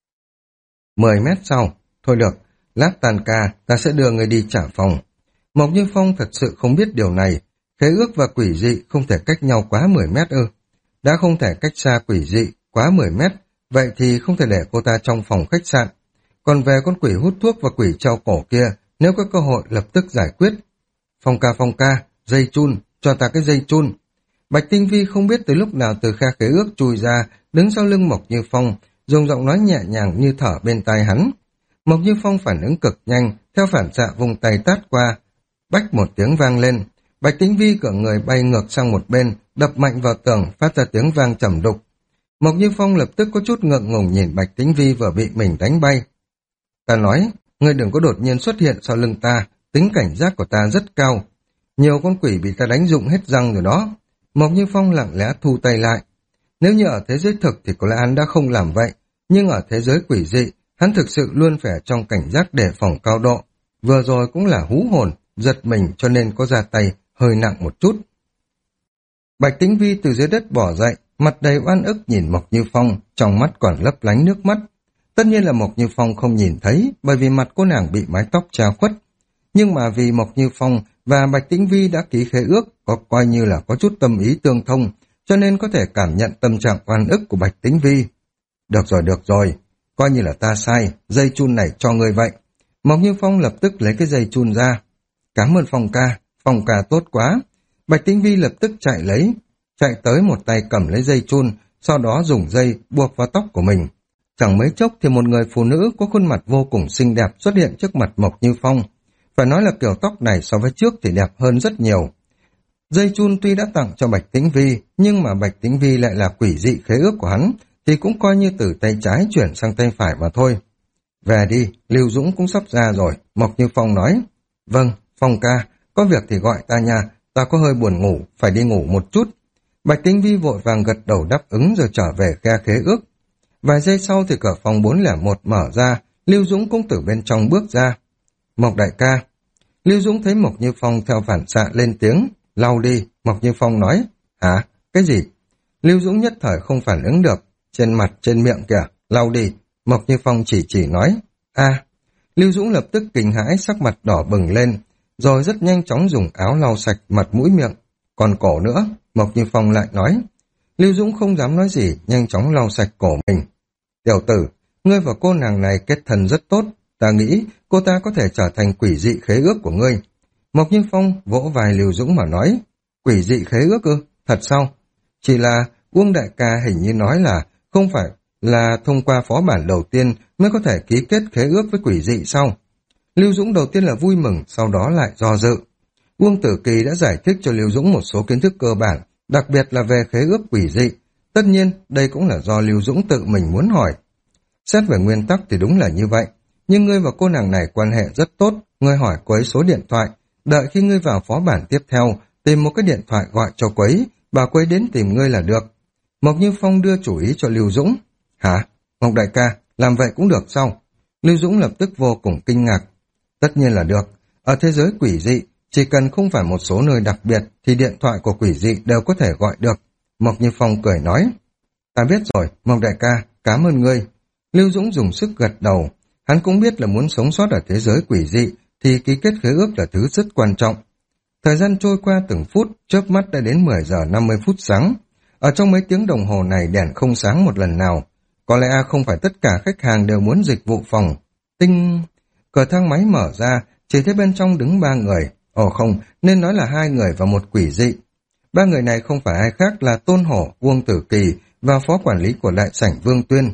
mười mét sau, thôi được, lát tan ca, ta sẽ đưa ngươi đi trả phòng. Mộc Như Phong thật sự không biết điều này, khế ước và quỷ dị không thể cách nhau quá mười mét ư. Đã không thể cách xa quỷ dị quá mười mét, vậy thì không thể để cô ta trong phòng khách sạn. Còn về con quỷ hút thuốc và quỷ treo cổ kia, nếu có cơ hội lập tức giải quyết. Phong ca phong ca, dây chun, cho ta cái dây chun. Bạch Tinh Vi không biết từ lúc nào từ khe khế ước chui ra, đứng sau lưng Mộc Như Phong, dùng giọng nói nhẹ nhàng như thở bên tai hắn. Mộc Như Phong phản ứng cực nhanh, theo phản xạ vùng tay tát qua. Bách một tiếng vang lên, Bạch Tĩnh Vi cỡ người bay ngược sang một bên, đập mạnh vào tường, phát ra tiếng vang trầm đục. Mộc Như Phong lập tức có chút ngượng ngùng nhìn Bạch Tĩnh Vi vừa bị mình đánh bay. Ta nói, ngươi đừng có đột nhiên xuất hiện sau lưng ta, tính cảnh giác của ta rất cao. Nhiều con quỷ bị ta đánh rụng hết răng rồi đó. Mộc Như Phong lặng lẽ thu tay lại. Nếu như ở thế giới thực thì có lẽ hắn đã không làm vậy, nhưng ở thế giới quỷ dị, hắn thực sự luôn phải ở trong cảnh giác đề phòng cao độ. Vừa rồi cũng là hú hồn, giật mình cho nên có ra tay hơi nặng một chút. Bạch Tĩnh Vi từ dưới đất bỏ dậy, mặt đầy oan ức nhìn Mộc Như Phong, trong mắt còn lấp lánh nước mắt. Tất nhiên là Mộc Như Phong không nhìn thấy, bởi vì mặt cô nàng bị mái tóc che khuất. Nhưng mà vì Mộc Như Phong và Bạch Tĩnh Vi đã ký khế ước, có coi như là có chút tâm ý tương thông, cho nên có thể cảm nhận tâm trạng oan ức của Bạch Tĩnh Vi. Được rồi, được rồi, coi như là ta sai, dây chun này cho ngươi vậy. Mộc Như Phong lập tức lấy cái dây chun ra. Cảm ơn Phong ca, Phong ca tốt quá. Bạch Tĩnh Vi lập tức chạy lấy, chạy tới một tay cầm lấy dây chun, sau đó dùng dây buộc vào tóc của mình. Chẳng mấy chốc thì một người phụ nữ có khuôn mặt vô cùng xinh đẹp xuất hiện trước mặt Mộc Như Phong. Phải nói là kiểu tóc này so với trước thì đẹp hơn rất nhiều. Dây chun tuy đã tặng cho Bạch Tĩnh Vi, nhưng mà Bạch Tĩnh Vi lại là quỷ dị khế ước của hắn, thì cũng coi như từ tay trái chuyển sang tay phải mà thôi. Về đi, Lưu Dũng cũng sắp ra rồi, Mộc Như Phong nói. Vâng, Phong ca, có việc thì gọi ta nha, ta có hơi buồn ngủ, phải đi ngủ một chút. Bạch Tĩnh Vi vội vàng gật đầu đáp ứng rồi trở về khe khế ước. Vài giây sau thì cửa phòng bốn không một mở ra, Lưu Dũng cũng từ bên trong bước ra. Mộc đại ca. Lưu Dũng thấy Mộc Như Phong theo phản xạ lên tiếng, lau đi, Mộc Như Phong nói, hả, cái gì? Lưu Dũng nhất thời không phản ứng được, trên mặt, trên miệng kìa, lau đi, Mộc Như Phong chỉ chỉ nói, a. Lưu Dũng lập tức kinh hãi, sắc mặt đỏ bừng lên, rồi rất nhanh chóng dùng áo lau sạch mặt mũi miệng, còn cổ nữa, Mộc Như Phong lại nói. Lưu Dũng không dám nói gì, nhanh chóng lau sạch cổ mình. Tiểu tử, ngươi và cô nàng này kết thân rất tốt, ta nghĩ cô ta có thể trở thành quỷ dị khế ước của ngươi. Mộc Như Phong vỗ vai Lưu Dũng mà nói, quỷ dị khế ước ư, thật sao? Chỉ là Uông đại ca hình như nói là không phải là thông qua phó bản đầu tiên mới có thể ký kết khế ước với quỷ dị sao? Lưu Dũng đầu tiên là vui mừng, sau đó lại do dự. Uông Tử Kỳ đã giải thích cho Lưu Dũng một số kiến thức cơ bản, đặc biệt là về khế ước quỷ dị. Tất nhiên, đây cũng là do Lưu Dũng tự mình muốn hỏi. Xét về nguyên tắc thì đúng là như vậy, nhưng ngươi và cô nàng này quan hệ rất tốt, ngươi hỏi cô ấy số điện thoại, đợi khi ngươi vào phó bản tiếp theo, tìm một cái điện thoại gọi cho cô ấy, bảo cô ấy đến tìm ngươi là được. Mộc Như Phong đưa chủ ý cho Lưu Dũng. Hả? Mộc đại ca, làm vậy cũng được sao? Lưu Dũng lập tức vô cùng kinh ngạc. Tất nhiên là được. Ở thế giới quỷ dị, chỉ cần không phải một số nơi đặc biệt thì điện thoại của quỷ dị đều có thể gọi được. Mộc Như Phong cười nói. Ta biết rồi, Mộc đại ca, cảm ơn ngươi. Lưu Dũng dùng sức gật đầu. Hắn cũng biết là muốn sống sót ở thế giới quỷ dị thì ký kết khế ước là thứ rất quan trọng. Thời gian trôi qua từng phút, chớp mắt đã đến mười giờ năm mươi phút sáng. Ở trong mấy tiếng đồng hồ này đèn không sáng một lần nào. Có lẽ không phải tất cả khách hàng đều muốn dịch vụ phòng. Tinh... Cửa thang máy mở ra, chỉ thấy bên trong đứng ba người. Ồ không, nên nói là hai người và một quỷ dị. Ba người này không phải ai khác là Tôn Hổ, Uông Tử Kỳ và phó quản lý của đại sảnh Vương Tuyên.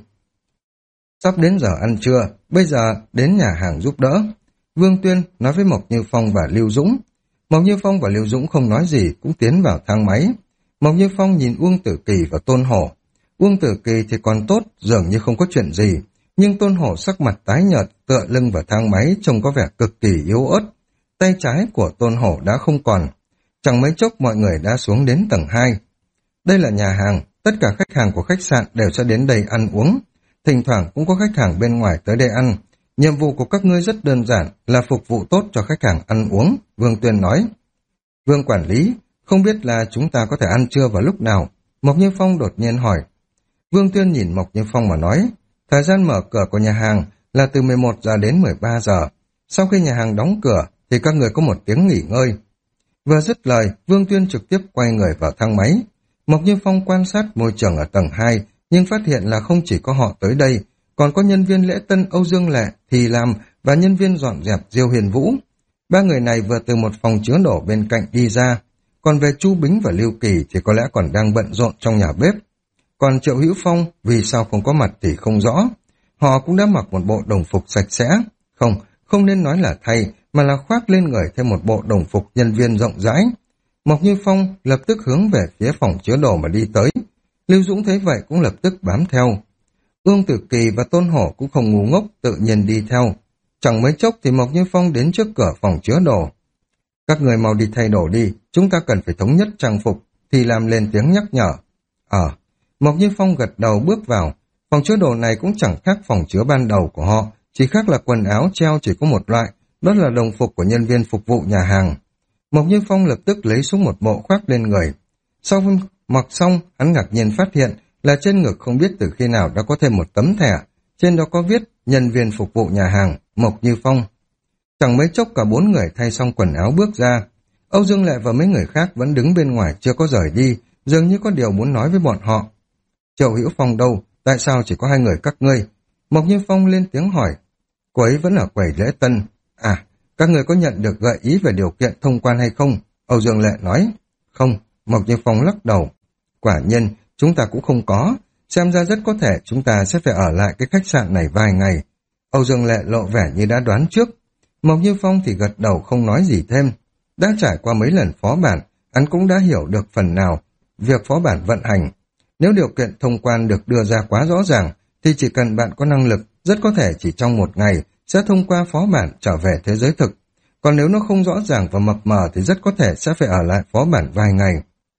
Sắp đến giờ ăn trưa, bây giờ đến nhà hàng giúp đỡ. Vương Tuyên nói với Mộc Như Phong và Lưu Dũng. Mộc Như Phong và Lưu Dũng không nói gì cũng tiến vào thang máy. Mộc Như Phong nhìn Uông Tử Kỳ và Tôn Hổ. Uông Tử Kỳ thì còn tốt, dường như không có chuyện gì. Nhưng Tôn Hổ sắc mặt tái nhợt, tựa lưng vào thang máy trông có vẻ cực kỳ yếu ớt. Tay trái của Tôn Hổ đã không còn. Chẳng mấy chốc mọi người đã xuống đến tầng hai. Đây là nhà hàng, tất cả khách hàng của khách sạn đều sẽ đến đây ăn uống. Thỉnh thoảng cũng có khách hàng bên ngoài tới đây ăn. Nhiệm vụ của các ngươi rất đơn giản là phục vụ tốt cho khách hàng ăn uống, Vương Tuyên nói. Vương quản lý, không biết là chúng ta có thể ăn trưa vào lúc nào? Mộc Như Phong đột nhiên hỏi. Vương Tuyên nhìn Mộc Như Phong mà nói, thời gian mở cửa của nhà hàng là từ mười một giờ đến mười ba giờ. Sau khi nhà hàng đóng cửa thì các người có một tiếng nghỉ ngơi. Vừa dứt lời, Vương Tuyên trực tiếp quay người vào thang máy. Mộc Như Phong quan sát môi trường ở tầng hai, nhưng phát hiện là không chỉ có họ tới đây, còn có nhân viên lễ tân Âu Dương Lệ, Thì Lam và nhân viên dọn dẹp Diêu Hiền Vũ. Ba người này vừa từ một phòng chứa đổ bên cạnh đi ra, còn về Chu Bính và Lưu Kỳ thì có lẽ còn đang bận rộn trong nhà bếp. Còn Triệu Hữu Phong vì sao không có mặt thì không rõ. Họ cũng đã mặc một bộ đồng phục sạch sẽ. Không, không nên nói là thay, mà là khoác lên người thêm một bộ đồng phục nhân viên rộng rãi. Mộc Như Phong lập tức hướng về phía phòng chứa đồ mà đi tới. Lưu Dũng thấy vậy cũng lập tức bám theo. Uông Tử Kỳ và Tôn Hổ cũng không ngu ngốc, tự nhiên đi theo. Chẳng mấy chốc thì Mộc Như Phong đến trước cửa phòng chứa đồ. Các người mau đi thay đồ đi, chúng ta cần phải thống nhất trang phục, thì làm lên tiếng nhắc nhở. Ờ, Mộc Như Phong gật đầu bước vào. Phòng chứa đồ này cũng chẳng khác phòng chứa ban đầu của họ, chỉ khác là quần áo treo chỉ có một loại, đó là đồng phục của nhân viên phục vụ nhà hàng. Mộc Như Phong lập tức lấy xuống một bộ khoác lên người. Sau khi mặc xong, hắn ngạc nhiên phát hiện là trên ngực không biết từ khi nào đã có thêm một tấm thẻ, trên đó có viết nhân viên phục vụ nhà hàng, Mộc Như Phong. Chẳng mấy chốc cả bốn người thay xong quần áo bước ra. Âu Dương Lệ và mấy người khác vẫn đứng bên ngoài chưa có rời đi, dường như có điều muốn nói với bọn họ. Triệu Hữu Phong đâu? Tại sao chỉ có hai người các ngươi? Mộc Như Phong lên tiếng hỏi. Cô ấy vẫn ở quầy lễ tân. À, các người có nhận được gợi ý về điều kiện thông quan hay không? Âu Dương Lệ nói. Không, Mộc Như Phong lắc đầu. Quả nhiên, chúng ta cũng không có. Xem ra rất có thể chúng ta sẽ phải ở lại cái khách sạn này vài ngày. Âu Dương Lệ lộ vẻ như đã đoán trước. Mộc Như Phong thì gật đầu không nói gì thêm. Đã trải qua mấy lần phó bản, hắn cũng đã hiểu được phần nào việc phó bản vận hành. Nếu điều kiện thông quan được đưa ra quá rõ ràng, thì chỉ cần bạn có năng lực, rất có thể chỉ trong một ngày sẽ thông qua phó bản trở về thế giới thực. Còn nếu nó không rõ ràng và mập mờ thì rất có thể sẽ phải ở lại phó bản vài ngày.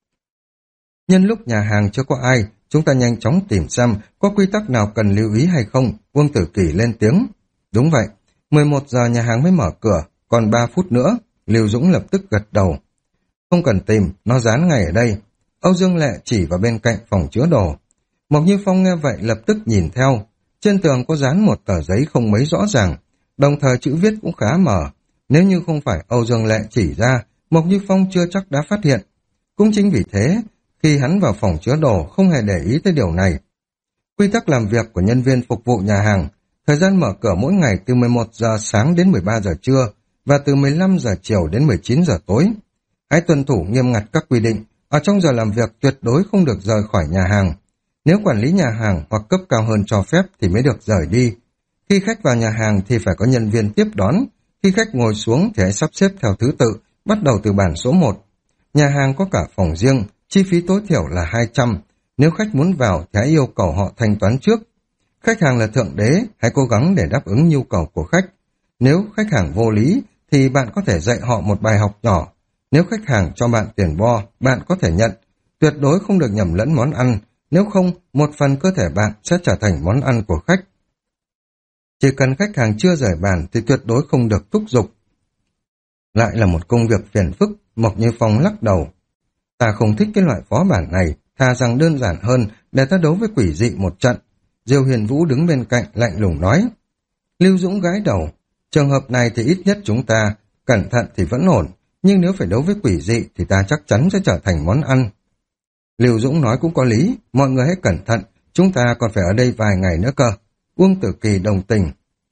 Nhân lúc nhà hàng chưa có ai, chúng ta nhanh chóng tìm xem có quy tắc nào cần lưu ý hay không. Uông Tử Kỳ lên tiếng. Đúng vậy, mười một giờ nhà hàng mới mở cửa, còn ba phút nữa. Lưu Dũng lập tức gật đầu. Không cần tìm, nó dán ngay ở đây. Âu Dương Lệ chỉ vào bên cạnh phòng chứa đồ. Mộc Như Phong nghe vậy lập tức nhìn theo. Trên tường có dán một tờ giấy không mấy rõ ràng, đồng thời chữ viết cũng khá mờ. Nếu như không phải Âu Dương Lệ chỉ ra, Mộc Như Phong chưa chắc đã phát hiện. Cũng chính vì thế, khi hắn vào phòng chứa đồ không hề để ý tới điều này. Quy tắc làm việc của nhân viên phục vụ nhà hàng, thời gian mở cửa mỗi ngày từ mười một giờ sáng đến mười ba giờ trưa và từ mười lăm giờ chiều đến mười chín giờ tối. Hãy tuân thủ nghiêm ngặt các quy định, ở trong giờ làm việc tuyệt đối không được rời khỏi nhà hàng. Nếu quản lý nhà hàng hoặc cấp cao hơn cho phép thì mới được rời đi. Khi khách vào nhà hàng thì phải có nhân viên tiếp đón. Khi khách ngồi xuống thì hãy sắp xếp theo thứ tự, bắt đầu từ bàn số một. Nhà hàng có cả phòng riêng, chi phí tối thiểu là hai trăm. Nếu khách muốn vào thì hãy yêu cầu họ thanh toán trước. Khách hàng là thượng đế, hãy cố gắng để đáp ứng nhu cầu của khách. Nếu khách hàng vô lý thì bạn có thể dạy họ một bài học nhỏ. Nếu khách hàng cho bạn tiền bo, bạn có thể nhận. Tuyệt đối không được nhầm lẫn món ăn, nếu không, một phần cơ thể bạn sẽ trở thành món ăn của khách. Chỉ cần khách hàng chưa rời bàn thì tuyệt đối không được thúc giục. Lại là một công việc phiền phức, Mộc Như Phong lắc đầu. Ta không thích cái loại phó bản này, thà rằng đơn giản hơn để ta đấu với quỷ dị một trận. Diêu Huyền Vũ đứng bên cạnh lạnh lùng nói. Lưu Dũng gãi đầu. Trường hợp này thì ít nhất chúng ta cẩn thận thì vẫn ổn, nhưng nếu phải đấu với quỷ dị thì ta chắc chắn sẽ trở thành món ăn. Lưu Dũng nói cũng có lý, mọi người hãy cẩn thận, chúng ta còn phải ở đây vài ngày nữa cơ. Uông Tử Kỳ đồng tình.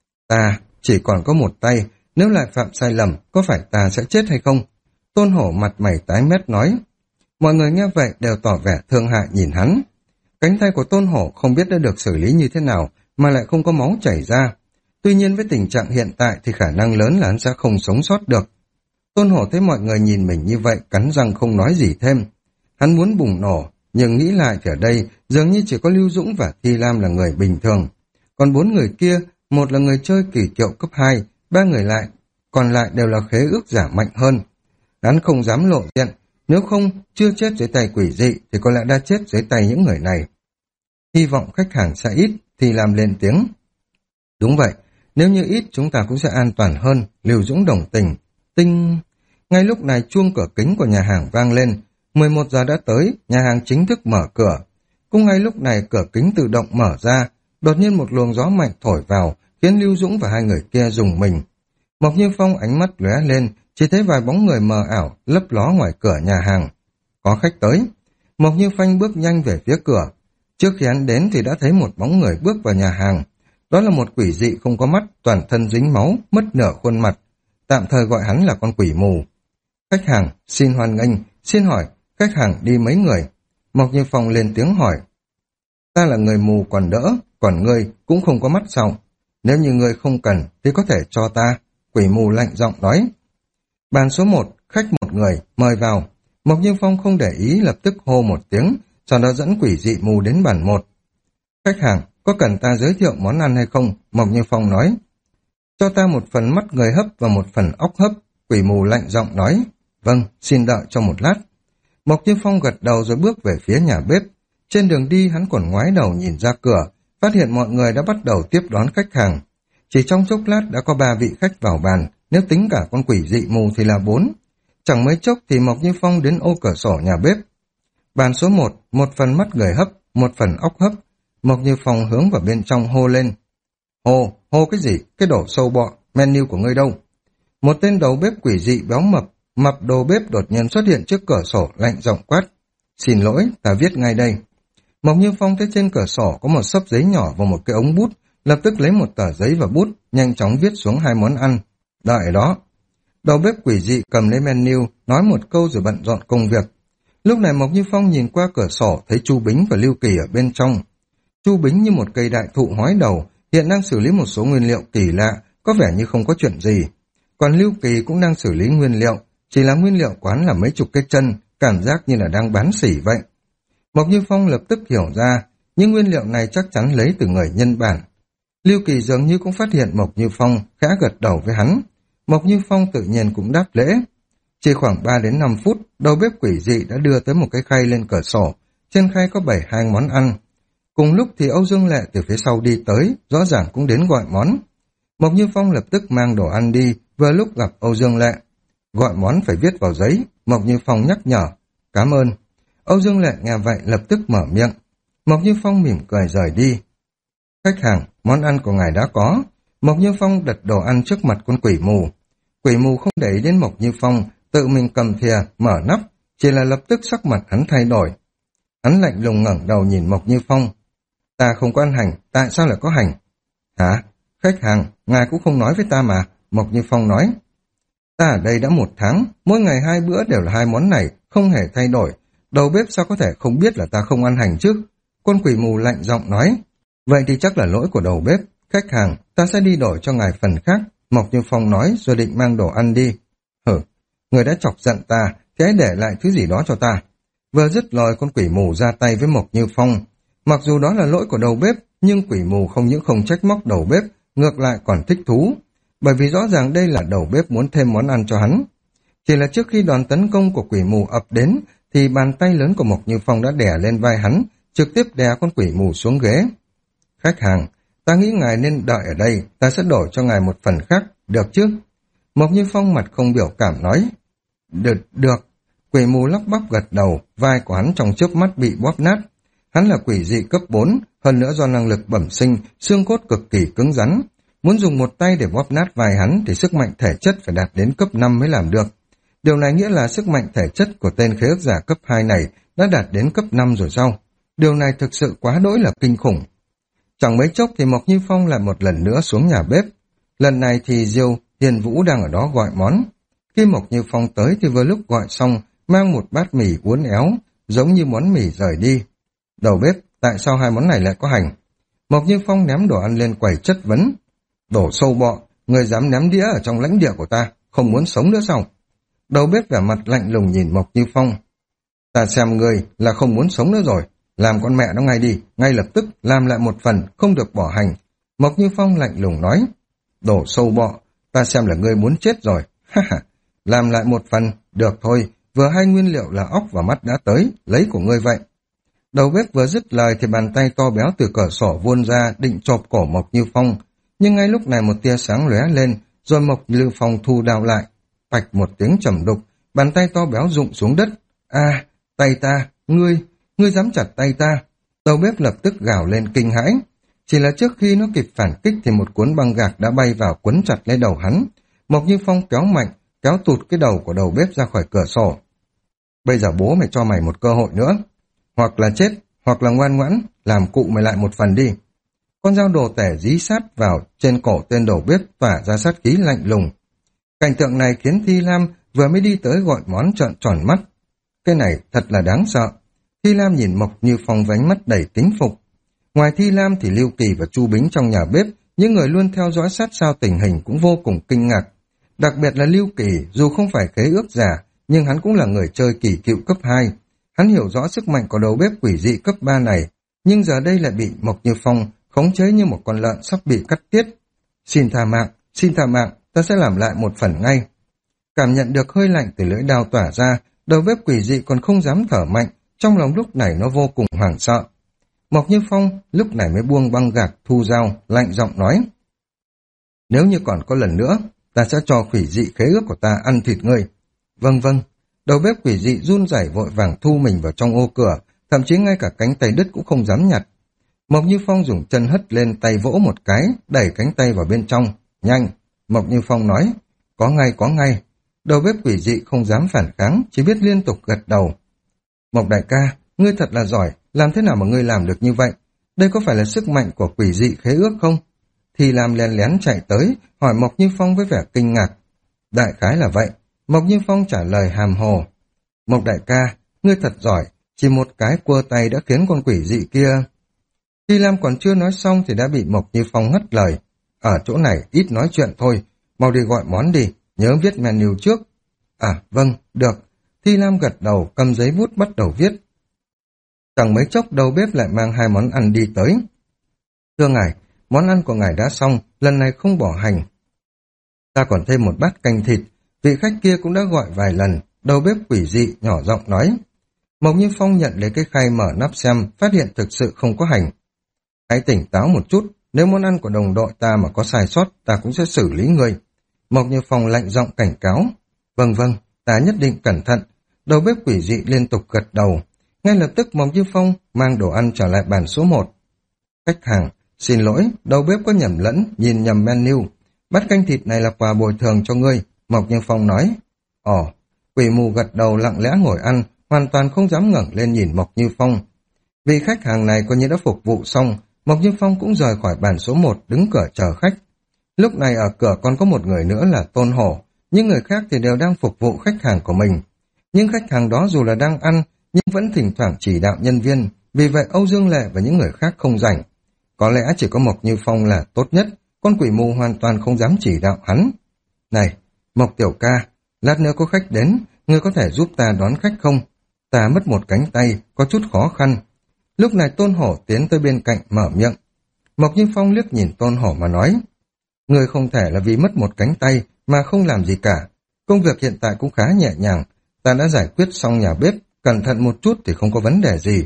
Ta chỉ còn có một tay, nếu lại phạm sai lầm, có phải ta sẽ chết hay không? Tôn Hổ mặt mày tái mét nói. Mọi người nghe vậy đều tỏ vẻ thương hại nhìn hắn. Cánh tay của Tôn Hổ không biết đã được xử lý như thế nào, mà lại không có máu chảy ra. Tuy nhiên với tình trạng hiện tại thì khả năng lớn là hắn sẽ không sống sót được. Tôn Hổ thấy mọi người nhìn mình như vậy, cắn răng không nói gì thêm. Hắn muốn bùng nổ, nhưng nghĩ lại thì ở đây dường như chỉ có Lưu Dũng và Thi Lam là người bình thường. Còn bốn người kia, một là người chơi kỳ kiệu cấp hai, ba người lại, còn lại đều là khế ước giả mạnh hơn. Hắn không dám lộ diện, nếu không chưa chết dưới tay quỷ dị thì có lẽ đã chết dưới tay những người này. Hy vọng khách hàng sẽ ít, Thi Lam lên tiếng. Đúng vậy, nếu như ít chúng ta cũng sẽ an toàn hơn, Lưu Dũng đồng tình. Tinh... Ngay lúc này chuông cửa kính của nhà hàng vang lên. mười một giờ đã tới, nhà hàng chính thức mở cửa. Cũng ngay lúc này cửa kính tự động mở ra, đột nhiên một luồng gió mạnh thổi vào, khiến Lưu Dũng và hai người kia rùng mình. Mộc Như Phong ánh mắt lóe lên, chỉ thấy vài bóng người mờ ảo lấp ló ngoài cửa nhà hàng. Có khách tới. Mộc Như Phong bước nhanh về phía cửa. Trước khi hắn đến thì đã thấy một bóng người bước vào nhà hàng. Đó là một quỷ dị không có mắt, toàn thân dính máu, mất nửa khuôn mặt. Tạm thời gọi hắn là con quỷ mù. Khách hàng, xin hoan nghênh, xin hỏi, khách hàng đi mấy người? Mộc Như Phong lên tiếng hỏi. Ta là người mù còn đỡ, còn ngươi cũng không có mắt sao? Nếu như ngươi không cần thì có thể cho ta. Quỷ mù lạnh giọng nói. Bàn số một, khách một người, mời vào. Mộc Như Phong không để ý lập tức hô một tiếng, sau đó dẫn quỷ dị mù đến bàn một. Khách hàng, có cần ta giới thiệu món ăn hay không? Mộc Như Phong nói. Cho ta một phần mắt người hấp và một phần óc hấp. Quỷ mù lạnh giọng nói. Vâng, xin đợi cho một lát. Mộc Như Phong gật đầu rồi bước về phía nhà bếp. Trên đường đi hắn còn ngoái đầu nhìn ra cửa, phát hiện mọi người đã bắt đầu tiếp đón khách hàng. Chỉ trong chốc lát đã có ba vị khách vào bàn, nếu tính cả con quỷ dị mù thì là bốn. Chẳng mấy chốc thì Mộc Như Phong đến ô cửa sổ nhà bếp. Bàn số một, một phần mắt người hấp, một phần óc hấp. Mộc Như Phong hướng vào bên trong hô lên. Hô, hô cái gì? Cái đổ sâu bọ, menu của ngươi đâu? Một tên đầu bếp quỷ dị béo mập, mập đầu bếp đột nhiên xuất hiện trước cửa sổ lạnh giọng quát. Xin lỗi, ta viết ngay đây. Mộc Như Phong thấy trên cửa sổ có một xấp giấy nhỏ và một cái ống bút, lập tức lấy một tờ giấy và bút, nhanh chóng viết xuống hai món ăn. Đợi đó. Đầu bếp quỷ dị cầm lấy menu, nói một câu rồi bận rộn công việc. Lúc này Mộc Như Phong nhìn qua cửa sổ thấy Chu Bính và Lưu Kỳ ở bên trong. Chu Bính như một cây đại thụ hói đầu, hiện đang xử lý một số nguyên liệu kỳ lạ, có vẻ như không có chuyện gì. Còn Lưu Kỳ cũng đang xử lý nguyên liệu, chỉ là nguyên liệu quán là mấy chục cái chân, cảm giác như là đang bán xỉ vậy. Mộc Như Phong lập tức hiểu ra, những nguyên liệu này chắc chắn lấy từ người nhân bản. Lưu Kỳ dường như cũng phát hiện Mộc Như Phong, khẽ gật đầu với hắn. Mộc Như Phong tự nhiên cũng đáp lễ. Chỉ khoảng ba đến năm phút, đầu bếp quỷ dị đã đưa tới một cái khay lên cửa sổ, trên khay có bảy hai món ăn. Cùng lúc thì Âu Dương Lệ từ phía sau đi tới, rõ ràng cũng đến gọi món. Mộc Như Phong lập tức mang đồ ăn đi, vừa lúc gặp Âu Dương Lệ. Gọi món phải viết vào giấy, Mộc Như Phong nhắc nhở. Cảm ơn. Âu Dương Lệ nghe vậy lập tức mở miệng. Mộc Như Phong mỉm cười rời đi. Khách hàng, món ăn của ngài đã có. Mộc Như Phong đặt đồ ăn trước mặt con quỷ mù. Quỷ mù không để ý đến Mộc Như Phong, tự mình cầm thìa, mở nắp, chỉ là lập tức sắc mặt hắn thay đổi. Hắn lạnh lùng ngẩng đầu nhìn Mộc Như Phong. Ta không có ăn hành, tại sao lại có hành? Hả? Khách hàng, ngài cũng không nói với ta mà, Mộc Như Phong nói. Ta ở đây đã một tháng, mỗi ngày hai bữa đều là hai món này, không hề thay đổi. Đầu bếp sao có thể không biết là ta không ăn hành chứ? Con quỷ mù lạnh giọng nói. Vậy thì chắc là lỗi của đầu bếp. Khách hàng, ta sẽ đi đổi cho ngài phần khác. Mộc Như Phong nói rồi định mang đồ ăn đi. Hử, người đã chọc giận ta, thì hãy để lại thứ gì đó cho ta. Vừa dứt lời con quỷ mù ra tay với Mộc Như Phong. Mặc dù đó là lỗi của đầu bếp, nhưng quỷ mù không những không trách móc đầu bếp, ngược lại còn thích thú. Bởi vì rõ ràng đây là đầu bếp muốn thêm món ăn cho hắn. Chỉ là trước khi đòn tấn công của quỷ mù ập đến, thì bàn tay lớn của Mộc Như Phong đã đè lên vai hắn, trực tiếp đè con quỷ mù xuống ghế. Khách hàng, ta nghĩ ngài nên đợi ở đây, ta sẽ đổi cho ngài một phần khác, được chứ? Mộc Như Phong mặt không biểu cảm nói. Được, được. Quỷ mù lắp bắp gật đầu, vai của hắn trong chớp mắt bị bóp nát. Hắn là quỷ dị cấp bốn, hơn nữa do năng lực bẩm sinh, xương cốt cực kỳ cứng rắn. Muốn dùng một tay để bóp nát vai hắn thì sức mạnh thể chất phải đạt đến cấp năm mới làm được. Điều này nghĩa là sức mạnh thể chất của tên khế ước giả cấp hai này đã đạt đến cấp năm rồi sao? Điều này thực sự quá đỗi là kinh khủng. Chẳng mấy chốc thì Mộc Như Phong lại một lần nữa xuống nhà bếp. Lần này thì Diêu Hiền Vũ đang ở đó gọi món. Khi Mộc Như Phong tới thì vừa lúc gọi xong, mang một bát mì uốn éo, giống như món mì rời đi. Đầu bếp, tại sao hai món này lại có hành? Mộc Như Phong ném đồ ăn lên quầy chất vấn. Đổ sâu bọ, người dám ném đĩa ở trong lãnh địa của ta, không muốn sống nữa sao? Đầu bếp vẻ mặt lạnh lùng nhìn Mộc Như Phong. Ta xem ngươi là không muốn sống nữa rồi, làm con mẹ nó ngay đi, ngay lập tức làm lại một phần, không được bỏ hành. Mộc Như Phong lạnh lùng nói. Đổ sâu bọ, ta xem là ngươi muốn chết rồi. Ha ha, làm lại một phần, được thôi, vừa hai nguyên liệu là óc và mắt đã tới, lấy của ngươi vậy. Đầu bếp vừa dứt lời thì bàn tay to béo từ cửa sổ vươn ra định chộp cổ Mộc Như Phong, nhưng ngay lúc này một tia sáng lóe lên, rồi Mộc Như Phong thu đao lại. Pạch một tiếng trầm đục, bàn tay to béo rụng xuống đất. A, tay ta, ngươi, ngươi dám chặt tay ta. Đầu bếp lập tức gào lên kinh hãi. Chỉ là trước khi nó kịp phản kích thì một cuốn băng gạc đã bay vào quấn chặt lấy đầu hắn. Mộc Như Phong kéo mạnh, kéo tụt cái đầu của đầu bếp ra khỏi cửa sổ. Bây giờ bố mày cho mày một cơ hội nữa. Hoặc là chết, hoặc là ngoan ngoãn, làm cụ mày lại một phần đi. Con dao đồ tể dí sát vào trên cổ tên đầu bếp tỏa ra sát khí lạnh lùng. Cảnh tượng này khiến Thi Lam vừa mới đi tới gọi món trợn tròn mắt. Cái này thật là đáng sợ. Thi Lam nhìn Mộc Như Phong với ánh mắt đầy kính phục. Ngoài Thi Lam thì Lưu Kỳ và Chu Bính trong nhà bếp, những người luôn theo dõi sát sao tình hình cũng vô cùng kinh ngạc. Đặc biệt là Lưu Kỳ, dù không phải khế ước giả, nhưng hắn cũng là người chơi kỳ cựu cấp hai. Hắn hiểu rõ sức mạnh của đầu bếp quỷ dị cấp ba này, nhưng giờ đây lại bị Mộc Như Phong khống chế như một con lợn sắp bị cắt tiết. Xin tha mạng, xin tha mạng, ta sẽ làm lại một phần ngay. Cảm nhận được hơi lạnh từ lưỡi đao tỏa ra, đầu bếp quỷ dị còn không dám thở mạnh, trong lòng lúc này nó vô cùng hoảng sợ. Mộc Như Phong lúc này mới buông băng gạc thu dao, lạnh giọng nói. Nếu như còn có lần nữa, ta sẽ cho quỷ dị khế ước của ta ăn thịt ngươi. Vâng vâng, đầu bếp quỷ dị run rẩy vội vàng thu mình vào trong ô cửa, thậm chí ngay cả cánh tay đứt cũng không dám nhặt. Mộc Như Phong dùng chân hất lên tay vỗ một cái, đẩy cánh tay vào bên trong. Nhanh, Mộc Như Phong nói. Có ngay, có ngay. Đầu bếp quỷ dị không dám phản kháng, chỉ biết liên tục gật đầu. Mộc đại ca, ngươi thật là giỏi, làm thế nào mà ngươi làm được như vậy? Đây có phải là sức mạnh của quỷ dị khế ước không? Thì làm lén lén chạy tới, hỏi Mộc Như Phong với vẻ kinh ngạc. Đại khái là vậy. Mộc Như Phong trả lời hàm hồ. Mộc đại ca, ngươi thật giỏi, chỉ một cái quơ tay đã khiến con quỷ dị kia... Thi Lam còn chưa nói xong thì đã bị Mộc Như Phong ngắt lời. Ở chỗ này ít nói chuyện thôi, mau đi gọi món đi, nhớ viết menu trước. À vâng, được. Thi Lam gật đầu, cầm giấy bút bắt đầu viết. Chẳng mấy chốc đầu bếp lại mang hai món ăn đi tới. Thưa ngài, món ăn của ngài đã xong, lần này không bỏ hành. Ta còn thêm một bát canh thịt, vị khách kia cũng đã gọi vài lần, đầu bếp quỷ dị nhỏ giọng nói. Mộc Như Phong nhận lấy cái khay mở nắp xem, phát hiện thực sự không có hành. Hãy tỉnh táo một chút, nếu món ăn của đồng đội ta mà có sai sót, ta cũng sẽ xử lý người. Mộc Như Phong lạnh giọng cảnh cáo. Vâng vâng, ta nhất định cẩn thận. Đầu bếp quỷ dị liên tục gật đầu. Ngay lập tức Mộc Như Phong mang đồ ăn trở lại bàn số một. Khách hàng, xin lỗi, đầu bếp có nhầm lẫn, nhìn nhầm menu. Bát canh thịt này là quà bồi thường cho ngươi, Mộc Như Phong nói. Ồ, quỷ mù gật đầu lặng lẽ ngồi ăn, hoàn toàn không dám ngẩng lên nhìn Mộc Như Phong. Vì khách hàng này coi như đã phục vụ xong, Mộc Như Phong cũng rời khỏi bàn số một đứng cửa chờ khách. Lúc này ở cửa còn có một người nữa là Tôn Hổ, những người khác thì đều đang phục vụ khách hàng của mình. Nhưng khách hàng đó dù là đang ăn, nhưng vẫn thỉnh thoảng chỉ đạo nhân viên, vì vậy Âu Dương Lệ và những người khác không rảnh. Có lẽ chỉ có Mộc Như Phong là tốt nhất, con quỷ mù hoàn toàn không dám chỉ đạo hắn. Này, Mộc tiểu ca, lát nữa có khách đến, ngươi có thể giúp ta đón khách không? Ta mất một cánh tay, có chút khó khăn. Lúc này Tôn Hổ tiến tới bên cạnh mở miệng. Mộc Như Phong liếc nhìn Tôn Hổ mà nói, ngươi không thể là vì mất một cánh tay mà không làm gì cả. Công việc hiện tại cũng khá nhẹ nhàng, ta đã giải quyết xong nhà bếp, cẩn thận một chút thì không có vấn đề gì.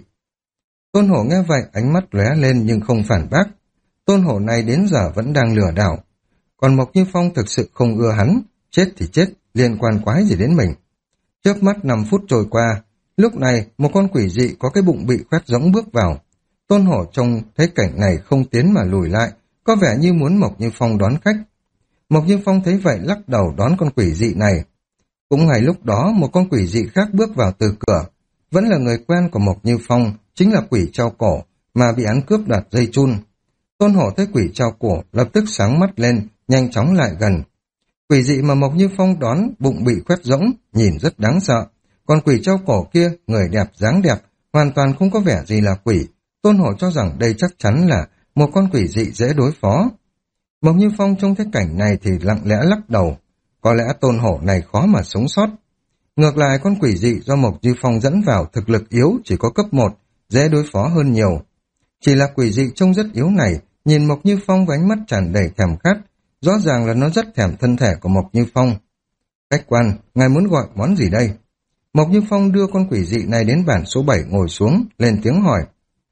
Tôn Hổ nghe vậy ánh mắt lóe lên nhưng không phản bác. Tôn Hổ này đến giờ vẫn đang lừa đảo. Còn Mộc Như Phong thực sự không ưa hắn, chết thì chết, liên quan quái gì đến mình. Chớp mắt năm phút trôi qua, lúc này một con quỷ dị có cái bụng bị khoét rỗng bước vào. Tôn Hổ trông thấy cảnh này không tiến mà lùi lại, có vẻ như muốn Mộc Như Phong đón khách. Mộc Như Phong thấy vậy lắc đầu đón con quỷ dị này. Cũng ngay lúc đó một con quỷ dị khác bước vào từ cửa, vẫn là người quen của Mộc Như Phong, chính là quỷ treo cổ mà bị hắn cướp đoạt dây chun. Tôn Hổ thấy quỷ treo cổ lập tức sáng mắt lên, nhanh chóng lại gần. Quỷ dị mà Mộc Như Phong đón bụng bị khoét rỗng, nhìn rất đáng sợ. Còn quỷ treo cổ kia, người đẹp dáng đẹp, hoàn toàn không có vẻ gì là quỷ. Tôn Hổ cho rằng đây chắc chắn là một con quỷ dị dễ đối phó. Mộc Như Phong trong thấy cảnh này thì lặng lẽ lắc đầu. Có lẽ Tôn Hổ này khó mà sống sót. Ngược lại con quỷ dị do Mộc Như Phong dẫn vào thực lực yếu chỉ có cấp một, dễ đối phó hơn nhiều. Chỉ là quỷ dị trông rất yếu này, nhìn Mộc Như Phong với ánh mắt tràn đầy thèm khát, rõ ràng là nó rất thèm thân thể của Mộc Như Phong. Khách quan, ngài muốn gọi món gì đây? Mộc Như Phong đưa con quỷ dị này đến bàn số bảy ngồi xuống, lên tiếng hỏi.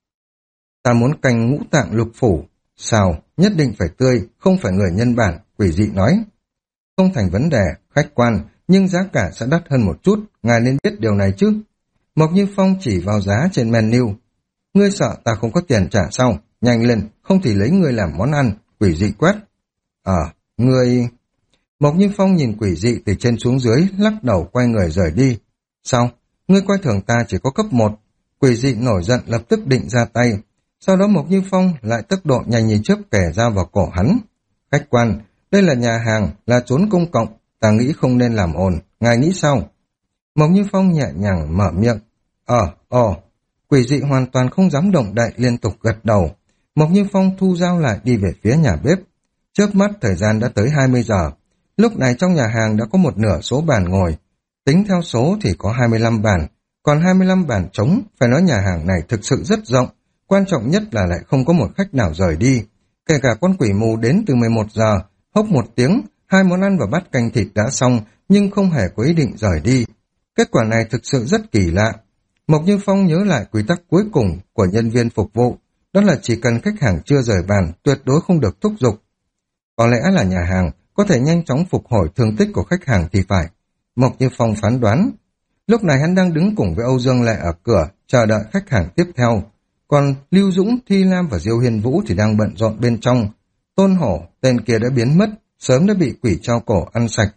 Ta muốn canh ngũ tạng lục phủ. Sao? Nhất định phải tươi, không phải người nhân bản, quỷ dị nói. Không thành vấn đề, khách quan, nhưng giá cả sẽ đắt hơn một chút, ngài nên biết điều này chứ. Mộc Như Phong chỉ vào giá trên menu. Ngươi sợ ta không có tiền trả sao? Nhanh lên, không thì lấy ngươi làm món ăn, quỷ dị quát. Ờ, à, ngươi... Mộc Như Phong nhìn quỷ dị từ trên xuống dưới, lắc đầu quay người rời đi. Sao? Ngươi coi thường ta chỉ có cấp một. Quỷ dị nổi giận lập tức định ra tay. Sau đó Mộc Như Phong lại tốc độ nhanh như chớp kẻ dao vào cổ hắn. Khách quan, đây là nhà hàng, là chốn công cộng, ta nghĩ không nên làm ồn, ngài nghĩ sao? Mộc Như Phong nhẹ nhàng mở miệng. Ờ, ồ, quỷ dị hoàn toàn không dám động đậy liên tục gật đầu. Mộc Như Phong thu dao lại đi về phía nhà bếp. Chớp mắt thời gian đã tới hai mươi giờ. Lúc này trong nhà hàng đã có một nửa số bàn ngồi. Tính theo số thì có hai mươi lăm bàn, còn hai mươi lăm bàn trống, phải nói nhà hàng này thực sự rất rộng. Quan trọng nhất là lại không có một khách nào rời đi. Kể cả con quỷ mù đến từ mười một giờ, hốc một tiếng, hai món ăn và bát canh thịt đã xong, nhưng không hề có ý định rời đi. Kết quả này thực sự rất kỳ lạ. Mộc Như Phong nhớ lại quy tắc cuối cùng của nhân viên phục vụ, đó là chỉ cần khách hàng chưa rời bàn, tuyệt đối không được thúc giục. Có lẽ là nhà hàng có thể nhanh chóng phục hồi thương tích của khách hàng thì phải. Mộc Như Phong phán đoán. Lúc này hắn đang đứng cùng với Âu Dương Lệ ở cửa, chờ đợi khách hàng tiếp theo. Còn Lưu Dũng, Thi Lam và Diêu Hiên Vũ thì đang bận rộn bên trong. Tôn Hổ, tên kia đã biến mất, sớm đã bị quỷ treo cổ ăn sạch.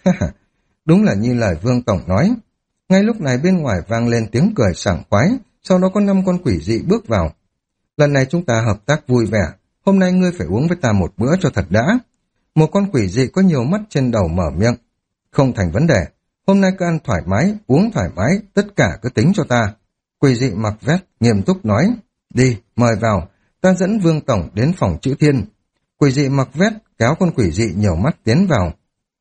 Đúng là như lời Vương Tổng nói. Ngay lúc này bên ngoài vang lên tiếng cười sảng khoái, sau đó có năm con quỷ dị bước vào. Lần này chúng ta hợp tác vui vẻ, hôm nay ngươi phải uống với ta một bữa cho thật đã. Một con quỷ dị có nhiều mắt trên đầu mở miệng. Không thành vấn đề, hôm nay cứ ăn thoải mái, uống thoải mái, tất cả cứ tính cho ta. Quỷ dị mặc vest, nghiêm túc nói. Đi, mời vào, ta dẫn Vương Tổng đến phòng chữ thiên. Quỷ dị mặc vest kéo con quỷ dị nhiều mắt tiến vào.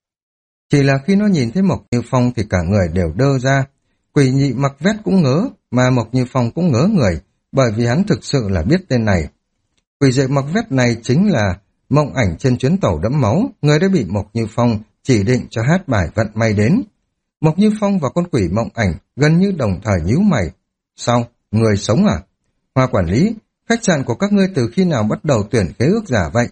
Chỉ là khi nó nhìn thấy Mộc Như Phong thì cả người đều đơ ra. Quỷ dị mặc vest cũng ngớ, mà Mộc Như Phong cũng ngớ người, bởi vì hắn thực sự là biết tên này. Quỷ dị mặc vest này chính là Mộng Ảnh trên chuyến tàu đẫm máu, người đã bị Mộc Như Phong chỉ định cho hát bài vận may đến. Mộc Như Phong và con quỷ Mộng Ảnh gần như đồng thời nhíu mày. Sao? Người sống à? Hoa quản lý, khách sạn của các ngươi từ khi nào bắt đầu tuyển khế ước giả vậy?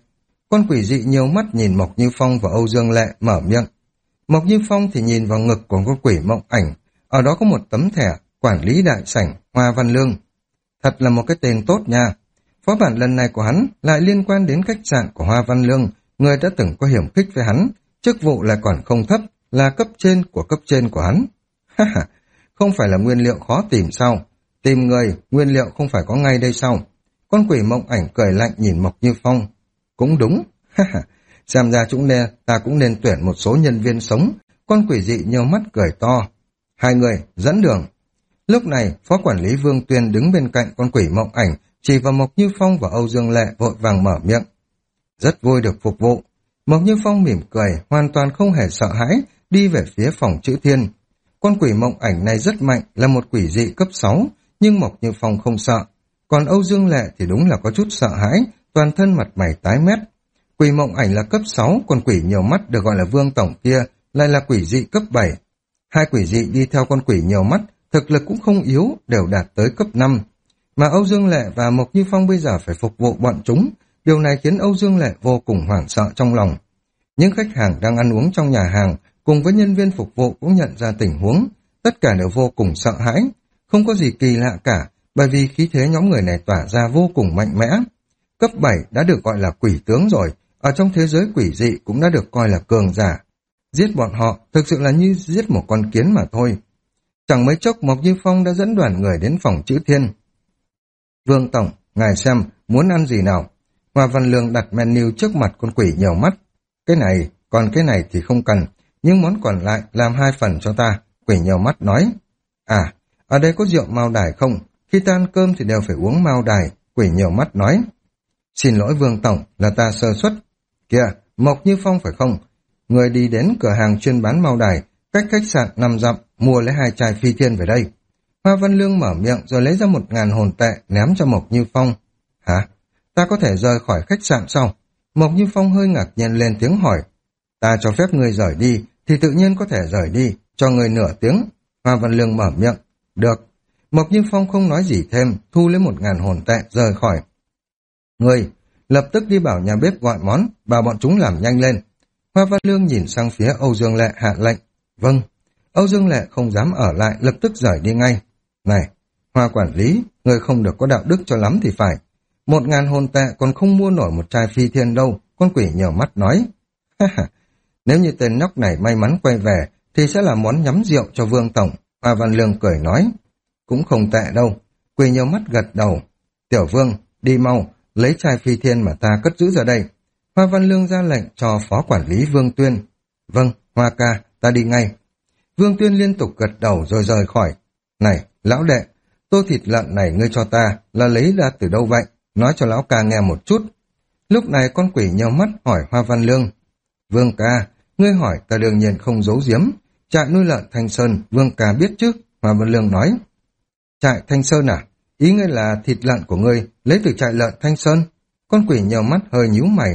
Con quỷ dị nhiều mắt nhìn Mộc Như Phong và Âu Dương Lệ mở miệng. Mộc Như Phong thì nhìn vào ngực của con quỷ Mộng Ảnh, ở đó có một tấm thẻ quản lý đại sảnh Hoa Văn Lương. Thật là một cái tên tốt nha. Phó bản lần này của hắn lại liên quan đến khách sạn của Hoa Văn Lương, người đã từng có hiểm khích với hắn, chức vụ lại còn không thấp, là cấp trên của cấp trên của hắn. Ha ha, không phải là nguyên liệu khó tìm sao? Tìm người, nguyên liệu không phải có ngay đây sao? Con quỷ Mộng Ảnh cười lạnh nhìn Mộc Như Phong. Cũng đúng, ha ha, xem ra chúng nên, ta cũng nên tuyển một số nhân viên sống. Con quỷ dị nhiều mắt cười to. Hai người, dẫn đường. Lúc này, phó quản lý Vương Tuyên đứng bên cạnh con quỷ Mộng Ảnh, chỉ vào Mộc Như Phong và Âu Dương Lệ vội vàng mở miệng. Rất vui được phục vụ. Mộc Như Phong mỉm cười, hoàn toàn không hề sợ hãi, đi về phía phòng chữ thiên. Con quỷ Mộng Ảnh này rất mạnh, là một quỷ dị cấp sáu, nhưng Mộc Như Phong không sợ. Còn Âu Dương Lệ thì đúng là có chút sợ hãi, toàn thân mặt mày tái mét. Quỷ Mộng Ảnh là cấp sáu, còn quỷ nhiều mắt được gọi là Vương Tổng kia lại là quỷ dị cấp bảy. Hai quỷ dị đi theo con quỷ nhiều mắt, thực lực cũng không yếu, đều đạt tới cấp năm. Mà Âu Dương Lệ và Mộc Như Phong bây giờ phải phục vụ bọn chúng, điều này khiến Âu Dương Lệ vô cùng hoảng sợ trong lòng. Những khách hàng đang ăn uống trong nhà hàng, cùng với nhân viên phục vụ cũng nhận ra tình huống, tất cả đều vô cùng sợ hãi. Không có gì kỳ lạ cả, bởi vì khí thế nhóm người này tỏa ra vô cùng mạnh mẽ. Cấp bảy đã được gọi là quỷ tướng rồi, ở trong thế giới quỷ dị cũng đã được coi là cường giả. Giết bọn họ thực sự là như giết một con kiến mà thôi. Chẳng mấy chốc Mộc Như Phong đã dẫn đoàn người đến phòng chữ thiên. Vương Tổng, ngài xem, muốn ăn gì nào? Hoa Văn Lương đặt menu trước mặt con quỷ nhiều mắt. Cái này, còn cái này thì không cần, nhưng món còn lại làm hai phần cho ta, quỷ nhiều mắt nói. À, ở đây có rượu mao đài không? Khi ta ăn cơm thì đều phải uống mao đài, quỷ nhiều mắt nói. Xin lỗi Vương Tổng, là ta sơ suất. Kìa, Mộc Như Phong phải không? Người đi đến cửa hàng chuyên bán mao đài, cách khách sạn năm dặm, mua lấy hai chai phi thiên về đây. Hoa Văn Lương mở miệng rồi lấy ra một ngàn hồn tệ ném cho Mộc Như Phong. Hả? Ta có thể rời khỏi khách sạn sao? Mộc Như Phong hơi ngạc nhiên lên tiếng hỏi. Ta cho phép người rời đi, thì tự nhiên có thể rời đi, cho người nửa tiếng. Hoa Văn Lương mở miệng. Được. Mộc Như Phong không nói gì thêm, thu lấy một ngàn hồn tệ rời khỏi. Người, lập tức đi bảo nhà bếp gọi món, bảo bọn chúng làm nhanh lên. Hoa Văn Lương nhìn sang phía Âu Dương Lệ hạ lệnh. Vâng. Âu Dương Lệ không dám ở lại, lập tức rời đi ngay. Này, Hoa quản lý, người không được có đạo đức cho lắm thì phải. Một ngàn hồn tệ còn không mua nổi một chai phi thiên đâu, con quỷ nhiều mắt nói. Nếu như tên nhóc này may mắn quay về, thì sẽ là món nhắm rượu cho Vương Tổng. Hoa Văn Lương cười nói. Cũng không tệ đâu. Quỷ nhiều mắt gật đầu. Tiểu Vương, đi mau, lấy chai phi thiên mà ta cất giữ ra đây. Hoa Văn Lương ra lệnh cho phó quản lý Vương Tuyên. Vâng, Hoa ca, ta đi ngay. Vương Tuyên liên tục gật đầu rồi rời khỏi. Này, lão đệ, tô thịt lợn này ngươi cho ta là lấy ra từ đâu vậy? Nói cho lão ca nghe một chút. Lúc này con quỷ nheo mắt hỏi Hoa Văn Lương. Vương ca, ngươi hỏi ta đương nhiên không giấu giếm. Trại nuôi lợn Thanh Sơn, Vương ca biết chứ? Hoa Văn Lương nói. Trại Thanh Sơn à? Ý ngươi là thịt lợn của ngươi lấy từ trại lợn Thanh Sơn? Con quỷ nheo mắt hơi nhíu mày.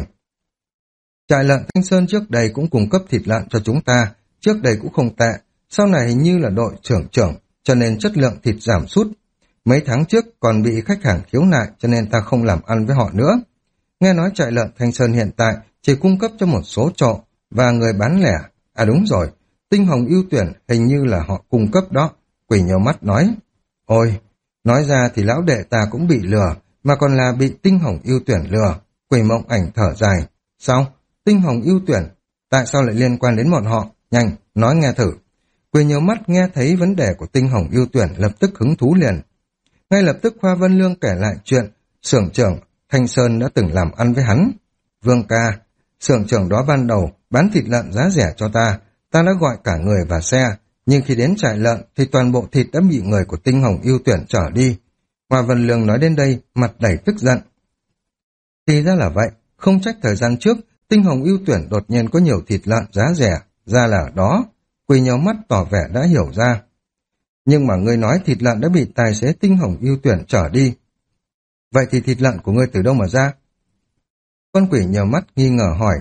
Trại lợn Thanh Sơn trước đây cũng cung cấp thịt lợn cho chúng ta, trước đây cũng không tệ, sau này hình như là đội trưởng trưởng, cho nên chất lượng thịt giảm sút. Mấy tháng trước còn bị khách hàng khiếu nại cho nên ta không làm ăn với họ nữa. Nghe nói trại lợn Thanh Sơn hiện tại chỉ cung cấp cho một số trọ và người bán lẻ. À đúng rồi, tinh hồng ưu tuyển hình như là họ cung cấp đó. Quỷ nhiều mắt nói. Ôi, nói ra thì lão đệ ta cũng bị lừa, mà còn là bị tinh hồng ưu tuyển lừa. Quỷ Mộng Ảnh thở dài. Sao? Tinh hồng ưu tuyển? Tại sao lại liên quan đến bọn họ? Nhanh, nói nghe thử. Quỷ nhiều mắt nghe thấy vấn đề của tinh hồng ưu tuyển lập tức hứng thú liền. Ngay lập tức Hoa Văn Lương kể lại chuyện xưởng trưởng Thanh Sơn đã từng làm ăn với hắn. Vương ca, xưởng trưởng đó ban đầu bán thịt lợn giá rẻ cho ta, ta đã gọi cả người và xe, nhưng khi đến trại lợn thì toàn bộ thịt đã bị người của tinh hồng ưu tuyển trở đi. Hoa Văn Lương nói đến đây, mặt đầy tức giận. Thì ra là vậy, không trách thời gian trước, tinh hồng ưu tuyển đột nhiên có nhiều thịt lợn giá rẻ, ra là đó. Quỳ nhau mắt tỏ vẻ đã hiểu ra. Nhưng mà ngươi nói thịt lợn đã bị tài xế tinh hồng ưu tuyển trở đi. Vậy thì thịt lợn của ngươi từ đâu mà ra? Con quỷ nhiều mắt nghi ngờ hỏi.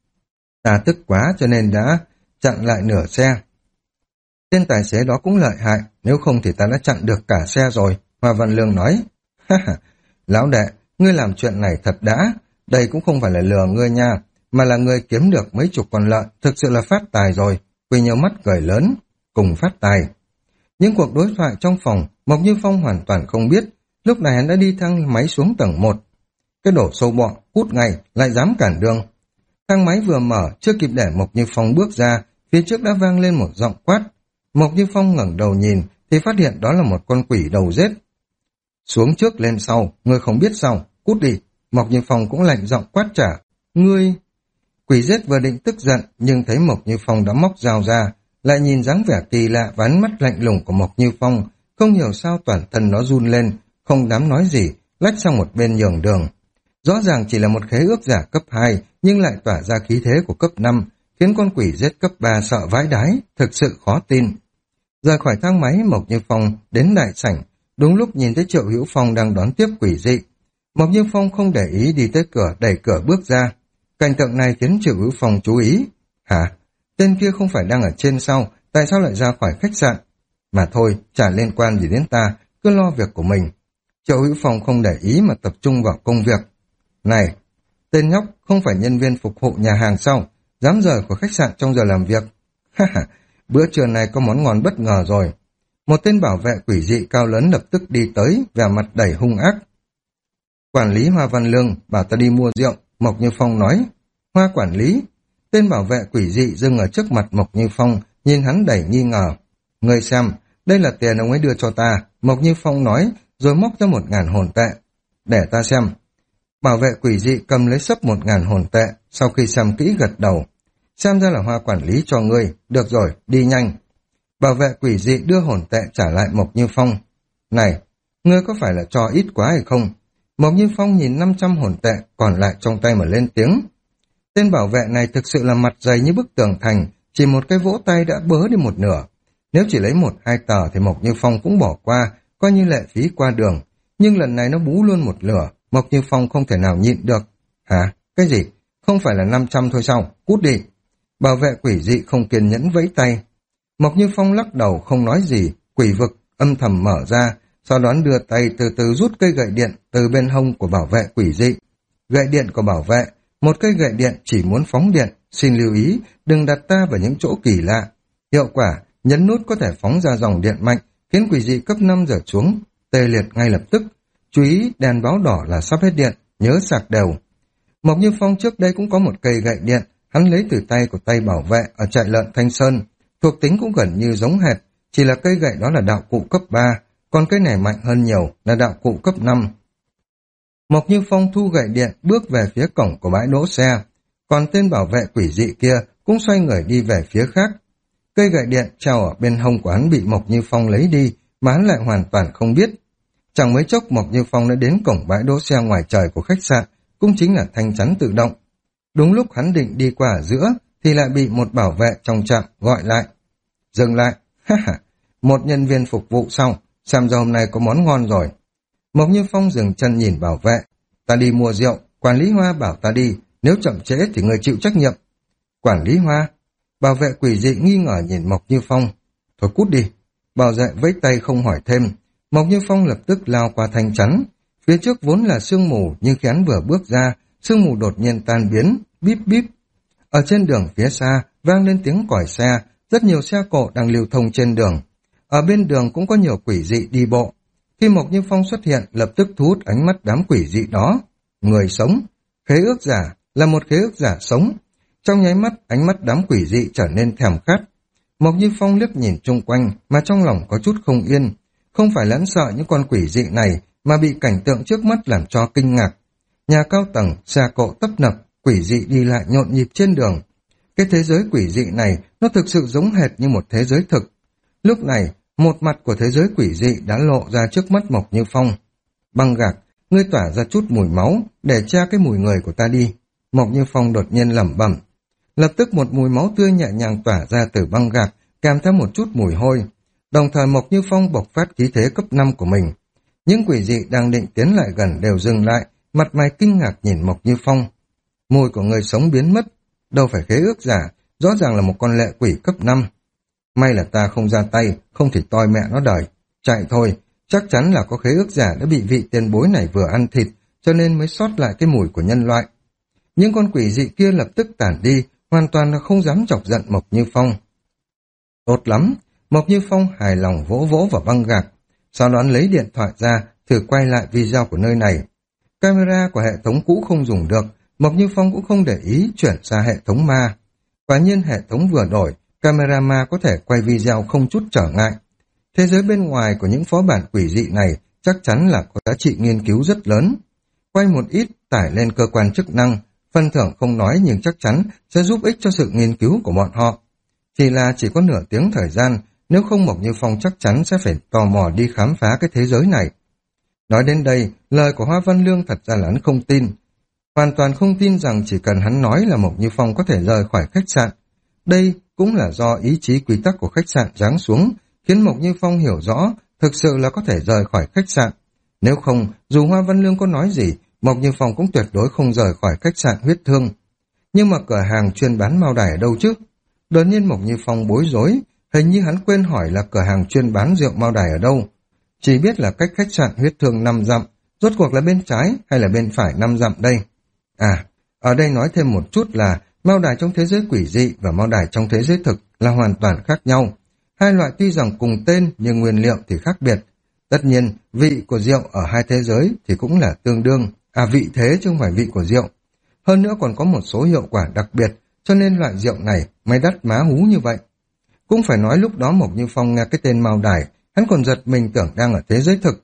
Ta tức quá cho nên đã chặn lại nửa xe. Tên tài xế đó cũng lợi hại, nếu không thì ta đã chặn được cả xe rồi. Hoa Văn Lương nói. Ha ha, lão đệ, ngươi làm chuyện này thật đã, đây cũng không phải là lừa ngươi nha, mà là ngươi kiếm được mấy chục con lợn, thực sự là phát tài rồi. Quỳ nhiều mắt cười lớn, cùng phát tài. Những cuộc đối thoại trong phòng, Mộc Như Phong hoàn toàn không biết, lúc này hắn đã đi thang máy xuống tầng một. Cái đổ sâu bọ, cút ngay, lại dám cản đường. Thang máy vừa mở, chưa kịp để Mộc Như Phong bước ra, phía trước đã vang lên một giọng quát. Mộc Như Phong ngẩng đầu nhìn, thì phát hiện đó là một con quỷ đầu rết. Xuống trước lên sau, ngươi không biết sao, cút đi. Mộc Như Phong cũng lạnh giọng quát trả. Ngươi... Quỷ rết vừa định tức giận, nhưng thấy Mộc Như Phong đã móc dao ra, lại nhìn dáng vẻ kỳ lạ và ánh mắt lạnh lùng của Mộc Như Phong, không hiểu sao toàn thân nó run lên, không dám nói gì, lách sang một bên nhường đường. Rõ ràng chỉ là một khế ước giả cấp hai, nhưng lại tỏa ra khí thế của cấp năm, khiến con quỷ rết cấp ba sợ vãi đái, thực sự khó tin. Rời khỏi thang máy, Mộc Như Phong đến đại sảnh, đúng lúc nhìn thấy Triệu Hữu Phong đang đón tiếp quỷ dị. Mộc Như Phong không để ý đi tới cửa, đẩy cửa bước ra. Cảnh tượng này khiến Triệu Hữu Phong chú ý. Hả? Tên kia không phải đang ở trên sao, tại sao lại ra khỏi khách sạn? Mà thôi, chả liên quan gì đến ta, cứ lo việc của mình. Triệu Hữu Phong không để ý mà tập trung vào công việc. Này, tên nhóc không phải nhân viên phục vụ nhà hàng sao? Dám rời khỏi khách sạn trong giờ làm việc. Ha ha, bữa trưa này có món ngon bất ngờ rồi. Một tên bảo vệ quỷ dị cao lớn lập tức đi tới, vẻ mặt đầy hung ác. Quản lý Hoa Văn Lương bảo ta đi mua rượu, Mộc Như Phong nói. Hoa quản lý, tên bảo vệ quỷ dị dừng ở trước mặt Mộc Như Phong, nhìn hắn đầy nghi ngờ. Ngươi xem, đây là tiền ông ấy đưa cho ta, Mộc Như Phong nói, rồi móc ra một ngàn hồn tệ. Để ta xem. Bảo vệ quỷ dị cầm lấy sấp một ngàn hồn tệ, sau khi xem kỹ gật đầu. Xem ra là Hoa quản lý cho ngươi, được rồi, đi nhanh. Bảo vệ quỷ dị đưa hồn tệ trả lại Mộc Như Phong. Này, ngươi có phải là cho ít quá hay không? Mộc Như Phong nhìn năm trăm hồn tệ còn lại trong tay mà lên tiếng. Tên bảo vệ này thực sự là mặt dày như bức tường thành, chỉ một cái vỗ tay đã bớ đi một nửa. Nếu chỉ lấy một hai tờ thì Mộc Như Phong cũng bỏ qua, coi như lệ phí qua đường. Nhưng lần này nó bú luôn một lửa, Mộc Như Phong không thể nào nhịn được. Hả? Cái gì? Không phải là năm trăm thôi sao? Cút đi. Bảo vệ quỷ dị không kiên nhẫn vẫy tay. Mộc Như Phong lắc đầu không nói gì, quỷ vực âm thầm mở ra, sau đó đưa tay từ từ rút cây gậy điện từ bên hông của bảo vệ quỷ dị. Gậy điện của bảo vệ, một cây gậy điện chỉ muốn phóng điện, xin lưu ý, đừng đặt ta vào những chỗ kỳ lạ. Hiệu quả, nhấn nút có thể phóng ra dòng điện mạnh, khiến quỷ dị cấp năm rớt xuống, tê liệt ngay lập tức. Chú ý, đèn báo đỏ là sắp hết điện, nhớ sạc đều. Mộc Như Phong trước đây cũng có một cây gậy điện, hắn lấy từ tay của tay bảo vệ ở trại lợn Thanh Sơn, thuộc tính cũng gần như giống hệt, chỉ là cây gậy đó là đạo cụ cấp ba, còn cây này mạnh hơn nhiều là đạo cụ cấp năm. Mộc Như Phong thu gậy điện bước về phía cổng của bãi đỗ xe, còn tên bảo vệ quỷ dị kia cũng xoay người đi về phía khác. Cây gậy điện treo ở bên hông của hắn bị Mộc Như Phong lấy đi, mà hắn lại hoàn toàn không biết. Chẳng mấy chốc Mộc Như Phong đã đến cổng bãi đỗ xe ngoài trời của khách sạn, cũng chính là thanh chắn tự động. Đúng lúc hắn định đi qua ở giữa, thì lại bị một bảo vệ trong trạm gọi lại. Dừng lại, ha ha, một nhân viên phục vụ xong, xem ra hôm nay có món ngon rồi. Mộc Như Phong dừng chân nhìn bảo vệ. Ta đi mua rượu, quản lý Hoa bảo ta đi, nếu chậm trễ thì người chịu trách nhiệm. Quản lý Hoa? Bảo vệ quỷ dị nghi ngờ nhìn Mộc Như Phong. Thôi cút đi. Bảo vệ vẫy tay không hỏi thêm. Mộc Như Phong lập tức lao qua thanh chắn. Phía trước vốn là sương mù, nhưng khi hắn vừa bước ra, sương mù đột nhiên tan biến, bíp bíp. Ở trên đường phía xa, vang lên tiếng còi xe, rất nhiều xe cộ đang lưu thông trên đường. Ở bên đường cũng có nhiều quỷ dị đi bộ. Khi Mộc Như Phong xuất hiện, lập tức thu hút ánh mắt đám quỷ dị đó. Người sống, khế ước giả, là một khế ước giả sống. Trong nháy mắt, ánh mắt đám quỷ dị trở nên thèm khát. Mộc Như Phong liếc nhìn chung quanh, mà trong lòng có chút không yên. Không phải lẫn sợ những con quỷ dị này, mà bị cảnh tượng trước mắt làm cho kinh ngạc. Nhà cao tầng, xe cộ tấp nập, quỷ dị đi lại nhộn nhịp trên đường. Cái thế giới quỷ dị này, nó thực sự giống hệt như một thế giới thực. Lúc này, một mặt của thế giới quỷ dị đã lộ ra trước mắt Mộc Như Phong. Băng gạc, ngươi tỏa ra chút mùi máu, để che cái mùi người của ta đi. Mộc Như Phong đột nhiên lẩm bẩm. Lập tức một mùi máu tươi nhẹ nhàng tỏa ra từ băng gạc, kèm theo một chút mùi hôi. Đồng thời Mộc Như Phong bộc phát khí thế cấp năm của mình. Những quỷ dị đang định tiến lại gần đều dừng lại, mặt mày kinh ngạc nhìn Mộc Như Phong. Mùi của người sống biến mất, đâu phải khế ước giả, rõ ràng là một con lệ quỷ cấp năm. May là ta không ra tay, không thì toi mẹ nó đời. Chạy thôi, chắc chắn là có khế ước giả đã bị vị tiền bối này vừa ăn thịt, cho nên mới sót lại cái mùi của nhân loại. Những con quỷ dị kia lập tức tản đi, hoàn toàn là không dám chọc giận Mộc Như Phong. Tốt lắm, Mộc Như Phong hài lòng vỗ vỗ vào băng gạc, sau đó lấy điện thoại ra, thử quay lại video của nơi này. Camera của hệ thống cũ không dùng được, Mộc Như Phong cũng không để ý chuyển sang hệ thống ma. Quả nhiên hệ thống vừa đổi, camera ma có thể quay video không chút trở ngại. Thế giới bên ngoài của những phó bản quỷ dị này chắc chắn là có giá trị nghiên cứu rất lớn. Quay một ít, tải lên cơ quan chức năng, phần thưởng không nói nhưng chắc chắn sẽ giúp ích cho sự nghiên cứu của bọn họ. Chỉ là chỉ có nửa tiếng thời gian, nếu không Mộc Như Phong chắc chắn sẽ phải tò mò đi khám phá cái thế giới này. Nói đến đây, lời của Hoa Văn Lương thật ra là hắn không tin. Hoàn toàn không tin rằng chỉ cần hắn nói là Mộc Như Phong có thể rời khỏi khách sạn. Đây cũng là do ý chí quy tắc của khách sạn giáng xuống, khiến Mộc Như Phong hiểu rõ thực sự là có thể rời khỏi khách sạn. Nếu không, dù Hoa Văn Lương có nói gì, Mộc Như Phong cũng tuyệt đối không rời khỏi khách sạn huyết thương. Nhưng mà cửa hàng chuyên bán mao đài ở đâu chứ? Đột nhiên Mộc Như Phong bối rối, hình như hắn quên hỏi là cửa hàng chuyên bán rượu mao đài ở đâu. Chỉ biết là cách khách sạn huyết thương năm dặm, rốt cuộc là bên trái hay là bên phải năm dặm đây? À, ở đây nói thêm một chút là mao đài trong thế giới quỷ dị và mao đài trong thế giới thực là hoàn toàn khác nhau. Hai loại tuy rằng cùng tên nhưng nguyên liệu thì khác biệt. Tất nhiên, vị của rượu ở hai thế giới thì cũng là tương đương, à vị thế chứ không phải vị của rượu. Hơn nữa còn có một số hiệu quả đặc biệt, cho nên loại rượu này mới đắt má hú như vậy. Cũng phải nói lúc đó Mộc Như Phong nghe cái tên mao đài, hắn còn giật mình tưởng đang ở thế giới thực.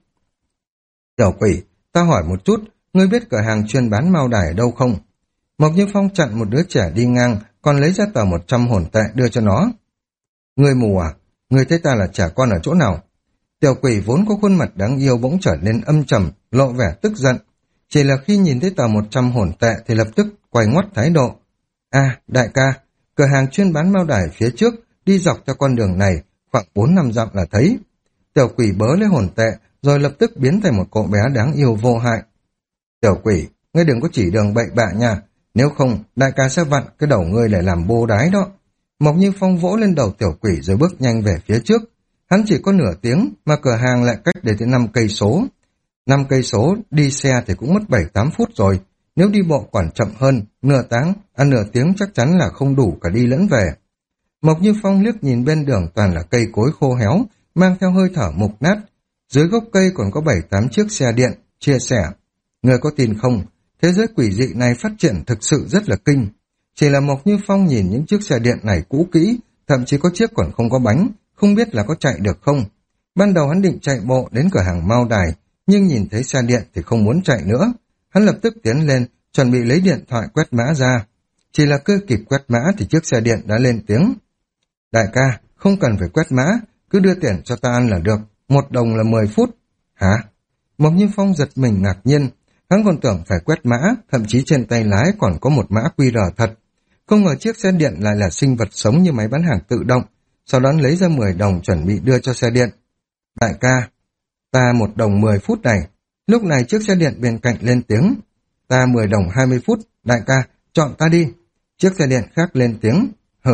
Tiểu quỷ, ta hỏi một chút, ngươi biết cửa hàng chuyên bán mao đài ở đâu không? Mộc Như Phong chặn một đứa trẻ đi ngang, còn lấy ra tờ một trăm hồn tệ đưa cho nó. Ngươi mù à? Ngươi thấy ta là trẻ con ở chỗ nào? Tiểu quỷ vốn có khuôn mặt đáng yêu bỗng trở nên âm trầm, lộ vẻ tức giận. Chỉ là khi nhìn thấy tờ một trăm hồn tệ thì lập tức quay ngoắt thái độ. À, đại ca, cửa hàng chuyên bán mao đài phía trước, đi dọc theo con đường này, khoảng bốn năm dặm là thấy. Tiểu quỷ bớ lấy hồn tệ, rồi lập tức biến thành một cậu bé đáng yêu vô hại. Tiểu quỷ, ngươi đừng có chỉ đường bậy bạ nha, nếu không, đại ca sẽ vặn cái đầu ngươi để làm bô đái đó. Mộc Như Phong vỗ lên đầu tiểu quỷ rồi bước nhanh về phía trước. Hắn chỉ có nửa tiếng mà cửa hàng lại cách để tới năm cây số. Năm cây số đi xe thì cũng mất bảy tám phút rồi. Nếu đi bộ còn chậm hơn, nửa tháng, ăn nửa tiếng chắc chắn là không đủ cả đi lẫn về. Mộc Như Phong liếc nhìn bên đường toàn là cây cối khô héo, mang theo hơi thở mục nát. Dưới gốc cây còn có bảy tám chiếc xe điện, chia sẻ. Người có tin không? Thế giới quỷ dị này phát triển thực sự rất là kinh. Chỉ là Mộc Như Phong nhìn những chiếc xe điện này cũ kỹ, thậm chí có chiếc còn không có bánh, không biết là có chạy được không. Ban đầu hắn định chạy bộ đến cửa hàng mao đài, nhưng nhìn thấy xe điện thì không muốn chạy nữa. Hắn lập tức tiến lên, chuẩn bị lấy điện thoại quét mã ra. Chỉ là cơ kịp quét mã thì chiếc xe điện đã lên tiếng. Đại ca, không cần phải quét mã, cứ đưa tiền cho ta ăn là được, một đồng là mười phút. Hả? Mộc Như Phong giật mình ngạc nhiên, hắn còn tưởng phải quét mã, thậm chí trên tay lái còn có một mã quy rờ thật. Không ngờ chiếc xe điện lại là sinh vật sống như máy bán hàng tự động, sau đó lấy ra mười đồng chuẩn bị đưa cho xe điện. Đại ca, ta một đồng mười phút này. Lúc này chiếc xe điện bên cạnh lên tiếng. Ta mười đồng hai mươi phút, đại ca, chọn ta đi. Chiếc xe điện khác lên tiếng. Hử,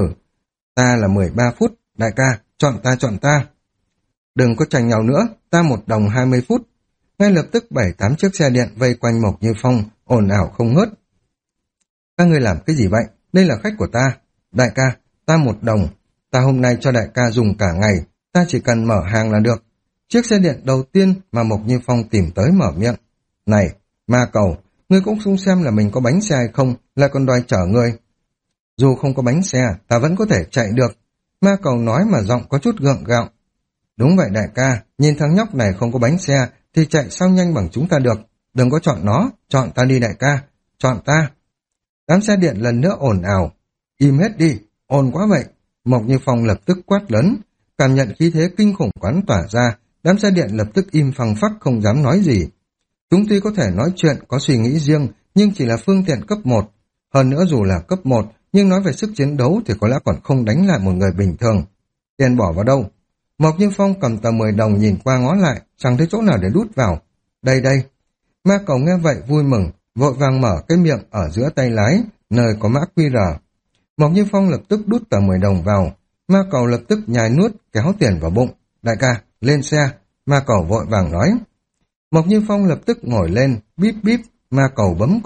ta là mười ba phút, đại ca, chọn ta chọn ta. Đừng có tranh nhau nữa, ta một đồng hai mươi phút. Ngay lập tức bảy tám chiếc xe điện vây quanh Mộc Như Phong, ồn ào không ngớt. Các ngươi làm cái gì vậy? Đây là khách của ta. Đại ca, ta một đồng. Ta hôm nay cho đại ca dùng cả ngày, ta chỉ cần mở hàng là được. Chiếc xe điện đầu tiên mà Mộc Như Phong tìm tới mở miệng. Này, ma cầu, ngươi cũng không xem là mình có bánh xe hay không, lại còn đòi chở ngươi. Dù không có bánh xe, ta vẫn có thể chạy được. Ma cầu nói mà giọng có chút gượng gạo. Đúng vậy đại ca, nhìn thằng nhóc này không có bánh xe, thì chạy sao nhanh bằng chúng ta được. Đừng có chọn nó, chọn ta đi đại ca, chọn ta. Đám xe điện lần nữa ồn ào. Im hết đi, ồn quá vậy. Mộc Như Phong lập tức quát lớn, cảm nhận khí thế kinh khủng quán tỏa ra, đám xe điện lập tức im phăng phắc không dám nói gì. Chúng tuy có thể nói chuyện, có suy nghĩ riêng, nhưng chỉ là phương tiện cấp một. Hơn nữa dù là cấp một, nhưng nói về sức chiến đấu thì có lẽ còn không đánh lại một người bình thường. Tiền bỏ vào đâu? Mộc Như Phong cầm tờ mười đồng nhìn qua ngó lại, chẳng thấy chỗ nào để đút vào. Đây đây. Ma cầu nghe vậy vui mừng, vội vàng mở cái miệng ở giữa tay lái, nơi có mã quy rờ. Mộc Như Phong lập tức đút tờ mười đồng vào. Ma cầu lập tức nhai nuốt, kéo tiền vào bụng. Đại ca, lên xe. Ma cầu vội vàng nói. Mộc Như Phong lập tức ngồi lên, bíp bíp, ma cầu bấm còi,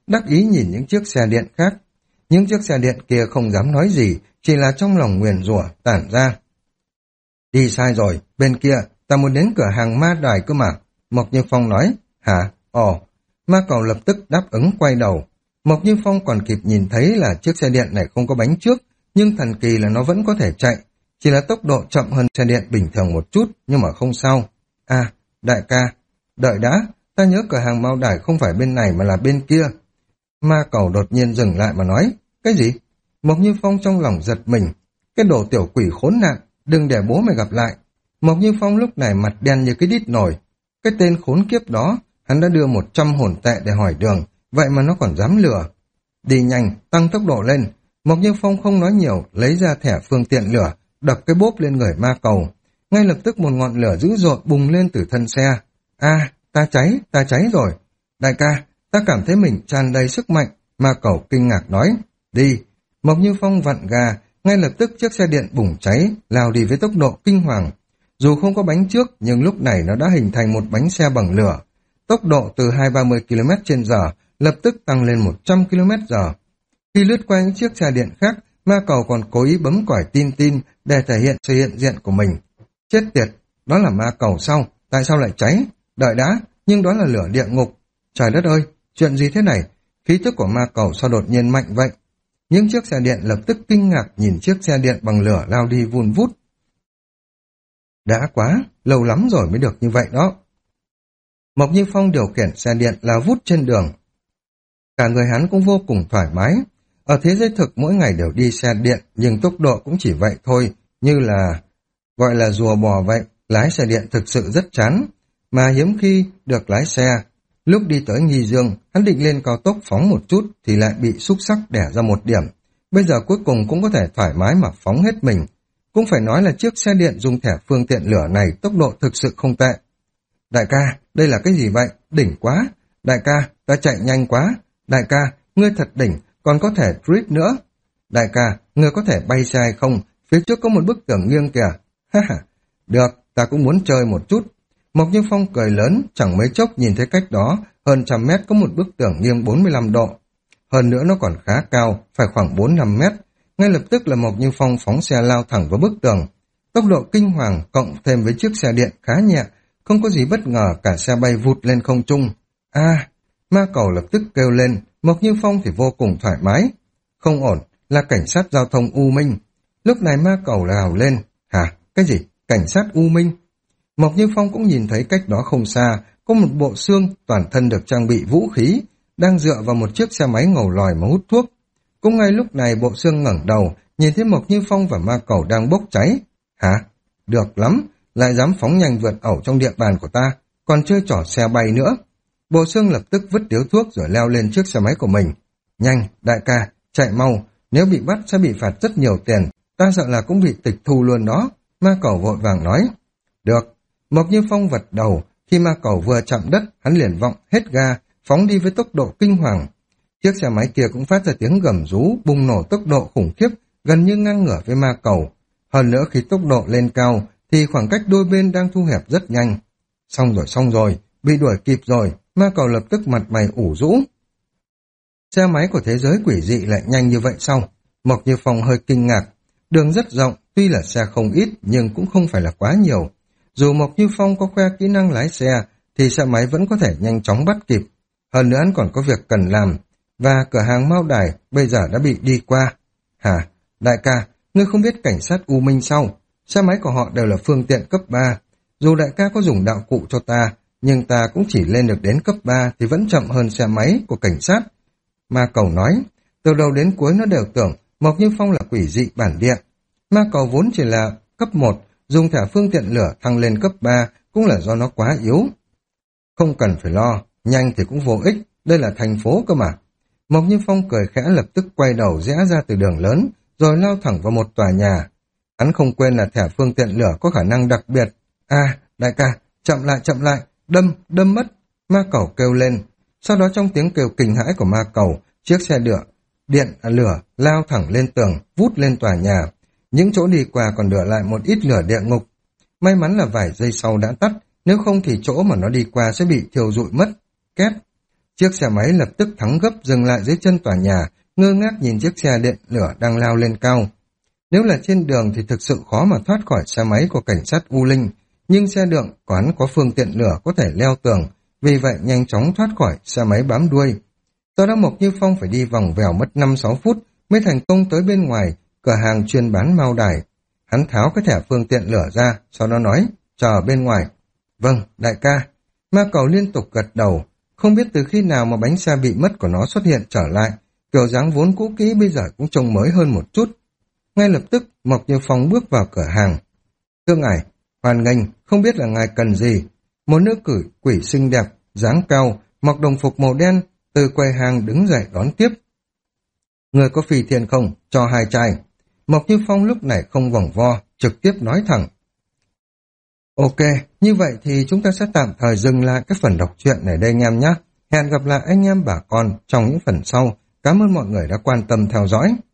đắc ý nhìn những chiếc xe điện khác. Những chiếc xe điện kia không dám nói gì, chỉ là trong lòng nguyền rủa tản ra. Đi sai rồi, bên kia, ta muốn đến cửa hàng ma đài cơ mà. Mộc Như Phong nói, hả? Ồ, ma cầu lập tức đáp ứng quay đầu. Mộc Như Phong còn kịp nhìn thấy là chiếc xe điện này không có bánh trước, nhưng thần kỳ là nó vẫn có thể chạy. Chỉ là tốc độ chậm hơn xe điện bình thường một chút, nhưng mà không sao. À, đại ca, đợi đã, ta nhớ cửa hàng ma đài không phải bên này mà là bên kia. Ma cầu đột nhiên dừng lại mà nói, cái gì? Mộc Như Phong trong lòng giật mình, cái đồ tiểu quỷ khốn nạn, đừng để bố mày gặp lại. Mộc Như Phong lúc này mặt đen như cái đít nổi. Cái tên khốn kiếp đó, hắn đã đưa một trăm hồn tệ để hỏi đường, vậy mà nó còn dám lừa. Đi nhanh, tăng tốc độ lên. Mộc Như Phong không nói nhiều, lấy ra thẻ phương tiện lửa, đập cái bốp lên người ma cầu. Ngay lập tức một ngọn lửa dữ dội bùng lên từ thân xe. A, ta cháy, ta cháy rồi. Đại ca, ta cảm thấy mình tràn đầy sức mạnh. Ma cầu kinh ngạc nói, đi. Mộc Như Phong vặn ga, ngay lập tức chiếc xe điện bùng cháy, lao đi với tốc độ kinh hoàng. Dù không có bánh trước, nhưng lúc này nó đã hình thành một bánh xe bằng lửa. Tốc độ từ hai trăm ba mươi ki lô mét trên giờ, lập tức tăng lên một trăm ki lô mét giờ. Khi lướt qua những chiếc xe điện khác, ma cầu còn cố ý bấm còi tin tin để thể hiện sự hiện diện của mình. Chết tiệt, đó là ma cầu sao? Tại sao lại cháy? Đợi đã, nhưng đó là lửa địa ngục. Trời đất ơi, chuyện gì thế này? Khí tức của ma cầu sao đột nhiên mạnh vậy? Những chiếc xe điện lập tức kinh ngạc nhìn chiếc xe điện bằng lửa lao đi vun vút. Đã quá, lâu lắm rồi mới được như vậy đó. Mộc Như Phong điều khiển xe điện lao vút trên đường. Cả người hắn cũng vô cùng thoải mái. Ở thế giới thực mỗi ngày đều đi xe điện, nhưng tốc độ cũng chỉ vậy thôi, như là gọi là rùa bò vậy. Lái xe điện thực sự rất chán, mà hiếm khi được lái xe. Lúc đi tới Nghi Dương, hắn định lên cao tốc phóng một chút thì lại bị xúc sắc đẻ ra một điểm. Bây giờ cuối cùng cũng có thể thoải mái mà phóng hết mình. Cũng phải nói là chiếc xe điện dùng thẻ phương tiện lửa này tốc độ thực sự không tệ. Đại ca, đây là cái gì vậy? Đỉnh quá. Đại ca, ta chạy nhanh quá. Đại ca, ngươi thật đỉnh, còn có thể drift nữa. Đại ca, ngươi có thể bay xe hay không? Phía trước có một bức tường nghiêng kìa. Ha ha, được, ta cũng muốn chơi một chút. Mộc Như Phong cười lớn, chẳng mấy chốc nhìn thấy cách đó, hơn trăm mét có một bức tường nghiêng bốn mươi lăm độ. Hơn nữa nó còn khá cao, phải khoảng bốn năm mét. Ngay lập tức là Mộc Như Phong phóng xe lao thẳng vào bức tường. Tốc độ kinh hoàng cộng thêm với chiếc xe điện khá nhẹ, không có gì bất ngờ cả xe bay vụt lên không trung. A, ma cầu lập tức kêu lên, Mộc Như Phong thì vô cùng thoải mái. Không ổn, là cảnh sát giao thông U Minh. Lúc này ma cầu gào lên, hả, cái gì, cảnh sát U Minh? Mộc Như Phong cũng nhìn thấy cách đó không xa, có một bộ xương toàn thân được trang bị vũ khí, đang dựa vào một chiếc xe máy ngầu lòi mà hút thuốc. Cũng ngay lúc này bộ xương ngẩng đầu, nhìn thấy Mộc Như Phong và ma cầu đang bốc cháy. Hả? Được lắm, lại dám phóng nhanh vượt ẩu trong địa bàn của ta, còn chơi trò xe bay nữa. Bộ xương lập tức vứt điếu thuốc rồi leo lên chiếc xe máy của mình. Nhanh, đại ca, chạy mau, nếu bị bắt sẽ bị phạt rất nhiều tiền, ta sợ là cũng bị tịch thu luôn đó. Ma cầu vội vàng nói. Được. Mộc Như Phong vật đầu, khi ma cầu vừa chạm đất, hắn liền vọng hết ga, phóng đi với tốc độ kinh hoàng. Chiếc xe máy kia cũng phát ra tiếng gầm rú, bùng nổ tốc độ khủng khiếp, gần như ngang ngửa với ma cầu. Hơn nữa khi tốc độ lên cao, thì khoảng cách đôi bên đang thu hẹp rất nhanh. Xong rồi, xong rồi, bị đuổi kịp rồi, ma cầu lập tức mặt mày ủ rũ. Xe máy của thế giới quỷ dị lại nhanh như vậy sao? Mộc Như Phong hơi kinh ngạc. Đường rất rộng, tuy là xe không ít, nhưng cũng không phải là quá nhiều. Dù Mộc Như Phong có khoe kỹ năng lái xe, thì xe máy vẫn có thể nhanh chóng bắt kịp. Hơn nữa hắn còn có việc cần làm, và cửa hàng Mao Đài bây giờ đã bị đi qua. Hả? Đại ca, ngươi không biết cảnh sát U Minh sao? Xe máy của họ đều là phương tiện cấp ba. Dù đại ca có dùng đạo cụ cho ta, nhưng ta cũng chỉ lên được đến cấp ba thì vẫn chậm hơn xe máy của cảnh sát. Ma cầu nói, từ đầu đến cuối nó đều tưởng Mộc Như Phong là quỷ dị bản địa. Ma cầu vốn chỉ là cấp một, dùng thẻ phương tiện lửa thăng lên cấp ba cũng là do nó quá yếu. Không cần phải lo, nhanh thì cũng vô ích, đây là thành phố cơ mà. Mộc Như Phong cười khẽ lập tức quay đầu rẽ ra từ đường lớn, rồi lao thẳng vào một tòa nhà. Hắn không quên là thẻ phương tiện lửa có khả năng đặc biệt. À, đại ca, chậm lại, chậm lại, đâm, đâm mất. Ma cầu kêu lên. Sau đó trong tiếng kêu kinh hãi của ma cầu, chiếc xe lửa, điện à, lửa lao thẳng lên tường, vút lên tòa nhà. Những chỗ đi qua còn đửa lại một ít lửa địa ngục. May mắn là vài giây sau đã tắt, nếu không thì chỗ mà nó đi qua sẽ bị thiêu rụi mất. Két. Chiếc xe máy lập tức thắng gấp dừng lại dưới chân tòa nhà, ngơ ngác nhìn chiếc xe điện lửa đang lao lên cao. Nếu là trên đường thì thực sự khó mà thoát khỏi xe máy của cảnh sát U Linh, nhưng xe đường quán có phương tiện lửa có thể leo tường, vì vậy nhanh chóng thoát khỏi xe máy bám đuôi. Do đó Mộc Như Phong phải đi vòng vèo mất năm sáu phút mới thành công tới bên ngoài cửa hàng chuyên bán mao đài. Hắn tháo cái thẻ phương tiện lửa ra, sau đó nói, chờ ở bên ngoài. Vâng, đại ca. Ma Cầu liên tục gật đầu, không biết từ khi nào mà bánh xe bị mất của nó xuất hiện trở lại, kiểu dáng vốn cũ kỹ bây giờ cũng trông mới hơn một chút. Ngay lập tức, Mộc Như Phong bước vào cửa hàng. Thưa ngài, hoan nghênh, không biết là ngài cần gì. Một nữ cử quỷ xinh đẹp, dáng cao, mặc đồng phục màu đen, từ quầy hàng đứng dậy đón tiếp. Người có phi thiên không? Cho hai chai. Mộc Như Phong lúc này không vòng vo, trực tiếp nói thẳng. Ok, như vậy thì chúng ta sẽ tạm thời dừng lại cái phần đọc truyện này đây anh em nhé. Hẹn gặp lại anh em bà con trong những phần sau. Cảm ơn mọi người đã quan tâm theo dõi.